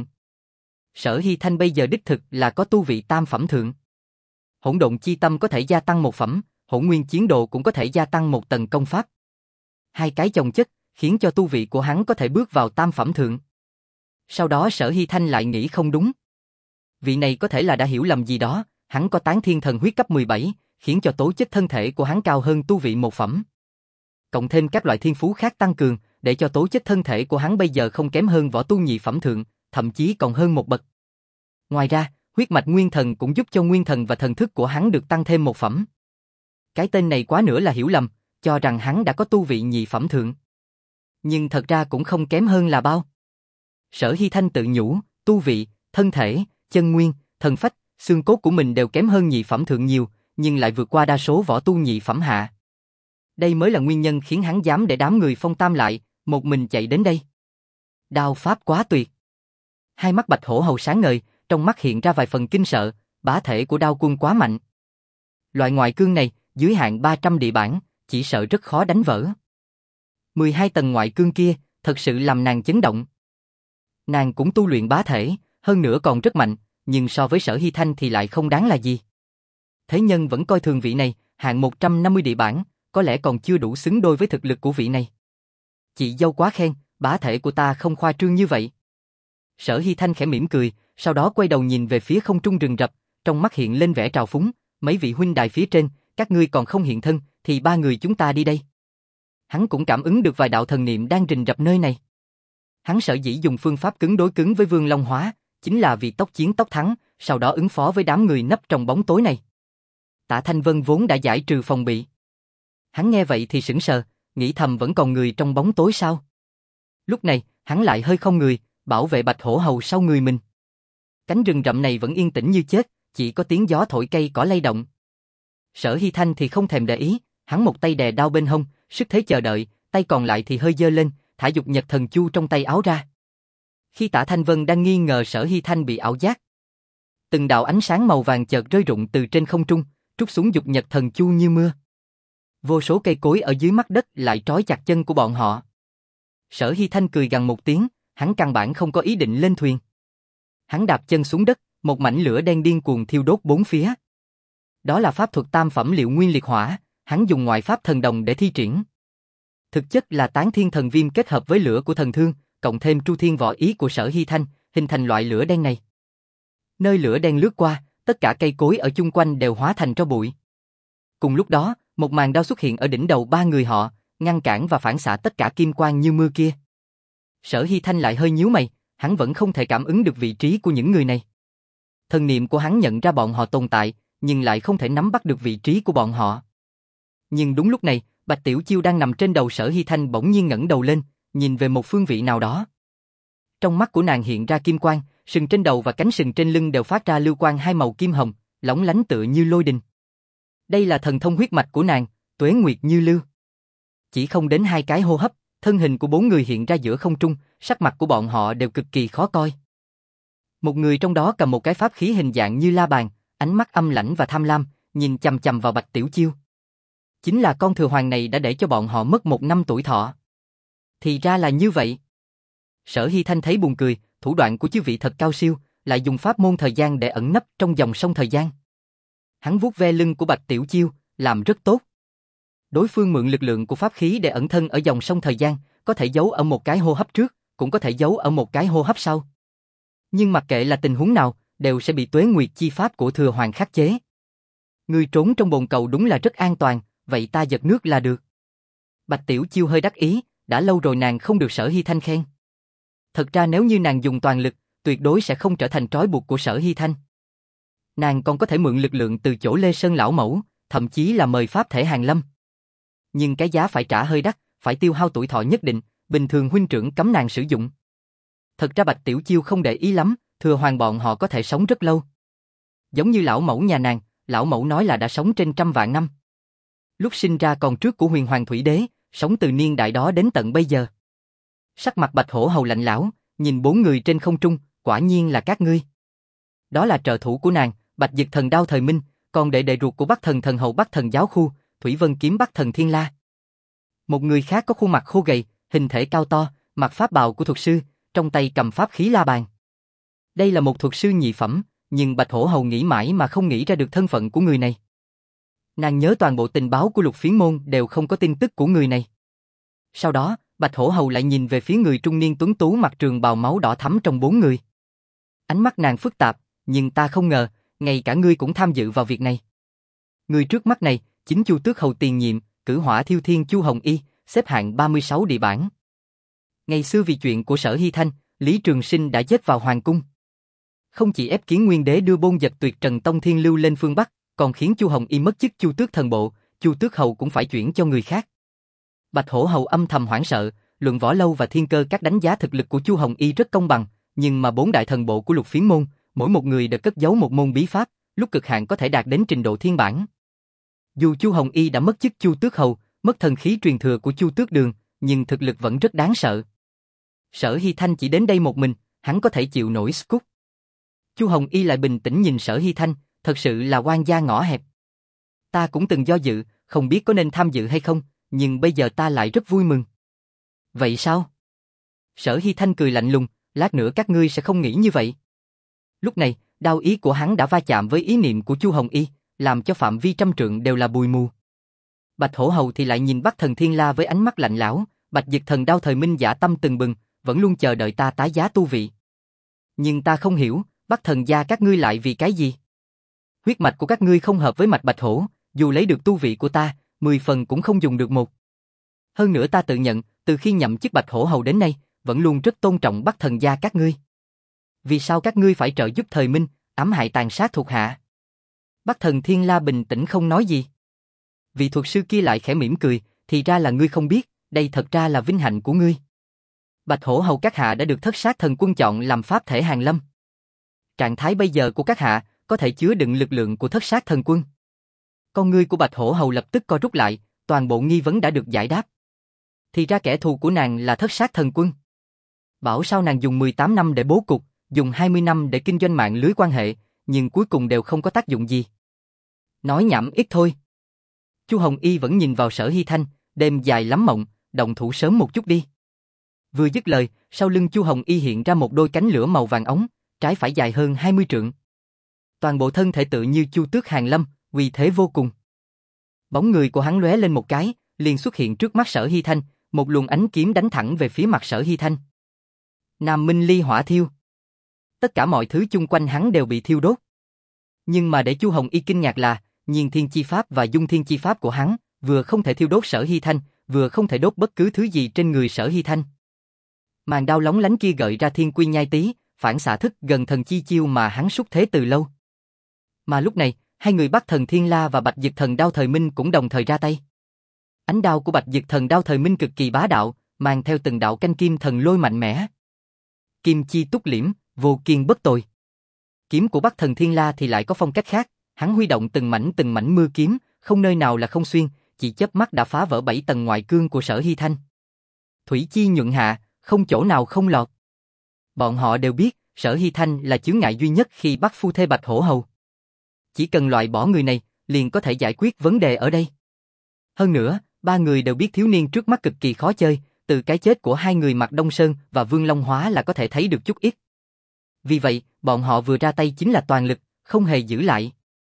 Sở Hy Thanh bây giờ đích thực là có tu vị tam phẩm thượng. Hỗn độn chi tâm có thể gia tăng một phẩm, hỗn nguyên chiến độ cũng có thể gia tăng một tầng công pháp. Hai cái chồng chất, khiến cho tu vị của hắn có thể bước vào tam phẩm thượng. Sau đó Sở Hy Thanh lại nghĩ không đúng. Vị này có thể là đã hiểu lầm gì đó, hắn có tán thiên thần huyết cấp mười bảy, khiến cho tố chất thân thể của hắn cao hơn tu vị một phẩm. Cộng thêm các loại thiên phú khác tăng cường, để cho tố chất thân thể của hắn bây giờ không kém hơn võ tu nhị phẩm thượng, thậm chí còn hơn một bậc. Ngoài ra, huyết mạch nguyên thần cũng giúp cho nguyên thần và thần thức của hắn được tăng thêm một phẩm. Cái tên này quá nữa là hiểu lầm, cho rằng hắn đã có tu vị nhị phẩm thượng. Nhưng thật ra cũng không kém hơn là bao. Sở Hy Thanh tự nhủ, tu vị, thân thể, chân nguyên, thần phách, xương cốt của mình đều kém hơn nhị phẩm thượng nhiều, nhưng lại vượt qua đa số võ tu nhị phẩm hạ. Đây mới là nguyên nhân khiến hắn dám để đám người Phong Tam lại, một mình chạy đến đây. Đao pháp quá tuyệt. Hai mắt Bạch Hổ Hầu sáng ngời, trong mắt hiện ra vài phần kinh sợ, bá thể của đao quân quá mạnh. Loại ngoại cương này, dưới hạng ba trăm địa bản, chỉ sợ rất khó đánh vỡ. mười hai tầng ngoại cương kia, thật sự làm nàng chấn động. Nàng cũng tu luyện bá thể, hơn nữa còn rất mạnh, nhưng so với Sở Hy Thanh thì lại không đáng là gì. Thế nhân vẫn coi thường vị này, hạng một trăm năm mươi địa bản, có lẽ còn chưa đủ xứng đôi với thực lực của vị này. Chị dâu quá khen, bá thể của ta không khoa trương như vậy. Sở Hy Thanh khẽ mỉm cười, sau đó quay đầu nhìn về phía không trung rừng rập, trong mắt hiện lên vẻ trào phúng, mấy vị huynh đài phía trên, các ngươi còn không hiện thân, thì ba người chúng ta đi đây. Hắn cũng cảm ứng được vài đạo thần niệm đang rình rập nơi này. Hắn sở dĩ dùng phương pháp cứng đối cứng với Vương Long Hóa, chính là vì tốc chiến tốc thắng, sau đó ứng phó với đám người nấp trong bóng tối này. Tạ Thanh Vân vốn đã giải trừ phòng bị. Hắn nghe vậy thì sững sờ, nghĩ thầm vẫn còn người trong bóng tối sao? Lúc này, hắn lại hơi không người, bảo vệ Bạch Hổ Hầu sau người mình. Cánh rừng rậm này vẫn yên tĩnh như chết, chỉ có tiếng gió thổi cây cỏ lay động. Sở Hy Thanh thì không thèm để ý, hắn một tay đè đao bên hông, sức thế chờ đợi, tay còn lại thì hơi giơ lên, thả dục nhật thần chu trong tay áo ra. Khi Tạ Thanh Vân đang nghi ngờ Sở Hy Thanh bị ảo giác, từng đạo ánh sáng màu vàng chợt rơi rụng từ trên không trung, trút xuống dục nhật thần chu như mưa. Vô số cây cối ở dưới mặt đất lại trói chặt chân của bọn họ. Sở Hy Thanh cười gằn một tiếng, hắn căn bản không có ý định lên thuyền. Hắn đạp chân xuống đất, một mảnh lửa đen điên cuồng thiêu đốt bốn phía. Đó là pháp thuật tam phẩm liệu nguyên liệt hỏa, hắn dùng ngoại pháp thần đồng để thi triển. Thực chất là tán thiên thần viêm kết hợp với lửa của thần thương, cộng thêm tru thiên võ ý của Sở Hy Thanh, hình thành loại lửa đen này. Nơi lửa đen lướt qua, tất cả cây cối ở chung quanh đều hóa thành tro bụi. Cùng lúc đó, một màn đao xuất hiện ở đỉnh đầu ba người họ, ngăn cản và phản xạ tất cả kim quang như mưa kia. Sở Hy Thanh lại hơi nhíu mày, hắn vẫn không thể cảm ứng được vị trí của những người này. Thần niệm của hắn nhận ra bọn họ tồn tại, nhưng lại không thể nắm bắt được vị trí của bọn họ. Nhưng đúng lúc này, Bạch Tiểu Chiêu đang nằm trên đầu Sở Hy Thanh bỗng nhiên ngẩng đầu lên, nhìn về một phương vị nào đó. Trong mắt của nàng hiện ra kim quang, sừng trên đầu và cánh sừng trên lưng đều phát ra lưu quang hai màu kim hồng, lóng lánh tựa như lôi đình. Đây là thần thông huyết mạch của nàng, Tuế Nguyệt Như Lưu. Chỉ không đến hai cái hô hấp, thân hình của bốn người hiện ra giữa không trung, sắc mặt của bọn họ đều cực kỳ khó coi. Một người trong đó cầm một cái pháp khí hình dạng như la bàn, ánh mắt âm lãnh và tham lam, nhìn chằm chằm vào Bạch Tiểu Chiêu. Chính là con thừa hoàng này đã để cho bọn họ mất một năm tuổi thọ. Thì ra là như vậy. Sở Hy Thanh thấy buồn cười, thủ đoạn của chư vị thật cao siêu, lại dùng pháp môn thời gian để ẩn nấp trong dòng sông thời gian. Hắn vuốt ve lưng của Bạch Tiểu Chiêu, làm rất tốt. Đối phương mượn lực lượng của pháp khí để ẩn thân ở dòng sông thời gian, có thể giấu ở một cái hô hấp trước, cũng có thể giấu ở một cái hô hấp sau. Nhưng mặc kệ là tình huống nào, đều sẽ bị Tuế Nguyệt chi pháp của thừa hoàng khắc chế. Người trốn trong bồn cầu đúng là rất an toàn, vậy ta giật nước là được. Bạch Tiểu Chiêu hơi đắc ý, đã lâu rồi nàng không được Sở Hy Thanh khen. Thật ra nếu như nàng dùng toàn lực, tuyệt đối sẽ không trở thành trói buộc của Sở Hy Thanh. Nàng còn có thể mượn lực lượng từ chỗ Lê Sơn lão mẫu, thậm chí là mời pháp thể hàng lâm. Nhưng cái giá phải trả hơi đắt, phải tiêu hao tuổi thọ nhất định, bình thường huynh trưởng cấm nàng sử dụng. Thật ra Bạch Tiểu Chiêu không để ý lắm, thừa hoàng bọn họ có thể sống rất lâu. Giống như lão mẫu nhà nàng, lão mẫu nói là đã sống trên trăm vạn năm. Lúc sinh ra còn trước của huyền hoàng thủy đế, sống từ niên đại đó đến tận bây giờ. Sắc mặt Bạch Hổ Hầu lạnh lẽo, nhìn bốn người trên không trung, quả nhiên là các ngươi. Đó là trợ thủ của nàng, Bạch Dực Thần Đao thời Minh, còn đệ đệ ruột của Bắc Thần Thần Hầu Bắc Thần Giáo Khu, Thủy Vân Kiếm Bắc Thần Thiên La. Một người khác có khuôn mặt khô gầy, hình thể cao to, mặc pháp bào của thuật sư, trong tay cầm pháp khí la bàn. Đây là một thuật sư nhị phẩm, nhưng Bạch Hổ Hầu nghĩ mãi mà không nghĩ ra được thân phận của người này. Nàng nhớ toàn bộ tình báo của Lục Phiến Môn đều không có tin tức của người này. Sau đó, Bạch Hổ Hầu lại nhìn về phía người trung niên tuấn tú mặc trường bào máu đỏ thắm trong bốn người. Ánh mắt nàng phức tạp, nhưng ta không ngờ, ngay cả ngươi cũng tham dự vào việc này. Người trước mắt này, chính Chu Tước Hầu tiền nhiệm, Cử Hỏa Thiêu Thiên Chu Hồng Y, xếp hạng ba mươi sáu địa bảng. Ngày xưa vì chuyện của Sở Hy Thanh, Lý Trường Sinh đã giết vào hoàng cung. Không chỉ ép Kiến Nguyên Đế đưa Bôn Dật Tuyệt Trần Tông Thiên Lưu lên phương Bắc, còn khiến Chu Hồng Y mất chức Chu Tước Thần Bộ, Chu Tước Hầu cũng phải chuyển cho người khác. Bạch Hổ Hầu âm thầm hoảng sợ, Luận Võ Lâu và Thiên Cơ các đánh giá thực lực của Chu Hồng Y rất công bằng, nhưng mà bốn đại thần bộ của Lục Phiến Môn, mỗi một người đều cất giấu một môn bí pháp, lúc cực hạn có thể đạt đến trình độ thiên bản. Dù Chu Hồng Y đã mất chức Chu Tước Hầu, mất thần khí truyền thừa của Chu Tước Đường, nhưng thực lực vẫn rất đáng sợ. Sở Hy Thanh chỉ đến đây một mình, hắn có thể chịu nổi scoop. Chu Hồng Y lại bình tĩnh nhìn Sở Hy Thanh, thật sự là oan gia ngõ hẹp. Ta cũng từng do dự, không biết có nên tham dự hay không, nhưng bây giờ ta lại rất vui mừng. Vậy sao? Sở Hy Thanh cười lạnh lùng, lát nữa các ngươi sẽ không nghĩ như vậy. Lúc này, đao ý của hắn đã va chạm với ý niệm của Chu Hồng Y, làm cho phạm vi trăm trượng đều là bụi mù. Bạch Hổ Hầu thì lại nhìn Bắc Thần Thiên La với ánh mắt lạnh lẽo, Bạch Dực Thần Đao thời Minh dạ tâm từng bừng, vẫn luôn chờ đợi ta tái giá tu vị. Nhưng ta không hiểu, Bắc Thần gia các ngươi lại vì cái gì? Huyết mạch của các ngươi không hợp với mạch Bạch Hổ, dù lấy được tu vị của ta, mười phần cũng không dùng được một. Hơn nữa ta tự nhận, từ khi nhậm chức Bạch Hổ Hầu đến nay, vẫn luôn rất tôn trọng Bắc Thần gia các ngươi. Vì sao các ngươi phải trợ giúp thời Minh, ám hại tàn sát thuộc hạ? Bắc Thần Thiên La bình tĩnh không nói gì. Vị thuật sư kia lại khẽ mỉm cười, thì ra là ngươi không biết, đây thật ra là vinh hạnh của ngươi. Bạch Hổ Hầu các hạ đã được Thất Sát Thần Quân chọn làm pháp thể hàng lâm. Trạng thái bây giờ của các hạ có thể chứa đựng lực lượng của Thất Sát Thần Quân. Con ngươi của Bạch Hổ Hầu lập tức co rút lại, toàn bộ nghi vấn đã được giải đáp. Thì ra kẻ thù của nàng là Thất Sát Thần Quân. Bảo sao nàng dùng mười tám năm để bố cục, dùng hai mươi năm để kinh doanh mạng lưới quan hệ, nhưng cuối cùng đều không có tác dụng gì. Nói nhảm ít thôi. Chu Hồng Y vẫn nhìn vào Sở Hy Thanh, đêm dài lắm mộng, động thủ sớm một chút đi. Vừa dứt lời, sau lưng Chu Hồng Y hiện ra một đôi cánh lửa màu vàng ống, trái phải dài hơn hai mươi trượng. Toàn bộ thân thể tự như chu tước hàng lâm, uy thế vô cùng. Bóng người của hắn lóe lên một cái, liền xuất hiện trước mắt Sở Hy Thanh, một luồng ánh kiếm đánh thẳng về phía mặt Sở Hy Thanh. Nam Minh Ly hỏa thiêu. Tất cả mọi thứ chung quanh hắn đều bị thiêu đốt. Nhưng mà để Chu Hồng Y kinh ngạc là, Nhiên Thiên Chi Pháp và Dung Thiên Chi Pháp của hắn, vừa không thể thiêu đốt Sở Hy Thanh, vừa không thể đốt bất cứ thứ gì trên người Sở Hy Thanh. Màn đao lóng lánh kia gợi ra thiên quy nhai tí, phản xạ thức gần thần chi chiêu mà hắn xúc thế từ lâu. Mà lúc này, hai người Bắc Thần Thiên La và Bạch Dực Thần Đao Thời Minh cũng đồng thời ra tay. Ánh đao của Bạch Dực Thần Đao Thời Minh cực kỳ bá đạo, mang theo từng đạo canh kim thần lôi mạnh mẽ. Kim chi túc liễm, vô kiên bất tồi. Kiếm của Bắc Thần Thiên La thì lại có phong cách khác, hắn huy động từng mảnh từng mảnh mưa kiếm, không nơi nào là không xuyên, chỉ chớp mắt đã phá vỡ bảy tầng ngoại cương của Sở Hy Thanh. Thủy chi nhuận hạ, không chỗ nào không lọt. Bọn họ đều biết, Sở Hy Thanh là chướng ngại duy nhất khi bắt phu thê Bạch Hổ Hầu. Chỉ cần loại bỏ người này, liền có thể giải quyết vấn đề ở đây. Hơn nữa, ba người đều biết thiếu niên trước mắt cực kỳ khó chơi, từ cái chết của hai người Mạc Đông Sơn và Vương Long Hóa là có thể thấy được chút ít. Vì vậy, bọn họ vừa ra tay chính là toàn lực, không hề giữ lại.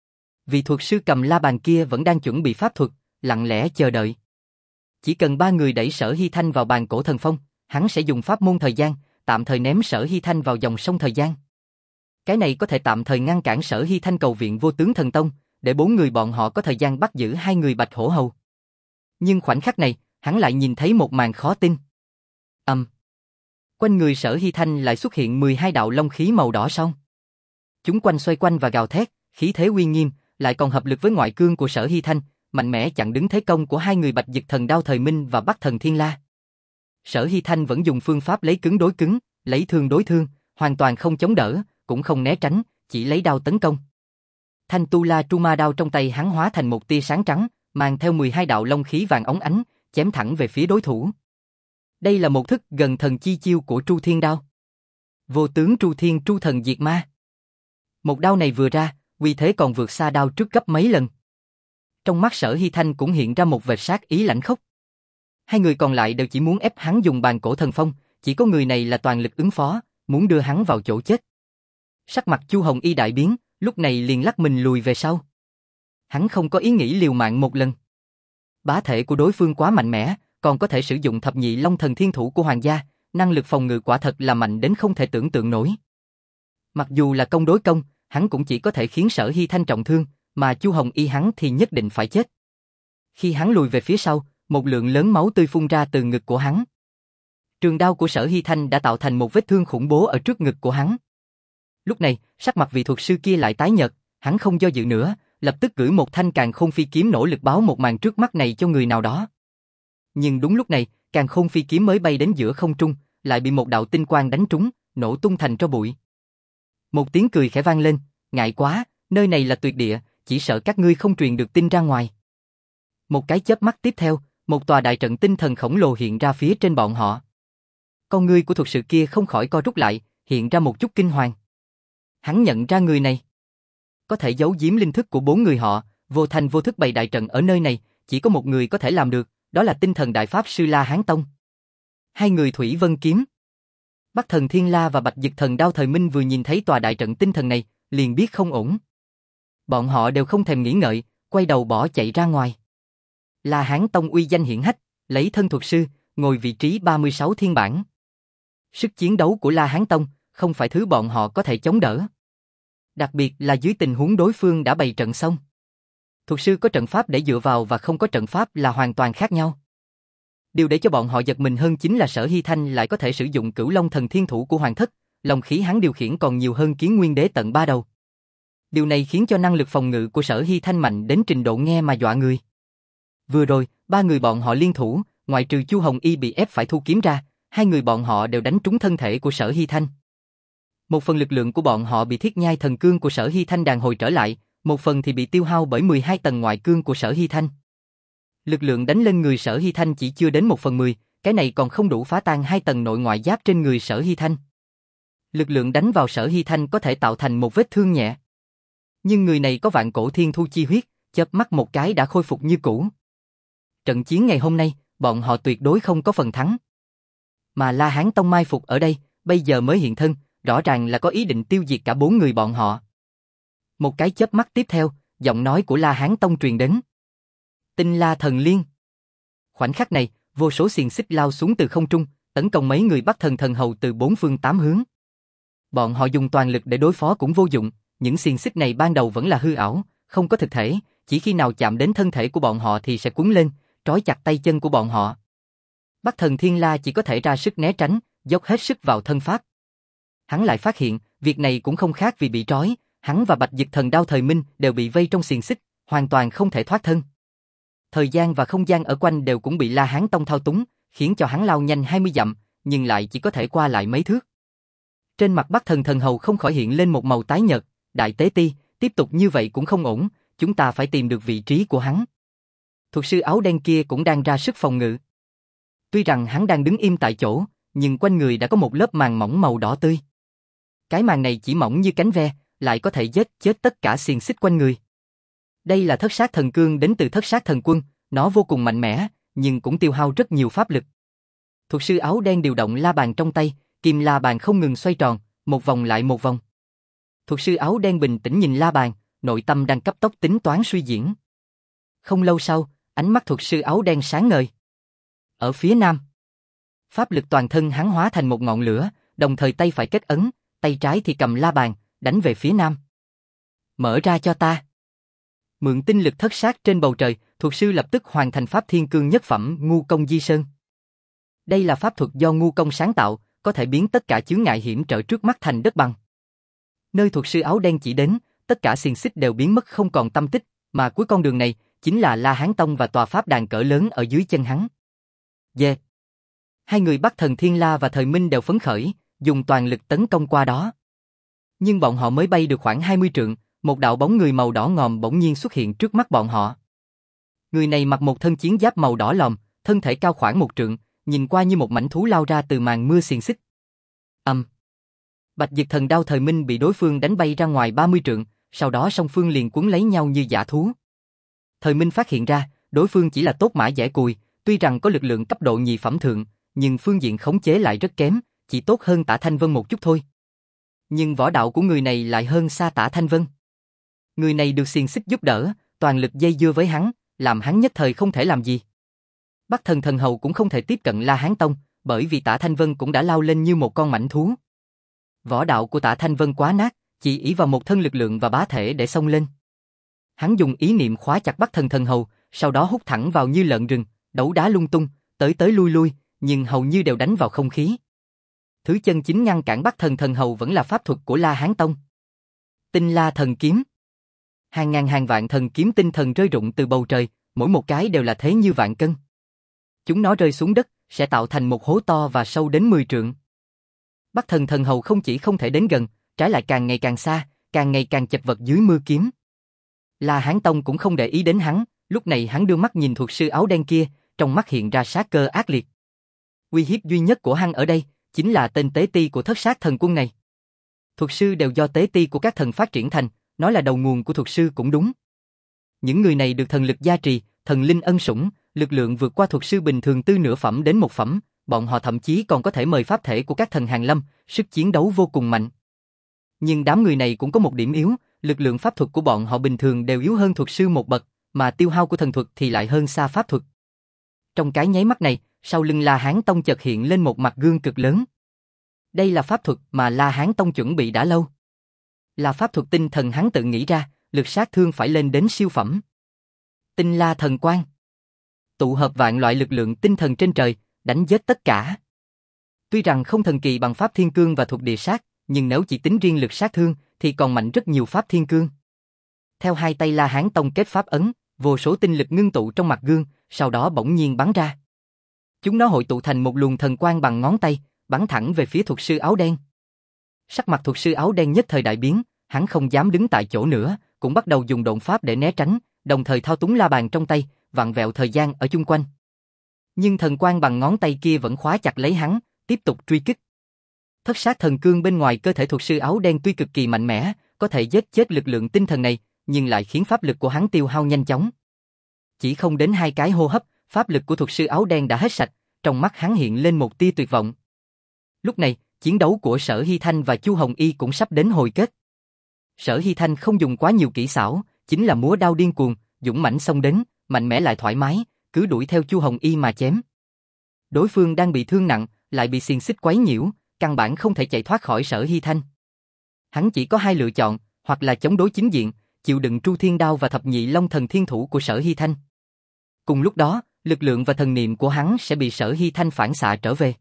Vị thuật sư cầm la bàn kia vẫn đang chuẩn bị pháp thuật, lặng lẽ chờ đợi. Chỉ cần ba người đẩy Sở Hy Thanh vào bàn cổ thần phong, hắn sẽ dùng pháp môn thời gian, tạm thời ném Sở Hy Thanh vào dòng sông thời gian. Cái này có thể tạm thời ngăn cản Sở Hy Thanh cầu viện Vô Tướng Thần Tông, để bốn người bọn họ có thời gian bắt giữ hai người Bạch Hổ Hầu. Nhưng khoảnh khắc này, hắn lại nhìn thấy một màn khó tin. Ầm. Um. Quanh người Sở Hy Thanh lại xuất hiện mười hai đạo long khí màu đỏ son. Chúng quanh xoay quanh và gào thét, khí thế uy nghiêm, lại còn hợp lực với ngoại cương của Sở Hy Thanh, mạnh mẽ chặn đứng thế công của hai người Bạch Dực Thần Đao Thời Minh và Bắc Thần Thiên La. Sở Hy Thanh vẫn dùng phương pháp lấy cứng đối cứng, lấy thương đối thương, hoàn toàn không chống đỡ, cũng không né tránh, chỉ lấy đao tấn công. Thanh Tu La Tru Ma đao trong tay hắn hóa thành một tia sáng trắng, mang theo mười hai đạo long khí vàng óng ánh, chém thẳng về phía đối thủ. Đây là một thức gần thần chi chiêu của Tru Thiên Đao. Vô tướng Tru Thiên Tru Thần Diệt Ma. Một đao này vừa ra, uy thế còn vượt xa đao trước gấp mấy lần. Trong mắt Sở Hy Thanh cũng hiện ra một vệt sát ý lãnh khốc. Hai người còn lại đều chỉ muốn ép hắn dùng bàn cổ thần phong, chỉ có người này là toàn lực ứng phó, muốn đưa hắn vào chỗ chết. Sắc mặt Chu Hồng Y đại biến, lúc này liền lắc mình lùi về sau. Hắn không có ý nghĩ liều mạng một lần. Bá thể của đối phương quá mạnh mẽ, còn có thể sử dụng thập nhị long thần thiên thủ của hoàng gia, năng lực phòng ngự quả thật là mạnh đến không thể tưởng tượng nổi. Mặc dù là công đối công, hắn cũng chỉ có thể khiến Sở Hy Thanh trọng thương, mà Chu Hồng Y hắn thì nhất định phải chết. Khi hắn lùi về phía sau, một lượng lớn máu tươi phun ra từ ngực của hắn. Trường đao của Sở Hy Thanh đã tạo thành một vết thương khủng bố ở trước ngực của hắn. Lúc này, sắc mặt vị thuật sư kia lại tái nhợt, hắn không do dự nữa, lập tức gửi một thanh Càn Khôn Phi kiếm nỗ lực báo một màn trước mắt này cho người nào đó. Nhưng đúng lúc này, Càn Khôn Phi kiếm mới bay đến giữa không trung, lại bị một đạo tinh quang đánh trúng, nổ tung thành tro bụi. Một tiếng cười khẽ vang lên, ngại quá, nơi này là tuyệt địa, chỉ sợ các ngươi không truyền được tin ra ngoài. Một cái chớp mắt tiếp theo, một tòa đại trận tinh thần khổng lồ hiện ra phía trên bọn họ. Con ngươi của thuật sĩ kia không khỏi co rút lại, hiện ra một chút kinh hoàng. Hắn nhận ra người này. Có thể giấu giếm linh thức của bốn người họ, vô thành vô thức bày đại trận ở nơi này, chỉ có một người có thể làm được, đó là tinh thần đại pháp sư La Hán Tông. Hai người Thủy Vân Kiếm. Bắc Thần Thiên La và Bạch Dực Thần Đao Thời Minh vừa nhìn thấy tòa đại trận tinh thần này, liền biết không ổn. Bọn họ đều không thèm nghĩ ngợi, quay đầu bỏ chạy ra ngoài. La Hán Tông uy danh hiển hách, lấy thân thuật sư, ngồi vị trí ba mươi sáu thiên bảng. Sức chiến đấu của La Hán Tông không phải thứ bọn họ có thể chống đỡ. Đặc biệt là dưới tình huống đối phương đã bày trận xong. Thuật sư có trận pháp để dựa vào và không có trận pháp là hoàn toàn khác nhau. Điều để cho bọn họ giật mình hơn chính là Sở Hy Thanh lại có thể sử dụng Cửu Long Thần Thiên Thủ của Hoàng Thất, long khí hắn điều khiển còn nhiều hơn Kiến Nguyên Đế tận ba đầu. Điều này khiến cho năng lực phòng ngự của Sở Hy Thanh mạnh đến trình độ nghe mà dọa người. Vừa rồi, ba người bọn họ liên thủ, ngoại trừ Chu Hồng Y bị ép phải thu kiếm ra, hai người bọn họ đều đánh trúng thân thể của Sở Hy Thanh. Một phần lực lượng của bọn họ bị thiết nhai thần cương của Sở Hy Thanh đàn hồi trở lại, một phần thì bị tiêu hao bởi mười hai tầng ngoại cương của Sở Hy Thanh. Lực lượng đánh lên người Sở Hy Thanh chỉ chưa đến một phần mười, cái này còn không đủ phá tan hai tầng nội ngoại giáp trên người Sở Hy Thanh. Lực lượng đánh vào Sở Hy Thanh có thể tạo thành một vết thương nhẹ. Nhưng người này có vạn cổ thiên thu chi huyết, chớp mắt một cái đã khôi phục như cũ. Trận chiến ngày hôm nay, bọn họ tuyệt đối không có phần thắng. Mà La Hán Tông mai phục ở đây, bây giờ mới hiện thân, rõ ràng là có ý định tiêu diệt cả bốn người bọn họ. Một cái chớp mắt tiếp theo, giọng nói của La Hán Tông truyền đến. Tinh La Thần Liên. Khoảnh khắc này, vô số xiềng xích lao xuống từ không trung, tấn công mấy người Bắc Thần Thần Hầu từ bốn phương tám hướng. Bọn họ dùng toàn lực để đối phó cũng vô dụng, những xiềng xích này ban đầu vẫn là hư ảo, không có thực thể, chỉ khi nào chạm đến thân thể của bọn họ thì sẽ cuốn lên, trói chặt tay chân của bọn họ. Bắc Thần Thiên La chỉ có thể ra sức né tránh, dốc hết sức vào thân pháp. Hắn lại phát hiện, việc này cũng không khác vì bị trói, hắn và Bạch Dực Thần Đao Thời Minh đều bị vây trong xiềng xích, hoàn toàn không thể thoát thân. Thời gian và không gian ở quanh đều cũng bị La Hán Tông thao túng, khiến cho hắn lao nhanh hai mươi dặm, nhưng lại chỉ có thể qua lại mấy thước. Trên mặt Bắc Thần Thần Hầu không khỏi hiện lên một màu tái nhợt, Đại Tế Ti, tiếp tục như vậy cũng không ổn, chúng ta phải tìm được vị trí của hắn. Thuật sư áo đen kia cũng đang ra sức phòng ngự. Tuy rằng hắn đang đứng im tại chỗ, nhưng quanh người đã có một lớp màng mỏng màu đỏ tươi. Cái màng này chỉ mỏng như cánh ve, lại có thể giết chết tất cả xiềng xích quanh người. Đây là thất sát thần cương đến từ thất sát thần quân, nó vô cùng mạnh mẽ, nhưng cũng tiêu hao rất nhiều pháp lực. Thuật sư áo đen điều động la bàn trong tay, kim la bàn không ngừng xoay tròn, một vòng lại một vòng. Thuật sư áo đen bình tĩnh nhìn la bàn, nội tâm đang cấp tốc tính toán suy diễn. Không lâu sau, ánh mắt thuật sư áo đen sáng ngời. Ở phía nam, pháp lực toàn thân hắn hóa thành một ngọn lửa, đồng thời tay phải kết ấn, tay trái thì cầm la bàn, đánh về phía nam. Mở ra cho ta. Mượn tinh lực thất sát trên bầu trời, thuật sư lập tức hoàn thành pháp thiên cương nhất phẩm Ngu Công Di Sơn. Đây là pháp thuật do Ngu Công sáng tạo, có thể biến tất cả chướng ngại hiểm trở trước mắt thành đất bằng. Nơi thuật sư áo đen chỉ đến, tất cả xiềng xích đều biến mất không còn tâm tích, mà cuối con đường này chính là La Hán Tông và tòa pháp đàn cỡ lớn ở dưới chân hắn. Yeah. Hai người Bắc Thần Thiên La và Thời Minh đều phấn khởi, dùng toàn lực tấn công qua đó. Nhưng bọn họ mới bay được khoảng hai mươi trượng, một đạo bóng người màu đỏ ngòm bỗng nhiên xuất hiện trước mắt bọn họ. Người này mặc một thân chiến giáp màu đỏ lòm, thân thể cao khoảng một trượng, nhìn qua như một mảnh thú lao ra từ màn mưa xiềng xích. Âm. Um. Bạch Dực Thần Đao Thời Minh bị đối phương đánh bay ra ngoài ba mươi trượng, sau đó song phương liền cuốn lấy nhau như dã thú. Thời Minh phát hiện ra, đối phương chỉ là tốt mã dẻ cùi, tuy rằng có lực lượng cấp độ nhị phẩm thượng, nhưng phương diện khống chế lại rất kém, chỉ tốt hơn Tả Thanh Vân một chút thôi. Nhưng võ đạo của người này lại hơn xa Tả Thanh Vân. Người này được xiềng xích giúp đỡ, toàn lực dây dưa với hắn, làm hắn nhất thời không thể làm gì. Bắc Thần Thần Hầu cũng không thể tiếp cận La Hán Tông, bởi vì Tả Thanh Vân cũng đã lao lên như một con mãnh thú. Võ đạo của Tả Thanh Vân quá nát, chỉ ỷ vào một thân lực lượng và bá thể để xông lên. Hắn dùng ý niệm khóa chặt Bắc Thần Thần Hầu, sau đó hút thẳng vào như lợn rừng, đấu đá lung tung, tới tới lui lui, nhưng hầu như đều đánh vào không khí. Thứ chân chính ngăn cản Bắc Thần Thần Hầu vẫn là pháp thuật của La Hán Tông. Tinh La Thần Kiếm. Hàng ngàn hàng vạn thần kiếm tinh thần rơi rụng từ bầu trời, mỗi một cái đều là thế như vạn cân. Chúng nó rơi xuống đất, sẽ tạo thành một hố to và sâu đến mười trượng. Bắc Thần Thần Hầu không chỉ không thể đến gần, trái lại càng ngày càng xa, càng ngày càng chật vật dưới mưa kiếm. La Hán Tông cũng không để ý đến hắn, lúc này hắn đưa mắt nhìn thuật sư áo đen kia, trong mắt hiện ra sát cơ ác liệt. Uy hiếp duy nhất của hắn ở đây, chính là tên tế ti của thất sát thần quân này. Thuật sư đều do tế ti của các thần phát triển thành, nói là đầu nguồn của thuật sư cũng đúng. Những người này được thần lực gia trì, thần linh ân sủng, lực lượng vượt qua thuật sư bình thường từ nửa phẩm đến một phẩm, bọn họ thậm chí còn có thể mời pháp thể của các thần hàng lâm, sức chiến đấu vô cùng mạnh. Nhưng đám người này cũng có một điểm yếu, lực lượng pháp thuật của bọn họ bình thường đều yếu hơn thuật sư một bậc, mà tiêu hao của thần thuật thì lại hơn xa pháp thuật. Trong cái nháy mắt này, sau lưng La Hán Tông chợt hiện lên một mặt gương cực lớn. Đây là pháp thuật mà La Hán Tông chuẩn bị đã lâu. Là pháp thuật tinh thần hắn tự nghĩ ra, lực sát thương phải lên đến siêu phẩm. Tinh La Thần Quang. Tụ hợp vạn loại lực lượng tinh thần trên trời, đánh giết tất cả. Tuy rằng không thần kỳ bằng pháp thiên cương và thuật địa sát, nhưng nếu chỉ tính riêng lực sát thương thì còn mạnh rất nhiều pháp thiên cương. Theo hai tay La Hán Tông kết pháp ấn, vô số tinh lực ngưng tụ trong mặt gương, sau đó bỗng nhiên bắn ra. Chúng nó hội tụ thành một luồng thần quang bằng ngón tay, bắn thẳng về phía thuật sư áo đen. Sắc mặt thuật sư áo đen nhất thời đại biến, hắn không dám đứng tại chỗ nữa, cũng bắt đầu dùng độn pháp để né tránh, đồng thời thao túng la bàn trong tay, vặn vẹo thời gian ở chung quanh. Nhưng thần quang bằng ngón tay kia vẫn khóa chặt lấy hắn, tiếp tục truy kích. Thất sát thần cương bên ngoài cơ thể thuật sư áo đen tuy cực kỳ mạnh mẽ, có thể giết chết lực lượng tinh thần này, nhưng lại khiến pháp lực của hắn tiêu hao nhanh chóng. Chỉ không đến hai cái hô hấp, pháp lực của thuật sư áo đen đã hết sạch, trong mắt hắn hiện lên một tia tuyệt vọng. Lúc này, chiến đấu của Sở Hy Thanh và Chu Hồng Y cũng sắp đến hồi kết. Sở Hy Thanh không dùng quá nhiều kỹ xảo, chính là múa đao điên cuồng, dũng mãnh xông đến, mạnh mẽ lại thoải mái, cứ đuổi theo Chu Hồng Y mà chém. Đối phương đang bị thương nặng, lại bị xiềng xích quấy nhiễu, căn bản không thể chạy thoát khỏi Sở Hy Thanh. Hắn chỉ có hai lựa chọn, hoặc là chống đối chính diện, chịu đựng Tru Thiên Đao và Thập Nhị Long Thần Thiên Thủ của Sở Hy Thanh. Cùng lúc đó, lực lượng và thần niệm của hắn sẽ bị Sở Hy Thanh phản xạ trở về.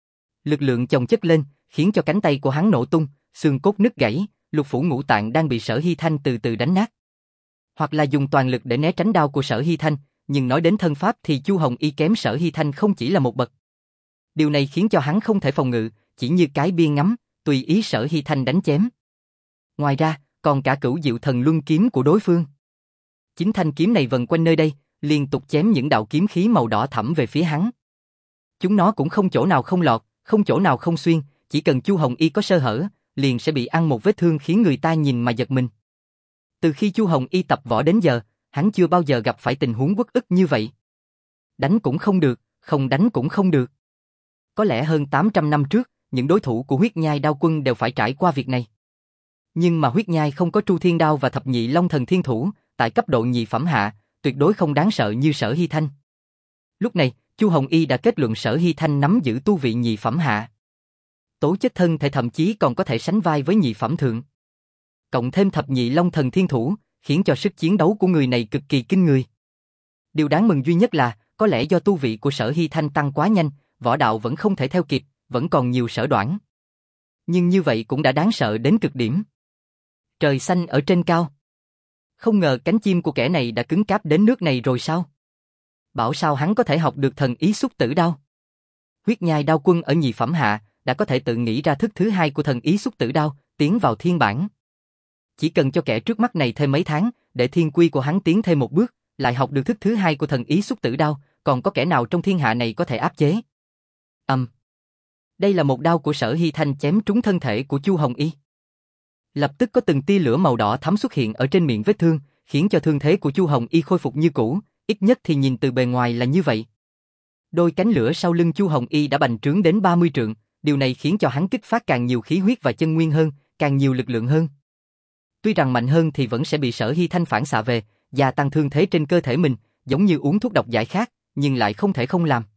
Lực lượng chồng chất lên, khiến cho cánh tay của hắn nổ tung, xương cốt nứt gãy, lục phủ ngũ tạng đang bị Sở Hy Thanh từ từ đánh nát. Hoặc là dùng toàn lực để né tránh đao của Sở Hy Thanh, nhưng nói đến thân pháp thì Chu Hồng Y kém Sở Hy Thanh không chỉ là một bậc. Điều này khiến cho hắn không thể phòng ngự, chỉ như cái bia ngắm, tùy ý Sở Hy Thanh đánh chém. Ngoài ra, còn cả Cửu Diệu Thần Luân kiếm của đối phương. Chính thanh kiếm này vần quanh nơi đây, liên tục chém những đạo kiếm khí màu đỏ thẫm về phía hắn. Chúng nó cũng không chỗ nào không lọt, không chỗ nào không xuyên, chỉ cần Chu Hồng Y có sơ hở, liền sẽ bị ăn một vết thương khiến người ta nhìn mà giật mình. Từ khi Chu Hồng Y tập võ đến giờ, hắn chưa bao giờ gặp phải tình huống uất ức như vậy. Đánh cũng không được, không đánh cũng không được. Có lẽ hơn tám trăm năm trước, những đối thủ của Huyết Nhai Đao Quân đều phải trải qua việc này. Nhưng mà Huyết Nhai không có Tru Thiên Đao và Thập Nhị Long Thần Thiên Thủ, tại cấp độ nhị phẩm hạ, tuyệt đối không đáng sợ như Sở Hy Thanh. Lúc này, Chu Hồng Y đã kết luận Sở Hy Thanh nắm giữ tu vị nhị phẩm hạ. Tố chất thân thể thậm chí còn có thể sánh vai với nhị phẩm thượng. Cộng thêm Thập Nhị Long Thần Thiên Thủ, khiến cho sức chiến đấu của người này cực kỳ kinh người. Điều đáng mừng duy nhất là, có lẽ do tu vị của Sở Hy Thanh tăng quá nhanh, võ đạo vẫn không thể theo kịp, vẫn còn nhiều sở đoản. Nhưng như vậy cũng đã đáng sợ đến cực điểm. Trời xanh ở trên cao. Không ngờ cánh chim của kẻ này đã cứng cáp đến nước này rồi sao? Bảo sao hắn có thể học được thần ý xúc tử đao? Huyết Nhai Đao Quân ở nhị phẩm hạ, đã có thể tự nghĩ ra thức thứ hai của thần ý xúc tử đao, tiến vào thiên bản. Chỉ cần cho kẻ trước mắt này thêm mấy tháng, để thiên quy của hắn tiến thêm một bước, lại học được thức thứ hai của thần ý xúc tử đao, còn có kẻ nào trong thiên hạ này có thể áp chế? Âm. Um. Đây là một đao của Sở Hy Thanh chém trúng thân thể của Chu Hồng Y. Lập tức có từng tia lửa màu đỏ thắm xuất hiện ở trên miệng vết thương, khiến cho thương thế của Chu Hồng Y khôi phục như cũ, ít nhất thì nhìn từ bề ngoài là như vậy. Đôi cánh lửa sau lưng Chu Hồng Y đã bành trướng đến ba mươi trượng, điều này khiến cho hắn kích phát càng nhiều khí huyết và chân nguyên hơn, càng nhiều lực lượng hơn. Tuy rằng mạnh hơn thì vẫn sẽ bị Sở Hy Thanh phản xạ về, gia tăng thương thế trên cơ thể mình, giống như uống thuốc độc giải khát, nhưng lại không thể không làm.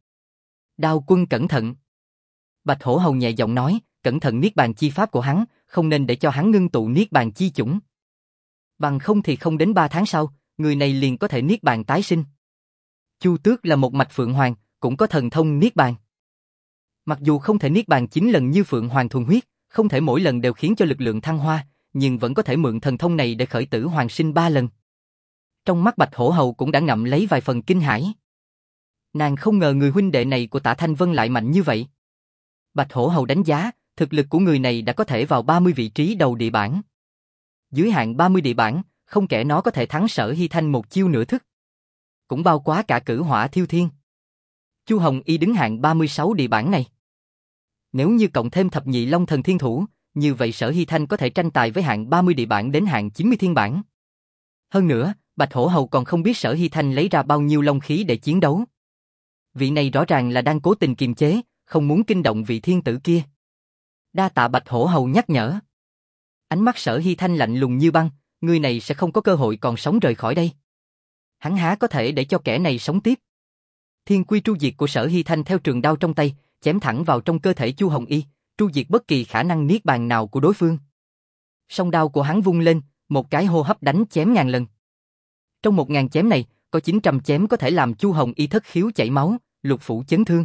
Đao Quân cẩn thận. Bạch Hổ Hầu nhẹ giọng nói, cẩn thận niết bàn chi pháp của hắn, không nên để cho hắn ngưng tụ niết bàn chi chủng. Bằng không thì không đến ba tháng sau, người này liền có thể niết bàn tái sinh. Chu Tước là một mạch Phượng Hoàng, cũng có thần thông niết bàn. Mặc dù không thể niết bàn chín lần như Phượng Hoàng thuần huyết, không thể mỗi lần đều khiến cho lực lượng thăng hoa, nhưng vẫn có thể mượn thần thông này để khởi tử hoàn sinh ba lần. Trong mắt Bạch Hổ Hầu cũng đã ngậm lấy vài phần kinh hãi. Nàng không ngờ người huynh đệ này của Tạ Thanh Vân lại mạnh như vậy. Bạch Hổ Hầu đánh giá, thực lực của người này đã có thể vào ba mươi vị trí đầu địa bảng. Dưới hạng ba mươi địa bảng, không kẻ nó có thể thắng Sở Hy Thanh một chiêu nửa thức. Cũng bao quá cả Cử Hỏa Thiêu Thiên. Chu Hồng Y đứng hạng ba mươi sáu địa bảng này. Nếu như cộng thêm Thập Nhị Long Thần Thiên Thủ, như vậy Sở Hy Thanh có thể tranh tài với hạng ba mươi địa bảng đến hạng chín mươi thiên bảng. Hơn nữa, Bạch Hổ Hầu còn không biết Sở Hy Thanh lấy ra bao nhiêu long khí để chiến đấu. Vị này rõ ràng là đang cố tình kiềm chế, không muốn kinh động vị thiên tử kia. Đa tạ Bạch Hổ Hầu nhắc nhở. Ánh mắt Sở Hy Thanh lạnh lùng như băng, người này sẽ không có cơ hội còn sống rời khỏi đây. Hắn há có thể để cho kẻ này sống tiếp. Thiên quy tru diệt của Sở Hy Thanh theo trường đao trong tay, chém thẳng vào trong cơ thể Chu Hồng Y, tru diệt bất kỳ khả năng niết bàn nào của đối phương. Song đao của hắn vung lên, một cái hô hấp đánh chém ngàn lần. Trong một ngàn chém này, có chín trăm chém có thể làm Chu Hồng Y thất khiếu chảy máu, lục phủ chấn thương.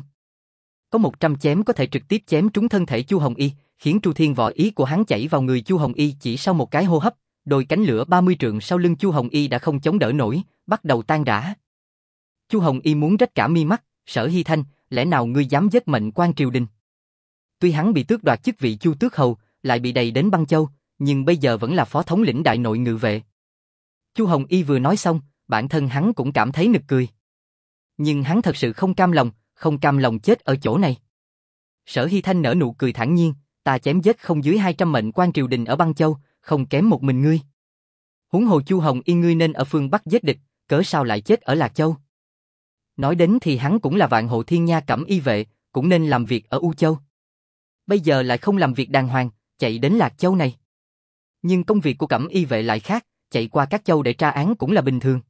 Có một trăm chém có thể trực tiếp chém trúng thân thể Chu Hồng Y, khiến Tru Thiên võ ý của hắn chảy vào người Chu Hồng Y chỉ sau một cái hô hấp, đôi cánh lửa ba mươi trượng sau lưng Chu Hồng Y đã không chống đỡ nổi, bắt đầu tan rã. Chu Hồng Y muốn rách cả mi mắt, Sở Hy Thanh, lẽ nào ngươi dám giết mệnh quan triều đình? Tuy hắn bị tước đoạt chức vị Chu Tước Hầu, lại bị đầy đến băng châu, nhưng bây giờ vẫn là phó thống lĩnh đại nội ngự vệ. Chu Hồng Y vừa nói xong, bản thân hắn cũng cảm thấy nực cười. Nhưng hắn thật sự không cam lòng, không cam lòng chết ở chỗ này. Sở Hy Thanh nở nụ cười thản nhiên, ta chém giết không dưới hai trăm mệnh quan triều đình ở băng châu, không kém một mình ngươi. Huống hồ Chu Hồng Y ngươi nên ở phương Bắc giết địch, cớ sao lại chết ở Lạc Châu? Nói đến thì hắn cũng là vạn hộ thiên nha cẩm y vệ, cũng nên làm việc ở U Châu. Bây giờ lại không làm việc đàng hoàng, chạy đến Lạc Châu này. Nhưng công việc của cẩm y vệ lại khác, chạy qua các châu để tra án cũng là bình thường.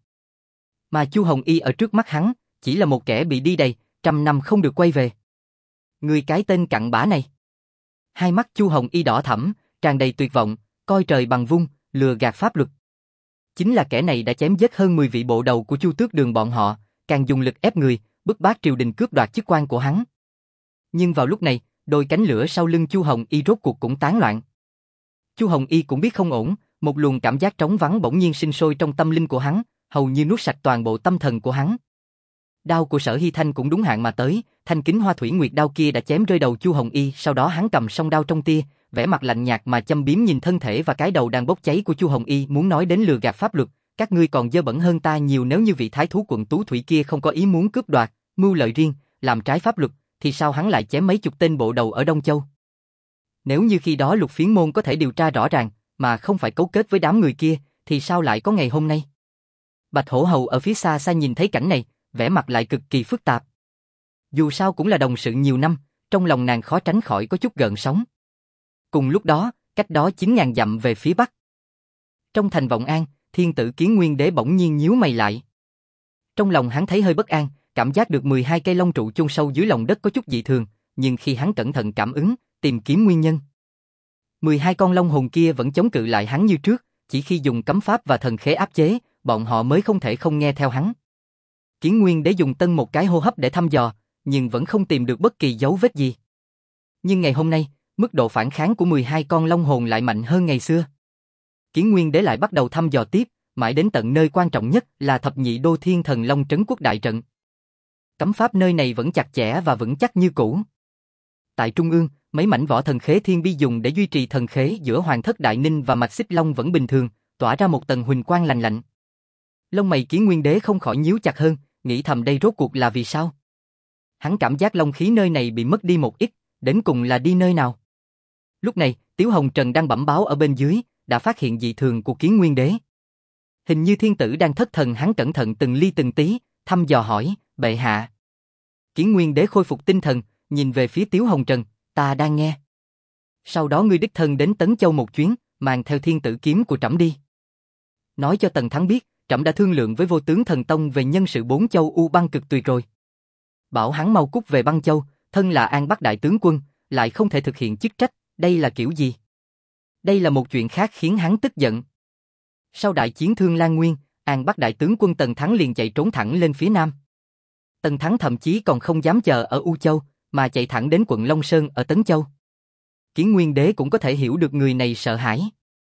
Mà Chu Hồng Y ở trước mắt hắn, chỉ là một kẻ bị đi đầy, trăm năm không được quay về. Người cái tên cặn bã này. Hai mắt Chu Hồng Y đỏ thẫm, tràn đầy tuyệt vọng, coi trời bằng vung, lừa gạt pháp luật. Chính là kẻ này đã chém giết hơn mười vị bộ đầu của Chu Tước Đường bọn họ, càng dùng lực ép người, bức bách triều đình cướp đoạt chức quan của hắn. Nhưng vào lúc này, đôi cánh lửa sau lưng Chu Hồng Y rốt cuộc cũng tán loạn. Chu Hồng Y cũng biết không ổn, một luồng cảm giác trống vắng bỗng nhiên sinh sôi trong tâm linh của hắn, hầu như nuốt sạch toàn bộ tâm thần của hắn. Đao của Sở Hy Thanh cũng đúng hạn mà tới, thanh kính hoa thủy nguyệt đao kia đã chém rơi đầu Chu Hồng Y, sau đó hắn cầm song đao trong tia, vẻ mặt lạnh nhạt mà châm biếm nhìn thân thể và cái đầu đang bốc cháy của Chu Hồng Y, muốn nói đến lừa gạt pháp luật, các ngươi còn dơ bẩn hơn ta nhiều. Nếu như vị thái thú quận Tú Thủy kia không có ý muốn cướp đoạt, mưu lợi riêng, làm trái pháp luật, thì sao hắn lại chém mấy chục tên bộ đầu ở Đông Châu? Nếu như khi đó Lục Phiến Môn có thể điều tra rõ ràng, mà không phải cấu kết với đám người kia, thì sao lại có ngày hôm nay? Bạch Hổ Hầu ở phía xa xa nhìn thấy cảnh này, vẻ mặt lại cực kỳ phức tạp. Dù sao cũng là đồng sự nhiều năm, trong lòng nàng khó tránh khỏi có chút gợn sóng. Cùng lúc đó, cách đó chín ngàn dặm về phía bắc. Trong thành Vọng An, Thiên Tử Kiến Nguyên Đế bỗng nhiên nhíu mày lại. Trong lòng hắn thấy hơi bất an, cảm giác được mười hai cây long trụ chôn sâu dưới lòng đất có chút dị thường, nhưng khi hắn cẩn thận cảm ứng, tìm kiếm nguyên nhân, mười hai con long hồn kia vẫn chống cự lại hắn như trước, chỉ khi dùng cấm pháp và thần khế áp chế, bọn họ mới không thể không nghe theo hắn. Kiến Nguyên Đế dùng tân một cái hô hấp để thăm dò, nhưng vẫn không tìm được bất kỳ dấu vết gì. Nhưng ngày hôm nay, mức độ phản kháng của mười hai con long hồn lại mạnh hơn ngày xưa. Kiến Nguyên Đế lại bắt đầu thăm dò tiếp, mãi đến tận nơi quan trọng nhất là thập nhị đô thiên thần long trấn quốc đại trận. Cấm pháp nơi này vẫn chặt chẽ và vững chắc như cũ. Tại trung ương, mấy mảnh vỏ thần khế thiên bi dùng để duy trì thần khế giữa Hoàng Thất Đại Ninh và Mạch Xích Long vẫn bình thường, tỏa ra một tầng huỳnh quang lành lạnh. Lông mày Kiến Nguyên Đế không khỏi nhíu chặt hơn, nghĩ thầm đây rốt cuộc là vì sao? Hắn cảm giác long khí nơi này bị mất đi một ít, đến cùng là đi nơi nào? Lúc này, Tiếu Hồng Trần đang bẩm báo ở bên dưới, đã phát hiện dị thường của Kiến Nguyên Đế. Hình như thiên tử đang thất thần, hắn cẩn thận từng ly từng tí, thăm dò hỏi, bệ hạ. Kiến Nguyên Đế khôi phục tinh thần, nhìn về phía Tiếu Hồng Trần, ta đang nghe. Sau đó ngươi đích thân đến Tấn Châu một chuyến, mang theo thiên tử kiếm của trẫm đi. Nói cho Tần Thắng biết, trẫm đã thương lượng với Vô Tướng Thần Tông về nhân sự bốn châu U Băng Cực Tuyệt rồi. Bảo hắn mau cút về băng châu, thân là An Bắc đại tướng quân, lại không thể thực hiện chức trách, đây là kiểu gì? Đây là một chuyện khác khiến hắn tức giận. Sau đại chiến Thương Lan Nguyên, An Bắc đại tướng quân Tần Thắng liền chạy trốn thẳng lên phía nam. Tần Thắng thậm chí còn không dám chờ ở U Châu, mà chạy thẳng đến quận Long Sơn ở Tấn Châu. Kiến Nguyên Đế cũng có thể hiểu được người này sợ hãi.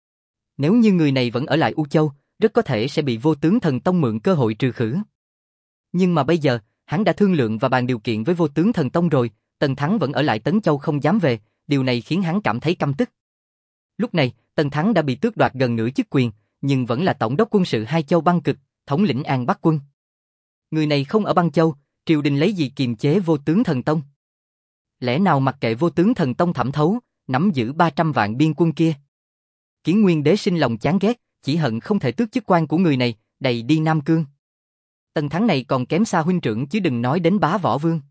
Nếu như người này vẫn ở lại U Châu, rất có thể sẽ bị Vô Tướng Thần Tông mượn cơ hội trừ khử. Nhưng mà bây giờ, hắn đã thương lượng và bàn điều kiện với Vô Tướng Thần Tông rồi, Tần Thắng vẫn ở lại Tấn Châu không dám về, điều này khiến hắn cảm thấy căm tức. Lúc này, Tần Thắng đã bị tước đoạt gần nửa chức quyền, nhưng vẫn là tổng đốc quân sự hai châu băng cực, thống lĩnh An Bắc quân. Người này không ở băng châu, triều đình lấy gì kiềm chế Vô Tướng Thần Tông? Lẽ nào mặc kệ Vô Tướng Thần Tông thẩm thấu, nắm giữ ba trăm vạn biên quân kia? Kiến Nguyên Đế sinh lòng chán ghét, chỉ hận không thể tước chức quan của người này, đầy đi Nam Cương. Tần Thắng này còn kém xa huynh trưởng chứ đừng nói đến bá võ vương.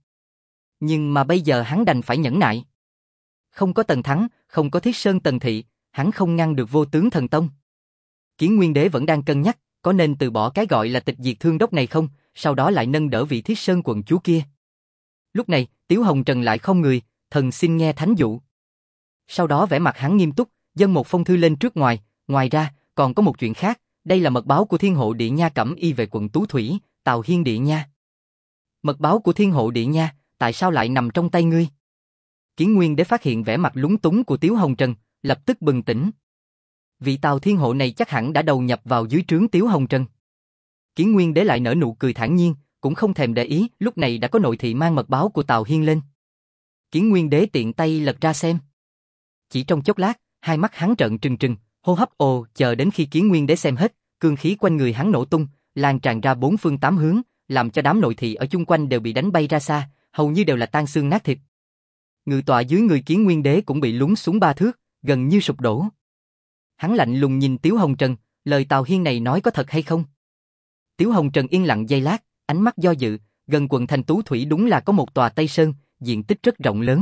Nhưng mà bây giờ hắn đành phải nhẫn nại. Không có Tần Thắng, không có Thiết Sơn Tần Thị, hắn không ngăn được Vô Tướng Thần Tông. Kiến Nguyên Đế vẫn đang cân nhắc, có nên từ bỏ cái gọi là tịch diệt thương đốc này không, sau đó lại nâng đỡ vị Thiết Sơn quận chúa kia. Lúc này, Tiếu Hồng Trần lại không người, thần xin nghe thánh dụ. Sau đó vẻ mặt hắn nghiêm túc, dâng một phong thư lên trước ngoài, ngoài ra, còn có một chuyện khác, đây là mật báo của Thiên Hộ Địa Nha Cẩm Y về quận Tú Thủy, Tào Hiên Địa Nha. Mật báo của Thiên Hộ Địa Nha, tại sao lại nằm trong tay ngươi? Kiến Nguyên Đế phát hiện vẻ mặt lúng túng của Tiếu Hồng Trần, lập tức bừng tỉnh. Vị Tào Thiên Hộ này chắc hẳn đã đầu nhập vào dưới trướng Tiếu Hồng Trần. Kiến Nguyên Đế lại nở nụ cười thản nhiên, cũng không thèm để ý, lúc này đã có nội thị mang mật báo của Tào Hiên lên. Kiến Nguyên Đế tiện tay lật ra xem. Chỉ trong chốc lát, hai mắt hắn trợn trừng trừng, hô hấp ồ, chờ đến khi Kiến Nguyên Đế xem hết, cương khí quanh người hắn nổ tung, lan tràn ra bốn phương tám hướng, làm cho đám nội thị ở chung quanh đều bị đánh bay ra xa, hầu như đều là tan xương nát thịt. Ngự tọa dưới người Kiến Nguyên Đế cũng bị lún xuống ba thước, gần như sụp đổ. Hắn lạnh lùng nhìn Tiếu Hồng Trần, lời Tào Hiên này nói có thật hay không? Tiếu Hồng Trần yên lặng giây lát, ánh mắt do dự, gần quận thành Tú Thủy đúng là có một tòa Tây Sơn, diện tích rất rộng lớn.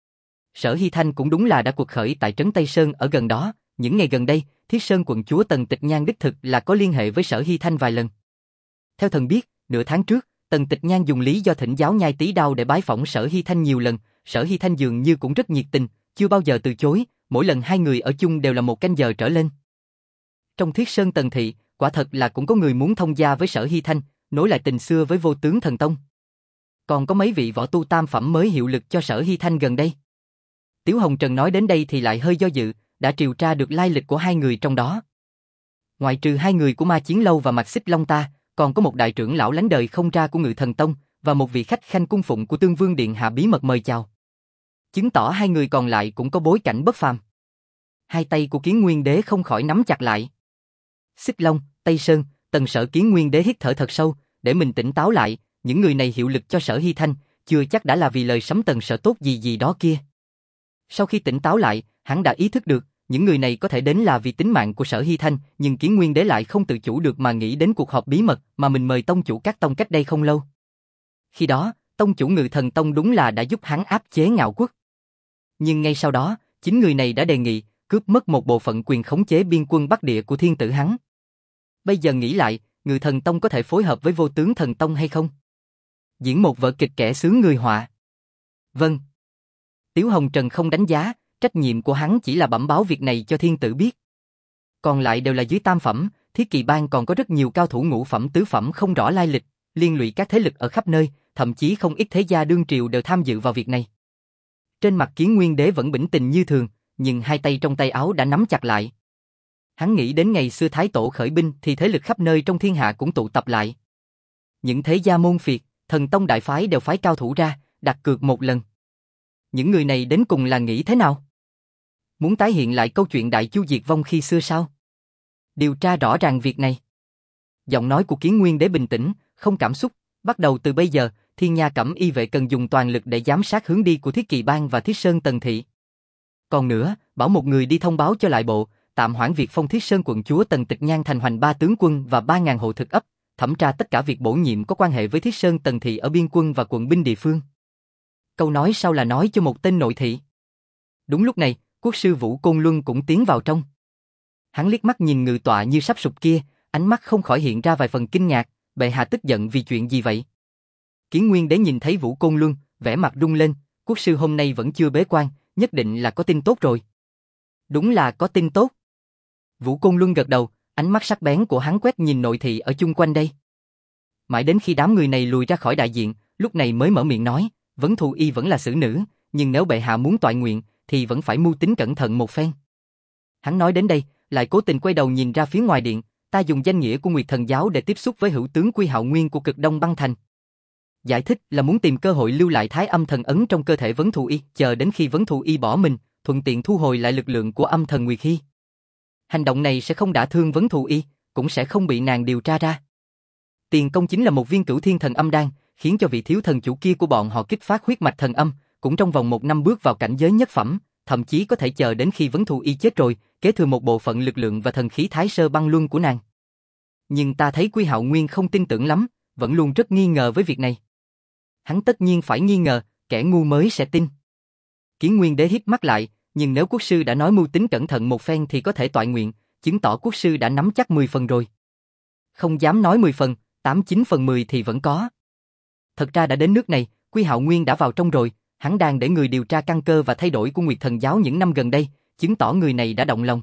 Sở Hy Thanh cũng đúng là đã cuộc khởi tại trấn Tây Sơn ở gần đó, những ngày gần đây, Thiết Sơn quận chúa Tần Tịch Nhan đích thực là có liên hệ với Sở Hy Thanh vài lần. Theo thần biết, nửa tháng trước, Tần Tịch Nhan dùng lý do thỉnh giáo nhai tí đao để bái phỏng Sở Hy Thanh nhiều lần, Sở Hy Thanh dường như cũng rất nhiệt tình, chưa bao giờ từ chối, mỗi lần hai người ở chung đều là một canh giờ trở lên. Trong Thiết Sơn Tần thị, quả thật là cũng có người muốn thông gia với Sở Hy Thanh, nối lại tình xưa với Vô Tướng Thần Tông. Còn có mấy vị võ tu tam phẩm mới hiệu lực cho Sở Hy Thanh gần đây. Tiếu Hồng Trần nói đến đây thì lại hơi do dự, đã điều tra được lai lịch của hai người trong đó. Ngoại trừ hai người của Ma Chiến Lâu và Mạc Xích Long ta, còn có một đại trưởng lão lánh đời không ra của Ngự Thần Tông, và một vị khách khanh cung phụng của Tương Vương Điện hạ bí mật mời chào. Chứng tỏ hai người còn lại cũng có bối cảnh bất phàm. Hai tay của Kiến Nguyên Đế không khỏi nắm chặt lại. Xích Long, Tây Sơn, Tần Sở Kiến Nguyên Đế hít thở thật sâu, để mình tỉnh táo lại, những người này hiệu lực cho Sở Hy Thanh, chưa chắc đã là vì lời sấm Tần Sở tốt gì gì đó kia. Sau khi tỉnh táo lại, hắn đã ý thức được, những người này có thể đến là vì tính mạng của Sở Hy Thanh, nhưng Kiến Nguyên Đế lại không tự chủ được mà nghĩ đến cuộc họp bí mật mà mình mời tông chủ các tông cách đây không lâu. Khi đó, tông chủ Ngự Thần Tông đúng là đã giúp hắn áp chế Ngạo Quốc. Nhưng ngay sau đó, chính người này đã đề nghị cướp mất một bộ phận quyền khống chế biên quân Bắc Địa của thiên tử hắn. Bây giờ nghĩ lại, Ngự Thần Tông có thể phối hợp với Vô Tướng Thần Tông hay không? Diễn một vở kịch kẻ xướng người họa. Vâng. Tiếu Hồng Trần không đánh giá, trách nhiệm của hắn chỉ là bẩm báo việc này cho thiên tử biết. Còn lại đều là dưới tam phẩm, Thiết Kỳ Bang còn có rất nhiều cao thủ ngũ phẩm tứ phẩm không rõ lai lịch, liên lụy các thế lực ở khắp nơi, thậm chí không ít thế gia đương triều đều tham dự vào việc này. Trên mặt Kiến Nguyên Đế vẫn bình tĩnh như thường, nhưng hai tay trong tay áo đã nắm chặt lại. Hắn nghĩ đến ngày xưa Thái Tổ khởi binh thì thế lực khắp nơi trong thiên hạ cũng tụ tập lại. Những thế gia môn phiệt, thần tông đại phái đều phái cao thủ ra, đặt cược một lần. Những người này đến cùng là nghĩ thế nào? Muốn tái hiện lại câu chuyện Đại Chu diệt vong khi xưa sao? Điều tra rõ ràng việc này. Giọng nói của Kiến Nguyên Đế bình tĩnh, không cảm xúc. Bắt đầu từ bây giờ, Thiên Nha Cẩm Y vệ cần dùng toàn lực để giám sát hướng đi của Thiết Kỳ Bang và Thiết Sơn Tần thị. Còn nữa, bảo một người đi thông báo cho lại bộ, tạm hoãn việc phong Thiết Sơn quận chúa Tần Tịch Nhan thành hoành ba tướng quân và ba ngàn hộ thực ấp, thẩm tra tất cả việc bổ nhiệm có quan hệ với Thiết Sơn Tần thị ở biên quân và quận binh địa phương. Câu nói sau là nói cho một tên nội thị. Đúng lúc này, quốc sư Vũ Côn Luân cũng tiến vào trong. Hắn liếc mắt nhìn ngự tọa như sắp sụp kia, ánh mắt không khỏi hiện ra vài phần kinh ngạc, bệ hạ tức giận vì chuyện gì vậy? Kiến Nguyên Đế nhìn thấy Vũ Côn Luân, vẻ mặt rung lên, quốc sư hôm nay vẫn chưa bế quan, nhất định là có tin tốt rồi. Đúng là có tin tốt. Vũ Côn Luân gật đầu, ánh mắt sắc bén của hắn quét nhìn nội thị ở chung quanh đây. Mãi đến khi đám người này lùi ra khỏi đại diện, lúc này mới mở miệng nói, Vấn Thu Y vẫn là xử nữ, nhưng nếu bệ hạ muốn toại nguyện, thì vẫn phải mưu tính cẩn thận một phen. Hắn nói đến đây, lại cố tình quay đầu nhìn ra phía ngoài điện, ta dùng danh nghĩa của Nguyệt Thần Giáo để tiếp xúc với hữu tướng Quy Hạo Nguyên của Cực Đông Băng Thành. Giải thích là muốn tìm cơ hội lưu lại Thái Âm Thần ấn trong cơ thể Vấn Thu Y, chờ đến khi Vấn Thu Y bỏ mình, thuận tiện thu hồi lại lực lượng của Âm Thần Nguyệt Hy. Hành động này sẽ không đả thương Vấn Thu Y, cũng sẽ không bị nàng điều tra ra. Tiền công chính là một viên Cửu Thiên Thần Âm đan, khiến cho vị thiếu thần chủ kia của bọn họ kích phát huyết mạch thần âm, cũng trong vòng một năm bước vào cảnh giới nhất phẩm, thậm chí có thể chờ đến khi Vấn Thu Y chết rồi, kế thừa một bộ phận lực lượng và thần khí Thái Sơ Băng Luân của nàng. Nhưng ta thấy Quy Hạo Nguyên không tin tưởng lắm, vẫn luôn rất nghi ngờ với việc này. Hắn tất nhiên phải nghi ngờ, kẻ ngu mới sẽ tin. Kiến Nguyên Đế híp mắt lại, nhưng nếu quốc sư đã nói mưu tính cẩn thận một phen thì có thể toại nguyện, chứng tỏ quốc sư đã nắm chắc mười phần rồi. Không dám nói mười phần, tám chín phần mười thì vẫn có. Thật ra đã đến nước này, Quy Hạo Nguyên đã vào trong rồi, hắn đang để người điều tra căn cơ và thay đổi của Nguyệt Thần Giáo những năm gần đây, chứng tỏ người này đã động lòng.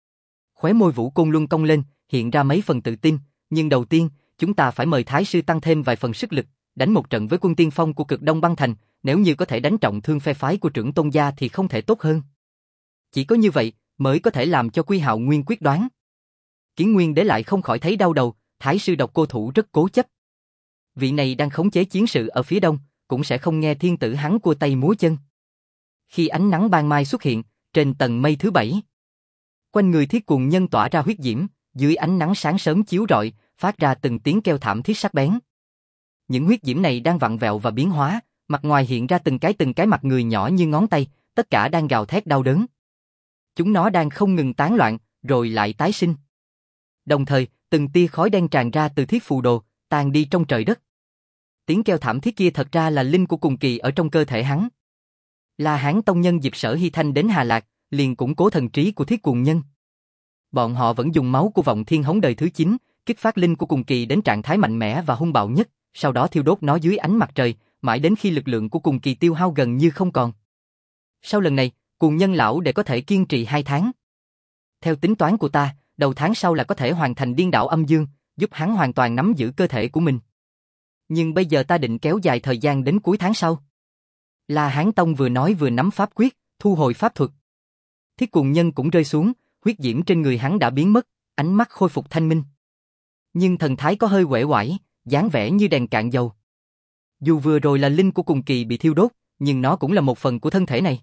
Khóe môi Vũ Côn Luân cong lên, hiện ra mấy phần tự tin, nhưng đầu tiên, chúng ta phải mời Thái sư tăng thêm vài phần sức lực, đánh một trận với quân tiên phong của Cực Đông Băng Thành, nếu như có thể đánh trọng thương phe phái của trưởng tôn gia thì không thể tốt hơn. Chỉ có như vậy, mới có thể làm cho Quy Hạo Nguyên quyết đoán. Kiến Nguyên Đế lại không khỏi thấy đau đầu, Thái sư Độc Cô Thủ rất cố chấp. Vị này đang khống chế chiến sự ở phía đông, cũng sẽ không nghe thiên tử hắn cua tay múa chân. Khi ánh nắng ban mai xuất hiện, trên tầng mây thứ bảy, quanh người Thiết Cuồng Nhân tỏa ra huyết diễm, dưới ánh nắng sáng sớm chiếu rọi, phát ra từng tiếng kêu thảm thiết sắc bén. Những huyết diễm này đang vặn vẹo và biến hóa, mặt ngoài hiện ra từng cái từng cái mặt người nhỏ như ngón tay, tất cả đang gào thét đau đớn. Chúng nó đang không ngừng tán loạn, rồi lại tái sinh. Đồng thời, từng tia khói đen tràn ra từ thiết phù đồ, tan đi trong trời đất. Tiếng kêu thảm thiết kia thật ra là linh của cùng kỳ ở trong cơ thể hắn. La Hán tông nhân dịp Sở Hy Thanh đến Hà Lạc, liền củng cố thần trí của Thiết Cuồng Nhân. Bọn họ vẫn dùng máu của Vọng Thiên Hống đời thứ chín, kích phát linh của cùng kỳ đến trạng thái mạnh mẽ và hung bạo nhất, sau đó thiêu đốt nó dưới ánh mặt trời, mãi đến khi lực lượng của cùng kỳ tiêu hao gần như không còn. Sau lần này, Cuồng Nhân lão để có thể kiên trì hai tháng. Theo tính toán của ta, đầu tháng sau là có thể hoàn thành điên đảo âm dương, giúp hắn hoàn toàn nắm giữ cơ thể của mình. Nhưng bây giờ ta định kéo dài thời gian đến cuối tháng sau. La Hán Tông vừa nói vừa nắm pháp quyết, thu hồi pháp thuật. Thiết Cuồng Nhân cũng rơi xuống, huyết diễm trên người hắn đã biến mất, ánh mắt khôi phục thanh minh. Nhưng thần thái có hơi uể oải, dáng vẻ như đèn cạn dầu. Dù vừa rồi là linh của cùng kỳ bị thiêu đốt, nhưng nó cũng là một phần của thân thể này.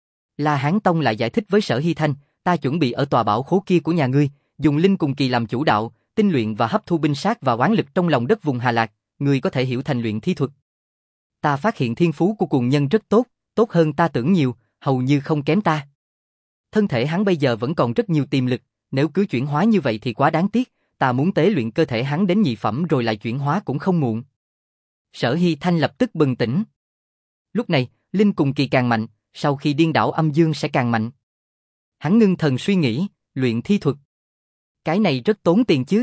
La Hán Tông lại giải thích với Sở Hy Thanh, ta chuẩn bị ở tòa bảo khố kia của nhà ngươi, dùng linh cùng kỳ làm chủ đạo, tinh luyện và hấp thu binh sát và oán lực trong lòng đất vùng Hà Lạc, ngươi có thể hiểu thành luyện thi thuật. Ta phát hiện thiên phú của Cuồng Nhân rất tốt, tốt hơn ta tưởng nhiều, hầu như không kém ta. Thân thể hắn bây giờ vẫn còn rất nhiều tiềm lực, nếu cứ chuyển hóa như vậy thì quá đáng tiếc, ta muốn tế luyện cơ thể hắn đến nhị phẩm rồi lại chuyển hóa cũng không muộn. Sở Hy Thanh lập tức bừng tỉnh. Lúc này, linh cùng kỳ càng mạnh, sau khi điên đảo âm dương sẽ càng mạnh. Hắn ngưng thần suy nghĩ, luyện thi thuật. Cái này rất tốn tiền chứ.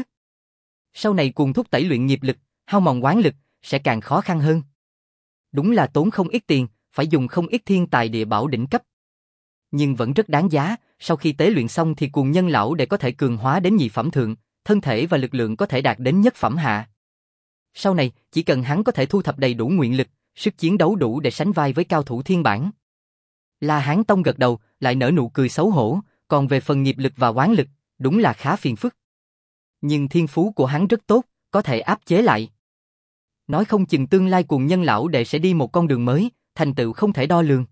Sau này cuồng thúc tẩy luyện nghiệp lực, hao mòn oán lực, sẽ càng khó khăn hơn. Đúng là tốn không ít tiền, phải dùng không ít thiên tài địa bảo đỉnh cấp. Nhưng vẫn rất đáng giá, sau khi tế luyện xong thì Cuồng Nhân lão để có thể cường hóa đến nhị phẩm thượng, thân thể và lực lượng có thể đạt đến nhất phẩm hạ. Sau này, chỉ cần hắn có thể thu thập đầy đủ nguyện lực, sức chiến đấu đủ để sánh vai với cao thủ thiên bản. La Hán Tông gật đầu, lại nở nụ cười xấu hổ, còn về phần nghiệp lực và oán lực, đúng là khá phiền phức. Nhưng thiên phú của hắn rất tốt, có thể áp chế lại. Nói không chừng tương lai Cuồng Nhân lão đệ sẽ đi một con đường mới, thành tựu không thể đo lường.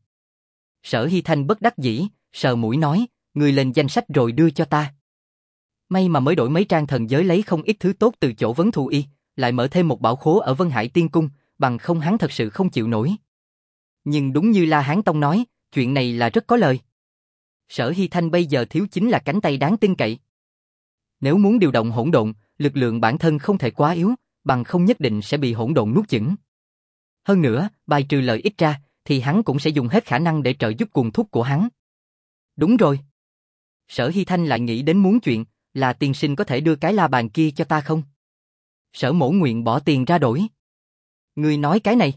Sở Hy Thanh bất đắc dĩ, sờ mũi nói, người lên danh sách rồi đưa cho ta. May mà mới đổi mấy trang thần giới lấy không ít thứ tốt từ chỗ vấn thù y, lại mở thêm một bảo khố ở Vân Hải Tiên Cung, bằng không hắn thật sự không chịu nổi. Nhưng đúng như La Hán Tông nói, chuyện này là rất có lời. Sở Hy Thanh bây giờ thiếu chính là cánh tay đáng tin cậy. Nếu muốn điều động hỗn độn, lực lượng bản thân không thể quá yếu, bằng không nhất định sẽ bị hỗn độn nuốt chửng. Hơn nữa, bài trừ lợi ích ra, thì hắn cũng sẽ dùng hết khả năng để trợ giúp cuồng thúc của hắn. Đúng rồi. Sở Hy Thanh lại nghĩ đến muốn chuyện, là tiên sinh có thể đưa cái la bàn kia cho ta không? Sở Mỗ nguyện bỏ tiền ra đổi. Ngươi nói cái này.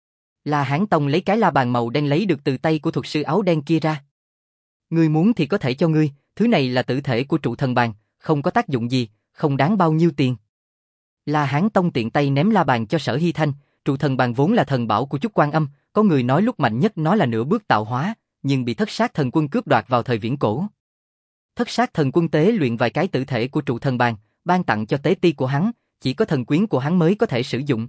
La Hán Tông lấy cái la bàn màu đen lấy được từ tay của thuật sư áo đen kia ra. Ngươi muốn thì có thể cho ngươi, thứ này là tử thể của trụ thần bàn, không có tác dụng gì, không đáng bao nhiêu tiền. La Hán Tông tiện tay ném la bàn cho Sở Hy Thanh, trụ thần bàn vốn là thần bảo của Chúc Quan Âm, có người nói lúc mạnh nhất nó là nửa bước tạo hóa, nhưng bị Thất Sát Thần Quân cướp đoạt vào thời viễn cổ. Thất Sát Thần Quân tế luyện vài cái tử thể của trụ thần bàn, ban tặng cho tế ti của hắn, chỉ có thần quyến của hắn mới có thể sử dụng.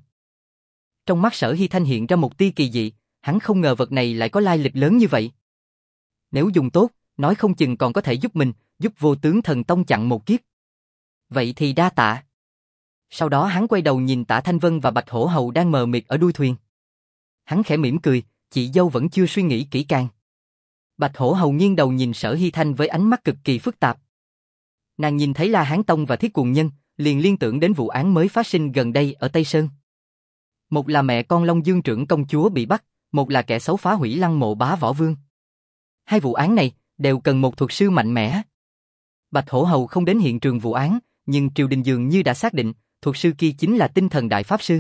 Trong mắt Sở Hy Thanh hiện ra một tia kỳ dị, hắn không ngờ vật này lại có lai lịch lớn như vậy. Nếu dùng tốt, nói không chừng còn có thể giúp mình, giúp Vô Tướng Thần Tông chặn một kiếp. Vậy thì đa tạ. Sau đó hắn quay đầu nhìn Tả Thanh Vân và Bạch Hổ Hầu đang mờ mịt ở đuôi thuyền. Hắn khẽ mỉm cười, chị dâu vẫn chưa suy nghĩ kỹ càng. Bạch Hổ Hầu nghiêng đầu nhìn Sở Hy Thanh với ánh mắt cực kỳ phức tạp. Nàng nhìn thấy La Hán Tông và Thiết Cuồng Nhân, liền liên tưởng đến vụ án mới phát sinh gần đây ở Tây Sơn. Một là mẹ con Long Dương trưởng công chúa bị bắt, một là kẻ xấu phá hủy lăng mộ bá võ vương. Hai vụ án này đều cần một thuật sư mạnh mẽ. Bạch Hổ Hầu không đến hiện trường vụ án, nhưng triều đình dường như đã xác định, thuật sư kia chính là tinh thần đại pháp sư.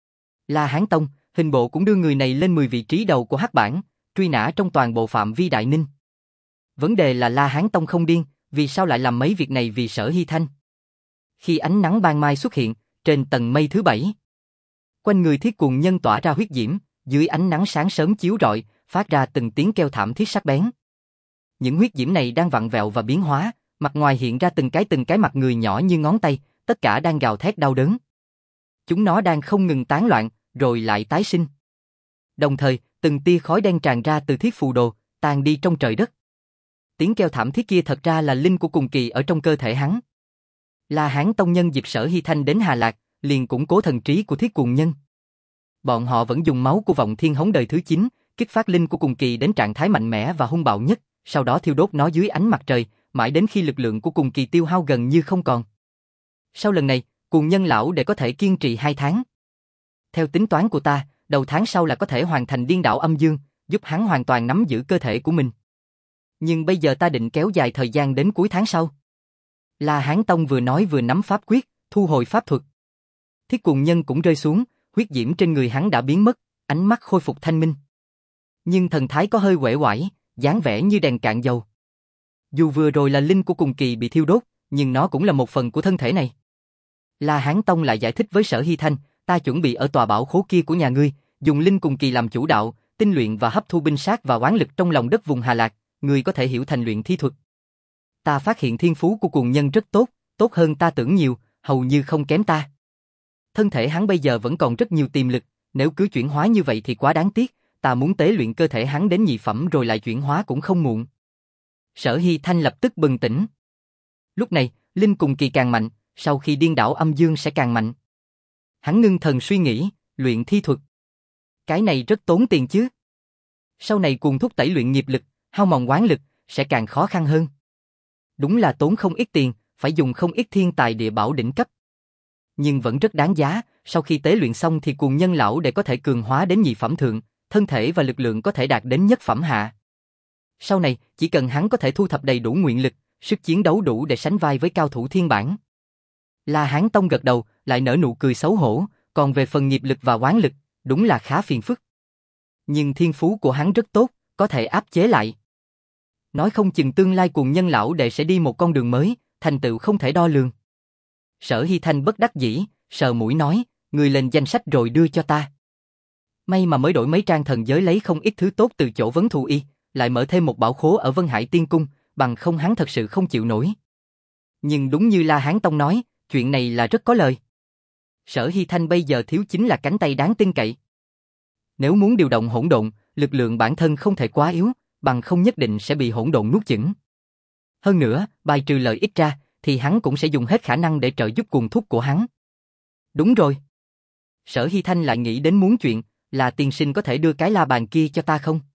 La Hán Tông, hình bộ cũng đưa người này lên mười vị trí đầu của hắc bảng, truy nã trong toàn bộ phạm vi Đại Ninh. Vấn đề là La Hán Tông không điên, vì sao lại làm mấy việc này vì Sở Hy Thanh? Khi ánh nắng ban mai xuất hiện, trên tầng mây thứ bảy, quanh người Thiết Cuồng Nhân tỏa ra huyết diễm, dưới ánh nắng sáng sớm chiếu rọi, phát ra từng tiếng kêu thảm thiết sắc bén. Những huyết diễm này đang vặn vẹo và biến hóa, mặt ngoài hiện ra từng cái từng cái mặt người nhỏ như ngón tay, tất cả đang gào thét đau đớn. Chúng nó đang không ngừng tán loạn, rồi lại tái sinh. Đồng thời, từng tia khói đen tràn ra từ thiết phù đồ, tan đi trong trời đất. Tiếng kêu thảm thiết kia thật ra là linh của cùng kỳ ở trong cơ thể hắn. La Hán tông nhân dịp Sở Hy Thanh đến Hà Lạc, liền củng cố thần trí của thiết cuồng nhân. Bọn họ vẫn dùng máu của vọng thiên hống đời thứ chín, kích phát linh của cùng kỳ đến trạng thái mạnh mẽ và hung bạo nhất, sau đó thiêu đốt nó dưới ánh mặt trời, mãi đến khi lực lượng của cùng kỳ tiêu hao gần như không còn. Sau lần này, cuồng nhân lão để có thể kiên trì hai tháng. Theo tính toán của ta, đầu tháng sau là có thể hoàn thành điên đảo âm dương, giúp hắn hoàn toàn nắm giữ cơ thể của mình. Nhưng bây giờ ta định kéo dài thời gian đến cuối tháng sau. La Hán Tông vừa nói vừa nắm pháp quyết, thu hồi pháp thuật. Thiết cuồng nhân cũng rơi xuống, huyết diễm trên người hắn đã biến mất, ánh mắt khôi phục thanh minh. Nhưng thần thái có hơi uể oải, dáng vẻ như đèn cạn dầu. Dù vừa rồi là linh của cùng kỳ bị thiêu đốt, nhưng nó cũng là một phần của thân thể này. La Hán Tông lại giải thích với Sở Hy Thanh, ta chuẩn bị ở tòa bảo khố kia của nhà ngươi, dùng linh cùng kỳ làm chủ đạo, tinh luyện và hấp thu binh sát và oán lực trong lòng đất vùng Hà Lạc, ngươi có thể hiểu thành luyện thi thuật. Ta phát hiện thiên phú của cuồng nhân rất tốt, tốt hơn ta tưởng nhiều, hầu như không kém ta. Thân thể hắn bây giờ vẫn còn rất nhiều tiềm lực, nếu cứ chuyển hóa như vậy thì quá đáng tiếc, ta muốn tế luyện cơ thể hắn đến nhị phẩm rồi lại chuyển hóa cũng không muộn. Sở Hy Thanh lập tức bừng tỉnh. Lúc này, linh cùng kỳ càng mạnh, sau khi điên đảo âm dương sẽ càng mạnh. Hắn ngưng thần suy nghĩ, luyện thi thuật. Cái này rất tốn tiền chứ. Sau này cuồng thúc tẩy luyện nghiệp lực, hao mòn oán lực, sẽ càng khó khăn hơn. Đúng là tốn không ít tiền, phải dùng không ít thiên tài địa bảo đỉnh cấp. Nhưng vẫn rất đáng giá, sau khi tế luyện xong thì cuồng nhân lão để có thể cường hóa đến nhị phẩm thượng, thân thể và lực lượng có thể đạt đến nhất phẩm hạ. Sau này, chỉ cần hắn có thể thu thập đầy đủ nguyện lực, sức chiến đấu đủ để sánh vai với cao thủ thiên bản. La Hán Tông gật đầu, lại nở nụ cười xấu hổ, còn về phần nghiệp lực và oán lực, đúng là khá phiền phức. Nhưng thiên phú của hắn rất tốt, có thể áp chế lại. Nói không chừng tương lai cuồng nhân lão đệ sẽ đi một con đường mới, thành tựu không thể đo lường. Sở Hy Thanh bất đắc dĩ, sờ mũi nói, người lên danh sách rồi đưa cho ta. May mà mới đổi mấy trang thần giới lấy không ít thứ tốt từ chỗ vấn thù y, lại mở thêm một bảo khố ở Vân Hải Tiên Cung, bằng không hắn thật sự không chịu nổi. Nhưng đúng như La Hán Tông nói, chuyện này là rất có lời. Sở Hy Thanh bây giờ thiếu chính là cánh tay đáng tin cậy. Nếu muốn điều động hỗn độn, lực lượng bản thân không thể quá yếu, bằng không nhất định sẽ bị hỗn độn nuốt chửng. Hơn nữa, bài trừ lợi ích ra, thì hắn cũng sẽ dùng hết khả năng để trợ giúp cuồng thúc của hắn. Đúng rồi. Sở Hy Thanh lại nghĩ đến muốn chuyện, là tiên sinh có thể đưa cái la bàn kia cho ta không?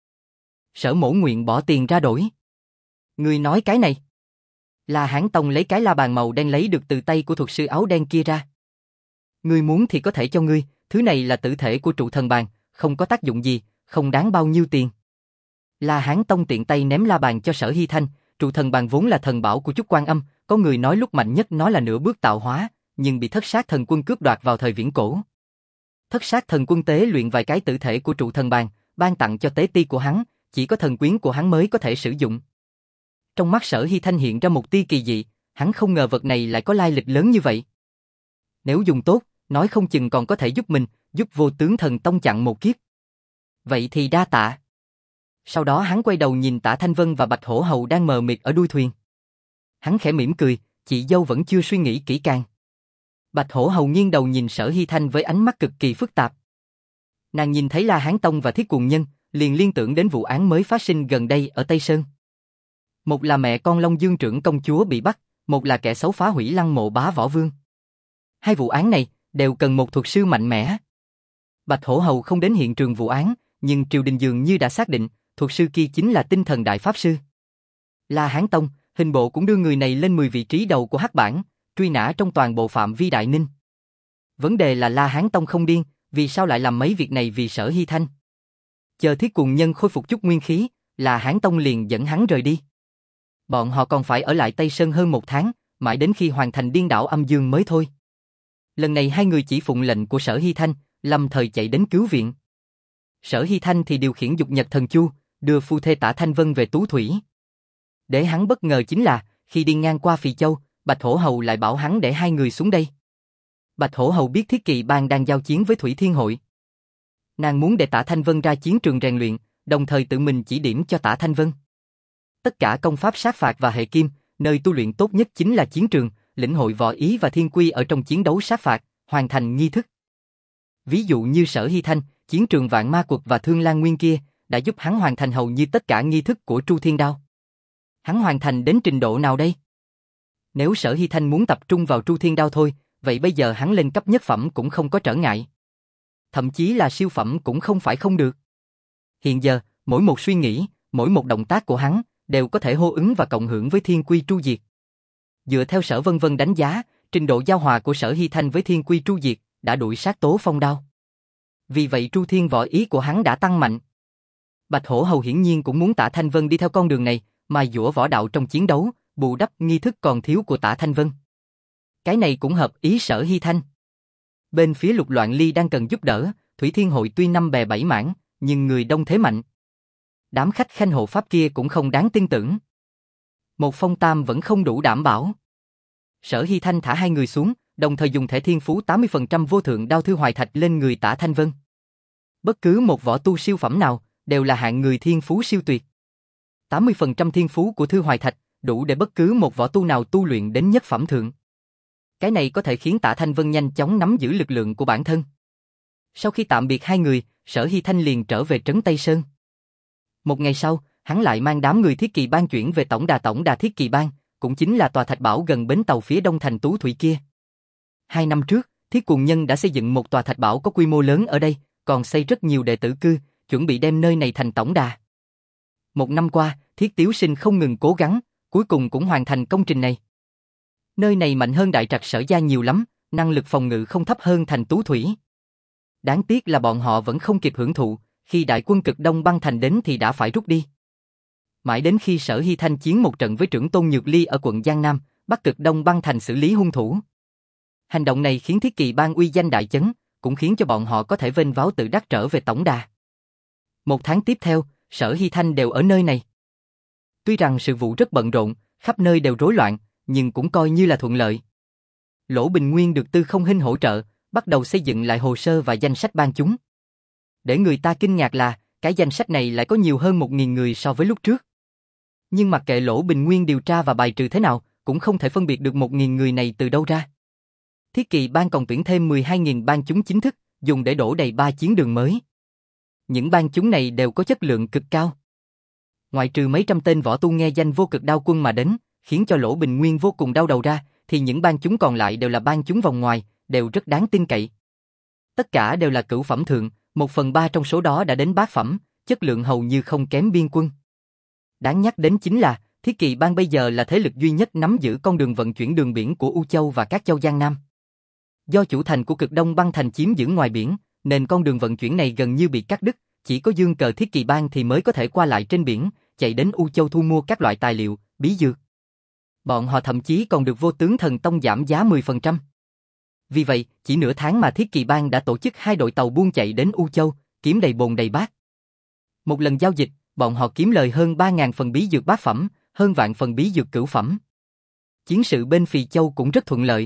Sở Mỗ nguyện bỏ tiền ra đổi. Ngươi nói cái này. La Hán Tông lấy cái la bàn màu đen lấy được từ tay của thuật sư áo đen kia ra. Ngươi muốn thì có thể cho ngươi, thứ này là tử thể của trụ thần bàn, không có tác dụng gì, không đáng bao nhiêu tiền. La Hán Tông tiện tay ném la bàn cho Sở Hy Thanh, trụ thần bàn vốn là thần bảo của Chúc Quan Âm, có người nói lúc mạnh nhất nó là nửa bước tạo hóa, nhưng bị Thất Sát Thần Quân cướp đoạt vào thời viễn cổ. Thất Sát Thần Quân tế luyện vài cái tử thể của trụ thần bàn, ban tặng cho tế ti của hắn, chỉ có thần quyến của hắn mới có thể sử dụng. Trong mắt Sở Hy Thanh hiện ra một tia kỳ dị, hắn không ngờ vật này lại có lai lịch lớn như vậy. Nếu dùng tốt, nói không chừng còn có thể giúp mình, giúp Vô Tướng Thần Tông chặn một kiếp. Vậy thì đa tạ. Sau đó hắn quay đầu nhìn Tả Thanh Vân và Bạch Hổ Hầu đang mờ mịt ở đuôi thuyền. Hắn khẽ mỉm cười, chị dâu vẫn chưa suy nghĩ kỹ càng. Bạch Hổ Hầu nghiêng đầu nhìn Sở Hy Thanh với ánh mắt cực kỳ phức tạp. Nàng nhìn thấy La Hán Tông và Thiết Cuồng Nhân, liền liên tưởng đến vụ án mới phát sinh gần đây ở Tây Sơn. Một là mẹ con Long Dương trưởng công chúa bị bắt, một là kẻ xấu phá hủy lăng mộ bá võ vương. Hai vụ án này đều cần một thuật sư mạnh mẽ. Bạch Hổ Hầu không đến hiện trường vụ án, nhưng triều đình dường như đã xác định, thuật sư kia chính là tinh thần đại pháp sư. La Hán Tông, hình bộ cũng đưa người này lên mười vị trí đầu của hắc bảng, truy nã trong toàn bộ phạm vi Đại Ninh. Vấn đề là La Hán Tông không điên, vì sao lại làm mấy việc này vì Sở Hy Thanh? Chờ Thiết Cuồng Nhân khôi phục chút nguyên khí, La Hán Tông liền dẫn hắn rời đi. Bọn họ còn phải ở lại Tây Sơn hơn một tháng, mãi đến khi hoàn thành điên đảo âm dương mới thôi. Lần này hai người chỉ phụng lệnh của Sở Hy Thanh, lâm thời chạy đến cứu viện. Sở Hy Thanh thì điều khiển dục nhật thần chu, đưa phu thê Tả Thanh Vân về Tú Thủy. Để hắn bất ngờ chính là, khi đi ngang qua Phì Châu, Bạch Hổ Hầu lại bảo hắn để hai người xuống đây. Bạch Hổ Hầu biết Thiết Kỵ Bang đang giao chiến với Thủy Thiên Hội. Nàng muốn để Tả Thanh Vân ra chiến trường rèn luyện, đồng thời tự mình chỉ điểm cho Tả Thanh Vân. Tất cả công pháp sát phạt và hệ kim, nơi tu luyện tốt nhất chính là chiến trường, lĩnh hội võ ý và thiên quy ở trong chiến đấu sát phạt, hoàn thành nghi thức. Ví dụ như Sở Hy Thanh, chiến trường Vạn Ma Quật và Thương Lan Nguyên kia, đã giúp hắn hoàn thành hầu như tất cả nghi thức của Tru Thiên Đao. Hắn hoàn thành đến trình độ nào đây? Nếu Sở Hy Thanh muốn tập trung vào Tru Thiên Đao thôi, vậy bây giờ hắn lên cấp nhất phẩm cũng không có trở ngại. Thậm chí là siêu phẩm cũng không phải không được. Hiện giờ, mỗi một suy nghĩ, mỗi một động tác của hắn, đều có thể hô ứng và cộng hưởng với thiên quy tru diệt. Dựa theo Sở Vân Vân đánh giá, trình độ giao hòa của Sở Hy Thanh với thiên quy tru diệt, đã đuổi sát Tố Phong Đao. Vì vậy Tru Thiên võ ý của hắn đã tăng mạnh. Bạch Hổ Hầu hiển nhiên cũng muốn Tả Thanh Vân đi theo con đường này, mà dũa võ đạo trong chiến đấu, bù đắp nghi thức còn thiếu của Tả Thanh Vân. Cái này cũng hợp ý Sở Hy Thanh. Bên phía Lục Loạn Ly đang cần giúp đỡ, Thủy Thiên Hội tuy năm bè bảy mảng, nhưng người đông thế mạnh. Đám khách khanh hộ pháp kia cũng không đáng tin tưởng. Một phong tam vẫn không đủ đảm bảo. Sở Hy Thanh thả hai người xuống, đồng thời dùng thẻ thiên phú tám mươi phần trăm vô thượng đao thư hoài thạch lên người Tả Thanh Vân. Bất cứ một võ tu siêu phẩm nào, đều là hạng người thiên phú siêu tuyệt. tám mươi phần trăm thiên phú của thư hoài thạch, đủ để bất cứ một võ tu nào tu luyện đến nhất phẩm thượng. Cái này có thể khiến Tả Thanh Vân nhanh chóng nắm giữ lực lượng của bản thân. Sau khi tạm biệt hai người, Sở Hy Thanh liền trở về trấn Tây Sơn. Một ngày sau, hắn lại mang đám người Thiết Kỳ Bang chuyển về tổng đà tổng đà Thiết Kỳ Bang, cũng chính là tòa thạch bảo gần bến tàu phía đông thành Tú Thủy kia. Hai năm trước, Thiết Cuồng Nhân đã xây dựng một tòa thạch bảo có quy mô lớn ở đây, còn xây rất nhiều đệ tử cư, chuẩn bị đem nơi này thành tổng đà. Một năm qua, Thiết Tiếu Sinh không ngừng cố gắng, cuối cùng cũng hoàn thành công trình này. Nơi này mạnh hơn Đại Trạch Sở Gia nhiều lắm, năng lực phòng ngự không thấp hơn thành Tú Thủy. Đáng tiếc là bọn họ vẫn không kịp hưởng thụ, khi đại quân Cực Đông Băng Thành đến thì đã phải rút đi. Mãi đến khi Sở Hy Thanh chiến một trận với trưởng tôn Nhược Ly ở quận Giang Nam, bắt Cực Đông Băng Thành xử lý hung thủ. Hành động này khiến Thiết Kỳ Bang uy danh đại chấn, cũng khiến cho bọn họ có thể vênh váo tự đắc trở về tổng đà. Một tháng tiếp theo, Sở Hy Thanh đều ở nơi này. Tuy rằng sự vụ rất bận rộn, khắp nơi đều rối loạn, nhưng cũng coi như là thuận lợi. Lỗ Bình Nguyên được Tư Không Hinh hỗ trợ, bắt đầu xây dựng lại hồ sơ và danh sách ban chúng. Để người ta kinh ngạc là, cái danh sách này lại có nhiều hơn một nghìn người so với lúc trước. Nhưng mặc kệ Lỗ Bình Nguyên điều tra và bài trừ thế nào, cũng không thể phân biệt được một nghìn người này từ đâu ra. Thiết Kỳ Bang còn tuyển thêm mười hai nghìn ban chúng chính thức, dùng để đổ đầy ba chiến đường mới. Những ban chúng này đều có chất lượng cực cao. Ngoại trừ mấy trăm tên võ tu nghe danh Vô Cực Đao Quân mà đến, khiến cho Lỗ Bình Nguyên vô cùng đau đầu ra, thì những ban chúng còn lại đều là ban chúng vòng ngoài, đều rất đáng tin cậy. Tất cả đều là cửu phẩm thượng, một phần ba trong số đó đã đến bát phẩm, chất lượng hầu như không kém biên quân. Đáng nhắc đến chính là, Thiết Kỳ Bang bây giờ là thế lực duy nhất nắm giữ con đường vận chuyển đường biển của U Châu và các châu Giang Nam. Do chủ thành của Cực Đông Băng Thành chiếm giữ ngoài biển, nên con đường vận chuyển này gần như bị cắt đứt, chỉ có dương cờ Thiết Kỳ Bang thì mới có thể qua lại trên biển, chạy đến U Châu thu mua các loại tài liệu, bí dược. Bọn họ thậm chí còn được Vô Tướng Thần Tông giảm giá mười phần trăm. Vì vậy, chỉ nửa tháng mà Thiết Kỳ Bang đã tổ chức hai đội tàu buôn chạy đến U Châu, kiếm đầy bồn đầy bát. Một lần giao dịch, bọn họ kiếm lời hơn ba nghìn phần bí dược bát phẩm, hơn vạn phần bí dược cửu phẩm. Chiến sự bên Phì Châu cũng rất thuận lợi.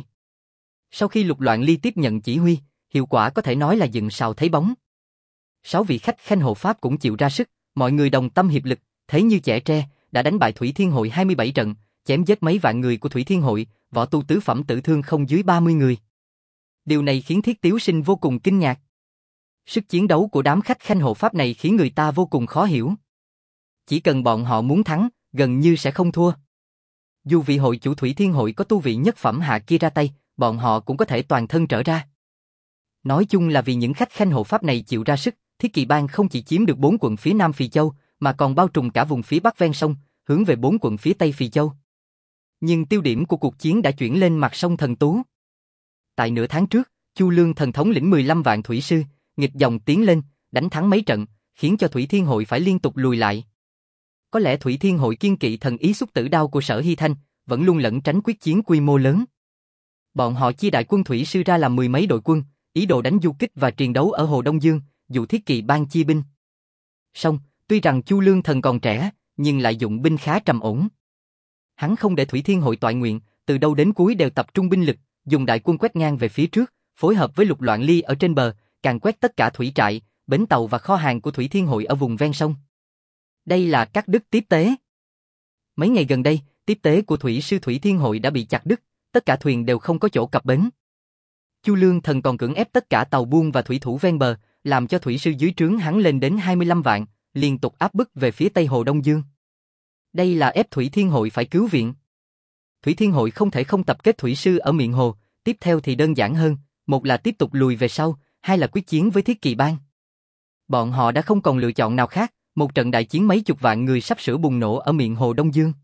Sau khi Lục Loạn Ly tiếp nhận chỉ huy, hiệu quả có thể nói là dựng sào thấy bóng. Sáu vị khách khanh hộ pháp cũng chịu ra sức, mọi người đồng tâm hiệp lực, thế như chẻ tre, đã đánh bại Thủy Thiên Hội hai mươi bảy trận, chém giết mấy vạn người của Thủy Thiên Hội, võ tu tứ phẩm tử thương không dưới ba mươi người. Điều này khiến Thiết Tiếu Sinh vô cùng kinh ngạc. Sức chiến đấu của đám khách khanh hộ pháp này khiến người ta vô cùng khó hiểu. Chỉ cần bọn họ muốn thắng, gần như sẽ không thua. Dù vị hội chủ Thủy Thiên Hội có tu vị nhất phẩm hạ kia ra tay, bọn họ cũng có thể toàn thân trở ra. Nói chung là vì những khách khanh hộ pháp này chịu ra sức, Thiết Kỳ Bang không chỉ chiếm được bốn quận phía Nam Phì Châu, mà còn bao trùm cả vùng phía Bắc ven sông, hướng về bốn quận phía Tây Phì Châu. Nhưng tiêu điểm của cuộc chiến đã chuyển lên mặt sông Thần Tú. Tại nửa tháng trước, Chu Lương Thần thống lĩnh mười lăm vạn thủy sư, nghịch dòng tiến lên, đánh thắng mấy trận, khiến cho Thủy Thiên Hội phải liên tục lùi lại. Có lẽ Thủy Thiên Hội kiên kỵ thần ý xúc tử đao của Sở Hy Thanh, vẫn luôn lẩn tránh quyết chiến quy mô lớn. Bọn họ chia đại quân thủy sư ra làm mười mấy đội quân, ý đồ đánh du kích và triền đấu ở Hồ Đông Dương, dụ Thiết Kỳ Bang chia binh. Song, tuy rằng Chu Lương Thần còn trẻ, nhưng lại dụng binh khá trầm ổn. Hắn không để Thủy Thiên Hội toại nguyện, từ đầu đến cuối đều tập trung binh lực, dùng đại quân quét ngang về phía trước, phối hợp với Lục Loạn Ly ở trên bờ, càn quét tất cả thủy trại, bến tàu và kho hàng của Thủy Thiên Hội ở vùng ven sông. Đây là cắt đứt tiếp tế. Mấy ngày gần đây, tiếp tế của thủy sư Thủy Thiên Hội đã bị chặt đứt, tất cả thuyền đều không có chỗ cập bến. Chu Lương Thần còn cưỡng ép tất cả tàu buôn và thủy thủ ven bờ, làm cho thủy sư dưới trướng hắn lên đến hai mươi lăm vạn, liên tục áp bức về phía Tây Hồ Đông Dương. Đây là ép Thủy Thiên Hội phải cứu viện. Thủy Thiên Hội không thể không tập kết thủy sư ở miệng hồ, tiếp theo thì đơn giản hơn, một là tiếp tục lùi về sau, hai là quyết chiến với Thiết Kỳ Bang. Bọn họ đã không còn lựa chọn nào khác, một trận đại chiến mấy chục vạn người sắp sửa bùng nổ ở miệng hồ Đông Dương.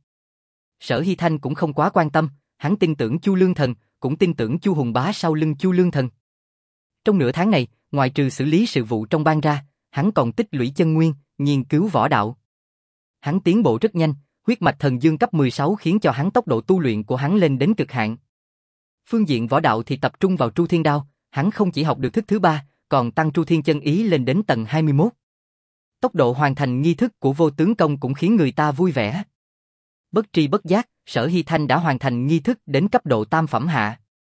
Sở Hy Thanh cũng không quá quan tâm, hắn tin tưởng Chu Lương Thần, cũng tin tưởng Chu Hùng Bá sau lưng Chu Lương Thần. Trong nửa tháng này, ngoài trừ xử lý sự vụ trong bang ra, hắn còn tích lũy chân nguyên, nghiên cứu võ đạo. Hắn tiến bộ rất nhanh, huyết mạch thần dương cấp mười sáu khiến cho hắn tốc độ tu luyện của hắn lên đến cực hạn. Phương diện võ đạo thì tập trung vào Tru Thiên Đao, hắn không chỉ học được thức thứ ba, còn tăng Tru Thiên Chân Ý lên đến tầng hai mươi mốt. Tốc độ hoàn thành nghi thức của vô tướng công cũng khiến người ta vui vẻ. Bất tri bất giác, Sở Hy Thanh đã hoàn thành nghi thức đến cấp độ tam phẩm hạ.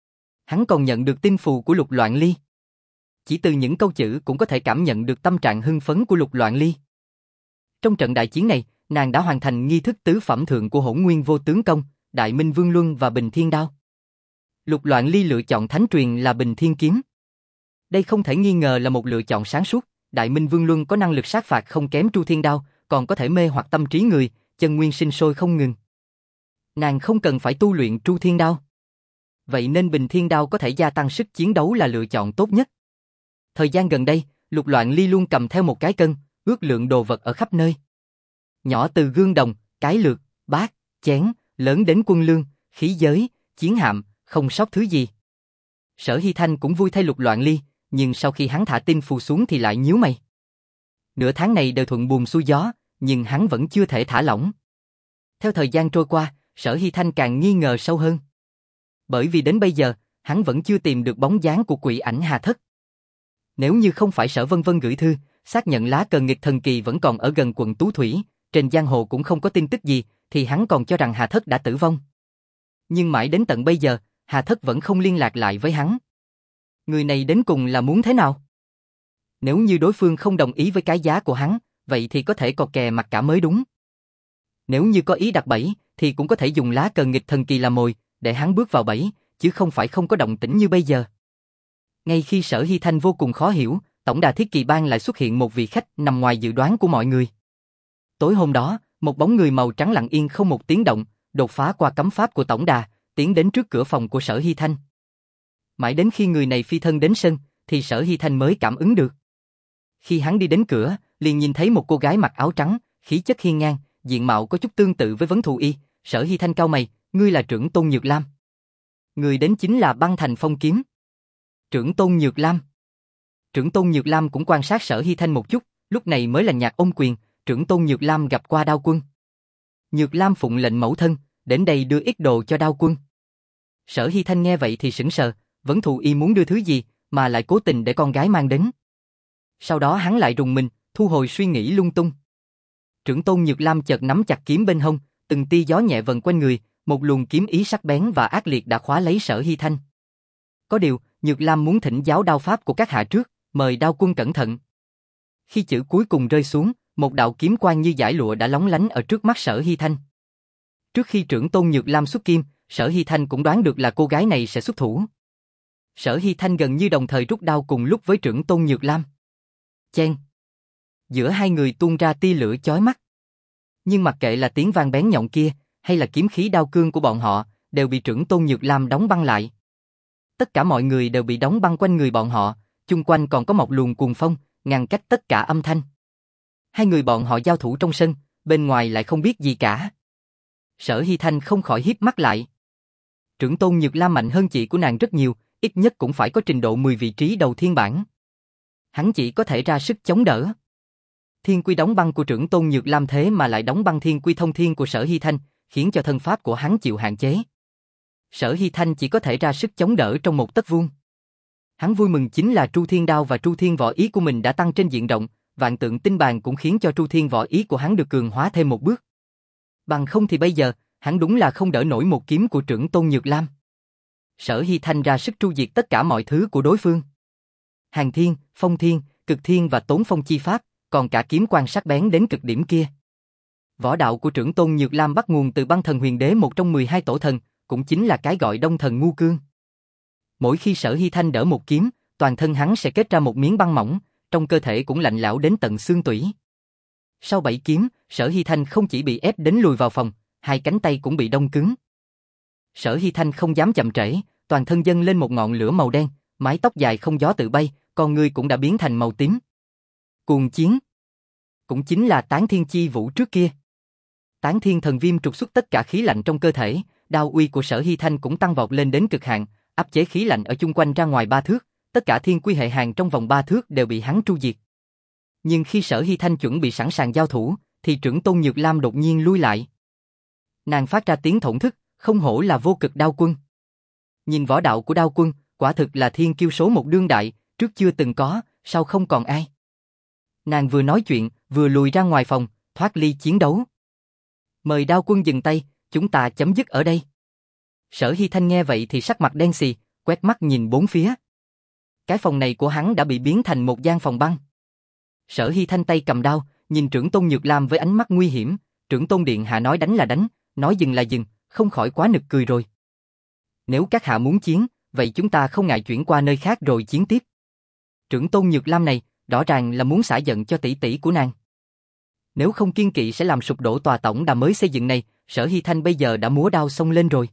Hắn còn nhận được tin phù của Lục Loạn Ly. Chỉ từ những câu chữ cũng có thể cảm nhận được tâm trạng hưng phấn của Lục Loạn Ly. Trong trận đại chiến này, nàng đã hoàn thành nghi thức tứ phẩm thượng của Hỗn Nguyên Vô Tướng Công, Đại Minh Vương Luân và Bình Thiên Đao. Lục Loạn Ly lựa chọn thánh truyền là Bình Thiên Kiếm. Đây không thể nghi ngờ là một lựa chọn sáng suốt. Đại Minh Vương Luân có năng lực sát phạt không kém Tru Thiên Đao, còn có thể mê hoặc tâm trí người, chân nguyên sinh sôi không ngừng. Nàng không cần phải tu luyện Tru Thiên Đao. Vậy nên Bình Thiên Đao có thể gia tăng sức chiến đấu là lựa chọn tốt nhất. Thời gian gần đây, Lục Loạn Ly luôn cầm theo một cái cân, ước lượng đồ vật ở khắp nơi. Nhỏ từ gương đồng, cái lược, bát, chén, lớn đến quân lương, khí giới, chiến hạm, không sót thứ gì. Sở Hy Thanh cũng vui thay Lục Loạn Ly, nhưng sau khi hắn thả tin phù xuống thì lại nhíu mày. Nửa tháng này đều thuận buồm xuôi gió, nhưng hắn vẫn chưa thể thả lỏng. Theo thời gian trôi qua, Sở Hy Thanh càng nghi ngờ sâu hơn. Bởi vì đến bây giờ, hắn vẫn chưa tìm được bóng dáng của quỷ ảnh Hà Thất. Nếu như không phải Sở Vân Vân gửi thư, xác nhận lá cờ nghịch thần kỳ vẫn còn ở gần quận Tú Thủy, trên giang hồ cũng không có tin tức gì, thì hắn còn cho rằng Hà Thất đã tử vong. Nhưng mãi đến tận bây giờ, Hà Thất vẫn không liên lạc lại với hắn. Người này đến cùng là muốn thế nào? Nếu như đối phương không đồng ý với cái giá của hắn, vậy thì có thể cọt kè mặt cả mới đúng. Nếu như có ý đặt bẫy, thì cũng có thể dùng lá cờ nghịch thần kỳ làm mồi, để hắn bước vào bẫy, chứ không phải không có động tĩnh như bây giờ. Ngay khi Sở Hy Thanh vô cùng khó hiểu, tổng đà Thiết Kỳ Bang lại xuất hiện một vị khách nằm ngoài dự đoán của mọi người. Tối hôm đó, một bóng người màu trắng lặng yên không một tiếng động, đột phá qua cấm pháp của tổng đà, tiến đến trước cửa phòng của Sở Hy Thanh. Mãi đến khi người này phi thân đến sân, thì Sở Hy Thanh mới cảm ứng được. Khi hắn đi đến cửa, liền nhìn thấy một cô gái mặc áo trắng, khí chất hiên ngang, diện mạo có chút tương tự với Vấn Thù Y. Sở Hy Thanh cau mày, ngươi là Trưởng Tôn Nhược Lam. Người đến chính là Băng Thành Phong Kiếm. Trưởng Tôn Nhược Lam. Trưởng Tôn Nhược Lam cũng quan sát Sở Hy Thanh một chút, lúc này mới là nhạc ôm quyền. Trưởng Tôn Nhược Lam gặp qua Đao Quân. Nhược Lam phụng lệnh mẫu thân, đến đây đưa ít đồ cho Đao Quân. Sở Hy Thanh nghe vậy thì sững sờ, Vấn Thù Y muốn đưa thứ gì, mà lại cố tình để con gái mang đến. Sau đó hắn lại rùng mình, thu hồi suy nghĩ lung tung. Trưởng Tôn Nhược Lam chợt nắm chặt kiếm bên hông, từng tia gió nhẹ vần quanh người, một luồng kiếm ý sắc bén và ác liệt đã khóa lấy Sở Hy Thanh. Có điều, Nhược Lam muốn thỉnh giáo đao pháp của các hạ trước, mời Đao Quân cẩn thận. Khi chữ cuối cùng rơi xuống, một đạo kiếm quang như dải lụa đã lóng lánh ở trước mắt Sở Hy Thanh. Trước khi Trưởng Tôn Nhược Lam xuất kim, Sở Hy Thanh cũng đoán được là cô gái này sẽ xuất thủ. Sở Hy Thanh gần như đồng thời rút đao cùng lúc với Trưởng Tôn Nhược Lam. Chen! Giữa hai người tuôn ra tia lửa chói mắt. Nhưng mặc kệ là tiếng vang bén nhọn kia, hay là kiếm khí đao cương của bọn họ, đều bị Trưởng Tôn Nhược Lam đóng băng lại. Tất cả mọi người đều bị đóng băng quanh người bọn họ, chung quanh còn có một luồng cuồng phong, ngăn cách tất cả âm thanh. Hai người bọn họ giao thủ trong sân, bên ngoài lại không biết gì cả. Sở Hy Thanh không khỏi híp mắt lại. Trưởng Tôn Nhược Lam mạnh hơn chị của nàng rất nhiều, ít nhất cũng phải có trình độ mười vị trí đầu thiên bản. Hắn chỉ có thể ra sức chống đỡ. Thiên quy đóng băng của Trưởng Tôn Nhược Lam thế mà lại đóng băng thiên quy thông thiên của Sở Hy Thanh, khiến cho thân pháp của hắn chịu hạn chế. Sở Hy Thanh chỉ có thể ra sức chống đỡ trong một tấc vuông. Hắn vui mừng chính là Tru Thiên Đao và Tru Thiên Võ Ý của mình đã tăng trên diện rộng, vạn tượng tinh bàn cũng khiến cho Tru Thiên Võ Ý của hắn được cường hóa thêm một bước. Bằng không thì bây giờ, hắn đúng là không đỡ nổi một kiếm của Trưởng Tôn Nhược Lam. Sở Hy Thanh ra sức tru diệt tất cả mọi thứ của đối phương. Hàng Thiên, Phong Thiên, Cực Thiên và Tốn Phong chi pháp, còn cả kiếm quan sắc bén đến cực điểm kia. Võ đạo của trưởng tôn Nhược Lam bắt nguồn từ Băng Thần Huyền Đế, một trong mười hai tổ thần, cũng chính là cái gọi Đông Thần Ngu Cương. Mỗi khi Sở Hy Thanh đỡ một kiếm, toàn thân hắn sẽ kết ra một miếng băng mỏng, trong cơ thể cũng lạnh lẽo đến tận xương tủy. Sau bảy kiếm, Sở Hy Thanh không chỉ bị ép đến lùi vào phòng, hai cánh tay cũng bị đông cứng. Sở Hy Thanh không dám chậm trễ, toàn thân dâng lên một ngọn lửa màu đen, mái tóc dài không gió tự bay, con người cũng đã biến thành màu tím. Cuồng chiến, cũng chính là Tán Thiên Chi Vũ trước kia. Tán Thiên Thần Viêm trục xuất tất cả khí lạnh trong cơ thể, đao uy của Sở Hy Thanh cũng tăng vọt lên đến cực hạn, áp chế khí lạnh ở chung quanh ra ngoài ba thước, tất cả thiên quy hệ hàng trong vòng ba thước đều bị hắn tru diệt. Nhưng khi Sở Hy Thanh chuẩn bị sẵn sàng giao thủ, thì trưởng tôn Nhược Lam đột nhiên lui lại. Nàng phát ra tiếng thổn thức, không hổ là vô cực đao quân. Nhìn võ đạo của đao quân, quả thực là thiên kiêu số một đương đại, trước chưa từng có, sau không còn ai. Nàng vừa nói chuyện, vừa lùi ra ngoài phòng, thoát ly chiến đấu. Mời đao quân dừng tay, chúng ta chấm dứt ở đây. Sở Hy Thanh nghe vậy thì sắc mặt đen xì, quét mắt nhìn bốn phía. Cái phòng này của hắn đã bị biến thành một gian phòng băng. Sở Hy Thanh tay cầm đao, nhìn trưởng tôn Nhược Lam với ánh mắt nguy hiểm, trưởng tôn điện hạ nói đánh là đánh, nói dừng là dừng, không khỏi quá nực cười rồi. Nếu các hạ muốn chiến, vậy chúng ta không ngại chuyển qua nơi khác rồi chiến tiếp. Trưởng tôn Nhược Lam này, rõ ràng là muốn xả giận cho tỷ tỷ của nàng. Nếu không kiên kỵ sẽ làm sụp đổ tòa tổng đà mới xây dựng này, Sở Hy Thanh bây giờ đã múa đao xông lên rồi.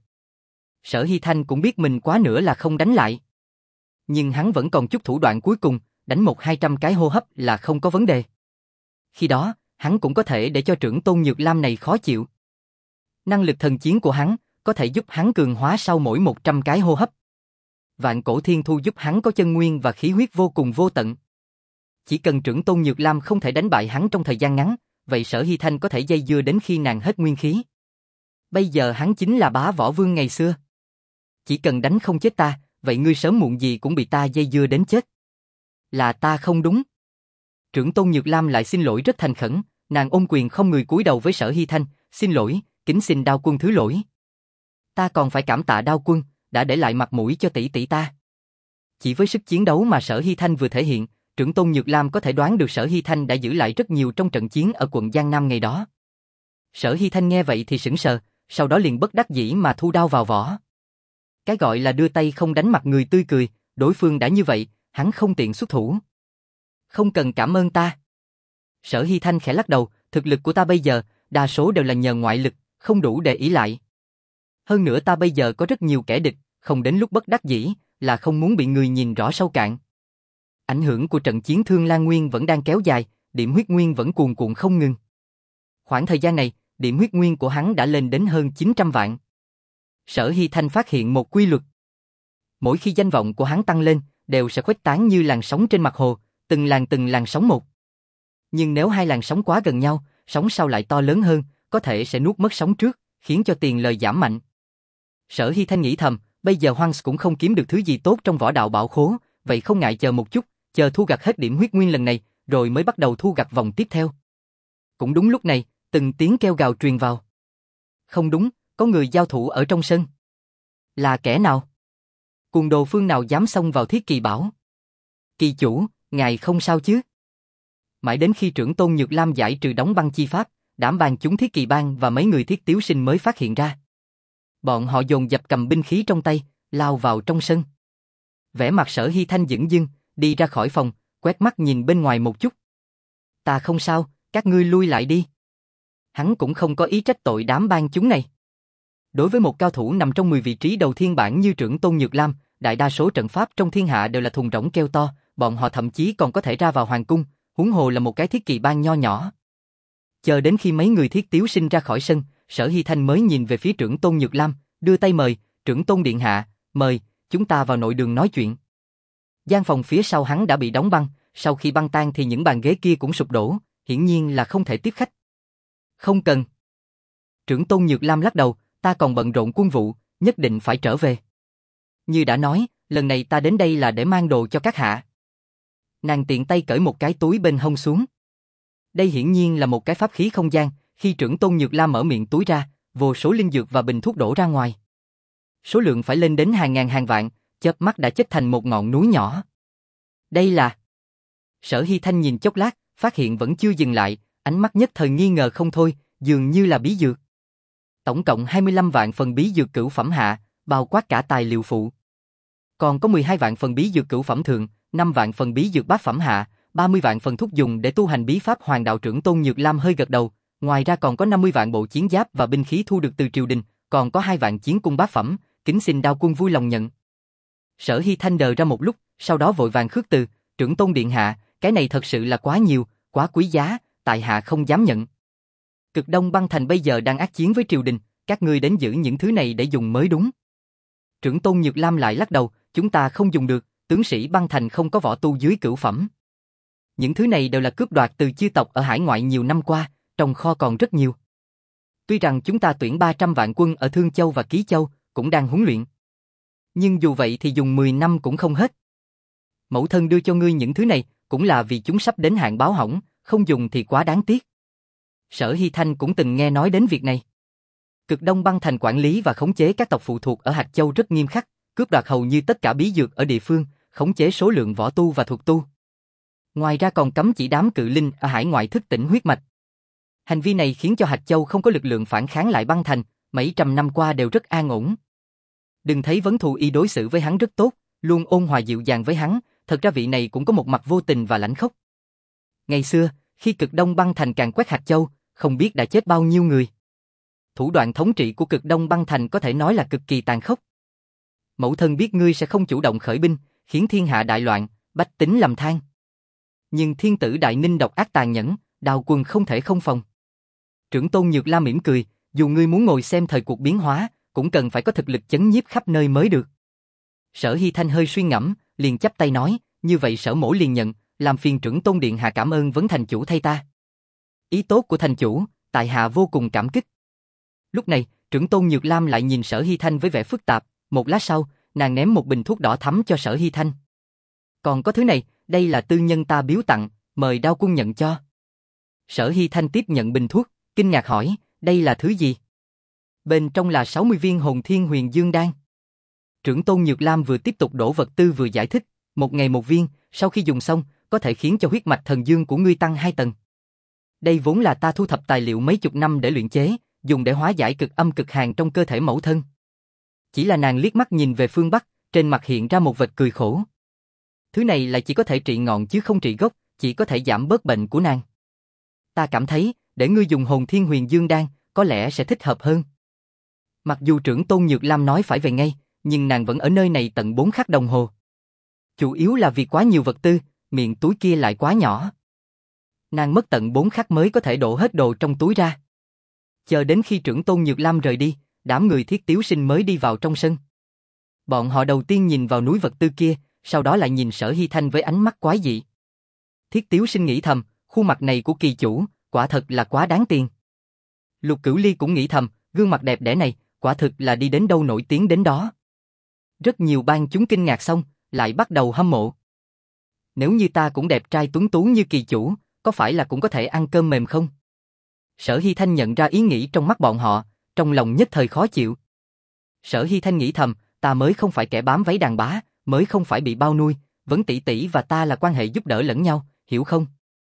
Sở Hy Thanh cũng biết mình quá nữa là không đánh lại. Nhưng hắn vẫn còn chút thủ đoạn cuối cùng, đánh một hai trăm cái hô hấp là không có vấn đề. Khi đó, hắn cũng có thể để cho trưởng tôn Nhược Lam này khó chịu. Năng lực thần chiến của hắn có thể giúp hắn cường hóa sau mỗi một trăm cái hô hấp. Vạn cổ thiên thu giúp hắn có chân nguyên và khí huyết vô cùng vô tận. Chỉ cần trưởng tôn Nhược Lam không thể đánh bại hắn trong thời gian ngắn, vậy Sở Hy Thanh có thể dây dưa đến khi nàng hết nguyên khí. Bây giờ hắn chính là bá võ vương ngày xưa. Chỉ cần đánh không chết ta, vậy ngươi sớm muộn gì cũng bị ta dây dưa đến chết. Là ta không đúng. Trưởng tôn Nhược Lam lại xin lỗi rất thành khẩn, nàng ôm quyền không người cúi đầu với Sở Hy Thanh, xin lỗi, kính xin đao quân thứ lỗi. Ta còn phải cảm tạ đao quân, đã để lại mặt mũi cho tỷ tỷ ta. Chỉ với sức chiến đấu mà Sở Hy Thanh vừa thể hiện, trưởng tôn Nhược Lam có thể đoán được Sở Hy Thanh đã giữ lại rất nhiều trong trận chiến ở quận Giang Nam ngày đó. Sở Hy Thanh nghe vậy thì sững sờ, sau đó liền bất đắc dĩ mà thu đao vào vỏ. Cái gọi là đưa tay không đánh mặt người tươi cười, đối phương đã như vậy, hắn không tiện xuất thủ. Không cần cảm ơn ta. Sở Hy Thanh khẽ lắc đầu, thực lực của ta bây giờ, đa số đều là nhờ ngoại lực, không đủ để ỷ lại. Hơn nữa ta bây giờ có rất nhiều kẻ địch, không đến lúc bất đắc dĩ, là không muốn bị người nhìn rõ sâu cạn. Ảnh hưởng của trận chiến Thương Lan Nguyên vẫn đang kéo dài, điểm huyết nguyên vẫn cuồn cuộn không ngừng. Khoảng thời gian này, điểm huyết nguyên của hắn đã lên đến hơn chín trăm vạn. Sở Hy Thanh phát hiện một quy luật. Mỗi khi danh vọng của hắn tăng lên, đều sẽ khuếch tán như làn sóng trên mặt hồ, từng làn từng làn sóng một. Nhưng nếu hai làn sóng quá gần nhau, sóng sau lại to lớn hơn, có thể sẽ nuốt mất sóng trước, khiến cho tiền lời giảm mạnh. Sở Hy Thanh nghĩ thầm, bây giờ Hoang cũng không kiếm được thứ gì tốt trong võ đạo bảo khố, vậy không ngại chờ một chút, chờ thu gặt hết điểm huyết nguyên lần này, rồi mới bắt đầu thu gặt vòng tiếp theo. Cũng đúng lúc này, từng tiếng kêu gào truyền vào. Không đúng, có người giao thủ ở trong sân. Là kẻ nào? Cuồng đồ phương nào dám xông vào Thiết Kỳ Bảo? Kỳ chủ, ngài không sao chứ? Mãi đến khi trưởng tôn Nhược Lam giải trừ đóng băng chi pháp, đảm ban chúng Thiết Kỳ Bang và mấy người Thiết Tiếu Sinh mới phát hiện ra. Bọn họ dồn dập cầm binh khí trong tay, lao vào trong sân. Vẻ mặt Sở Hy Thanh dửng dưng, đi ra khỏi phòng, quét mắt nhìn bên ngoài một chút. Ta không sao, các ngươi lui lại đi. Hắn cũng không có ý trách tội đám ban chúng này. Đối với một cao thủ nằm trong mười vị trí đầu thiên bảng như trưởng tôn Nhược Lam, đại đa số trận pháp trong thiên hạ đều là thùng rỗng kêu to, bọn họ thậm chí còn có thể ra vào hoàng cung, huống hồ là một cái Thiết Kỳ Bang nho nhỏ. Chờ đến khi mấy người Thiết Tiếu Sinh ra khỏi sân, Sở Hy Thanh mới nhìn về phía trưởng tôn Nhược Lam, đưa tay mời, trưởng tôn điện hạ, mời, chúng ta vào nội đường nói chuyện. Gian phòng phía sau hắn đã bị đóng băng, sau khi băng tan thì những bàn ghế kia cũng sụp đổ, hiển nhiên là không thể tiếp khách. Không cần. Trưởng tôn Nhược Lam lắc đầu, ta còn bận rộn quân vụ, nhất định phải trở về. Như đã nói, lần này ta đến đây là để mang đồ cho các hạ. Nàng tiện tay cởi một cái túi bên hông xuống. Đây hiển nhiên là một cái pháp khí không gian, khi trưởng tôn Nhược Lam mở miệng túi ra, vô số linh dược và bình thuốc đổ ra ngoài. Số lượng phải lên đến hàng ngàn hàng vạn, chớp mắt đã chất thành một ngọn núi nhỏ. Đây là... Sở Hy Thanh nhìn chốc lát, phát hiện vẫn chưa dừng lại, ánh mắt nhất thời nghi ngờ không thôi, dường như là bí dược. Tổng cộng hai mươi lăm vạn phần bí dược cửu phẩm hạ, bao quát cả tài liệu phụ. Còn có mười hai vạn phần bí dược cửu phẩm thượng, năm vạn phần bí dược bát phẩm hạ, ba mươi vạn phần thuốc dùng để tu hành bí pháp Hoàng đạo trưởng Tôn Nhược Lam hơi gật đầu, ngoài ra còn có năm mươi vạn bộ chiến giáp và binh khí thu được từ triều đình, còn có hai vạn chiến cung bát phẩm, kính xin Đao quân vui lòng nhận. Sở Hy Thanh đờ ra một lúc, sau đó vội vàng khước từ, trưởng Tôn điện hạ, cái này thật sự là quá nhiều, quá quý giá, tại hạ không dám nhận. Cực Đông băng thành bây giờ đang ác chiến với triều đình, các ngươi đến giữ những thứ này để dùng mới đúng. Trưởng Tôn Nhược Lam lại lắc đầu, chúng ta không dùng được, tướng sĩ băng thành không có võ tu dưới cửu phẩm. Những thứ này đều là cướp đoạt từ chư tộc ở hải ngoại nhiều năm qua, trong kho còn rất nhiều. Tuy rằng chúng ta tuyển ba trăm vạn quân ở Thương Châu và Ký Châu, cũng đang huấn luyện. Nhưng dù vậy thì dùng mười năm cũng không hết. Mẫu thân đưa cho ngươi những thứ này, cũng là vì chúng sắp đến hạn báo hỏng, không dùng thì quá đáng tiếc. Sở Hy Thanh cũng từng nghe nói đến việc này. Cực Đông băng thành quản lý và khống chế các tộc phụ thuộc ở Hạt Châu rất nghiêm khắc, cướp đoạt hầu như tất cả bí dược ở địa phương, khống chế số lượng võ tu và thuật tu. Ngoài ra còn cấm chỉ đám cự linh ở hải ngoại thức tỉnh huyết mạch. Hành vi này khiến cho Hạt Châu không có lực lượng phản kháng lại băng thành, mấy trăm năm qua đều rất an ổn. Đừng thấy Vấn Thù Y đối xử với hắn rất tốt, luôn ôn hòa dịu dàng với hắn, thật ra vị này cũng có một mặt vô tình và lãnh khốc. Ngày xưa, khi Cực Đông băng thành càn quét Hạt Châu, không biết đã chết bao nhiêu người. Thủ đoạn thống trị của Cực Đông băng thành có thể nói là cực kỳ tàn khốc. Mẫu thân biết ngươi sẽ không chủ động khởi binh, khiến thiên hạ đại loạn, bách tính lầm than. Nhưng thiên tử Đại Ninh độc ác tàn nhẫn, Đao quân không thể không phòng. Trưởng Tôn Nhược Lam mỉm cười, dù ngươi muốn ngồi xem thời cuộc biến hóa, cũng cần phải có thực lực chấn nhiếp khắp nơi mới được. Sở Hy Thanh hơi suy ngẫm, liền chắp tay nói, như vậy Sở mỗ liền nhận, làm phiền trưởng Tôn điện hạ cảm ơn Vấn thành chủ thay ta. Ý tốt của thành chủ, tại hạ vô cùng cảm kích. Lúc này, trưởng Tôn Nhược Lam lại nhìn Sở Hy Thanh với vẻ phức tạp, một lát sau, nàng ném một bình thuốc đỏ thắm cho Sở Hy Thanh. Còn có thứ này, đây là tư nhân ta biếu tặng, mời Đao quân nhận cho. Sở Hy Thanh tiếp nhận bình thuốc, kinh ngạc hỏi, đây là thứ gì? Bên trong là sáu mươi viên hồn thiên huyền dương đan. Trưởng Tôn Nhược Lam vừa tiếp tục đổ vật tư vừa giải thích, một ngày một viên, sau khi dùng xong, có thể khiến cho huyết mạch thần dương của ngươi tăng hai tầng. Đây vốn là ta thu thập tài liệu mấy chục năm để luyện chế, dùng để hóa giải cực âm cực hàn trong cơ thể mẫu thân. Chỉ là nàng liếc mắt nhìn về phương Bắc, trên mặt hiện ra một vệt cười khổ. Thứ này là chỉ có thể trị ngọn chứ không trị gốc, chỉ có thể giảm bớt bệnh của nàng. Ta cảm thấy, để ngươi dùng hồn thiên huyền dương đan, có lẽ sẽ thích hợp hơn. Mặc dù trưởng Tôn Nhược Lam nói phải về ngay, nhưng nàng vẫn ở nơi này tận bốn khắc đồng hồ. Chủ yếu là vì quá nhiều vật tư, miệng túi kia lại quá nhỏ. Nàng mất tận bốn khắc mới có thể đổ hết đồ trong túi ra. Chờ đến khi trưởng Tôn Nhược Lam rời đi, đám người Thiết Tiếu Sinh mới đi vào trong sân. Bọn họ đầu tiên nhìn vào núi vật tư kia, sau đó lại nhìn Sở Hy Thanh với ánh mắt quái dị. Thiết Tiếu Sinh nghĩ thầm, khuôn mặt này của kỳ chủ, quả thật là quá đáng tiền. Lục Cửu Ly cũng nghĩ thầm, gương mặt đẹp đẽ này, quả thực là đi đến đâu nổi tiếng đến đó. Rất nhiều bang chúng kinh ngạc xong, lại bắt đầu hâm mộ. Nếu như ta cũng đẹp trai tuấn tú như kỳ chủ, có phải là cũng có thể ăn cơm mềm không? Sở Hy Thanh nhận ra ý nghĩ trong mắt bọn họ, trong lòng nhất thời khó chịu. Sở Hy Thanh nghĩ thầm, ta mới không phải kẻ bám váy đàn bá, mới không phải bị bao nuôi, Vấn tỷ tỷ và ta là quan hệ giúp đỡ lẫn nhau, hiểu không?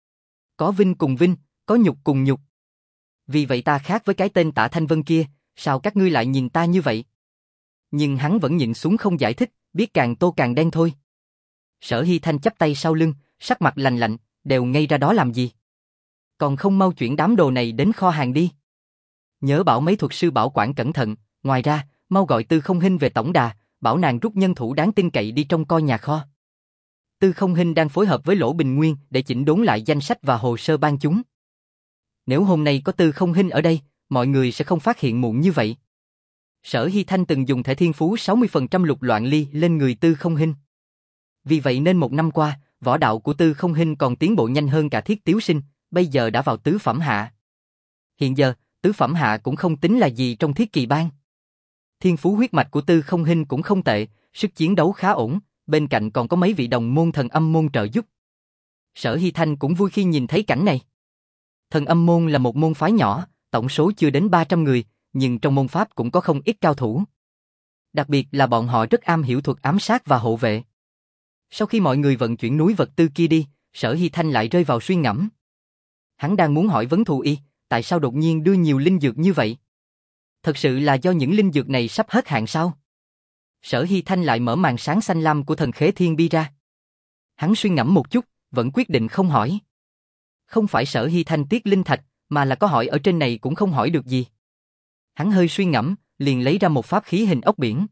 Có vinh cùng vinh, có nhục cùng nhục. Vì vậy ta khác với cái tên Tạ Thanh Vân kia, sao các ngươi lại nhìn ta như vậy? Nhưng hắn vẫn nhịn xuống không giải thích, biết càng tô càng đen thôi. Sở Hy Thanh chắp tay sau lưng, sắc mặt lạnh lạnh, đều ngây ra đó làm gì? Còn không mau chuyển đám đồ này đến kho hàng đi. Nhớ bảo mấy thuật sư bảo quản cẩn thận, ngoài ra, mau gọi Tư Không Hinh về tổng đà, bảo nàng rút nhân thủ đáng tin cậy đi trông coi nhà kho. Tư Không Hinh đang phối hợp với Lỗ Bình Nguyên để chỉnh đốn lại danh sách và hồ sơ ban chúng. Nếu hôm nay có Tư Không Hinh ở đây, mọi người sẽ không phát hiện muộn như vậy. Sở Hy Thanh từng dùng thẻ thiên phú sáu mươi phần trăm lục loạn ly lên người Tư Không Hinh. Vì vậy nên một năm qua, võ đạo của Tư Không Hinh còn tiến bộ nhanh hơn cả Thiết Tiếu Sinh, bây giờ đã vào tứ phẩm hạ. Hiện giờ, tứ phẩm hạ cũng không tính là gì trong Thiết Kỳ Bang. Thiên phú huyết mạch của Tư Không Hinh cũng không tệ, sức chiến đấu khá ổn, bên cạnh còn có mấy vị đồng môn thần âm môn trợ giúp. Sở Hy Thanh cũng vui khi nhìn thấy cảnh này. Thần âm môn là một môn phái nhỏ, tổng số chưa đến ba trăm người, nhưng trong môn pháp cũng có không ít cao thủ. Đặc biệt là bọn họ rất am hiểu thuật ám sát và hộ vệ. Sau khi mọi người vận chuyển núi vật tư kia đi, Sở Hy Thanh lại rơi vào suy ngẫm. Hắn đang muốn hỏi Vấn Thù Y, tại sao đột nhiên đưa nhiều linh dược như vậy? Thật sự là do những linh dược này sắp hết hạn sao? Sở Hy Thanh lại mở màn sáng xanh lam của thần khế thiên bi ra. Hắn suy ngẫm một chút, vẫn quyết định không hỏi. Không phải Sở Hy Thanh tiếc linh thạch, mà là có hỏi ở trên này cũng không hỏi được gì. Hắn hơi suy ngẫm, liền lấy ra một pháp khí hình ốc biển.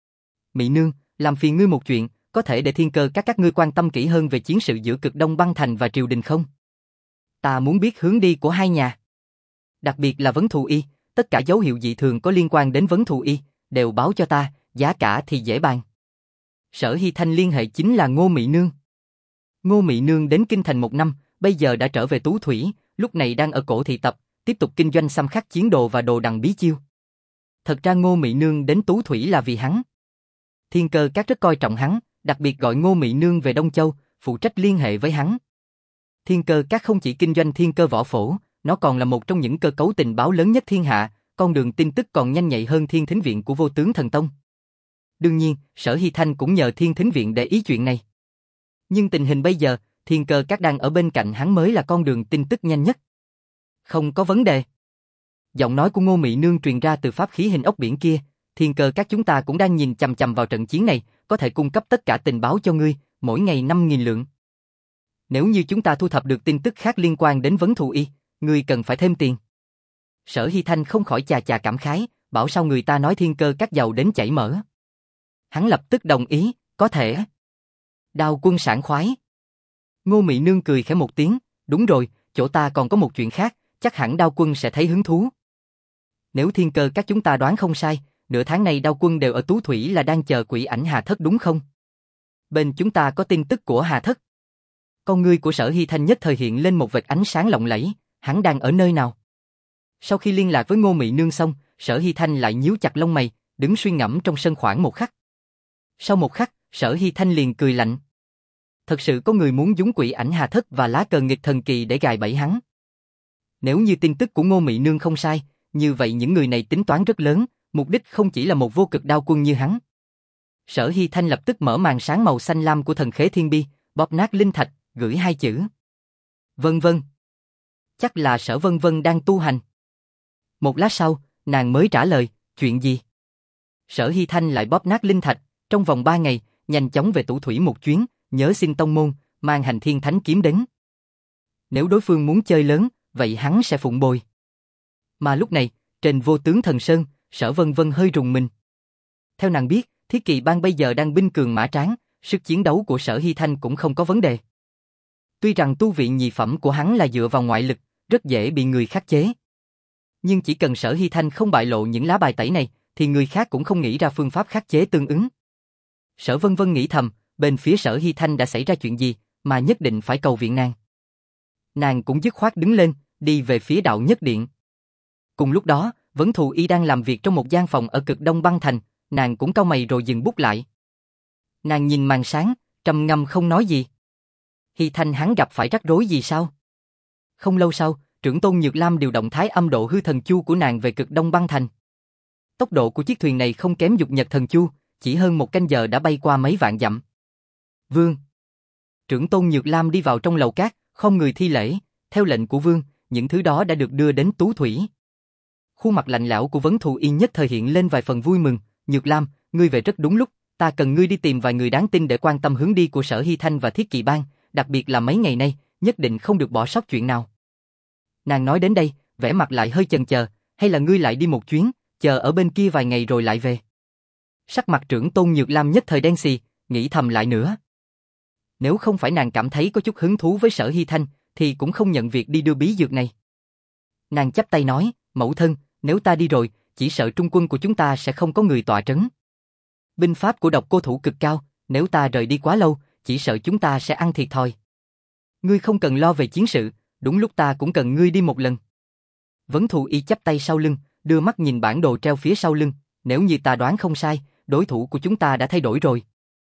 Mị nương, làm phiền ngươi một chuyện, có thể để thiên cơ các các ngươi quan tâm kỹ hơn về chiến sự giữa Cực Đông băng thành và triều đình không? Ta muốn biết hướng đi của hai nhà. Đặc biệt là vấn thù y, tất cả dấu hiệu dị thường có liên quan đến vấn thù y, đều báo cho ta, giá cả thì dễ bàn. Sở Hy Thanh liên hệ chính là Ngô Mị Nương. Ngô Mị Nương đến Kinh Thành một năm, bây giờ đã trở về Tú Thủy, lúc này đang ở cổ thị tập, tiếp tục kinh doanh xăm khắc chiến đồ và đồ đằng bí chiêu. Thật ra Ngô Mị Nương đến Tú Thủy là vì hắn. Thiên cơ các rất coi trọng hắn, đặc biệt gọi Ngô Mị Nương về Đông Châu, phụ trách liên hệ với hắn. Thiên cơ các không chỉ kinh doanh thiên cơ võ phổ, nó còn là một trong những cơ cấu tình báo lớn nhất thiên hạ, con đường tin tức còn nhanh nhạy hơn Thiên Thính Viện của Vô Tướng Thần Tông. Đương nhiên, Sở Hy Thanh cũng nhờ Thiên Thính Viện để ý chuyện này. Nhưng tình hình bây giờ, thiên cơ các đang ở bên cạnh hắn mới là con đường tin tức nhanh nhất. Không có vấn đề. Giọng nói của Ngô Mị Nương truyền ra từ pháp khí hình ốc biển kia, thiên cơ các chúng ta cũng đang nhìn chằm chằm vào trận chiến này, có thể cung cấp tất cả tình báo cho ngươi, mỗi ngày năm nghìn lượng. Nếu như chúng ta thu thập được tin tức khác liên quan đến vấn thù y, ngươi cần phải thêm tiền. Sở Hy Thanh không khỏi chà chà cảm khái, bảo sao người ta nói thiên cơ các giàu đến chảy mỡ. Hắn lập tức đồng ý, có thể. Đao quân sảng khoái. Ngô Mị Nương cười khẽ một tiếng, đúng rồi, chỗ ta còn có một chuyện khác, chắc hẳn Đao quân sẽ thấy hứng thú. Nếu thiên cơ các chúng ta đoán không sai, nửa tháng này Đao quân đều ở Tú Thủy là đang chờ quỷ ảnh Hà Thất đúng không? Bên chúng ta có tin tức của Hà Thất. Con ngươi của Sở Hy Thanh nhất thời hiện lên một vệt ánh sáng lộng lẫy, hắn đang ở nơi nào? Sau khi liên lạc với Ngô Mị Nương xong, Sở Hy Thanh lại nhíu chặt lông mày, đứng suy ngẫm trong sân khoảng một khắc. Sau một khắc, Sở Hy Thanh liền cười lạnh. Thật sự có người muốn dùng quỷ ảnh Hà Thất và lá cờ nghịch thần kỳ để gài bẫy hắn. Nếu như tin tức của Ngô Mị Nương không sai, như vậy những người này tính toán rất lớn, mục đích không chỉ là một vô cực đao quân như hắn. Sở Hy Thanh lập tức mở màn sáng màu xanh lam của thần khế thiên bi, bóp nát linh thạch, gửi hai chữ. Vân vân. Chắc là Sở Vân Vân đang tu hành. Một lát sau, nàng mới trả lời, chuyện gì? Sở Hy Thanh lại bóp nát linh thạch, trong vòng ba ngày, nhanh chóng về Tú Thủy một chuyến, nhớ xin tông môn, mang hành thiên thánh kiếm đến. Nếu đối phương muốn chơi lớn, vậy hắn sẽ phụng bồi. Mà lúc này, trên Vô Tướng Thần Sơn, Sở Vân Vân hơi rùng mình. Theo nàng biết, Thiết Kỵ Bang bây giờ đang binh cường mã tráng, sức chiến đấu của Sở Hy Thanh cũng không có vấn đề. Tuy rằng tu vị nhị phẩm của hắn là dựa vào ngoại lực, rất dễ bị người khắc chế. Nhưng chỉ cần Sở Hy Thanh không bại lộ những lá bài tẩy này, thì người khác cũng không nghĩ ra phương pháp khắc chế tương ứng. Sở Vân Vân nghĩ thầm, bên phía Sở Hy Thanh đã xảy ra chuyện gì, mà nhất định phải cầu viện nàng. Nàng cũng dứt khoát đứng lên, đi về phía Đạo Nhất Điện. Cùng lúc đó, Vấn Thù Y đang làm việc trong một gian phòng ở Cực Đông băng thành, nàng cũng cau mày rồi dừng bút lại. Nàng nhìn màn sáng, trầm ngâm không nói gì. Hy Thanh hắn gặp phải rắc rối gì sao? Không lâu sau, trưởng tôn Nhược Lam điều động Thái Âm Độ Hư Thần Chu của nàng về Cực Đông băng thành. Tốc độ của chiếc thuyền này không kém Dục Nhật Thần Chu, chỉ hơn một canh giờ đã bay qua mấy vạn dặm. Vương. Trưởng tôn Nhược Lam đi vào trong lầu cát, không người thi lễ, theo lệnh của vương, những thứ đó đã được đưa đến Tú Thủy. Khuôn mặt lạnh lẽo của Vấn Thù Y nhất thời hiện lên vài phần vui mừng, Nhược Lam, ngươi về rất đúng lúc, ta cần ngươi đi tìm vài người đáng tin để quan tâm hướng đi của Sở Hy Thanh và Thiết Kỵ Bang, đặc biệt là mấy ngày nay, nhất định không được bỏ sót chuyện nào. Nàng nói đến đây, vẻ mặt lại hơi chần chờ, hay là ngươi lại đi một chuyến, chờ ở bên kia vài ngày rồi lại về. Sắc mặt trưởng tôn Nhược Lam nhất thời đen xì, nghĩ thầm lại nữa. Nếu không phải nàng cảm thấy có chút hứng thú với Sở Hy Thanh, thì cũng không nhận việc đi đưa bí dược này. Nàng chắp tay nói, mẫu thân, nếu ta đi rồi, chỉ sợ trung quân của chúng ta sẽ không có người tọa trấn. Binh pháp của Độc Cô Thủ cực cao, nếu ta rời đi quá lâu, chỉ sợ chúng ta sẽ ăn thiệt thòi. Ngươi không cần lo về chiến sự, đúng lúc ta cũng cần ngươi đi một lần. Vấn Thù Y chắp tay sau lưng, đưa mắt nhìn bản đồ treo phía sau lưng, nếu như ta đoán không sai, đối thủ của chúng ta đã thay đổi rồi.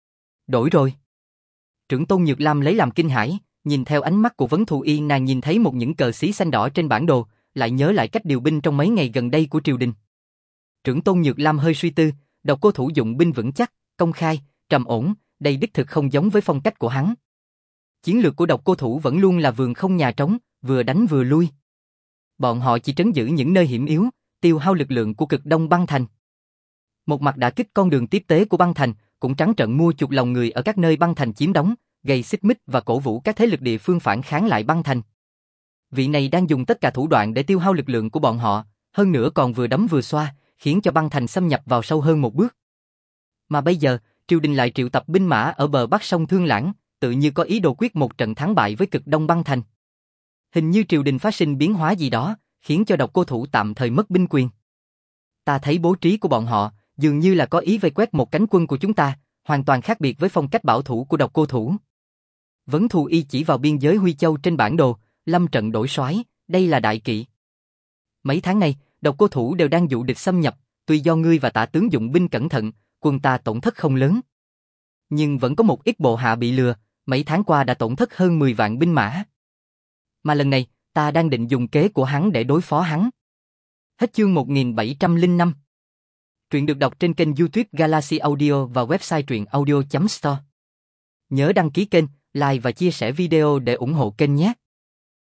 Đổi rồi. Trưởng tôn Nhược Lam lấy làm kinh hãi, nhìn theo ánh mắt của Vấn Thù Y, nàng nhìn thấy một những cờ xí xanh đỏ trên bản đồ, lại nhớ lại cách điều binh trong mấy ngày gần đây của triều đình. Trưởng tôn Nhược Lam hơi suy tư, Độc Cô Thủ dụng binh vững chắc, công khai, trầm ổn, đây đích thực không giống với phong cách của hắn. Chiến lược của Độc Cô Thủ vẫn luôn là vườn không nhà trống, vừa đánh vừa lui. Bọn họ chỉ trấn giữ những nơi hiểm yếu, tiêu hao lực lượng của cực đông băng thành. Một mặt đả kích con đường tiếp tế của băng thành, cũng trắng trợn mua chuộc lòng người ở các nơi băng thành chiếm đóng, gây xích mích và cổ vũ các thế lực địa phương phản kháng lại băng thành. Vị này đang dùng tất cả thủ đoạn để tiêu hao lực lượng của bọn họ, hơn nữa còn vừa đấm vừa xoa, khiến cho băng thành xâm nhập vào sâu hơn một bước. Mà bây giờ, triều đình lại triệu tập binh mã ở bờ bắc sông Thương Lãng, tự như có ý đồ quyết một trận thắng bại với cực đông băng thành. Hình như triều đình phát sinh biến hóa gì đó, khiến cho Độc Cô Thủ tạm thời mất binh quyền. Ta thấy bố trí của bọn họ, dường như là có ý vây quét một cánh quân của chúng ta, hoàn toàn khác biệt với phong cách bảo thủ của Độc Cô Thủ. Vấn Thù Y chỉ vào biên giới Huy Châu trên bản đồ, lâm trận đổi soái, đây là đại kỵ. Mấy tháng nay, Độc Cô Thủ đều đang dụ địch xâm nhập, tuy do ngươi và Tạ tướng dụng binh cẩn thận, quân ta tổn thất không lớn. Nhưng vẫn có một ít bộ hạ bị lừa, mấy tháng qua đã tổn thất hơn mười vạn binh mã. Mà lần này, ta đang định dùng kế của hắn để đối phó hắn. Hết chương một nghìn bảy trăm lẻ năm. Truyện được đọc trên kênh YouTube Galaxy Audio và website truyện audio chấm store. Nhớ đăng ký kênh, like và chia sẻ video để ủng hộ kênh nhé.